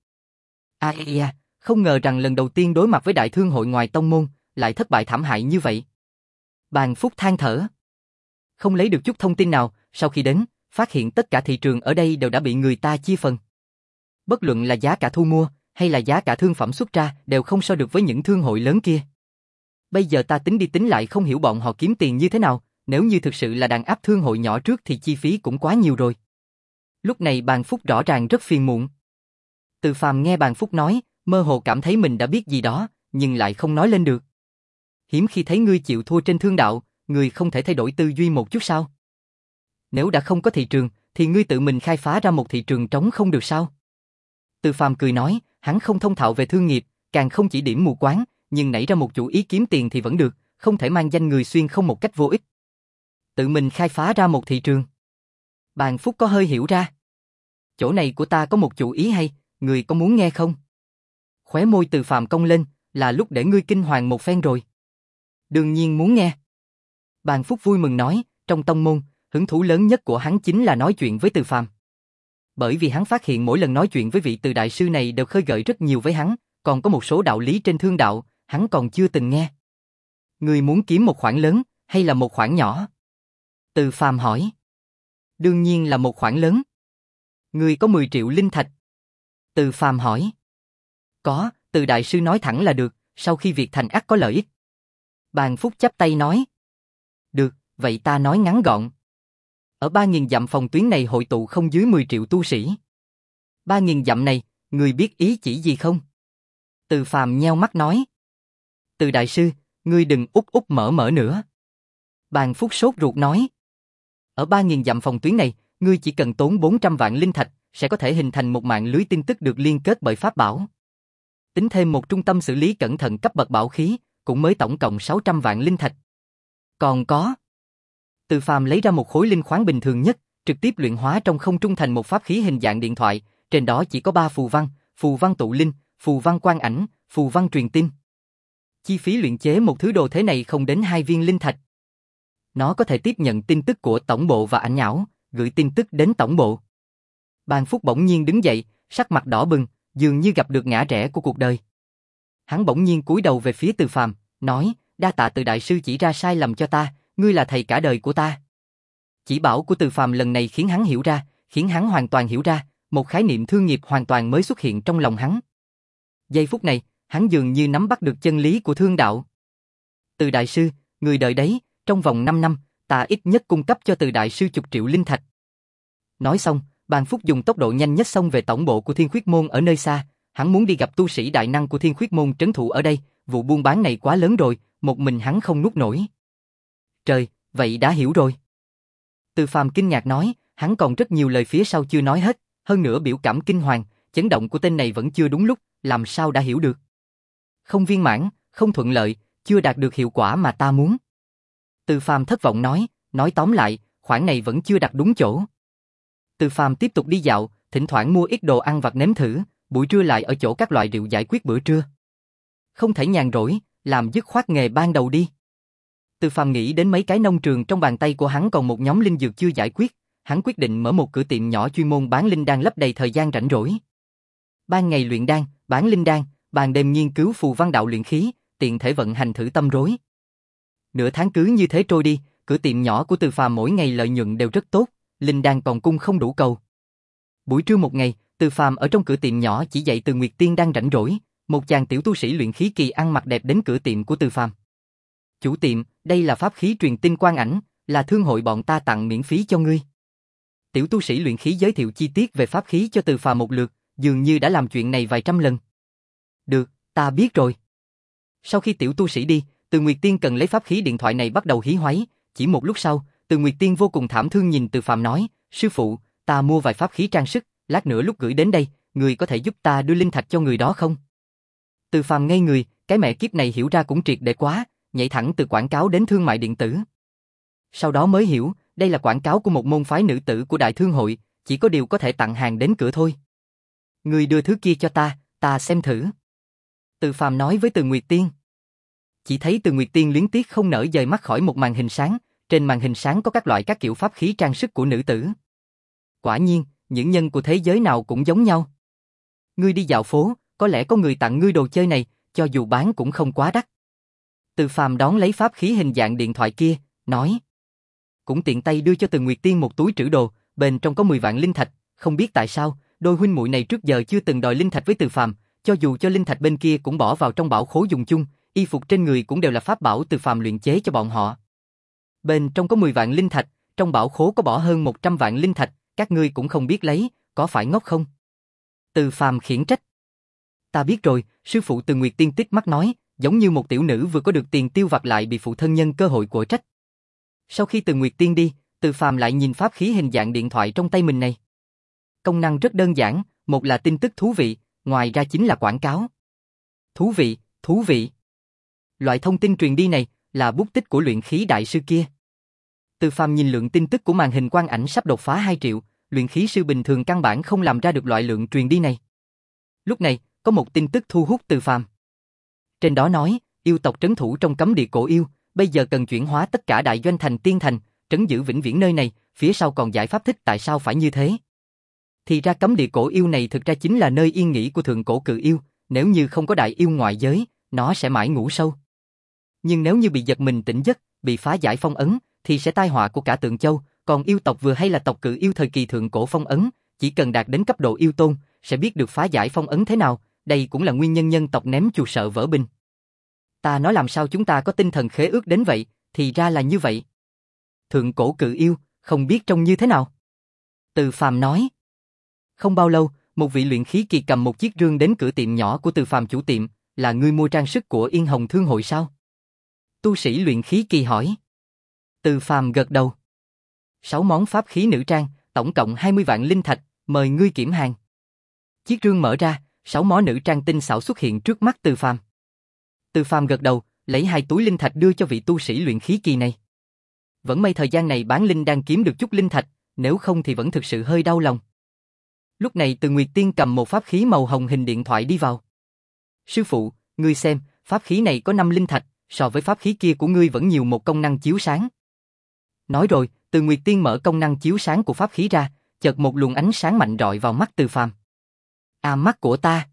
À, à, không ngờ rằng lần đầu tiên đối mặt với đại thương hội ngoài tông môn, lại thất bại thảm hại như vậy. Bàn Phúc than thở. Không lấy được chút thông tin nào, sau khi đến, phát hiện tất cả thị trường ở đây đều đã bị người ta chia phần. Bất luận là giá cả thu mua, hay là giá cả thương phẩm xuất ra, đều không so được với những thương hội lớn kia. Bây giờ ta tính đi tính lại không hiểu bọn họ kiếm tiền như thế nào, nếu như thực sự là đàn áp thương hội nhỏ trước thì chi phí cũng quá nhiều rồi. Lúc này Bàn Phúc rõ ràng rất phiền muộn. Từ Phàm nghe Bàn Phúc nói, mơ hồ cảm thấy mình đã biết gì đó, nhưng lại không nói lên được. Hiếm khi thấy ngươi chịu thua trên thương đạo, ngươi không thể thay đổi tư duy một chút sao? Nếu đã không có thị trường, thì ngươi tự mình khai phá ra một thị trường trống không được sao? Từ Phàm cười nói, hắn không thông thạo về thương nghiệp, càng không chỉ điểm mù quáng, nhưng nảy ra một chủ ý kiếm tiền thì vẫn được, không thể mang danh người xuyên không một cách vô ích. Tự mình khai phá ra một thị trường. Bàn Phúc có hơi hiểu ra. Chỗ này của ta có một chủ ý hay, người có muốn nghe không? Khóe môi Từ Phàm cong lên, là lúc để ngươi kinh hoàng một phen rồi. Đương nhiên muốn nghe. Bàn Phúc vui mừng nói, trong tông môn, hứng thú lớn nhất của hắn chính là nói chuyện với Từ Phàm. Bởi vì hắn phát hiện mỗi lần nói chuyện với vị Từ đại sư này đều khơi gợi rất nhiều với hắn, còn có một số đạo lý trên thương đạo, hắn còn chưa từng nghe. Ngươi muốn kiếm một khoản lớn, hay là một khoản nhỏ? Từ Phàm hỏi. Đương nhiên là một khoản lớn. Ngươi có mười triệu linh thạch. Từ Phàm hỏi. Có, Từ đại sư nói thẳng là được, sau khi việc thành ắt có lợi ích. Bàn Phúc chắp tay nói. Được, vậy ta nói ngắn gọn. Ở ba nghìn dặm phòng tuyến này hội tụ không dưới mười triệu tu sĩ. ba nghìn dặm này, ngươi biết ý chỉ gì không? Từ Phàm nheo mắt nói. Từ đại sư, ngươi đừng úp úp mở mở nữa. Bàn Phúc sốt ruột nói. Ở ba nghìn dặm phòng tuyến này, ngươi chỉ cần tốn bốn trăm vạn linh thạch, sẽ có thể hình thành một mạng lưới tin tức được liên kết bởi pháp bảo. Tính thêm một trung tâm xử lý cẩn thận cấp bậc bảo khí, cũng mới tổng cộng sáu trăm vạn linh thạch. Còn có. Từ Phàm lấy ra một khối linh khoáng bình thường nhất, trực tiếp luyện hóa trong không trung thành một pháp khí hình dạng điện thoại, trên đó chỉ có ba phù văn, phù văn tụ linh, phù văn quang ảnh, phù văn truyền tin. Chi phí luyện chế một thứ đồ thế này không đến hai viên linh thạch. Nó có thể tiếp nhận tin tức của tổng bộ và ảnh nhão, gửi tin tức đến tổng bộ. Bàn Phúc bỗng nhiên đứng dậy, sắc mặt đỏ bừng, dường như gặp được ngã rẽ của cuộc đời. Hắn bỗng nhiên cúi đầu về phía Từ Phàm, nói, đa tạ Từ đại sư chỉ ra sai lầm cho ta, ngươi là thầy cả đời của ta. Chỉ bảo của Từ Phàm lần này khiến hắn hiểu ra, khiến hắn hoàn toàn hiểu ra, một khái niệm thương nghiệp hoàn toàn mới xuất hiện trong lòng hắn. Giây phút này, hắn dường như nắm bắt được chân lý của thương đạo. Từ đại sư, người đợi đấy, trong vòng năm năm, ta ít nhất cung cấp cho Từ đại sư chục triệu linh thạch. Nói xong, Bàn Phúc dùng tốc độ nhanh nhất xông về tổng bộ của Thiên Khuyết Môn ở nơi xa, hắn muốn đi gặp tu sĩ đại năng của Thiên Khuyết Môn trấn thủ ở đây, vụ buôn bán này quá lớn rồi, một mình hắn không nuốt nổi. Trời, vậy đã hiểu rồi. Từ Phàm kinh ngạc nói, hắn còn rất nhiều lời phía sau chưa nói hết, hơn nữa biểu cảm kinh hoàng, chấn động của tên này vẫn chưa đúng lúc, làm sao đã hiểu được. Không viên mãn, không thuận lợi, chưa đạt được hiệu quả mà ta muốn. Từ Phàm thất vọng nói, nói tóm lại, khoản này vẫn chưa đặt đúng chỗ. Từ Phàm tiếp tục đi dạo, thỉnh thoảng mua ít đồ ăn vặt nếm thử, buổi trưa lại ở chỗ các loại rượu giải quyết bữa trưa. Không thể nhàn rỗi, làm dứt khoát nghề ban đầu đi. Từ Phàm nghĩ đến mấy cái nông trường trong bàn tay của hắn còn một nhóm linh dược chưa giải quyết, hắn quyết định mở một cửa tiệm nhỏ chuyên môn bán linh đan lấp đầy thời gian rảnh rỗi. Ban ngày luyện đan, bán linh đan, ban đêm nghiên cứu phù văn đạo luyện khí, tiện thể vận hành thử tâm rối. Nửa tháng cứ như thế trôi đi, cửa tiệm nhỏ của Từ Phàm mỗi ngày lợi nhuận đều rất tốt, linh đan còn cung không đủ cầu. Buổi trưa một ngày, Từ Phàm ở trong cửa tiệm nhỏ chỉ dạy Từ Nguyệt Tiên đang rảnh rỗi, một chàng tiểu tu sĩ luyện khí kỳ ăn mặc đẹp đến cửa tiệm của Từ Phàm. Chủ tiệm, đây là pháp khí truyền tin quang ảnh, là thương hội bọn ta tặng miễn phí cho ngươi. Tiểu tu sĩ luyện khí giới thiệu chi tiết về pháp khí cho Từ Phàm một lượt, dường như đã làm chuyện này vài trăm lần. Được, ta biết rồi. Sau khi tiểu tu sĩ đi, Từ Nguyệt Tiên cần lấy pháp khí điện thoại này bắt đầu hí hoáy, chỉ một lúc sau, Từ Nguyệt Tiên vô cùng thảm thương nhìn Từ Phàm nói, sư phụ, ta mua vài pháp khí trang sức, lát nữa lúc gửi đến đây, người có thể giúp ta đưa linh thạch cho người đó không? Từ Phàm ngây người, cái mẹ kiếp này hiểu ra cũng triệt để quá, nhảy thẳng từ quảng cáo đến thương mại điện tử. Sau đó mới hiểu, đây là quảng cáo của một môn phái nữ tử của Đại Thương hội, chỉ có điều có thể tặng hàng đến cửa thôi. Người đưa thứ kia cho ta, ta xem thử. Từ Phàm nói với Từ Nguyệt Tiên. Chỉ thấy Từ Nguyệt Tiên luyến tiếc không nở dời mắt khỏi một màn hình sáng, trên màn hình sáng có các loại các kiểu pháp khí trang sức của nữ tử. Quả nhiên, những nhân của thế giới nào cũng giống nhau. Ngươi đi dạo phố, có lẽ có người tặng ngươi đồ chơi này, cho dù bán cũng không quá đắt. Từ Phàm đón lấy pháp khí hình dạng điện thoại kia, nói. Cũng tiện tay đưa cho Từ Nguyệt Tiên một túi trữ đồ, bên trong có mười vạn linh thạch, không biết tại sao, đôi huynh muội này trước giờ chưa từng đòi linh thạch với Từ Phàm, cho dù cho linh thạch bên kia cũng bỏ vào trong bảo khố dùng chung, y phục trên người cũng đều là pháp bảo Từ Phàm luyện chế cho bọn họ. Bên trong có mười vạn linh thạch, trong bảo khố có bỏ hơn một trăm vạn linh thạch, các ngươi cũng không biết lấy, có phải ngốc không? Từ Phàm khiển trách. Ta biết rồi, sư phụ. Từ Nguyệt Tiên tít mắt nói, giống như một tiểu nữ vừa có được tiền tiêu vặt lại bị phụ thân nhân cơ hội của trách. Sau khi Từ Nguyệt Tiên đi, Từ Phàm lại nhìn pháp khí hình dạng điện thoại trong tay mình này. Công năng rất đơn giản, một là tin tức thú vị, ngoài ra chính là quảng cáo. Thú vị, thú vị. Loại thông tin truyền đi này là bút tích của luyện khí đại sư kia. Từ Phàm nhìn lượng tin tức của màn hình quang ảnh sắp đột phá hai triệu, luyện khí sư bình thường căn bản không làm ra được loại lượng truyền đi này. Lúc này, có một tin tức thu hút Từ Phàm. Trên đó nói, yêu tộc trấn thủ trong cấm địa cổ yêu, bây giờ cần chuyển hóa tất cả đại doanh thành tiên thành, trấn giữ vĩnh viễn nơi này, phía sau còn giải pháp thích tại sao phải như thế. Thì ra cấm địa cổ yêu này thực ra chính là nơi yên nghỉ của thượng cổ cự yêu, nếu như không có đại yêu ngoại giới, nó sẽ mãi ngủ sâu. Nhưng nếu như bị giật mình tỉnh giấc, bị phá giải phong ấn, thì sẽ tai họa của cả Tượng Châu, còn yêu tộc vừa hay là tộc cự yêu thời kỳ thượng cổ phong ấn, chỉ cần đạt đến cấp độ yêu tôn, sẽ biết được phá giải phong ấn thế nào, đây cũng là nguyên nhân nhân tộc ném chuột sợ vỡ bình. Ta nói làm sao chúng ta có tinh thần khế ước đến vậy, thì ra là như vậy. Thượng cổ cự yêu, không biết trông như thế nào. Từ Phàm nói. Không bao lâu, một vị luyện khí kỳ cầm một chiếc rương đến cửa tiệm nhỏ của Từ Phàm chủ tiệm, là người mua trang sức của Yên Hồng Thương hội sao? Tu sĩ luyện khí kỳ hỏi. Từ Phàm gật đầu. Sáu món pháp khí nữ trang, tổng cộng hai mươi vạn linh thạch, mời ngươi kiểm hàng. Chiếc rương mở ra, sáu món nữ trang tinh xảo xuất hiện trước mắt Từ Phàm. Từ Phàm gật đầu, lấy hai túi linh thạch đưa cho vị tu sĩ luyện khí kỳ này. Vẫn may thời gian này bán linh đang kiếm được chút linh thạch, nếu không thì vẫn thực sự hơi đau lòng. Lúc này Từ Nguyệt Tiên cầm một pháp khí màu hồng hình điện thoại đi vào. Sư phụ, ngươi xem, pháp khí này có năm linh thạch, so với pháp khí kia của ngươi vẫn nhiều một công năng chiếu sáng. Nói rồi, Từ Nguyệt Tiên mở công năng chiếu sáng của pháp khí ra, chợt một luồng ánh sáng mạnh rọi vào mắt Từ Phàm. À, mắt của ta.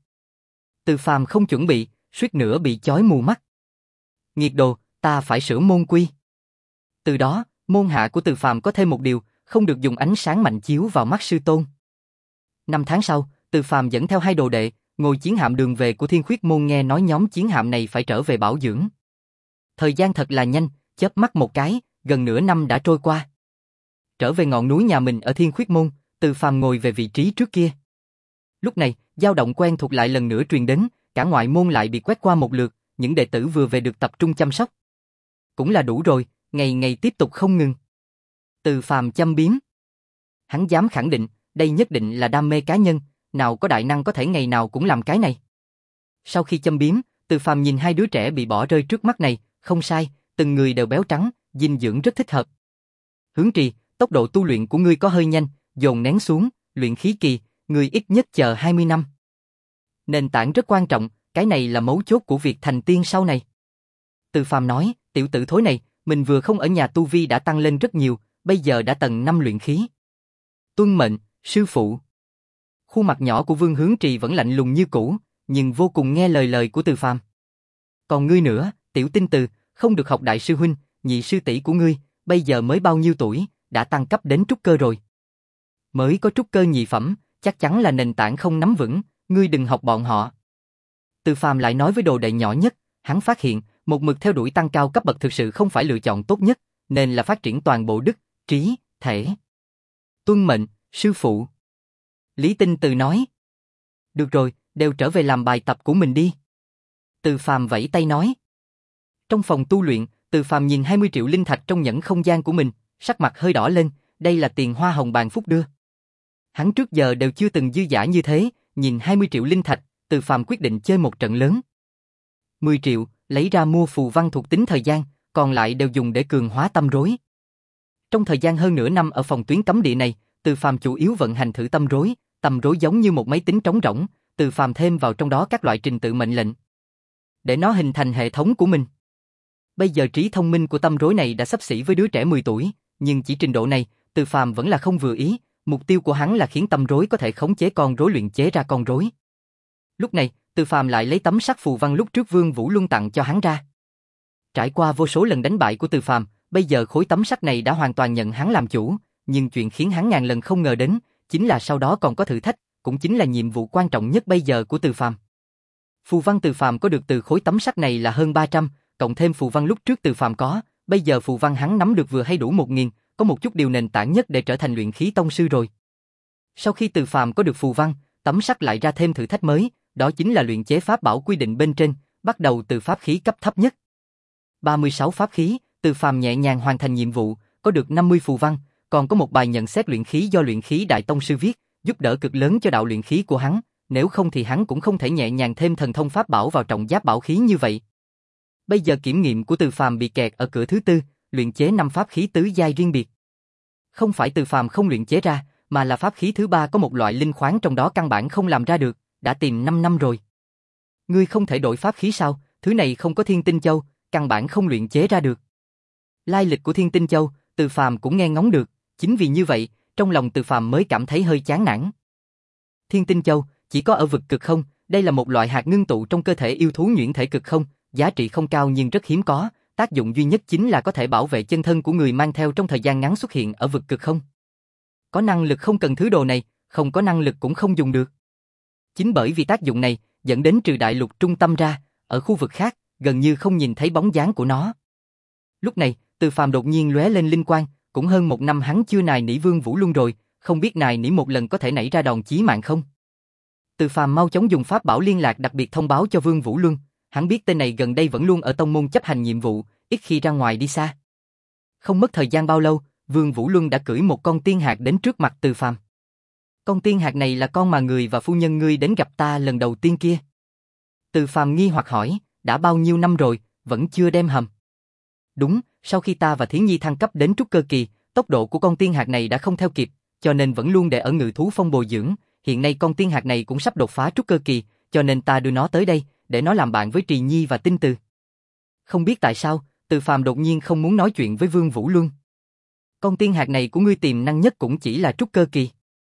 Từ Phàm không chuẩn bị, suýt nữa bị chói mù mắt. Nghiệt đồ, ta phải sửa môn quy. Từ đó, môn hạ của Từ Phàm có thêm một điều, không được dùng ánh sáng mạnh chiếu vào mắt sư tôn. Năm tháng sau, Từ Phàm dẫn theo hai đồ đệ, ngồi chiến hạm đường về của Thiên Khuyết môn, nghe nói nhóm chiến hạm này phải trở về bảo dưỡng. Thời gian thật là nhanh, chớp mắt một cái, gần nửa năm đã trôi qua. Trở về ngọn núi nhà mình ở Thiên Khuyết môn, Từ Phàm ngồi về vị trí trước kia. Lúc này, dao động quen thuộc lại lần nữa truyền đến, cả ngoại môn lại bị quét qua một lượt, những đệ tử vừa về được tập trung chăm sóc. Cũng là đủ rồi, ngày ngày tiếp tục không ngừng. Từ Phàm châm biếm. Hắn dám khẳng định, đây nhất định là đam mê cá nhân, nào có đại năng có thể ngày nào cũng làm cái này. Sau khi châm biếm, Từ Phàm nhìn hai đứa trẻ bị bỏ rơi trước mắt này, không sai, từng người đều béo trắng, dinh dưỡng rất thích hợp. Hướng Trì, tốc độ tu luyện của ngươi có hơi nhanh, dồn nén xuống, luyện khí kỳ, ngươi ít nhất chờ hai mươi năm. Nền tảng rất quan trọng, cái này là mấu chốt của việc thành tiên sau này. Từ Phàm nói, tiểu tử thối này, mình vừa không ở nhà tu vi đã tăng lên rất nhiều, bây giờ đã tầng năm luyện khí. Tuân mệnh, sư phụ. Khuôn mặt nhỏ của Vương Hướng Trì vẫn lạnh lùng như cũ, nhưng vô cùng nghe lời lời của Từ Phàm. Còn ngươi nữa, tiểu tinh từ, không được học đại sư huynh, nhị sư tỷ của ngươi, bây giờ mới bao nhiêu tuổi, đã tăng cấp đến trúc cơ rồi. Mới có trúc cơ nhị phẩm, chắc chắn là nền tảng không nắm vững, ngươi đừng học bọn họ. Từ Phàm lại nói với đồ đệ nhỏ nhất, hắn phát hiện, một mực theo đuổi tăng cao cấp bậc thực sự không phải lựa chọn tốt nhất, nên là phát triển toàn bộ đức, trí, thể. Tuân mệnh, sư phụ. Lý Tinh Từ nói. Được rồi, đều trở về làm bài tập của mình đi. Từ Phàm vẫy tay nói. Trong phòng tu luyện, Từ Phàm nhìn hai mươi triệu linh thạch trong nhẫn không gian của mình, sắc mặt hơi đỏ lên, đây là tiền hoa hồng bàn phúc đưa. Hắn trước giờ đều chưa từng dư dả như thế, nhìn hai mươi triệu linh thạch, Từ Phàm quyết định chơi một trận lớn. mười triệu, lấy ra mua phù văn thuộc tính thời gian, còn lại đều dùng để cường hóa tâm rối. Trong thời gian hơn nửa năm ở phòng tuyến cấm địa này, Từ Phàm chủ yếu vận hành thử tâm rối, tâm rối giống như một máy tính trống rỗng, Từ Phàm thêm vào trong đó các loại trình tự mệnh lệnh, để nó hình thành hệ thống của mình. Bây giờ trí thông minh của tâm rối này đã xấp xỉ với đứa trẻ mười tuổi, nhưng chỉ trình độ này, Từ Phàm vẫn là không vừa ý, mục tiêu của hắn là khiến tâm rối có thể khống chế con rối luyện chế ra con rối. Lúc này, Từ Phàm lại lấy tấm sắt phù văn lúc trước Vương Vũ Luân tặng cho hắn ra. Trải qua vô số lần đánh bại của Từ Phàm, bây giờ khối tấm sắt này đã hoàn toàn nhận hắn làm chủ, nhưng chuyện khiến hắn ngàn lần không ngờ đến, chính là sau đó còn có thử thách, cũng chính là nhiệm vụ quan trọng nhất bây giờ của Từ Phàm. Phù văn Từ Phàm có được từ khối tấm sắt này là hơn ba trăm, cộng thêm phù văn lúc trước Từ Phàm có, bây giờ phù văn hắn nắm được vừa hay đủ một nghìn, có một chút điều nền tảng nhất để trở thành luyện khí tông sư rồi. Sau khi Từ Phàm có được phù văn, tấm sắt lại ra thêm thử thách mới, đó chính là luyện chế pháp bảo quy định bên trên, bắt đầu từ pháp khí cấp thấp nhất. ba mươi sáu pháp khí, Từ Phàm nhẹ nhàng hoàn thành nhiệm vụ, có được năm mươi phù văn, còn có một bài nhận xét luyện khí do luyện khí đại tông sư viết, giúp đỡ cực lớn cho đạo luyện khí của hắn, nếu không thì hắn cũng không thể nhẹ nhàng thêm thần thông pháp bảo vào trọng giáp bảo khí như vậy. Bây giờ kiểm nghiệm của Từ Phàm bị kẹt ở cửa thứ tư, luyện chế năm pháp khí tứ giai riêng biệt. Không phải Từ Phàm không luyện chế ra, mà là pháp khí thứ ba có một loại linh khoáng trong đó căn bản không làm ra được, đã tìm năm năm rồi. Ngươi không thể đổi pháp khí sao? Thứ này không có Thiên Tinh Châu, căn bản không luyện chế ra được. Lai lịch của Thiên Tinh Châu, Từ Phàm cũng nghe ngóng được, chính vì như vậy, trong lòng Từ Phàm mới cảm thấy hơi chán nản. Thiên Tinh Châu chỉ có ở vực cực không, đây là một loại hạt ngưng tụ trong cơ thể yêu thú nhuyễn thể cực không, giá trị không cao nhưng rất hiếm có, tác dụng duy nhất chính là có thể bảo vệ chân thân của người mang theo trong thời gian ngắn xuất hiện ở vực cực không. Có năng lực không cần thứ đồ này, không có năng lực cũng không dùng được. Chính bởi vì tác dụng này, dẫn đến trừ đại lục trung tâm ra, ở khu vực khác, gần như không nhìn thấy bóng dáng của nó. Lúc này, Từ Phàm đột nhiên lóe lên linh quang, cũng hơn một năm hắn chưa nài nỉ Vương Vũ Luân rồi, không biết nài nỉ một lần có thể nảy ra đòn chí mạng không? Từ Phàm mau chóng dùng pháp bảo liên lạc đặc biệt thông báo cho Vương Vũ Luân, hắn biết tên này gần đây vẫn luôn ở tông môn chấp hành nhiệm vụ, ít khi ra ngoài đi xa. Không mất thời gian bao lâu, Vương Vũ Luân đã cưỡi một con tiên hạc đến trước mặt Từ Phàm. Con tiên hạc này là con mà người và phu nhân ngươi đến gặp ta lần đầu tiên kia. Từ Phàm nghi hoặc hỏi, đã bao nhiêu năm rồi, vẫn chưa đem hầm. Đúng, sau khi ta và Thiến Nhi thăng cấp đến trúc cơ kỳ, tốc độ của con tiên hạc này đã không theo kịp, cho nên vẫn luôn để ở Ngự Thú Phong bồi dưỡng, hiện nay con tiên hạc này cũng sắp đột phá trúc cơ kỳ, cho nên ta đưa nó tới đây, để nó làm bạn với Trì Nhi và Tinh Từ. Không biết tại sao, Từ Phàm đột nhiên không muốn nói chuyện với Vương Vũ Luân. Con tiên hạc này của ngươi tiềm năng nhất cũng chỉ là trúc cơ kỳ.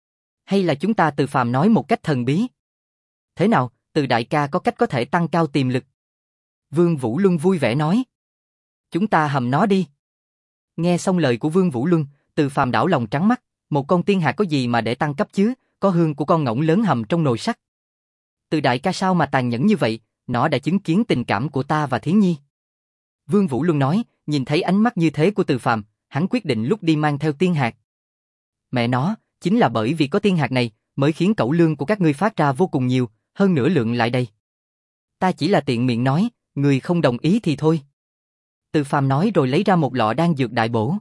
Hay là chúng ta Từ Phàm nói một cách thần bí? Thế nào, Từ đại ca có cách có thể tăng cao tiềm lực? Vương Vũ Luân vui vẻ nói. Chúng ta hầm nó đi. Nghe xong lời của Vương Vũ Luân, Từ Phàm đảo lòng trắng mắt, một con tiên hạc có gì mà để tăng cấp chứ, có hương của con ngỗng lớn hầm trong nồi sắt. Từ đại ca sao mà tàn nhẫn như vậy, nó đã chứng kiến tình cảm của ta và Thiến Nhi. Vương Vũ Luân nói, nhìn thấy ánh mắt như thế của Từ Phàm, hắn quyết định lúc đi mang theo tiên hạc. Mẹ nó, chính là bởi vì có tiên hạc này, mới khiến cẩu lương của các ngươi phát ra vô cùng nhiều, hơn nữa lượng lại đây. Ta chỉ là tiện miệng nói, người không đồng ý thì thôi. Từ Phàm nói rồi lấy ra một lọ đan dược đại bổ.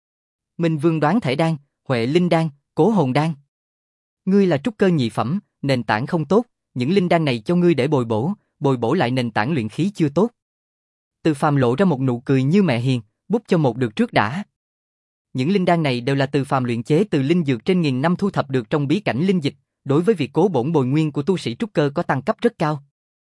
Minh Vương đoán thể đan, Huệ Linh đan, Cố Hồn đan. Ngươi là trúc cơ nhị phẩm, nền tảng không tốt, những linh đan này cho ngươi để bồi bổ, bồi bổ lại nền tảng luyện khí chưa tốt. Từ Phàm lộ ra một nụ cười như mẹ hiền, bút cho một được trước đã. Những linh đan này đều là Từ Phàm luyện chế từ linh dược trên nghìn năm thu thập được trong bí cảnh linh dịch, đối với việc cố bổn bồi nguyên của tu sĩ trúc cơ có tăng cấp rất cao.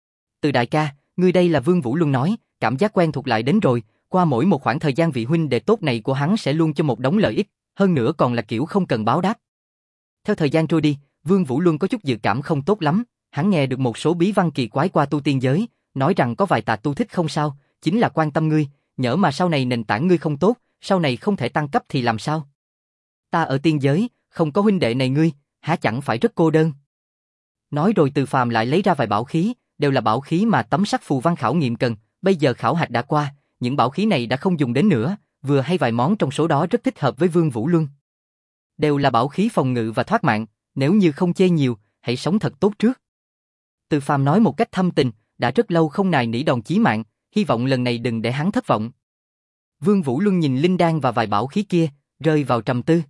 Từ đại ca, ngươi đây là Vương Vũ Luân nói, cảm giác quen thuộc lại đến rồi, qua mỗi một khoảng thời gian vị huynh đệ tốt này của hắn sẽ luôn cho một đống lợi ích, hơn nữa còn là kiểu không cần báo đáp. Theo thời gian trôi đi, Vương Vũ Luân có chút dự cảm không tốt lắm, hắn nghe được một số bí văn kỳ quái qua tu tiên giới, nói rằng có vài tà tu thích không sao, chính là quan tâm ngươi, nhỡ mà sau này nền tảng ngươi không tốt, sau này không thể tăng cấp thì làm sao? Ta ở tiên giới, không có huynh đệ này ngươi, há chẳng phải rất cô đơn. Nói rồi Từ Phàm lại lấy ra vài bảo khí, đều là bảo khí mà tấm sắt phù văn khảo nghiệm cần, bây giờ khảo hạch đã qua, những bảo khí này đã không dùng đến nữa, vừa hay vài món trong số đó rất thích hợp với Vương Vũ Luân. Đều là bảo khí phòng ngự và thoát mạng, nếu như không chê nhiều, hãy sống thật tốt trước. Từ Phàm nói một cách thâm tình, đã rất lâu không nài nỉ đòn chí mạng, hy vọng lần này đừng để hắn thất vọng. Vương Vũ Luân nhìn linh đan và vài bảo khí kia, rơi vào trầm tư.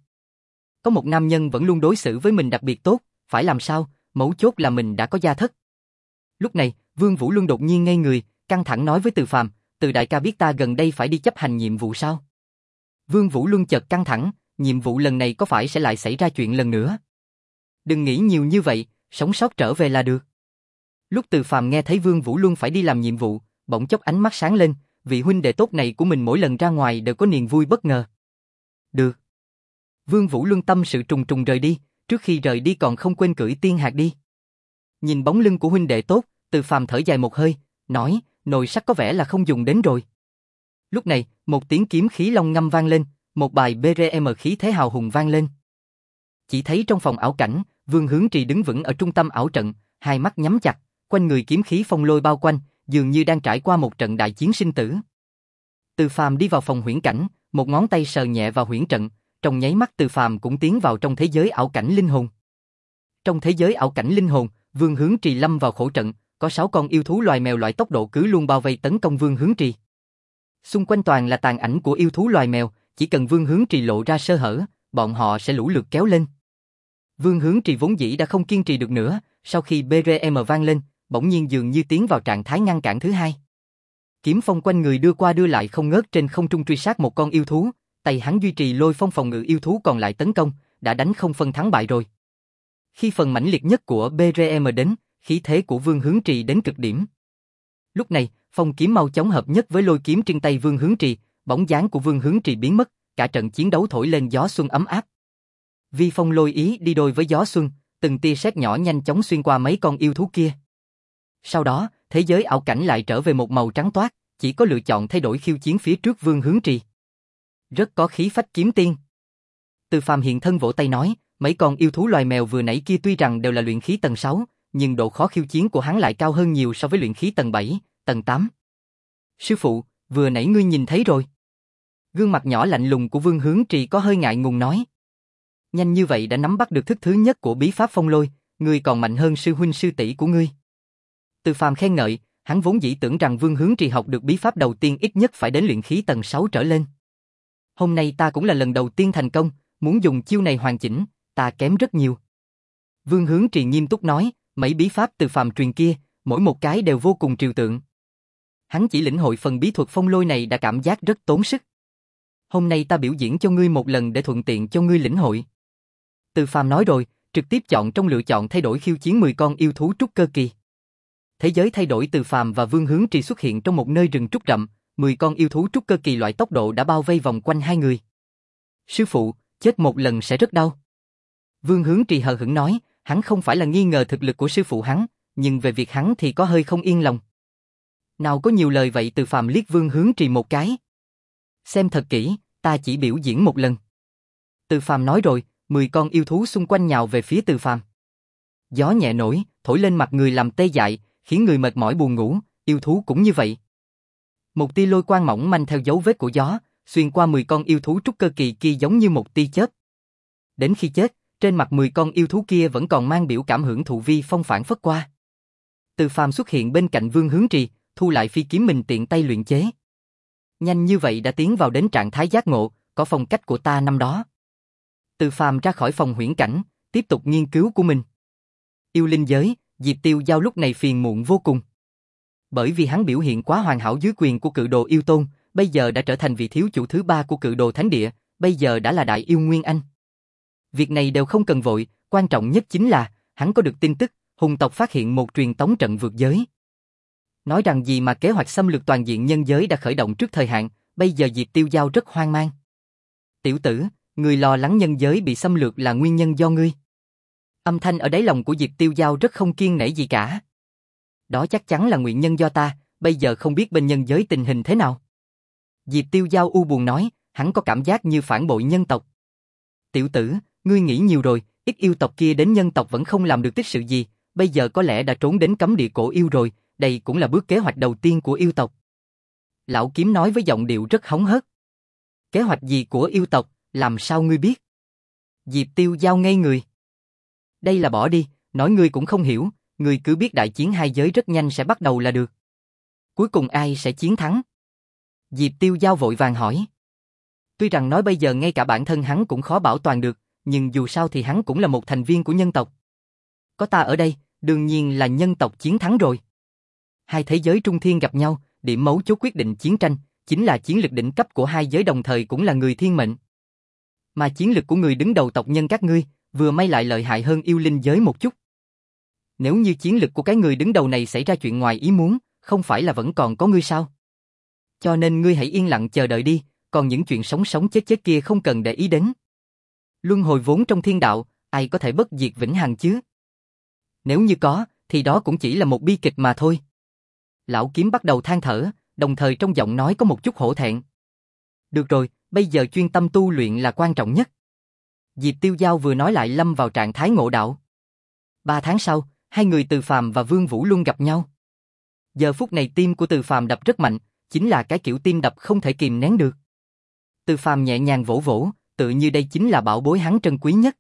Có một nam nhân vẫn luôn đối xử với mình đặc biệt tốt, phải làm sao, mấu chốt là mình đã có gia thất. Lúc này, Vương Vũ Luân đột nhiên ngây người, căng thẳng nói với Từ Phàm, Từ đại ca biết ta gần đây phải đi chấp hành nhiệm vụ sao? Vương Vũ Luân chợt căng thẳng, nhiệm vụ lần này có phải sẽ lại xảy ra chuyện lần nữa? Đừng nghĩ nhiều như vậy, sống sót trở về là được. Lúc Từ Phàm nghe thấy Vương Vũ Luân phải đi làm nhiệm vụ, bỗng chốc ánh mắt sáng lên, vị huynh đệ tốt này của mình mỗi lần ra ngoài đều có niềm vui bất ngờ. Được. Vương Vũ Luân tâm sự trùng trùng rời đi, trước khi rời đi còn không quên cưỡi tiên hạc đi. Nhìn bóng lưng của huynh đệ tốt, Từ Phàm thở dài một hơi, nói, nồi sắt có vẻ là không dùng đến rồi. Lúc này, một tiếng kiếm khí long ngâm vang lên, một bài bê rờ em khí thế hào hùng vang lên. Chỉ thấy trong phòng ảo cảnh, Vương Hướng Trì đứng vững ở trung tâm ảo trận, hai mắt nhắm chặt, quanh người kiếm khí phong lôi bao quanh, dường như đang trải qua một trận đại chiến sinh tử. Từ Phàm đi vào phòng huyễn cảnh, một ngón tay sờ nhẹ vào huyễn trận, trong nháy mắt Từ Phàm cũng tiến vào trong thế giới ảo cảnh linh hồn. Trong thế giới ảo cảnh linh hồn, Vương Hướng Trì lâm vào khổ trận, có sáu con yêu thú loài mèo loại tốc độ cứ luôn bao vây tấn công Vương Hướng Trì. Xung quanh toàn là tàn ảnh của yêu thú loài mèo, chỉ cần Vương Hướng Trì lộ ra sơ hở, bọn họ sẽ lũ lượt kéo lên. Vương Hướng Trì vốn dĩ đã không kiên trì được nữa, sau khi bê rờ em vang lên, bỗng nhiên dường như tiến vào trạng thái ngăn cản thứ hai. Kiếm phong quanh người đưa qua đưa lại không ngớt trên không trung truy sát một con yêu thú, tay hắn duy trì lôi phong phòng ngự yêu thú còn lại tấn công, đã đánh không phân thắng bại rồi. Khi phần mãnh liệt nhất của bê rờ em đến, khí thế của Vương Hướng Trì đến cực điểm. Lúc này, phong kiếm mau chóng hợp nhất với lôi kiếm trên tay Vương Hướng Trì, bóng dáng của Vương Hướng Trì biến mất, cả trận chiến đấu thổi lên gió xuân ấm áp. Vi phong lôi ý đi đôi với gió xuân, từng tia sét nhỏ nhanh chóng xuyên qua mấy con yêu thú kia. Sau đó, thế giới ảo cảnh lại trở về một màu trắng toát, chỉ có lựa chọn thay đổi khiêu chiến phía trước Vương Hướng Trì. Rất có khí phách kiếm tiên. Từ Phàm hiện thân vỗ tay nói, mấy con yêu thú loài mèo vừa nãy kia tuy rằng đều là luyện khí tầng sáu, nhưng độ khó khiêu chiến của hắn lại cao hơn nhiều so với luyện khí tầng bảy, tầng tám. Sư phụ, vừa nãy ngươi nhìn thấy rồi. Gương mặt nhỏ lạnh lùng của Vương Hướng Trì có hơi ngại ngùng nói. Nhanh như vậy đã nắm bắt được thức thứ nhất của bí pháp phong lôi, ngươi còn mạnh hơn sư huynh sư tỷ của ngươi. Từ Phàm khen ngợi, hắn vốn dĩ tưởng rằng Vương Hướng Trì học được bí pháp đầu tiên ít nhất phải đến luyện khí tầng sáu trở lên. Hôm nay ta cũng là lần đầu tiên thành công, muốn dùng chiêu này hoàn chỉnh, ta kém rất nhiều. Vương Hướng Trì nghiêm túc nói, mấy bí pháp Từ Phàm truyền kia, mỗi một cái đều vô cùng trừu tượng. Hắn chỉ lĩnh hội phần bí thuật phong lôi này đã cảm giác rất tốn sức. Hôm nay ta biểu diễn cho ngươi một lần để thuận tiện cho ngươi lĩnh hội. Từ Phàm nói rồi, trực tiếp chọn trong lựa chọn thay đổi khiêu chiến mười con yêu thú trúc cơ kỳ. Thế giới thay đổi, Từ Phàm và Vương Hướng Trì xuất hiện trong một nơi rừng trúc rậm, mười con yêu thú trúc cơ kỳ loại tốc độ đã bao vây vòng quanh hai người. Sư phụ, chết một lần sẽ rất đau. Vương Hướng Trì hờ hững nói, hắn không phải là nghi ngờ thực lực của sư phụ hắn, nhưng về việc hắn thì có hơi không yên lòng. Nào có nhiều lời vậy. Từ Phàm liếc Vương Hướng Trì một cái. Xem thật kỹ, ta chỉ biểu diễn một lần. Từ Phàm nói rồi, mười con yêu thú xung quanh nhào về phía Từ Phàm. Gió nhẹ nổi, thổi lên mặt người làm tê dại, khiến người mệt mỏi buồn ngủ, yêu thú cũng như vậy. Một tia lôi quang mỏng manh theo dấu vết của gió, xuyên qua mười con yêu thú trúc cơ kỳ kia giống như một tia chớp. Đến khi chết, trên mặt mười con yêu thú kia vẫn còn mang biểu cảm hưởng thụ vi phong phản phất qua. Từ Phàm xuất hiện bên cạnh Vương Hướng Trì, thu lại phi kiếm mình tiện tay luyện chế. Nhanh như vậy đã tiến vào đến trạng thái giác ngộ, có phong cách của ta năm đó. Từ Phàm ra khỏi phòng huyễn cảnh, tiếp tục nghiên cứu của mình. Yêu linh giới, Diệp Tiêu Giao lúc này phiền muộn vô cùng. Bởi vì hắn biểu hiện quá hoàn hảo dưới quyền của cự đồ yêu tôn, bây giờ đã trở thành vị thiếu chủ thứ ba của cự đồ thánh địa, bây giờ đã là đại yêu Nguyên Anh. Việc này đều không cần vội, quan trọng nhất chính là, hắn có được tin tức, hùng tộc phát hiện một truyền tống trận vượt giới. Nói rằng gì mà kế hoạch xâm lược toàn diện nhân giới đã khởi động trước thời hạn, bây giờ Diệp Tiêu Giao rất hoang mang. Tiểu tử, người lo lắng nhân giới bị xâm lược là nguyên nhân do ngươi. Âm thanh ở đáy lòng của Diệp Tiêu Giao rất không kiêng nể gì cả. Đó chắc chắn là nguyên nhân do ta, bây giờ không biết bên nhân giới tình hình thế nào. Diệp Tiêu Giao u buồn nói, hắn có cảm giác như phản bội nhân tộc. Tiểu tử, ngươi nghĩ nhiều rồi, ít yêu tộc kia đến nhân tộc vẫn không làm được tích sự gì, bây giờ có lẽ đã trốn đến cấm địa cổ yêu rồi, đây cũng là bước kế hoạch đầu tiên của yêu tộc. Lão Kiếm nói với giọng điệu rất hóng hớt. Kế hoạch gì của yêu tộc, làm sao ngươi biết? Diệp Tiêu Giao ngây người. Đây là bỏ đi, nói ngươi cũng không hiểu, ngươi cứ biết đại chiến hai giới rất nhanh sẽ bắt đầu là được. Cuối cùng ai sẽ chiến thắng? Diệp Tiêu Giao vội vàng hỏi. Tuy rằng nói bây giờ ngay cả bản thân hắn cũng khó bảo toàn được, nhưng dù sao thì hắn cũng là một thành viên của nhân tộc. Có ta ở đây, đương nhiên là nhân tộc chiến thắng rồi. Hai thế giới trung thiên gặp nhau, điểm mấu chốt quyết định chiến tranh, chính là chiến lực đỉnh cấp của hai giới đồng thời cũng là người thiên mệnh. Mà chiến lực của người đứng đầu tộc nhân các ngươi, vừa may lại lợi hại hơn yêu linh giới một chút. Nếu như chiến lực của cái người đứng đầu này xảy ra chuyện ngoài ý muốn, không phải là vẫn còn có ngươi sao? Cho nên ngươi hãy yên lặng chờ đợi đi, còn những chuyện sống sống chết chết kia không cần để ý đến. Luân hồi vốn trong thiên đạo, ai có thể bất diệt vĩnh hằng chứ? Nếu như có, thì đó cũng chỉ là một bi kịch mà thôi. Lão Kiếm bắt đầu than thở, đồng thời trong giọng nói có một chút hổ thẹn. Được rồi, bây giờ chuyên tâm tu luyện là quan trọng nhất. Diệp Tiêu Giao vừa nói lại lâm vào trạng thái ngộ đạo. Ba tháng sau, hai người Từ Phàm và Vương Vũ Luân gặp nhau. Giờ phút này tim của Từ Phàm đập rất mạnh, chính là cái kiểu tim đập không thể kìm nén được. Từ Phàm nhẹ nhàng vỗ vỗ, tự như đây chính là bảo bối hắn trân quý nhất.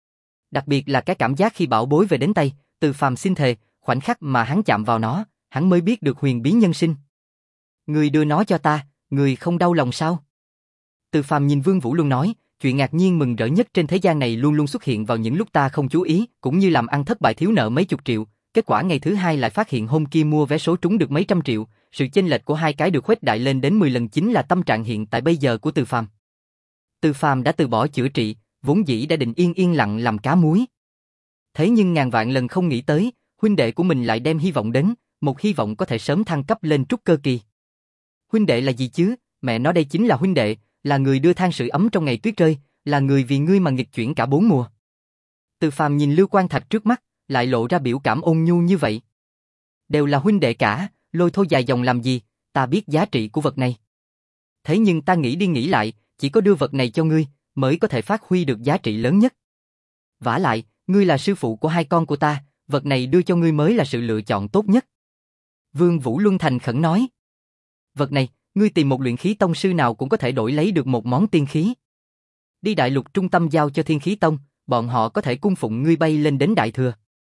Đặc biệt là cái cảm giác khi bảo bối về đến tay, Từ Phàm xin thề, khoảnh khắc mà hắn chạm vào nó, hắn mới biết được huyền bí nhân sinh. Người đưa nó cho ta, người không đau lòng sao? Từ Phàm nhìn Vương Vũ Luân nói, chuyện ngạc nhiên mừng rỡ nhất trên thế gian này luôn luôn xuất hiện vào những lúc ta không chú ý, cũng như làm ăn thất bại thiếu nợ mấy chục triệu, kết quả ngày thứ hai lại phát hiện hôm kia mua vé số trúng được mấy trăm triệu, sự chênh lệch của hai cái được khuếch đại lên đến mười lần chính là tâm trạng hiện tại bây giờ của Từ Phàm. Từ Phàm đã từ bỏ chữa trị, vốn dĩ đã định yên yên lặng làm cá muối. Thế nhưng ngàn vạn lần không nghĩ tới, huynh đệ của mình lại đem hy vọng đến, một hy vọng có thể sớm thăng cấp lên trúc cơ kỳ. Huynh đệ là gì chứ? Mẹ nói đây chính là huynh đệ, là người đưa than sưởi ấm trong ngày tuyết rơi, là người vì ngươi mà nghịch chuyển cả bốn mùa. Từ Phàm nhìn Lưu Quang Thạch trước mắt, lại lộ ra biểu cảm ôn nhu như vậy. Đều là huynh đệ cả, lôi thôi dài dòng làm gì, ta biết giá trị của vật này. Thế nhưng ta nghĩ đi nghĩ lại, chỉ có đưa vật này cho ngươi, mới có thể phát huy được giá trị lớn nhất. Vả lại, ngươi là sư phụ của hai con của ta, vật này đưa cho ngươi mới là sự lựa chọn tốt nhất. Vương Vũ Luân thành khẩn nói. Vật này, ngươi tìm một luyện khí tông sư nào cũng có thể đổi lấy được một món tiên khí. Đi đại lục trung tâm giao cho Thiên Khí Tông, bọn họ có thể cung phụng ngươi bay lên đến đại thừa.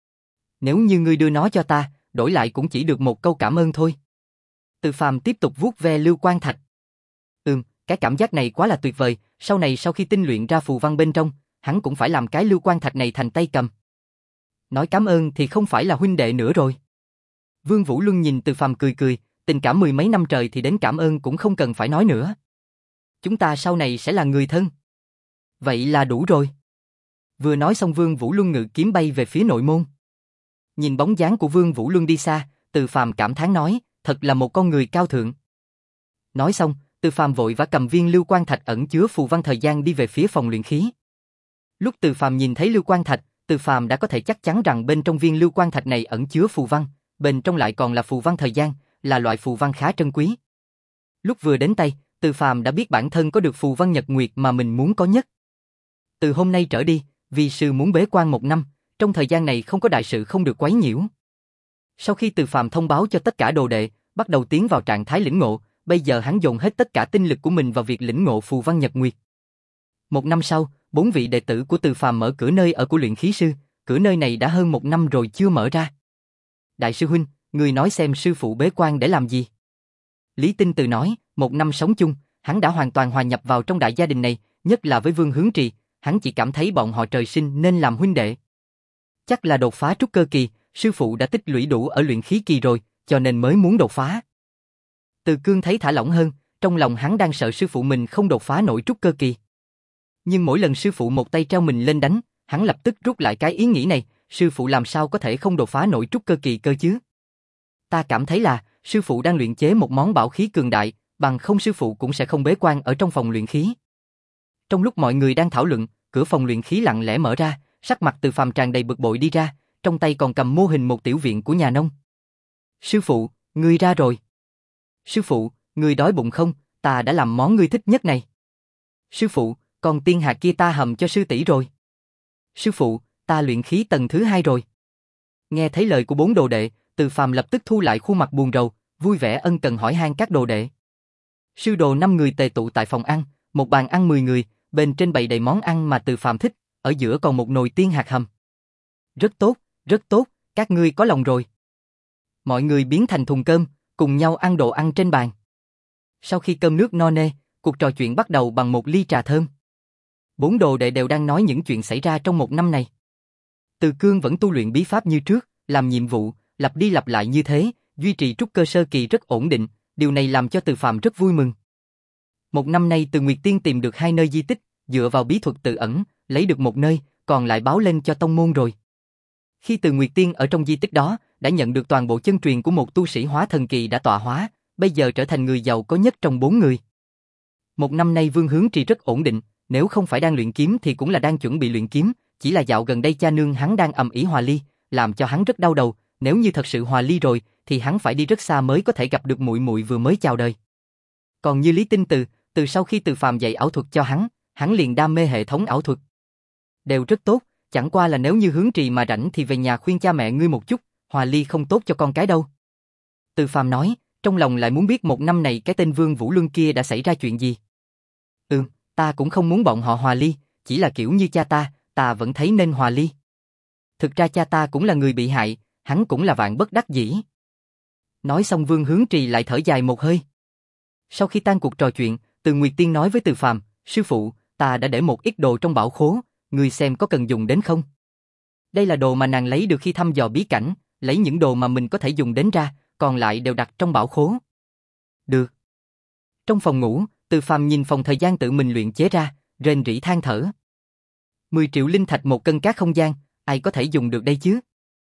Nếu như ngươi đưa nó cho ta, đổi lại cũng chỉ được một câu cảm ơn thôi. Từ Phàm tiếp tục vuốt ve Lưu Quang Thạch. Ừm, cái cảm giác này quá là tuyệt vời, sau này sau khi tinh luyện ra phù văn bên trong, hắn cũng phải làm cái Lưu Quang Thạch này thành tay cầm. Nói cảm ơn thì không phải là huynh đệ nữa rồi. Vương Vũ Luân nhìn Từ Phàm cười cười, tình cảm mười mấy năm trời thì đến cảm ơn cũng không cần phải nói nữa. Chúng ta sau này sẽ là người thân. Vậy là đủ rồi. Vừa nói xong Vương Vũ Luân ngự kiếm bay về phía nội môn. Nhìn bóng dáng của Vương Vũ Luân đi xa, Từ Phàm cảm thán nói, thật là một con người cao thượng. Nói xong, Từ Phàm vội vã cầm viên Lưu Quang Thạch ẩn chứa phù văn thời gian đi về phía phòng luyện khí. Lúc Từ Phàm nhìn thấy Lưu Quang Thạch, Từ Phàm đã có thể chắc chắn rằng bên trong viên Lưu Quang Thạch này ẩn chứa phù văn, bên trong lại còn là phù văn thời gian, là loại phù văn khá trân quý. Lúc vừa đến tay, Từ Phàm đã biết bản thân có được phù văn nhật nguyệt mà mình muốn có nhất. Từ hôm nay trở đi, vì sư muốn bế quan một năm, trong thời gian này không có đại sự không được quấy nhiễu. Sau khi Từ Phàm thông báo cho tất cả đồ đệ, bắt đầu tiến vào trạng thái lĩnh ngộ, bây giờ hắn dồn hết tất cả tinh lực của mình vào việc lĩnh ngộ phù văn nhật nguyệt. Một năm sau, bốn vị đệ tử của Từ Phàm mở cửa nơi ở của luyện khí sư, cửa nơi này đã hơn một năm rồi chưa mở ra. Đại sư huynh, người nói xem sư phụ bế quan để làm gì? Lý Tinh Từ nói, một năm sống chung, hắn đã hoàn toàn hòa nhập vào trong đại gia đình này, nhất là với Vương Hướng Trì, hắn chỉ cảm thấy bọn họ trời sinh nên làm huynh đệ. Chắc là đột phá trúc cơ kỳ, sư phụ đã tích lũy đủ ở luyện khí kỳ rồi, cho nên mới muốn đột phá. Từ Cương thấy thả lỏng hơn, trong lòng hắn đang sợ sư phụ mình không đột phá nổi trúc cơ kỳ. Nhưng mỗi lần sư phụ một tay treo mình lên đánh, hắn lập tức rút lại cái ý nghĩ này, sư phụ làm sao có thể không đột phá nổi trúc cơ kỳ cơ chứ? Ta cảm thấy là, sư phụ đang luyện chế một món bảo khí cường đại, bằng không sư phụ cũng sẽ không bế quan ở trong phòng luyện khí. Trong lúc mọi người đang thảo luận, cửa phòng luyện khí lặng lẽ mở ra, sắc mặt Từ Phàm tràn đầy bực bội đi ra, trong tay còn cầm mô hình một tiểu viện của nhà nông. Sư phụ, ngươi ra rồi. Sư phụ, ngươi đói bụng không? Ta đã làm món ngươi thích nhất này. Sư phụ, còn tiên hạt kia ta hầm cho sư tỷ rồi. Sư phụ, ta luyện khí tầng thứ hai rồi. Nghe thấy lời của bốn đồ đệ, Từ Phàm lập tức thu lại khuôn mặt buồn rầu, vui vẻ ân cần hỏi han các đồ đệ. Sư đồ năm người tề tụ tại phòng ăn, một bàn ăn mười người, bên trên bày đầy món ăn mà Từ Phàm thích, ở giữa còn một nồi tiên hạt hầm. Rất tốt, rất tốt, các ngươi có lòng rồi. Mọi người biến thành thùng cơm, cùng nhau ăn đồ ăn trên bàn. Sau khi cơm nước no nê, cuộc trò chuyện bắt đầu bằng một ly trà thơm. Bốn đồ đệ đều đang nói những chuyện xảy ra trong một năm này. Từ Cương vẫn tu luyện bí pháp như trước, làm nhiệm vụ, lặp đi lặp lại như thế, duy trì trúc cơ sơ kỳ rất ổn định, điều này làm cho Từ Phàm rất vui mừng. Một năm nay Từ Nguyệt Tiên tìm được hai nơi di tích, dựa vào bí thuật tự ẩn, lấy được một nơi, còn lại báo lên cho tông môn rồi. Khi Từ Nguyệt Tiên ở trong di tích đó, đã nhận được toàn bộ chân truyền của một tu sĩ hóa thần kỳ đã tọa hóa, bây giờ trở thành người giàu có nhất trong bốn người. Một năm nay Vương Hướng Trì rất ổn định, nếu không phải đang luyện kiếm thì cũng là đang chuẩn bị luyện kiếm, chỉ là dạo gần đây cha nương hắn đang ầm ĩ hòa ly, làm cho hắn rất đau đầu, nếu như thật sự hòa ly rồi thì hắn phải đi rất xa mới có thể gặp được muội muội vừa mới chào đời. Còn như Lý Tinh Từ, từ sau khi Từ Phàm dạy ảo thuật cho hắn, hắn liền đam mê hệ thống ảo thuật. Đều rất tốt, chẳng qua là nếu như Hướng Trì mà rảnh thì về nhà khuyên cha mẹ ngươi một chút, hòa ly không tốt cho con cái đâu. Từ Phàm nói, trong lòng lại muốn biết một năm này cái tên Vương Vũ Luân kia đã xảy ra chuyện gì. Ừm, ta cũng không muốn bọn họ hòa ly, chỉ là kiểu như cha ta, ta vẫn thấy nên hòa ly. Thực ra cha ta cũng là người bị hại, hắn cũng là vạn bất đắc dĩ. Nói xong Vương Hướng Trì lại thở dài một hơi. Sau khi tan cuộc trò chuyện, Từ Nguyệt Tiên nói với Từ Phàm, sư phụ, ta đã để một ít đồ trong bảo khố, ngươi xem có cần dùng đến không? Đây là đồ mà nàng lấy được khi thăm dò bí cảnh, lấy những đồ mà mình có thể dùng đến ra, còn lại đều đặt trong bảo khố. Được. Trong phòng ngủ, Từ Phàm nhìn phòng thời gian tự mình luyện chế ra, rên rỉ than thở. mười triệu linh thạch một cân cát không gian, ai có thể dùng được đây chứ?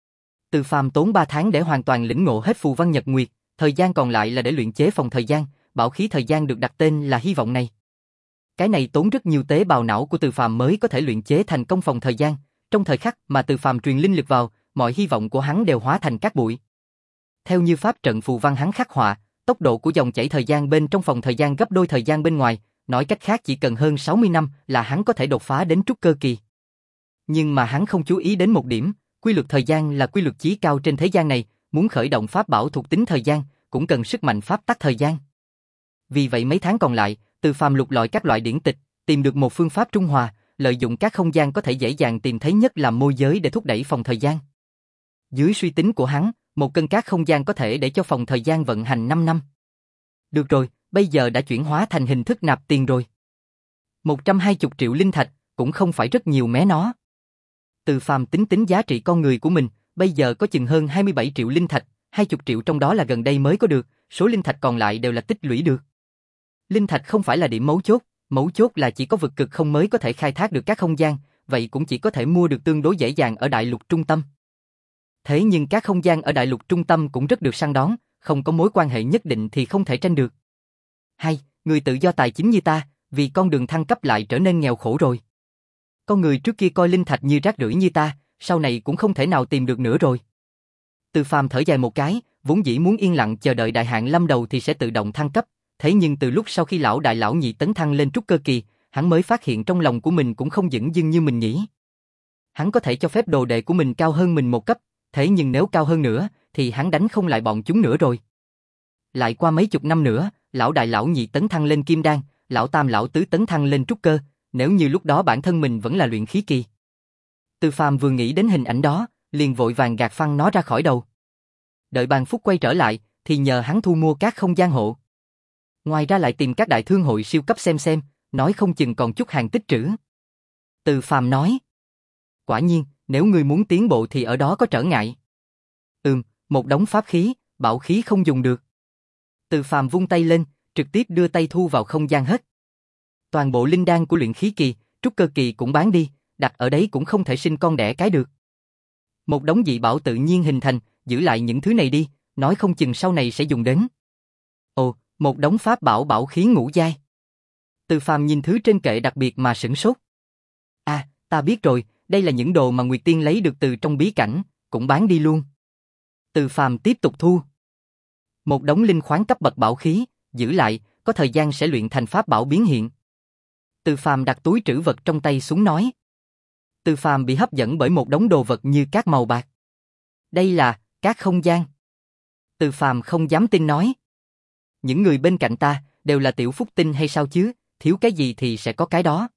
Từ Phàm tốn ba tháng để hoàn toàn lĩnh ngộ hết phù văn nhật nguyệt, thời gian còn lại là để luyện chế phòng thời gian, bảo khí thời gian được đặt tên là hy vọng này. Cái này tốn rất nhiều tế bào não của Từ Phàm mới có thể luyện chế thành công phòng thời gian, trong thời khắc mà Từ Phàm truyền linh lực vào, mọi hy vọng của hắn đều hóa thành cát bụi. Theo như pháp trận phù văn hắn khắc họa, tốc độ của dòng chảy thời gian bên trong phòng thời gian gấp đôi thời gian bên ngoài, nói cách khác chỉ cần hơn sáu mươi năm là hắn có thể đột phá đến trúc cơ kỳ. Nhưng mà hắn không chú ý đến một điểm, quy luật thời gian là quy luật chí cao trên thế gian này, muốn khởi động pháp bảo thuộc tính thời gian, cũng cần sức mạnh pháp tắc thời gian. Vì vậy mấy tháng còn lại, Từ Phàm lục lọi các loại điển tịch, tìm được một phương pháp trung hòa, lợi dụng các không gian có thể dễ dàng tìm thấy nhất làm môi giới để thúc đẩy phòng thời gian. Dưới suy tính của hắn, một cân cát không gian có thể để cho phòng thời gian vận hành năm năm. Được rồi, bây giờ đã chuyển hóa thành hình thức nạp tiền rồi. một trăm hai mươi triệu linh thạch, cũng không phải rất nhiều mé nó. Từ Phàm tính tính giá trị con người của mình, bây giờ có chừng hơn hai mươi bảy triệu linh thạch, hai mươi triệu trong đó là gần đây mới có được, số linh thạch còn lại đều là tích lũy được. Linh thạch không phải là điểm mấu chốt, mấu chốt là chỉ có vực cực không mới có thể khai thác được các không gian, vậy cũng chỉ có thể mua được tương đối dễ dàng ở đại lục trung tâm. Thế nhưng các không gian ở đại lục trung tâm cũng rất được săn đón, không có mối quan hệ nhất định thì không thể tranh được. Hay, người tự do tài chính như ta, vì con đường thăng cấp lại trở nên nghèo khổ rồi. Con người trước kia coi linh thạch như rác rưởi như ta, sau này cũng không thể nào tìm được nữa rồi. Từ Phàm thở dài một cái, vốn dĩ muốn yên lặng chờ đợi đại hạn lâm đầu thì sẽ tự động thăng cấp, thế nhưng từ lúc sau khi lão đại lão nhị tấn thăng lên trúc cơ kỳ, hắn mới phát hiện trong lòng của mình cũng không dửng dưng như mình nghĩ. Hắn có thể cho phép đồ đệ của mình cao hơn mình một cấp, thế nhưng nếu cao hơn nữa, thì hắn đánh không lại bọn chúng nữa rồi. Lại qua mấy chục năm nữa, lão đại lão nhị tấn thăng lên kim đan, lão tam lão tứ tấn thăng lên trúc cơ, nếu như lúc đó bản thân mình vẫn là luyện khí kỳ. Từ Phàm vừa nghĩ đến hình ảnh đó, liền vội vàng gạt phăng nó ra khỏi đầu. Đợi Bàn Phúc quay trở lại, thì nhờ hắn thu mua các không gian hộ. Ngoài ra lại tìm các đại thương hội siêu cấp xem xem, nói không chừng còn chút hàng tích trữ. Từ Phàm nói. Quả nhiên, nếu ngươi muốn tiến bộ thì ở đó có trở ngại. Ừm, một đống pháp khí, bảo khí không dùng được. Từ Phàm vung tay lên, trực tiếp đưa tay thu vào không gian hết. Toàn bộ linh đan của luyện khí kỳ, trúc cơ kỳ cũng bán đi, đặt ở đấy cũng không thể sinh con đẻ cái được. Một đống dị bảo tự nhiên hình thành, giữ lại những thứ này đi, nói không chừng sau này sẽ dùng đến. Ồ, một đống pháp bảo bảo khí ngũ giai. Từ Phàm nhìn thứ trên kệ đặc biệt mà sửng sốt. À, ta biết rồi, đây là những đồ mà Nguyệt Tiên lấy được từ trong bí cảnh, cũng bán đi luôn. Từ Phàm tiếp tục thu. Một đống linh khoáng cấp bậc bảo khí, giữ lại, có thời gian sẽ luyện thành pháp bảo biến hiện. Từ Phàm đặt túi trữ vật trong tay xuống nói. Từ Phàm bị hấp dẫn bởi một đống đồ vật như cát màu bạc. Đây là cát không gian. Từ Phàm không dám tin nói. Những người bên cạnh ta đều là tiểu phúc tinh hay sao chứ, thiếu cái gì thì sẽ có cái đó.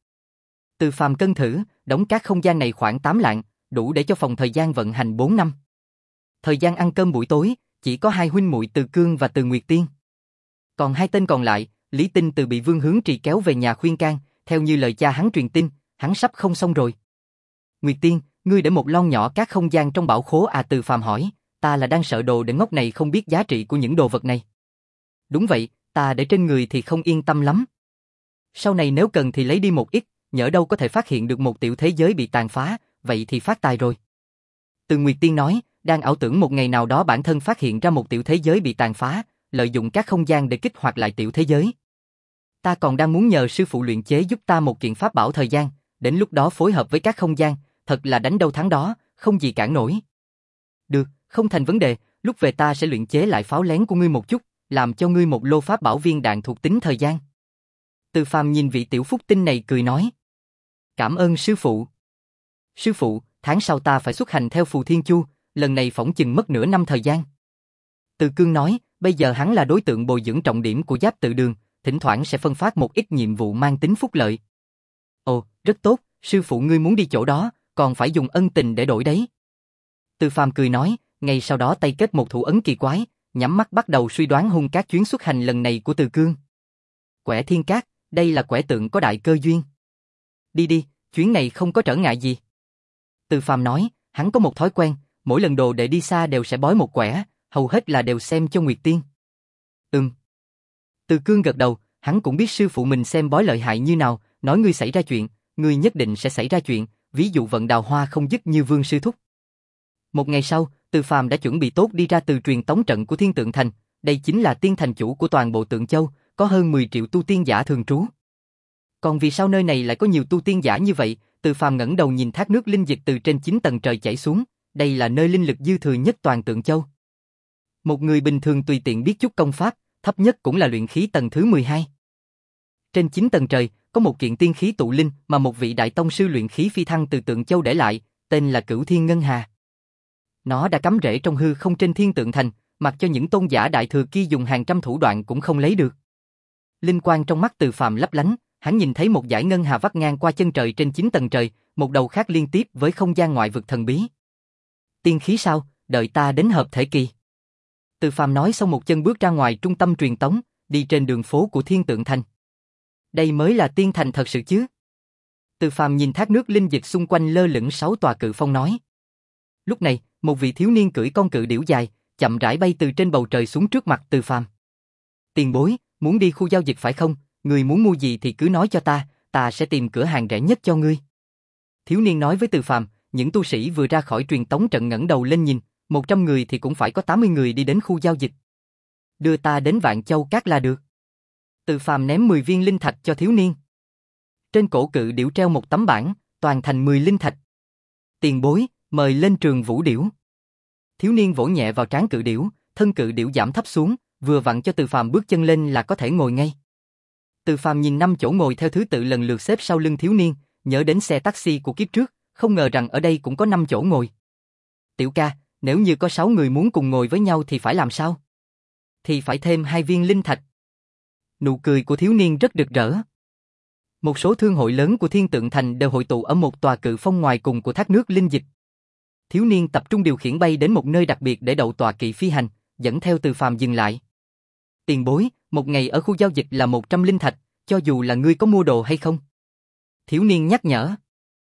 Từ Phàm cân thử, đống cát không gian này khoảng tám lạng, đủ để cho phòng thời gian vận hành bốn năm. Thời gian ăn cơm buổi tối, chỉ có hai huynh muội Từ Cương và Từ Nguyệt Tiên. Còn hai tên còn lại, Lý Tinh Từ bị Vương Hướng Trì kéo về nhà khuyên can, theo như lời cha hắn truyền tin, hắn sắp không xong rồi. Nguyệt Tiên, ngươi để một lon nhỏ cát không gian trong bảo khố à? Từ Phàm hỏi, ta là đang sợ đồ để ngốc này không biết giá trị của những đồ vật này. Đúng vậy, ta để trên người thì không yên tâm lắm. Sau này nếu cần thì lấy đi một ít, nhỡ đâu có thể phát hiện được một tiểu thế giới bị tàn phá, vậy thì phát tài rồi. Từ Nguyệt Tiên nói, đang ảo tưởng một ngày nào đó bản thân phát hiện ra một tiểu thế giới bị tàn phá, lợi dụng các không gian để kích hoạt lại tiểu thế giới. Ta còn đang muốn nhờ sư phụ luyện chế giúp ta một kiện pháp bảo thời gian, đến lúc đó phối hợp với các không gian, thật là đánh đâu thắng đó, không gì cản nổi. Được, không thành vấn đề, lúc về ta sẽ luyện chế lại pháo lén của ngươi một chút, làm cho ngươi một lô pháp bảo viên đạn thuộc tính thời gian. Từ Phàm nhìn vị tiểu phúc tinh này cười nói. Cảm ơn sư phụ. Sư phụ, tháng sau ta phải xuất hành theo Phù Thiên Chu, lần này phỏng chừng mất nửa năm thời gian. Từ Cương nói, bây giờ hắn là đối tượng bồi dưỡng trọng điểm của Giáp Tự Đường, thỉnh thoảng sẽ phân phát một ít nhiệm vụ mang tính phúc lợi. Ồ, rất tốt, sư phụ ngươi muốn đi chỗ đó, còn phải dùng ân tình để đổi đấy. Từ Phàm cười nói, ngay sau đó tay kết một thủ ấn kỳ quái, nhắm mắt bắt đầu suy đoán hung các chuyến xuất hành lần này của Từ Cương. Quẻ Thiên Cát, đây là quẻ tượng có đại cơ duyên. Đi đi, chuyến này không có trở ngại gì. Từ Phàm nói, hắn có một thói quen, mỗi lần đồ đệ đi xa đều sẽ bói một quẻ, hầu hết là đều xem cho Nguyệt Tiên. Ừm. Từ Cương gật đầu, hắn cũng biết sư phụ mình xem bói lợi hại như nào, nói ngươi xảy ra chuyện, ngươi nhất định sẽ xảy ra chuyện, ví dụ vận đào hoa không dứt như Vương sư thúc. Một ngày sau, Từ Phàm đã chuẩn bị tốt đi ra từ truyền tống trận của Thiên Tượng Thành, đây chính là tiên thành chủ của toàn bộ Tượng Châu, có hơn mười triệu tu tiên giả thường trú. Còn vì sao nơi này lại có nhiều tu tiên giả như vậy? Từ Phàm ngẩng đầu nhìn thác nước linh dịch từ trên chín tầng trời chảy xuống, đây là nơi linh lực dư thừa nhất toàn Tượng Châu. Một người bình thường tùy tiện biết chút công pháp, thấp nhất cũng là luyện khí tầng thứ mười hai. Trên chín tầng trời, có một kiện tiên khí tụ linh mà một vị đại tông sư luyện khí phi thăng từ Tượng Châu để lại, tên là Cửu Thiên Ngân Hà. Nó đã cắm rễ trong hư không trên Thiên Tượng Thành, mặc cho những tôn giả đại thừa kia dùng hàng trăm thủ đoạn cũng không lấy được. Linh quang trong mắt Từ Phàm lấp lánh, hắn nhìn thấy một dải ngân hà vắt ngang qua chân trời trên chín tầng trời, một đầu khác liên tiếp với không gian ngoại vực thần bí. Tiên khí sao, đợi ta đến hợp thể kỳ. Từ Phàm nói xong một chân bước ra ngoài trung tâm truyền tống, đi trên đường phố của Thiên Tượng Thành. Đây mới là tiên thành thật sự chứ. Từ Phàm nhìn thác nước linh dịch xung quanh lơ lửng sáu tòa cự phong nói. Lúc này, một vị thiếu niên cưỡi con cự điểu dài, chậm rãi bay từ trên bầu trời xuống trước mặt Từ Phàm. Tiền bối, muốn đi khu giao dịch phải không? Người muốn mua gì thì cứ nói cho ta, ta sẽ tìm cửa hàng rẻ nhất cho ngươi. Thiếu niên nói với Từ Phàm, những tu sĩ vừa ra khỏi truyền tống trận ngẩng đầu lên nhìn, một trăm người thì cũng phải có tám mươi người đi đến khu giao dịch. Đưa ta đến Vạn Châu Các là được. Từ Phàm ném mười viên linh thạch cho thiếu niên. Trên cổ cự điểu treo một tấm bảng, toàn thành mười linh thạch. Tiền bối, mời lên Trường Vũ Điểu. Thiếu niên vỗ nhẹ vào trán cự điểu, thân cự điểu giảm thấp xuống, vừa vặn cho Từ Phàm bước chân lên là có thể ngồi ngay. Từ Phàm nhìn năm chỗ ngồi theo thứ tự lần lượt xếp sau lưng thiếu niên, nhớ đến xe taxi của kiếp trước, không ngờ rằng ở đây cũng có năm chỗ ngồi. Tiểu ca, nếu như có sáu người muốn cùng ngồi với nhau thì phải làm sao? Thì phải thêm hai viên linh thạch. Nụ cười của thiếu niên rất rực rỡ. Một số thương hội lớn của Thiên Tượng Thành đều hội tụ ở một tòa cự phong ngoài cùng của thác nước linh dịch. Thiếu niên tập trung điều khiển bay đến một nơi đặc biệt để đậu tọa kỵ phi hành, dẫn theo Từ Phàm dừng lại. Tiền bối, một ngày ở khu giao dịch là một trăm linh thạch, cho dù là ngươi có mua đồ hay không? Thiếu niên nhắc nhở.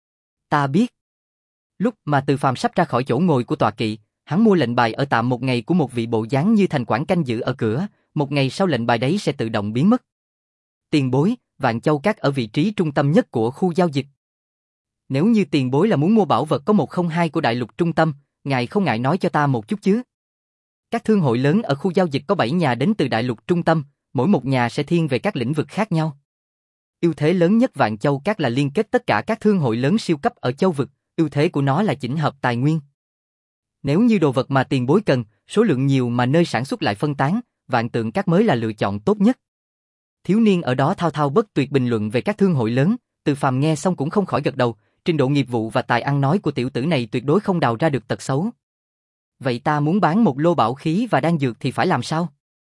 Ta biết. Lúc mà Từ Phàm sắp ra khỏi chỗ ngồi của tọa kỵ, hắn mua lệnh bài ở tạm một ngày của một vị bộ dáng như thành quản canh giữ ở cửa, một ngày sau lệnh bài đấy sẽ tự động biến mất. Tiền bối, Vạn Châu Các ở vị trí trung tâm nhất của khu giao dịch. Nếu như tiền bối là muốn mua bảo vật có một không hai của đại lục trung tâm, ngài không ngại nói cho ta một chút chứ? Các thương hội lớn ở khu giao dịch có bảy nhà đến từ đại lục trung tâm, mỗi một nhà sẽ thiên về các lĩnh vực khác nhau. Ưu thế lớn nhất Vạn Châu Các là liên kết tất cả các thương hội lớn siêu cấp ở châu vực, ưu thế của nó là chỉnh hợp tài nguyên. Nếu như đồ vật mà tiền bối cần, số lượng nhiều mà nơi sản xuất lại phân tán, Vạn Tượng Các mới là lựa chọn tốt nhất. Thiếu niên ở đó thao thao bất tuyệt bình luận về các thương hội lớn, Từ Phàm nghe xong cũng không khỏi gật đầu, trình độ nghiệp vụ và tài ăn nói của tiểu tử này tuyệt đối không đào ra được tật xấu. Vậy ta muốn bán một lô bảo khí và đan dược thì phải làm sao?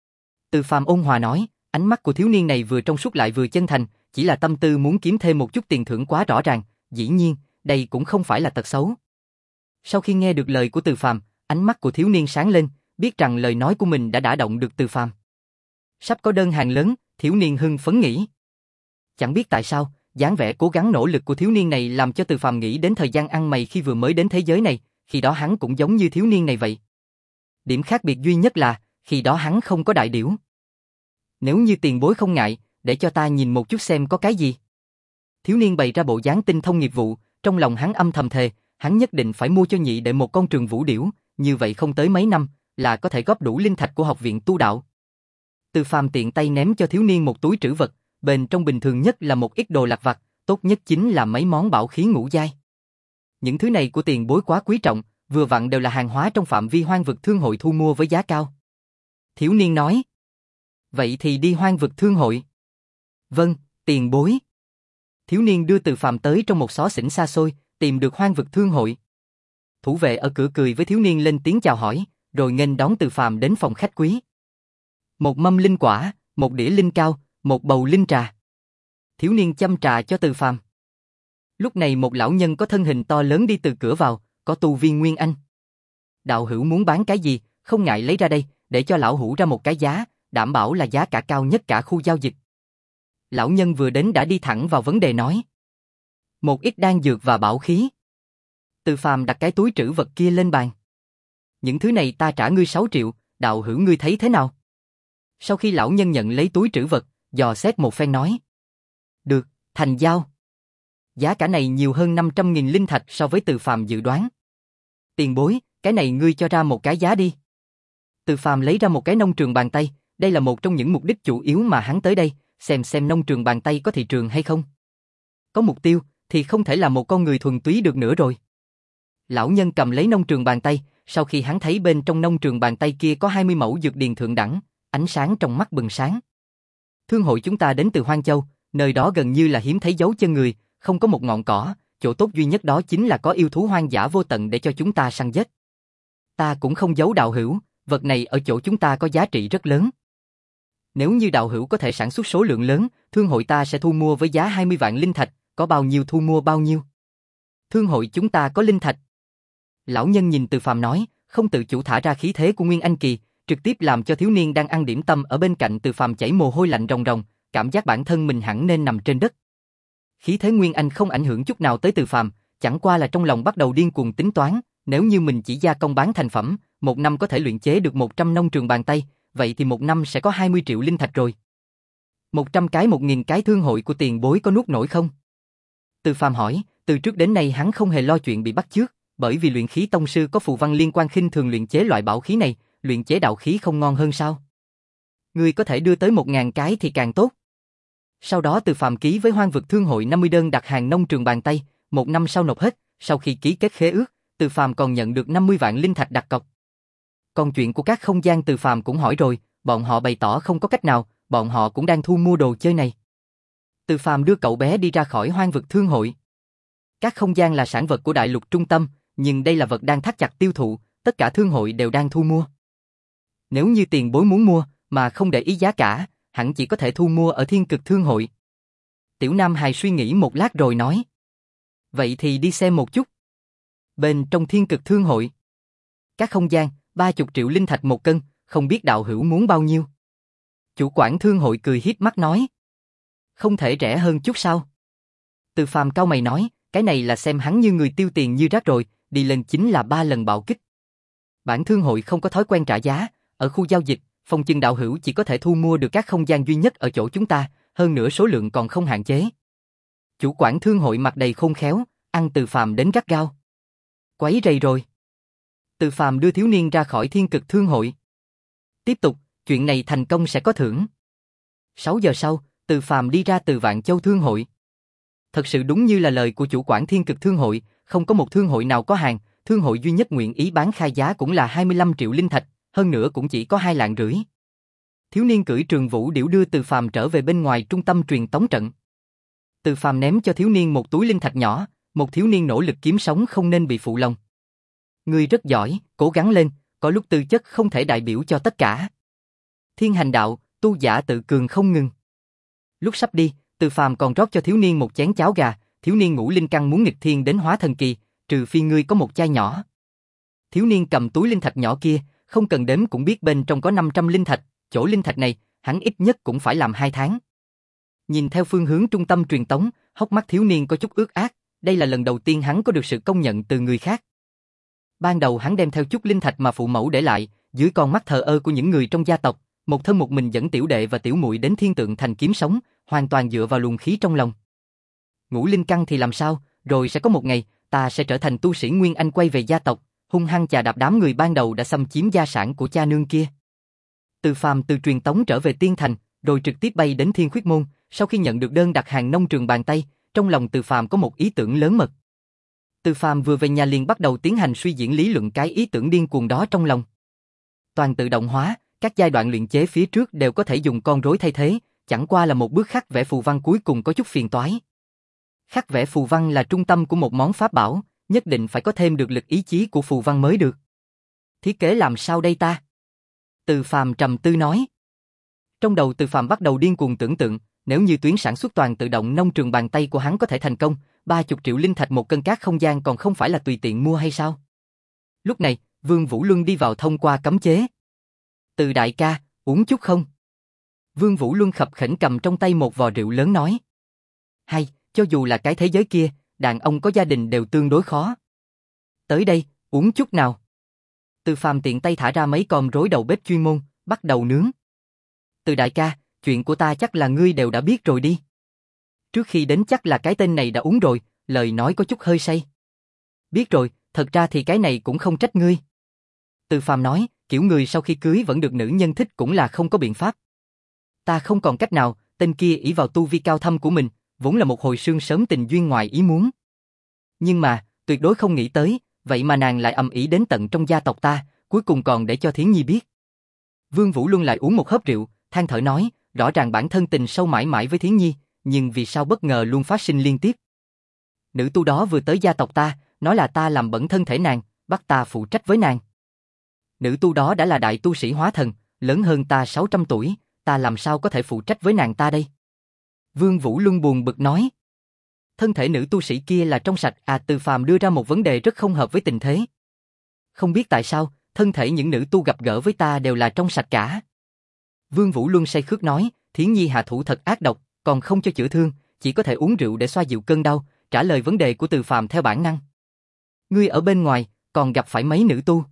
Từ Phàm ôn hòa nói, ánh mắt của thiếu niên này vừa trong suốt lại vừa chân thành, chỉ là tâm tư muốn kiếm thêm một chút tiền thưởng quá rõ ràng, dĩ nhiên, đây cũng không phải là tật xấu. Sau khi nghe được lời của Từ Phàm, ánh mắt của thiếu niên sáng lên, biết rằng lời nói của mình đã đả động được Từ Phàm. Sắp có đơn hàng lớn, thiếu niên hưng phấn nghĩ. Chẳng biết tại sao, dáng vẻ cố gắng nỗ lực của thiếu niên này làm cho Từ Phàm nghĩ đến thời gian ăn mày khi vừa mới đến thế giới này, khi đó hắn cũng giống như thiếu niên này vậy. Điểm khác biệt duy nhất là, khi đó hắn không có đại điểu. Nếu như tiền bối không ngại, để cho ta nhìn một chút xem có cái gì. Thiếu niên bày ra bộ dáng tinh thông nghiệp vụ, trong lòng hắn âm thầm thề, hắn nhất định phải mua cho nhị đệ một con Trường Vũ Điểu, như vậy không tới mấy năm, là có thể góp đủ linh thạch của học viện tu đạo. Từ Phàm tiện tay ném cho thiếu niên một túi trữ vật, bên trong bình thường nhất là một ít đồ lặt vặt, tốt nhất chính là mấy món bảo khí ngũ giai. Những thứ này của tiền bối quá quý trọng, vừa vặn đều là hàng hóa trong phạm vi Hoang Vực Thương Hội thu mua với giá cao. Thiếu niên nói. Vậy thì đi Hoang Vực Thương Hội. Vâng, tiền bối. Thiếu niên đưa Từ Phàm tới trong một xó xỉnh xa xôi, tìm được Hoang Vực Thương Hội. Thủ vệ ở cửa cười với thiếu niên lên tiếng chào hỏi, rồi nghênh đón Từ Phàm đến phòng khách quý. Một mâm linh quả, một đĩa linh cao, một bầu linh trà. Thiếu niên châm trà cho Từ Phàm. Lúc này một lão nhân có thân hình to lớn đi từ cửa vào, có tu vi Nguyên Anh. Đạo hữu muốn bán cái gì, không ngại lấy ra đây, để cho lão hữu ra một cái giá, đảm bảo là giá cả cao nhất cả khu giao dịch. Lão nhân vừa đến đã đi thẳng vào vấn đề nói. một ít đan dược và bảo khí. Từ Phàm đặt cái túi trữ vật kia lên bàn. Những thứ này ta trả ngươi sáu triệu, đạo hữu ngươi thấy thế nào? Sau khi lão nhân nhận lấy túi trữ vật, dò xét một phen nói. Được, thành giao. Giá cả này nhiều hơn năm trăm nghìn linh thạch so với Từ Phàm dự đoán. Tiền bối, cái này ngươi cho ra một cái giá đi. Từ Phàm lấy ra một cái nông trường bàn tay, đây là một trong những mục đích chủ yếu mà hắn tới đây, xem xem nông trường bàn tay có thị trường hay không. Có mục tiêu, thì không thể là một con người thuần túy được nữa rồi. Lão nhân cầm lấy nông trường bàn tay, sau khi hắn thấy bên trong nông trường bàn tay kia có hai mươi mẫu dược điền thượng đẳng, ánh sáng trong mắt bừng sáng. Thương hội chúng ta đến từ Hoang Châu, nơi đó gần như là hiếm thấy dấu chân người, không có một ngọn cỏ, chỗ tốt duy nhất đó chính là có yêu thú hoang dã vô tận để cho chúng ta săn giết. Ta cũng không giấu đạo hữu, vật này ở chỗ chúng ta có giá trị rất lớn. Nếu như đạo hữu có thể sản xuất số lượng lớn, thương hội ta sẽ thu mua với giá hai mươi vạn linh thạch, có bao nhiêu thu mua bao nhiêu. Thương hội chúng ta có linh thạch. Lão nhân nhìn Từ Phàm nói, không tự chủ thả ra khí thế của Nguyên Anh Kỳ, trực tiếp làm cho thiếu niên đang ăn điểm tâm ở bên cạnh Từ Phàm chảy mồ hôi lạnh ròng ròng, cảm giác bản thân mình hẳn nên nằm trên đất. Khí thế Nguyên Anh không ảnh hưởng chút nào tới Từ Phàm, chẳng qua là trong lòng bắt đầu điên cuồng tính toán, nếu như mình chỉ gia công bán thành phẩm, một năm có thể luyện chế được một trăm nông trường bàn tay, vậy thì một năm sẽ có hai mươi triệu linh thạch rồi. một trăm cái một nghìn cái thương hội của tiền bối có nuốt nổi không? Từ Phàm hỏi, từ trước đến nay hắn không hề lo chuyện bị bắt chước, bởi vì luyện khí tông sư có phù văn liên quan khinh thường luyện chế loại bảo khí này, luyện chế đạo khí không ngon hơn sao? Ngươi có thể đưa tới một ngàn cái thì càng tốt. Sau đó Từ Phàm ký với Hoang Vực Thương hội năm mươi đơn đặt hàng nông trường bàn tay, một năm sau nộp hết, sau khi ký kết khế ước, Từ Phàm còn nhận được năm mươi vạn linh thạch đặt cọc. Còn chuyện của các không gian Từ Phàm cũng hỏi rồi, bọn họ bày tỏ không có cách nào, bọn họ cũng đang thu mua đồ chơi này. Từ Phàm đưa cậu bé đi ra khỏi Hoang Vực Thương hội. Các không gian là sản vật của đại lục trung tâm, nhưng đây là vật đang thắt chặt tiêu thụ, tất cả thương hội đều đang thu mua. Nếu như tiền bối muốn mua, mà không để ý giá cả, hẳn chỉ có thể thu mua ở Thiên Cực Thương hội. Tiểu Nam Hài suy nghĩ một lát rồi nói. Vậy thì đi xem một chút. Bên trong Thiên Cực Thương hội. Các không gian, ba mươi triệu linh thạch một cân, không biết đạo hữu muốn bao nhiêu. Chủ quản thương hội cười hiếp mắt nói. Không thể rẻ hơn chút sao? Từ Phàm cau mày nói, cái này là xem hắn như người tiêu tiền như rác rồi, đi lên chính là ba lần bạo kích. Bản thương hội không có thói quen trả giá, ở khu giao dịch, Phong Chân đạo hữu chỉ có thể thu mua được các không gian duy nhất ở chỗ chúng ta, hơn nữa số lượng còn không hạn chế. Chủ quản thương hội mặt đầy khôn khéo, ăn Từ Phàm đến gắt gao. Quấy rầy rồi. Từ Phàm đưa thiếu niên ra khỏi Thiên Cực Thương hội. Tiếp tục, chuyện này thành công sẽ có thưởng. sáu giờ sau, Từ Phàm đi ra từ Vạn Châu Thương hội. Thật sự đúng như là lời của chủ quản Thiên Cực Thương hội, không có một thương hội nào có hàng, thương hội duy nhất nguyện ý bán khai giá cũng là hai mươi lăm triệu linh thạch, hơn nữa cũng chỉ có hai lạng rưỡi. Thiếu niên cưỡi Trường Vũ Điểu đưa Từ Phàm trở về bên ngoài trung tâm truyền tống trận. Từ Phàm ném cho thiếu niên một túi linh thạch nhỏ, một thiếu niên nỗ lực kiếm sống không nên bị phụ lòng. Ngươi rất giỏi, cố gắng lên, có lúc tư chất không thể đại biểu cho tất cả. Thiên hành đạo, tu giả tự cường không ngừng. Lúc sắp đi, Từ Phàm còn rót cho thiếu niên một chén cháo gà, thiếu niên ngũ linh căn muốn nghịch thiên đến hóa thần kỳ, trừ phi ngươi có một chai nhỏ. Thiếu niên cầm túi linh thạch nhỏ kia, không cần đếm cũng biết bên trong có năm trăm linh thạch, chỗ linh thạch này, hắn ít nhất cũng phải làm hai tháng. Nhìn theo phương hướng trung tâm truyền tống, hốc mắt thiếu niên có chút ướt át, đây là lần đầu tiên hắn có được sự công nhận từ người khác. Ban đầu hắn đem theo chút linh thạch mà phụ mẫu để lại, dưới con mắt thờ ơ của những người trong gia tộc, một thân một mình dẫn tiểu đệ và tiểu muội đến Thiên Tượng Thành kiếm sống, hoàn toàn dựa vào luồng khí trong lòng. Ngũ linh căn thì làm sao, rồi sẽ có một ngày, ta sẽ trở thành tu sĩ Nguyên Anh quay về gia tộc, hung hăng chà đạp đám người ban đầu đã xâm chiếm gia sản của cha nương kia. Từ Phàm từ truyền tống trở về Tiên Thành, rồi trực tiếp bay đến Thiên Khuyết Môn, sau khi nhận được đơn đặt hàng nông trường bàn tay, trong lòng Từ Phàm có một ý tưởng lớn mật. Từ Phàm vừa về nhà liền bắt đầu tiến hành suy diễn lý luận cái ý tưởng điên cuồng đó trong lòng. Toàn tự động hóa, các giai đoạn luyện chế phía trước đều có thể dùng con rối thay thế, chẳng qua là một bước khắc vẽ phù văn cuối cùng có chút phiền toái. Khắc vẽ phù văn là trung tâm của một món pháp bảo, nhất định phải có thêm được lực ý chí của phù văn mới được. Thiết kế làm sao đây ta? Từ Phàm trầm tư nói. Trong đầu Từ Phàm bắt đầu điên cuồng tưởng tượng, nếu như tuyến sản xuất toàn tự động nông trường bàn tay của hắn có thể thành công, ba mươi triệu linh thạch một cân cát không gian còn không phải là tùy tiện mua hay sao? Lúc này, Vương Vũ Luân đi vào thông qua cấm chế. Từ đại ca, uống chút không? Vương Vũ Luân khập khểnh cầm trong tay một vò rượu lớn nói. Hay, cho dù là cái thế giới kia, đàn ông có gia đình đều tương đối khó. Tới đây, uống chút nào. Từ Phàm tiện tay thả ra mấy con rối đầu bếp chuyên môn, bắt đầu nướng. Từ đại ca, chuyện của ta chắc là ngươi đều đã biết rồi đi. Trước khi đến chắc là cái tên này đã uống rồi, lời nói có chút hơi say. Biết rồi, thật ra thì cái này cũng không trách ngươi. Từ Phàm nói, kiểu người sau khi cưới vẫn được nữ nhân thích cũng là không có biện pháp. Ta không còn cách nào, tên kia ỷ vào tu vi cao thâm của mình, vốn là một hồi sương sớm tình duyên ngoài ý muốn. Nhưng mà, tuyệt đối không nghĩ tới, vậy mà nàng lại ầm ĩ đến tận trong gia tộc ta, cuối cùng còn để cho Thiến Nhi biết. Vương Vũ Luân lại uống một hớp rượu, than thở nói, rõ ràng bản thân tình sâu mãi mãi với Thiến Nhi, nhưng vì sao bất ngờ luôn phát sinh liên tiếp. Nữ tu đó vừa tới gia tộc ta, nói là ta làm bẩn thân thể nàng, bắt ta phụ trách với nàng. Nữ tu đó đã là đại tu sĩ hóa thần, lớn hơn ta sáu trăm tuổi, ta làm sao có thể phụ trách với nàng ta đây? Vương Vũ Luân buồn bực nói. Thân thể nữ tu sĩ kia là trong sạch, à Từ Phàm đưa ra một vấn đề rất không hợp với tình thế. Không biết tại sao, thân thể những nữ tu gặp gỡ với ta đều là trong sạch cả. Vương Vũ Luân say khước nói, Thiến Nhi hạ thủ thật ác độc, còn không cho chữa thương, chỉ có thể uống rượu để xoa dịu cơn đau, trả lời vấn đề của Từ Phàm theo bản năng. Ngươi ở bên ngoài, còn gặp phải mấy nữ tu?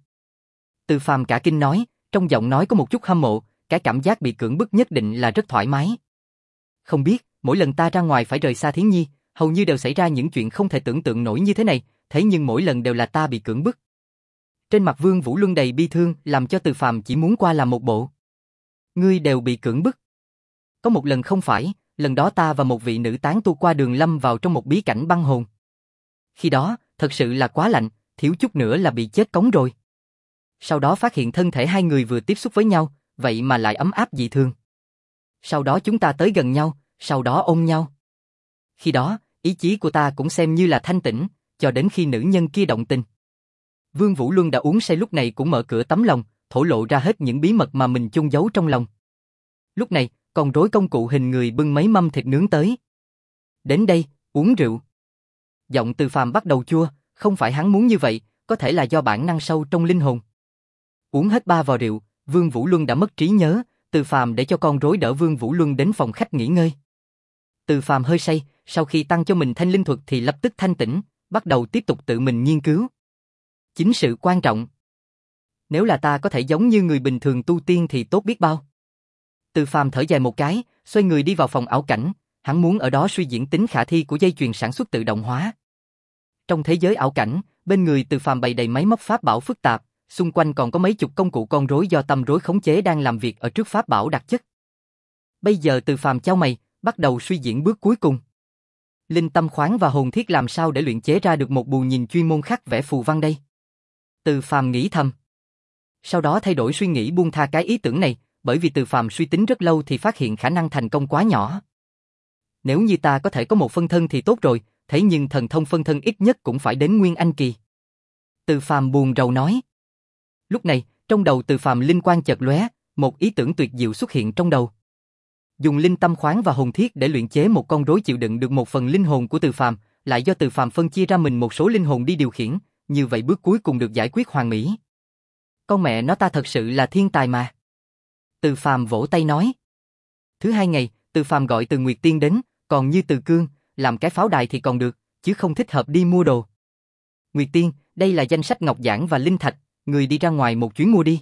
Từ Phàm cả kinh nói, trong giọng nói có một chút hâm mộ, cái cảm giác bị cưỡng bức nhất định là rất thoải mái. Không biết, mỗi lần ta ra ngoài phải rời xa Thiến Nhi, hầu như đều xảy ra những chuyện không thể tưởng tượng nổi như thế này, thế nhưng mỗi lần đều là ta bị cưỡng bức. Trên mặt Vương Vũ Luân đầy bi thương, làm cho Từ Phàm chỉ muốn qua làm một bộ. Ngươi đều bị cưỡng bức. Có một lần không phải, lần đó ta và một vị nữ tán tu qua đường lâm vào trong một bí cảnh băng hồn. Khi đó, thật sự là quá lạnh, thiếu chút nữa là bị chết cống rồi. Sau đó phát hiện thân thể hai người vừa tiếp xúc với nhau, vậy mà lại ấm áp dị thường. Sau đó chúng ta tới gần nhau, sau đó ôm nhau. Khi đó, ý chí của ta cũng xem như là thanh tĩnh, cho đến khi nữ nhân kia động tình. Vương Vũ Luân đã uống say lúc này cũng mở cửa tấm lòng, thổ lộ ra hết những bí mật mà mình chôn giấu trong lòng. Lúc này, con rối công cụ hình người bưng mấy mâm thịt nướng tới. Đến đây, uống rượu. Giọng Từ Phàm bắt đầu chua, không phải hắn muốn như vậy, có thể là do bản năng sâu trong linh hồn. Uống hết ba vò rượu, Vương Vũ Luân đã mất trí nhớ, Từ Phàm để cho con rối đỡ Vương Vũ Luân đến phòng khách nghỉ ngơi. Từ Phàm hơi say, sau khi tăng cho mình thanh linh thuật thì lập tức thanh tỉnh, bắt đầu tiếp tục tự mình nghiên cứu. Chính sự quan trọng. Nếu là ta có thể giống như người bình thường tu tiên thì tốt biết bao. Từ Phàm thở dài một cái, xoay người đi vào phòng ảo cảnh, hắn muốn ở đó suy diễn tính khả thi của dây chuyền sản xuất tự động hóa. Trong thế giới ảo cảnh, bên người Từ Phàm bày đầy máy móc pháp bảo phức tạp, xung quanh còn có mấy chục công cụ con rối do tâm rối khống chế đang làm việc ở trước pháp bảo đặc chất. Bây giờ Từ Phàm chau mày, bắt đầu suy diễn bước cuối cùng. Linh tâm khoáng và hồn thiết làm sao để luyện chế ra được một bù nhìn chuyên môn khắc vẽ phù văn đây? Từ Phàm nghĩ thầm. Sau đó thay đổi suy nghĩ buông tha cái ý tưởng này, bởi vì Từ Phàm suy tính rất lâu thì phát hiện khả năng thành công quá nhỏ. Nếu như ta có thể có một phân thân thì tốt rồi, thế nhưng thần thông phân thân ít nhất cũng phải đến Nguyên Anh kỳ. Từ Phàm buồn rầu nói. Lúc này, trong đầu Từ Phàm linh quang chợt lóe, một ý tưởng tuyệt diệu xuất hiện trong đầu. Dùng linh tâm khoáng và hồn thiết để luyện chế một con rối chịu đựng được một phần linh hồn của Từ Phàm, lại do Từ Phàm phân chia ra mình một số linh hồn đi điều khiển, như vậy bước cuối cùng được giải quyết hoàn mỹ. Con mẹ nó, ta thật sự là thiên tài mà. Từ Phàm vỗ tay nói. Thứ hai ngày, Từ Phàm gọi Từ Nguyệt Tiên đến, còn như Từ Cương, làm cái pháo đài thì còn được, chứ không thích hợp đi mua đồ. Nguyệt Tiên, đây là danh sách ngọc giản và linh thạch, người đi ra ngoài một chuyến mua đi.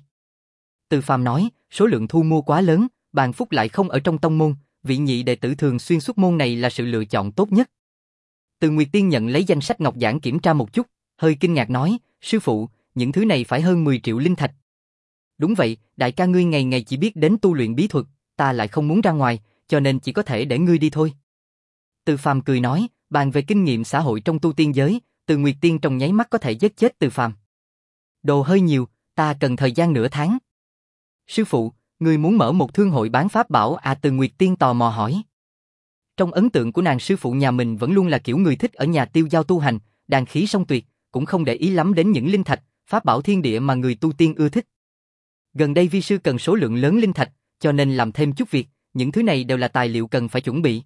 Từ Phàm nói, số lượng thu mua quá lớn, Bàn Phúc lại không ở trong tông môn, vị nhị đệ tử thường xuyên xuất môn này là sự lựa chọn tốt nhất. Từ Nguyệt Tiên nhận lấy danh sách ngọc giản kiểm tra một chút, hơi kinh ngạc nói, sư phụ, những thứ này phải hơn mười triệu linh thạch. Đúng vậy, đại ca ngươi ngày ngày chỉ biết đến tu luyện bí thuật, ta lại không muốn ra ngoài, cho nên chỉ có thể để ngươi đi thôi. Từ Phàm cười nói, bàn về kinh nghiệm xã hội trong tu tiên giới, Từ Nguyệt Tiên trong nháy mắt có thể giết chết Từ Phàm. Đồ hơi nhiều, ta cần thời gian nửa tháng. Sư phụ, ngươi muốn mở một thương hội bán pháp bảo à? Từ Nguyệt Tiên tò mò hỏi. Trong ấn tượng của nàng, sư phụ nhà mình vẫn luôn là kiểu người thích ở nhà tiêu dao tu hành, đàn khí song tuyệt, cũng không để ý lắm đến những linh thạch, pháp bảo thiên địa mà người tu tiên ưa thích. Gần đây vi sư cần số lượng lớn linh thạch, cho nên làm thêm chút việc, những thứ này đều là tài liệu cần phải chuẩn bị.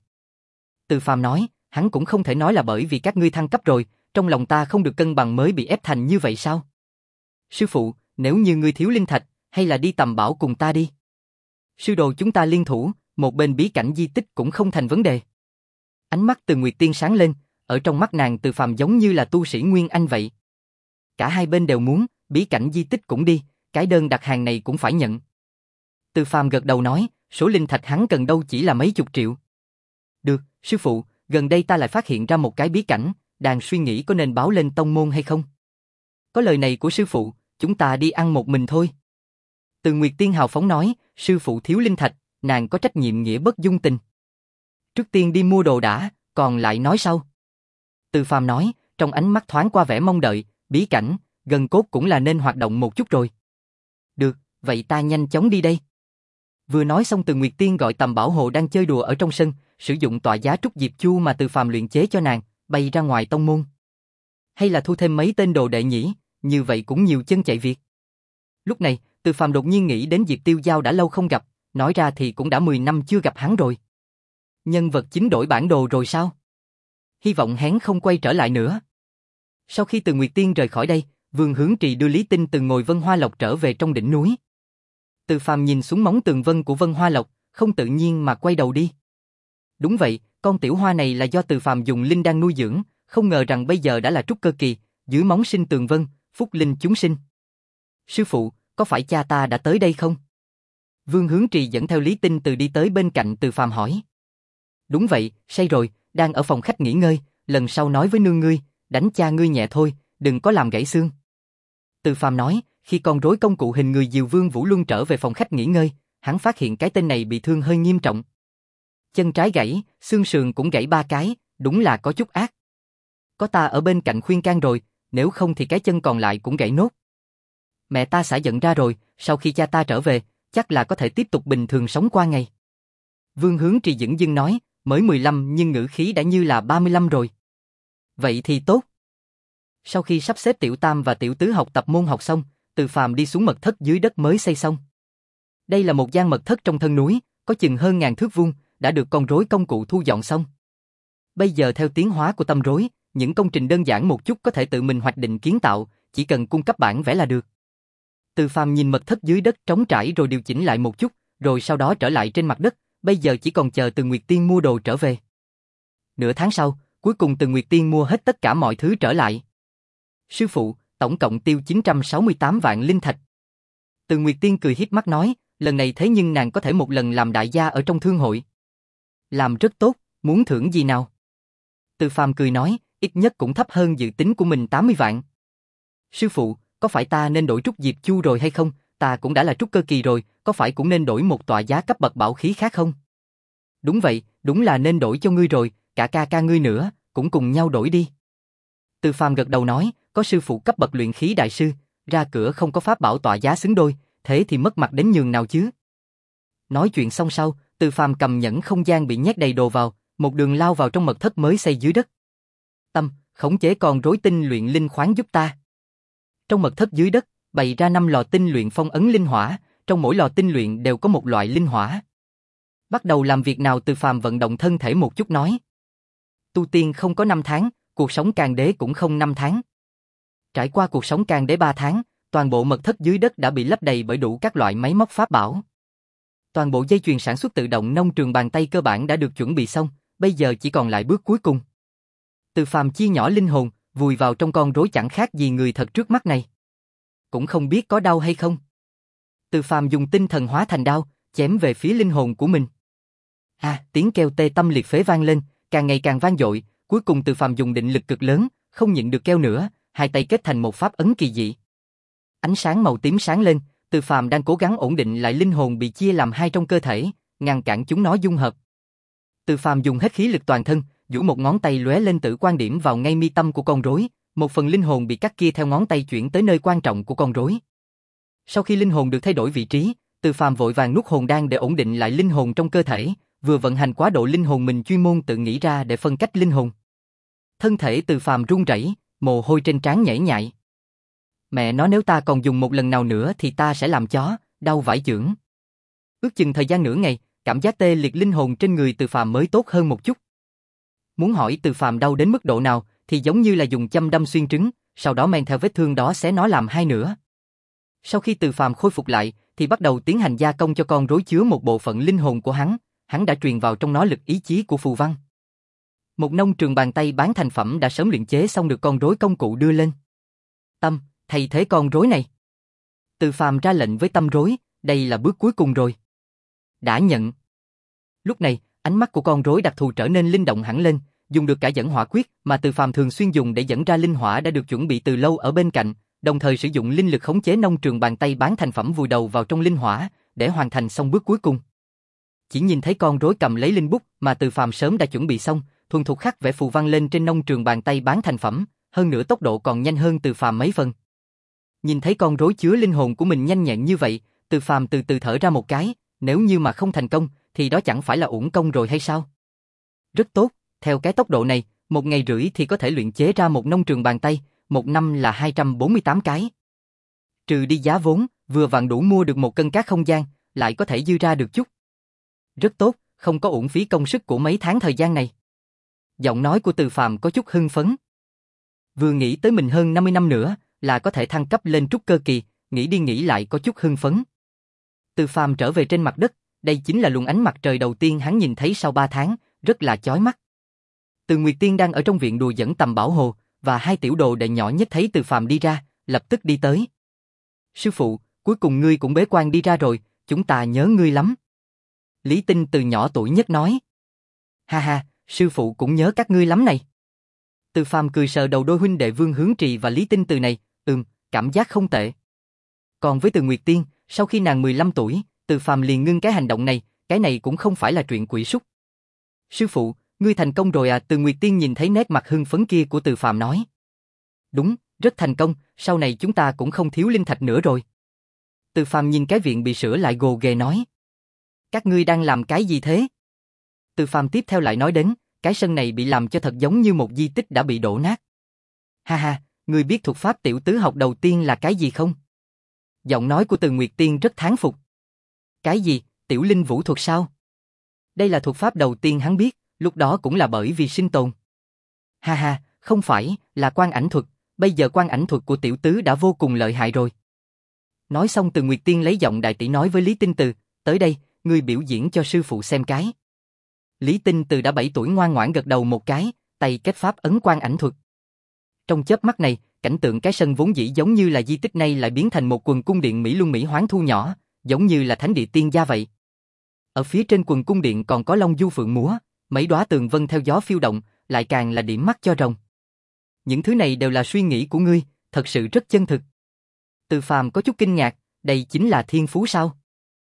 Từ Phàm nói, hắn cũng không thể nói là bởi vì các ngươi thăng cấp rồi, trong lòng ta không được cân bằng mới bị ép thành như vậy sao? Sư phụ, nếu như ngươi thiếu linh thạch, hay là đi tầm bảo cùng ta đi. Sư đồ chúng ta liên thủ, một bên bí cảnh di tích cũng không thành vấn đề. Ánh mắt Từ Nguyệt Tiên sáng lên, ở trong mắt nàng Từ Phàm giống như là tu sĩ Nguyên Anh vậy. Cả hai bên đều muốn, bí cảnh di tích cũng đi, cái đơn đặt hàng này cũng phải nhận. Từ Phàm gật đầu nói, số linh thạch hắn cần đâu chỉ là mấy chục triệu. Được, sư phụ, gần đây ta lại phát hiện ra một cái bí cảnh, đang suy nghĩ có nên báo lên tông môn hay không. Có lời này của sư phụ, chúng ta đi ăn một mình thôi. Từ Nguyệt Tiên hào phóng nói, sư phụ thiếu linh thạch, nàng có trách nhiệm nghĩa bất dung tình. Trước tiên đi mua đồ đã, còn lại nói sau. Từ Phàm nói, trong ánh mắt thoáng qua vẻ mong đợi, bí cảnh, gần cốt cũng là nên hoạt động một chút rồi. Được, vậy ta nhanh chóng đi đây. Vừa nói xong Từ Nguyệt Tiên gọi Tầm Bảo Hộ đang chơi đùa ở trong sân, sử dụng tọa giá trúc diệp chu mà Từ Phàm luyện chế cho nàng, bay ra ngoài tông môn. Hay là thu thêm mấy tên đồ đệ nhỉ, như vậy cũng nhiều chân chạy việc. Lúc này, Từ Phàm đột nhiên nghĩ đến Diệp Tiêu Giao đã lâu không gặp, nói ra thì cũng đã mười năm chưa gặp hắn rồi. Nhân vật chính đổi bản đồ rồi sao? Hy vọng hắn không quay trở lại nữa. Sau khi Từ Nguyệt Tiên rời khỏi đây, Vương Hướng Trì đưa Lý Tinh từ ngồi Vân Hoa Lộc trở về trong đỉnh núi. Từ Phàm nhìn xuống móng tường vân của Vân Hoa Lộc, không tự nhiên mà quay đầu đi. Đúng vậy, con tiểu hoa này là do Từ Phàm dùng linh đan nuôi dưỡng, không ngờ rằng bây giờ đã là trúc cơ kỳ, dưới móng sinh tường vân, phúc linh chúng sinh. Sư phụ, có phải cha ta đã tới đây không? Vương Hướng Trì dẫn theo Lý Tinh từ đi tới bên cạnh Từ Phàm hỏi. Đúng vậy, say rồi, đang ở phòng khách nghỉ ngơi, lần sau nói với nương ngươi, đánh cha ngươi nhẹ thôi, đừng có làm gãy xương. Từ Phàm nói, khi con rối công cụ hình người Diều Vương Vũ Luân trở về phòng khách nghỉ ngơi, hắn phát hiện cái tên này bị thương hơi nghiêm trọng. Chân trái gãy, xương sườn cũng gãy ba cái, đúng là có chút ác. Có ta ở bên cạnh khuyên can rồi, nếu không thì cái chân còn lại cũng gãy nốt. Mẹ ta xả giận ra rồi, sau khi cha ta trở về, chắc là có thể tiếp tục bình thường sống qua ngày. Vương Hướng Trì dửng dưng nói, mới mười lăm nhưng ngữ khí đã như là ba mươi lăm rồi. Vậy thì tốt. Sau khi sắp xếp tiểu tam và tiểu tứ học tập môn học xong, Từ Phàm đi xuống mật thất dưới đất mới xây xong. Đây là một gian mật thất trong thân núi, có chừng hơn ngàn thước vuông, đã được con rối công cụ thu dọn xong. Bây giờ theo tiến hóa của tâm rối, những công trình đơn giản một chút có thể tự mình hoạch định kiến tạo, chỉ cần cung cấp bản vẽ là được. Từ Phàm nhìn mật thất dưới đất trống trải rồi điều chỉnh lại một chút, rồi sau đó trở lại trên mặt đất, bây giờ chỉ còn chờ Từ Nguyệt Tiên mua đồ trở về. Nửa tháng sau, cuối cùng Từ Nguyệt Tiên mua hết tất cả mọi thứ trở lại. Sư phụ, tổng cộng tiêu chín trăm sáu mươi tám vạn linh thạch. Từ Nguyệt Tiên cười híp mắt nói, lần này thế nhưng nàng có thể một lần làm đại gia ở trong thương hội. Làm rất tốt, muốn thưởng gì nào? Từ Phàm cười nói, ít nhất cũng thấp hơn dự tính của mình tám mươi vạn. Sư phụ, có phải ta nên đổi trúc diệp chu rồi hay không? Ta cũng đã là trúc cơ kỳ rồi, có phải cũng nên đổi một tọa giá cấp bậc bảo khí khác không? Đúng vậy, đúng là nên đổi cho ngươi rồi, cả ca ca ngươi nữa, cũng cùng nhau đổi đi. Từ Phàm gật đầu nói, có sư phụ cấp bậc luyện khí đại sư, ra cửa không có pháp bảo tọa giá xứng đôi, thế thì mất mặt đến nhường nào chứ? Nói chuyện xong sau, Từ Phàm cầm nhẫn không gian bị nhét đầy đồ vào, một đường lao vào trong mật thất mới xây dưới đất. Tâm, khống chế con rối tinh luyện linh khoáng giúp ta. Trong mật thất dưới đất, bày ra năm lò tinh luyện phong ấn linh hỏa, trong mỗi lò tinh luyện đều có một loại linh hỏa. Bắt đầu làm việc nào? Từ Phàm vận động thân thể một chút nói. Tu tiên không có năm tháng, cuộc sống càng đế cũng không năm tháng. Trải qua cuộc sống càng đế ba tháng, toàn bộ mật thất dưới đất đã bị lấp đầy bởi đủ các loại máy móc pháp bảo. Toàn bộ dây chuyền sản xuất tự động nông trường bàn tay cơ bản đã được chuẩn bị xong, bây giờ chỉ còn lại bước cuối cùng. Từ Phàm chia nhỏ linh hồn, vùi vào trong con rối chẳng khác gì người thật trước mắt này. Cũng không biết có đau hay không. Từ Phàm dùng tinh thần hóa thành đao, chém về phía linh hồn của mình. À, tiếng kêu tê tâm liệt phế vang lên, càng ngày càng vang dội, cuối cùng Từ Phàm dùng định lực cực lớn, không nhịn được kêu nữa, hai tay kết thành một pháp ấn kỳ dị. Ánh sáng màu tím sáng lên, Từ Phàm đang cố gắng ổn định lại linh hồn bị chia làm hai trong cơ thể, ngăn cản chúng nó dung hợp. Từ Phàm dùng hết khí lực toàn thân, duỗi một ngón tay lóe lên tử quan điểm vào ngay mi tâm của con rối, một phần linh hồn bị cắt kia theo ngón tay chuyển tới nơi quan trọng của con rối. Sau khi linh hồn được thay đổi vị trí, Từ Phàm vội vàng nuốt hồn đan để ổn định lại linh hồn trong cơ thể, vừa vận hành quá độ linh hồn mình chuyên môn tự nghĩ ra để phân cách linh hồn. Thân thể Từ Phàm run rẩy, mồ hôi trên trán nhễ nhại. Mẹ nói nếu ta còn dùng một lần nào nữa thì ta sẽ làm chó, đau vãi chưởng. Ước chừng thời gian nửa ngày, cảm giác tê liệt linh hồn trên người Từ Phàm mới tốt hơn một chút. Muốn hỏi Từ Phàm đau đến mức độ nào thì giống như là dùng châm đâm xuyên trứng, sau đó men theo vết thương đó xé nó làm hai nửa. Sau khi Từ Phàm khôi phục lại thì bắt đầu tiến hành gia công cho con rối chứa một bộ phận linh hồn của hắn, hắn đã truyền vào trong nó lực ý chí của phù văn. Một nông trường bàn tay bán thành phẩm đã sớm luyện chế xong được con rối công cụ đưa lên. Tâm, thay thế con rối này. Từ Phàm ra lệnh với Tâm rối, đây là bước cuối cùng rồi. Đã nhận. Lúc này, ánh mắt của con rối đặc thù trở nên linh động hẳn lên, dùng được cả dẫn hỏa quyết mà Từ Phàm thường xuyên dùng để dẫn ra linh hỏa đã được chuẩn bị từ lâu ở bên cạnh, đồng thời sử dụng linh lực khống chế nông trường bàn tay bán thành phẩm vùi đầu vào trong linh hỏa, để hoàn thành xong bước cuối cùng. Chỉ nhìn thấy con rối cầm lấy linh bút mà Từ Phàm sớm đã chuẩn bị xong, thuần thục khắc vẽ phù văn lên trên nông trường bàn tay bán thành phẩm, hơn nữa tốc độ còn nhanh hơn Từ Phàm mấy phần. Nhìn thấy con rối chứa linh hồn của mình nhanh nhẹn như vậy, Từ Phàm từ từ thở ra một cái, nếu như mà không thành công, thì đó chẳng phải là uổng công rồi hay sao? Rất tốt, theo cái tốc độ này, một ngày rưỡi thì có thể luyện chế ra một nông trường bàn tay, một năm là hai trăm bốn mươi tám cái. Trừ đi giá vốn, vừa vặn đủ mua được một cân cát không gian, lại có thể dư ra được chút. Rất tốt, không có uổng phí công sức của mấy tháng thời gian này. Giọng nói của Từ Phàm có chút hưng phấn. Vừa nghĩ tới mình hơn năm mươi năm nữa là có thể thăng cấp lên trúc cơ kỳ, nghĩ đi nghĩ lại có chút hưng phấn. Từ Phàm trở về trên mặt đất, đây chính là luồng ánh mặt trời đầu tiên hắn nhìn thấy sau ba tháng, rất là chói mắt. Từ Nguyệt Tiên đang ở trong viện đùa dẫn tầm bảo hồ, và hai tiểu đồ đệ nhỏ nhất thấy Từ Phàm đi ra, lập tức đi tới. Sư phụ, cuối cùng ngươi cũng bế quan đi ra rồi, chúng ta nhớ ngươi lắm. Lý Tinh từ nhỏ tuổi nhất nói. Ha ha, sư phụ cũng nhớ các ngươi lắm này. Từ Phàm cười sờ đầu đôi huynh đệ Vương Hướng Trì và Lý Tinh Từ này, ừm, cảm giác không tệ. Còn với Từ Nguyệt Tiên, sau khi nàng mười lăm tuổi, Từ Phàm liền ngưng cái hành động này, cái này cũng không phải là chuyện quỷ súc. Sư phụ, ngươi thành công rồi à? Từ Nguyệt Tiên nhìn thấy nét mặt hưng phấn kia của Từ Phàm nói. Đúng, rất thành công, sau này chúng ta cũng không thiếu linh thạch nữa rồi. Từ Phàm nhìn cái viện bị sửa lại gồ ghề nói. Các ngươi đang làm cái gì thế? Từ Phàm tiếp theo lại nói đến, cái sân này bị làm cho thật giống như một di tích đã bị đổ nát. Ha ha, ngươi biết thuật pháp tiểu tứ học đầu tiên là cái gì không? Giọng nói của Từ Nguyệt Tiên rất thán phục. Cái gì, tiểu linh vũ thuật sao? Đây là thuật pháp đầu tiên hắn biết, lúc đó cũng là bởi vì sinh tồn. Ha ha, không phải, là quan ảnh thuật, bây giờ quan ảnh thuật của tiểu tứ đã vô cùng lợi hại rồi. Nói xong Từ Nguyệt Tiên lấy giọng đại tỷ nói với Lý Tinh Từ, tới đây, ngươi biểu diễn cho sư phụ xem cái. Lý Tinh Từ đã bảy tuổi ngoan ngoãn gật đầu một cái, tay kết pháp ấn quan ảnh thuật. Trong chớp mắt này, cảnh tượng cái sân vốn dĩ giống như là di tích này lại biến thành một quần cung điện Mỹ Luân Mỹ Hoán thu nhỏ, giống như là thánh địa tiên gia vậy. Ở phía trên quần cung điện còn có long du phượng múa, mấy đóa tường vân theo gió phiêu động, lại càng là điểm mắt cho rồng. Những thứ này đều là suy nghĩ của ngươi, thật sự rất chân thực. Từ Phàm có chút kinh ngạc, đây chính là thiên phú sao?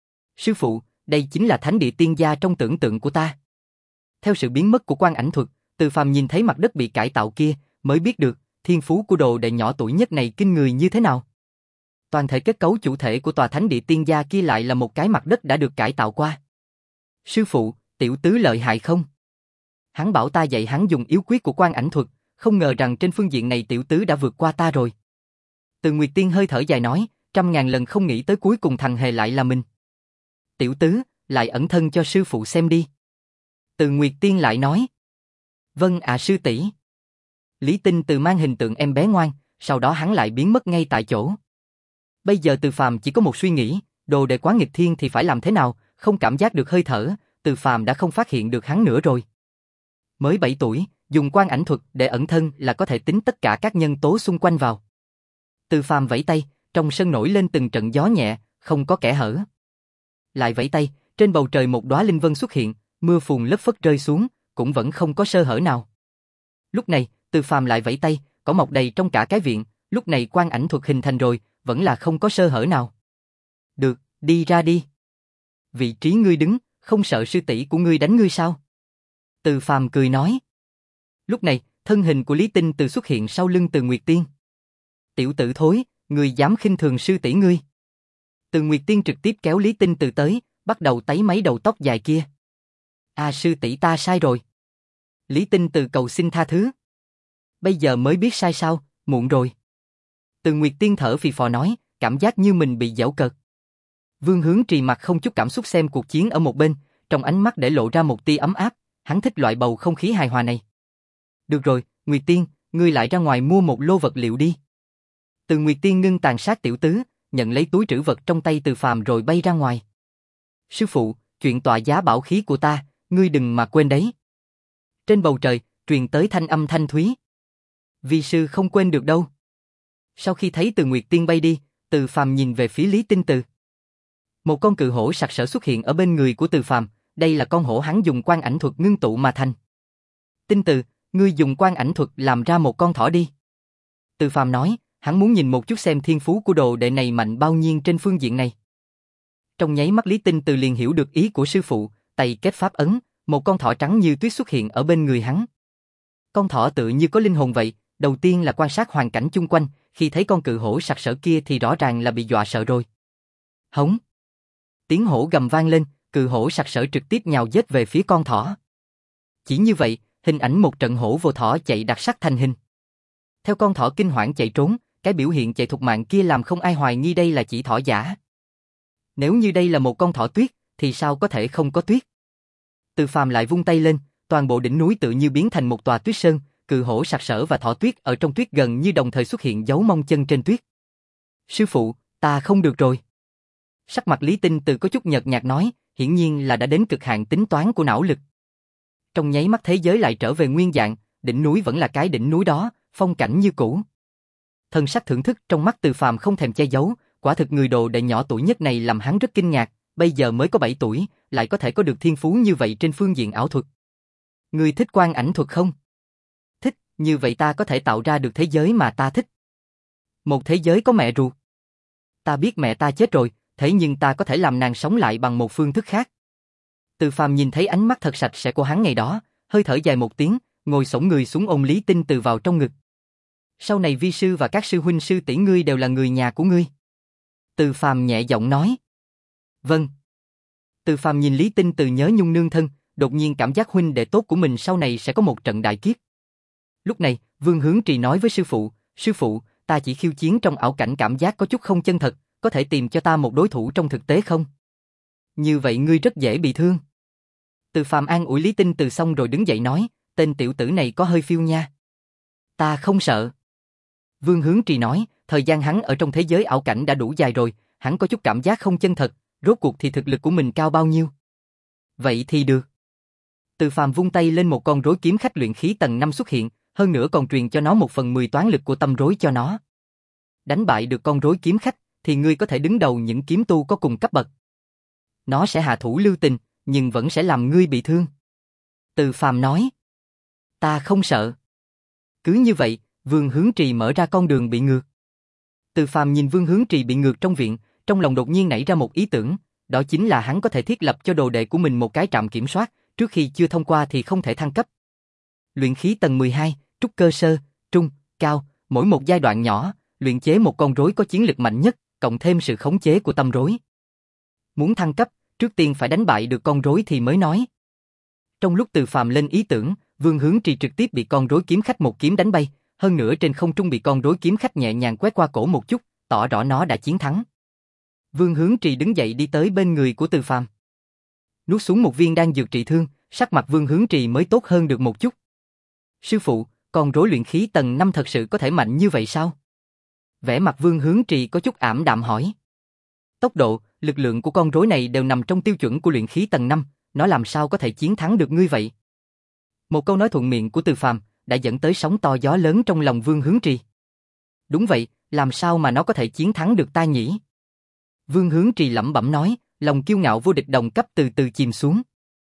Sư phụ, đây chính là thánh địa tiên gia trong tưởng tượng của ta. Theo sự biến mất của quan ảnh thuật, Từ Phàm nhìn thấy mặt đất bị cải tạo kia, mới biết được thiên phú của đồ đệ nhỏ tuổi nhất này kinh người như thế nào. Toàn thể kết cấu chủ thể của tòa thánh địa tiên gia kia lại là một cái mặt đất đã được cải tạo qua. Sư phụ, tiểu tứ lợi hại không? Hắn bảo ta dạy hắn dùng yếu quyết của quan ảnh thuật, không ngờ rằng trên phương diện này tiểu tứ đã vượt qua ta rồi. Từ Nguyệt Tiên hơi thở dài nói, trăm ngàn lần không nghĩ tới cuối cùng thằng hề lại là mình. Tiểu tứ, lại ẩn thân cho sư phụ xem đi. Từ Nguyệt Tiên lại nói. Vâng ạ sư tỷ. Lý Tinh Từ mang hình tượng em bé ngoan, sau đó hắn lại biến mất ngay tại chỗ. Bây giờ Từ Phàm chỉ có một suy nghĩ, đồ đệ quá nghịch thiên thì phải làm thế nào, không cảm giác được hơi thở, Từ Phàm đã không phát hiện được hắn nữa rồi. Mới bảy tuổi, dùng quan ảnh thuật để ẩn thân là có thể tính tất cả các nhân tố xung quanh vào. Từ Phàm vẫy tay, trong sân nổi lên từng trận gió nhẹ, không có kẽ hở. Lại vẫy tay, trên bầu trời một đóa linh vân xuất hiện, mưa phùn lất phất rơi xuống, cũng vẫn không có sơ hở nào. Lúc này, Từ Phàm lại vẫy tay, cỏ mọc đầy trong cả cái viện, lúc này quan ảnh thuật hình thành rồi, vẫn là không có sơ hở nào. Được, đi ra đi. Vị trí ngươi đứng, không sợ sư tỷ của ngươi đánh ngươi sao? Từ Phàm cười nói. Lúc này, thân hình của Lý Tinh Từ xuất hiện sau lưng Từ Nguyệt Tiên. Tiểu tử thối, ngươi dám khinh thường sư tỷ ngươi. Từ Nguyệt Tiên trực tiếp kéo Lý Tinh Từ tới, bắt đầu tấy mấy đầu tóc dài kia. À sư tỷ ta sai rồi. Lý Tinh Từ cầu xin tha thứ. Bây giờ mới biết sai sao, muộn rồi. Từ Nguyệt Tiên thở phì phò nói, cảm giác như mình bị giễu cợt. Vương Hướng Trì mặt không chút cảm xúc xem cuộc chiến ở một bên, trong ánh mắt để lộ ra một tia ấm áp, hắn thích loại bầu không khí hài hòa này. Được rồi, Nguyệt Tiên, ngươi lại ra ngoài mua một lô vật liệu đi. Từ Nguyệt Tiên ngưng tàn sát tiểu tứ, nhận lấy túi trữ vật trong tay Từ Phàm rồi bay ra ngoài. Sư phụ, chuyện tọa giá bảo khí của ta, ngươi đừng mà quên đấy. Trên bầu trời, truyền tới thanh âm thanh thúy. Vi sư không quên được đâu. Sau khi thấy Từ Nguyệt Tiên bay đi, Từ Phàm nhìn về phía Lý Tinh Từ. Một con cự hổ sặc sỡ xuất hiện ở bên người của Từ Phàm, đây là con hổ hắn dùng quan ảnh thuật ngưng tụ mà thành. Tinh Từ, ngươi dùng quan ảnh thuật làm ra một con thỏ đi. Từ Phàm nói, hắn muốn nhìn một chút xem thiên phú của đồ đệ này mạnh bao nhiêu trên phương diện này. Trong nháy mắt Lý Tinh Từ liền hiểu được ý của sư phụ, tay kết pháp ấn, một con thỏ trắng như tuyết xuất hiện ở bên người hắn. Con thỏ tự như có linh hồn vậy, đầu tiên là quan sát hoàn cảnh chung quanh, khi thấy con cự hổ sặc sỡ kia thì rõ ràng là bị dọa sợ rồi. Hống! Tiếng hổ gầm vang lên, cự hổ sặc sỡ trực tiếp nhào giết về phía con thỏ. Chỉ như vậy, hình ảnh một trận hổ vô thỏ chạy đặc sắc thành hình. Theo con thỏ kinh hoảng chạy trốn, cái biểu hiện chạy thục mạng kia làm không ai hoài nghi đây là chỉ thỏ giả. Nếu như đây là một con thỏ tuyết, thì sao có thể không có tuyết? Từ Phàm lại vung tay lên, toàn bộ đỉnh núi tự như biến thành một tòa tuyết sơn, cự hổ sặc sỡ và thỏ tuyết ở trong tuyết gần như đồng thời xuất hiện dấu mong chân trên tuyết. Sư phụ, ta không được rồi. Sắc mặt Lý Tinh Từ có chút nhợt nhạt nói, hiển nhiên là đã đến cực hạn tính toán của não lực. Trong nháy mắt thế giới lại trở về nguyên dạng, đỉnh núi vẫn là cái đỉnh núi đó, phong cảnh như cũ. Thần sắc thưởng thức trong mắt Từ Phàm không thèm che giấu, quả thực người đồ đệ nhỏ tuổi nhất này làm hắn rất kinh ngạc, bây giờ mới có bảy tuổi, lại có thể có được thiên phú như vậy trên phương diện ảo thuật. Ngươi thích quan ảnh thuật không? Thích, như vậy ta có thể tạo ra được thế giới mà ta thích. Một thế giới có mẹ ruột. Ta biết mẹ ta chết rồi, thế nhưng ta có thể làm nàng sống lại bằng một phương thức khác. Từ Phàm nhìn thấy ánh mắt thật sạch sẽ của hắn ngày đó, hơi thở dài một tiếng, ngồi xổm người xuống ôm Lý Tinh Từ vào trong ngực. Sau này vi sư và các sư huynh sư tỷ ngươi đều là người nhà của ngươi. Từ Phàm nhẹ giọng nói. Vâng. Từ Phàm nhìn Lý Tinh Từ nhớ nhung nương thân, đột nhiên cảm giác huynh đệ tốt của mình sau này sẽ có một trận đại kiếp. Lúc này, Vương Hướng Trì nói với sư phụ, sư phụ, ta chỉ khiêu chiến trong ảo cảnh cảm giác có chút không chân thật, có thể tìm cho ta một đối thủ trong thực tế không? Như vậy ngươi rất dễ bị thương. Từ Phàm an ủi Lý Tinh Từ xong rồi đứng dậy nói, tên tiểu tử này có hơi phiêu nha. Ta không sợ. Vương Hướng Trì nói, thời gian hắn ở trong thế giới ảo cảnh đã đủ dài rồi, hắn có chút cảm giác không chân thật, rốt cuộc thì thực lực của mình cao bao nhiêu? Vậy thì được. Từ Phàm vung tay lên một con rối kiếm khách luyện khí tầng năm xuất hiện, hơn nữa còn truyền cho nó một phần mười toán lực của tâm rối cho nó. Đánh bại được con rối kiếm khách, thì ngươi có thể đứng đầu những kiếm tu có cùng cấp bậc. Nó sẽ hạ thủ lưu tình, nhưng vẫn sẽ làm ngươi bị thương. Từ Phàm nói. Ta không sợ. Cứ như vậy, Vương Hướng Trì mở ra con đường bị ngược. Từ Phàm nhìn Vương Hướng Trì bị ngược trong viện, trong lòng đột nhiên nảy ra một ý tưởng, đó chính là hắn có thể thiết lập cho đồ đệ của mình một cái trạm kiểm soát, trước khi chưa thông qua thì không thể thăng cấp. Luyện khí tầng mười hai, trúc cơ sơ, trung, cao, mỗi một giai đoạn nhỏ, luyện chế một con rối có chiến lực mạnh nhất, cộng thêm sự khống chế của tâm rối. Muốn thăng cấp, trước tiên phải đánh bại được con rối thì mới nói. Trong lúc Từ Phàm lên ý tưởng, Vương Hướng Trì trực tiếp bị con rối kiếm khách một kiếm đánh bay, hơn nữa trên không trung bị con rối kiếm khách nhẹ nhàng quét qua cổ một chút, tỏ rõ nó đã chiến thắng. Vương Hướng Trì đứng dậy đi tới bên người của Từ Phàm. Nuốt xuống một viên đan dược trị thương, sắc mặt Vương Hướng Trì mới tốt hơn được một chút. Sư phụ, con rối luyện khí tầng năm thật sự có thể mạnh như vậy sao? Vẻ mặt Vương Hướng Trì có chút ảm đạm hỏi. Tốc độ, lực lượng của con rối này đều nằm trong tiêu chuẩn của luyện khí tầng năm, nó làm sao có thể chiến thắng được ngươi vậy? Một câu nói thuận miệng của Từ Phàm đã dẫn tới sóng to gió lớn trong lòng Vương Hướng Trì. Đúng vậy, làm sao mà nó có thể chiến thắng được ta nhỉ? Vương Hướng Trì lẩm bẩm nói, lòng kiêu ngạo vô địch đồng cấp từ từ chìm xuống.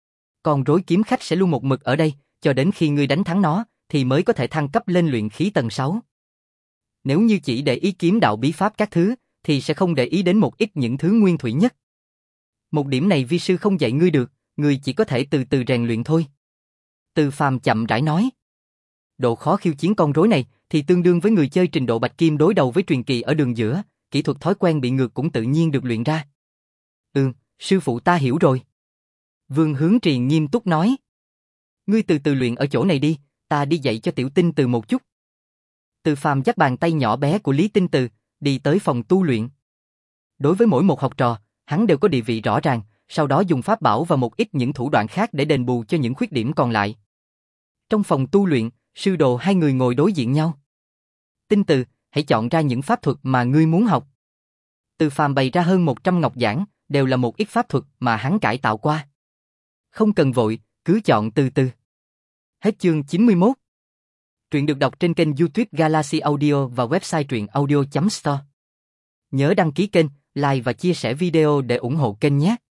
Con rối kiếm khách sẽ luôn một mực ở đây, cho đến khi ngươi đánh thắng nó, thì mới có thể thăng cấp lên luyện khí tầng sáu. Nếu như chỉ để ý kiếm đạo bí pháp các thứ, thì sẽ không để ý đến một ít những thứ nguyên thủy nhất. Một điểm này vi sư không dạy ngươi được, ngươi chỉ có thể từ từ rèn luyện thôi. Từ Phàm chậm rãi nói. Độ khó khiêu chiến con rối này thì tương đương với người chơi trình độ bạch kim đối đầu với truyền kỳ ở đường giữa, kỹ thuật thói quen bị ngược cũng tự nhiên được luyện ra. Ừ, sư phụ ta hiểu rồi. Vương Hướng Trì nghiêm túc nói. Ngươi từ từ luyện ở chỗ này đi, ta đi dạy cho tiểu Tinh Từ một chút. Từ Phàm dắt bàn tay nhỏ bé của Lý Tinh Từ, đi tới phòng tu luyện. Đối với mỗi một học trò, hắn đều có địa vị rõ ràng, sau đó dùng pháp bảo và một ít những thủ đoạn khác để đền bù cho những khuyết điểm còn lại. Trong phòng tu luyện, sư đồ hai người ngồi đối diện nhau. Tinh Từ, hãy chọn ra những pháp thuật mà ngươi muốn học. Từ Phàm bày ra hơn một trăm ngọc giản, đều là một ít pháp thuật mà hắn cải tạo qua. Không cần vội, cứ chọn từ từ. Hết chương chín mươi mốt. Truyện được đọc trên kênh YouTube Galaxy Audio và website truyện audio chấm store. Nhớ đăng ký kênh, like và chia sẻ video để ủng hộ kênh nhé.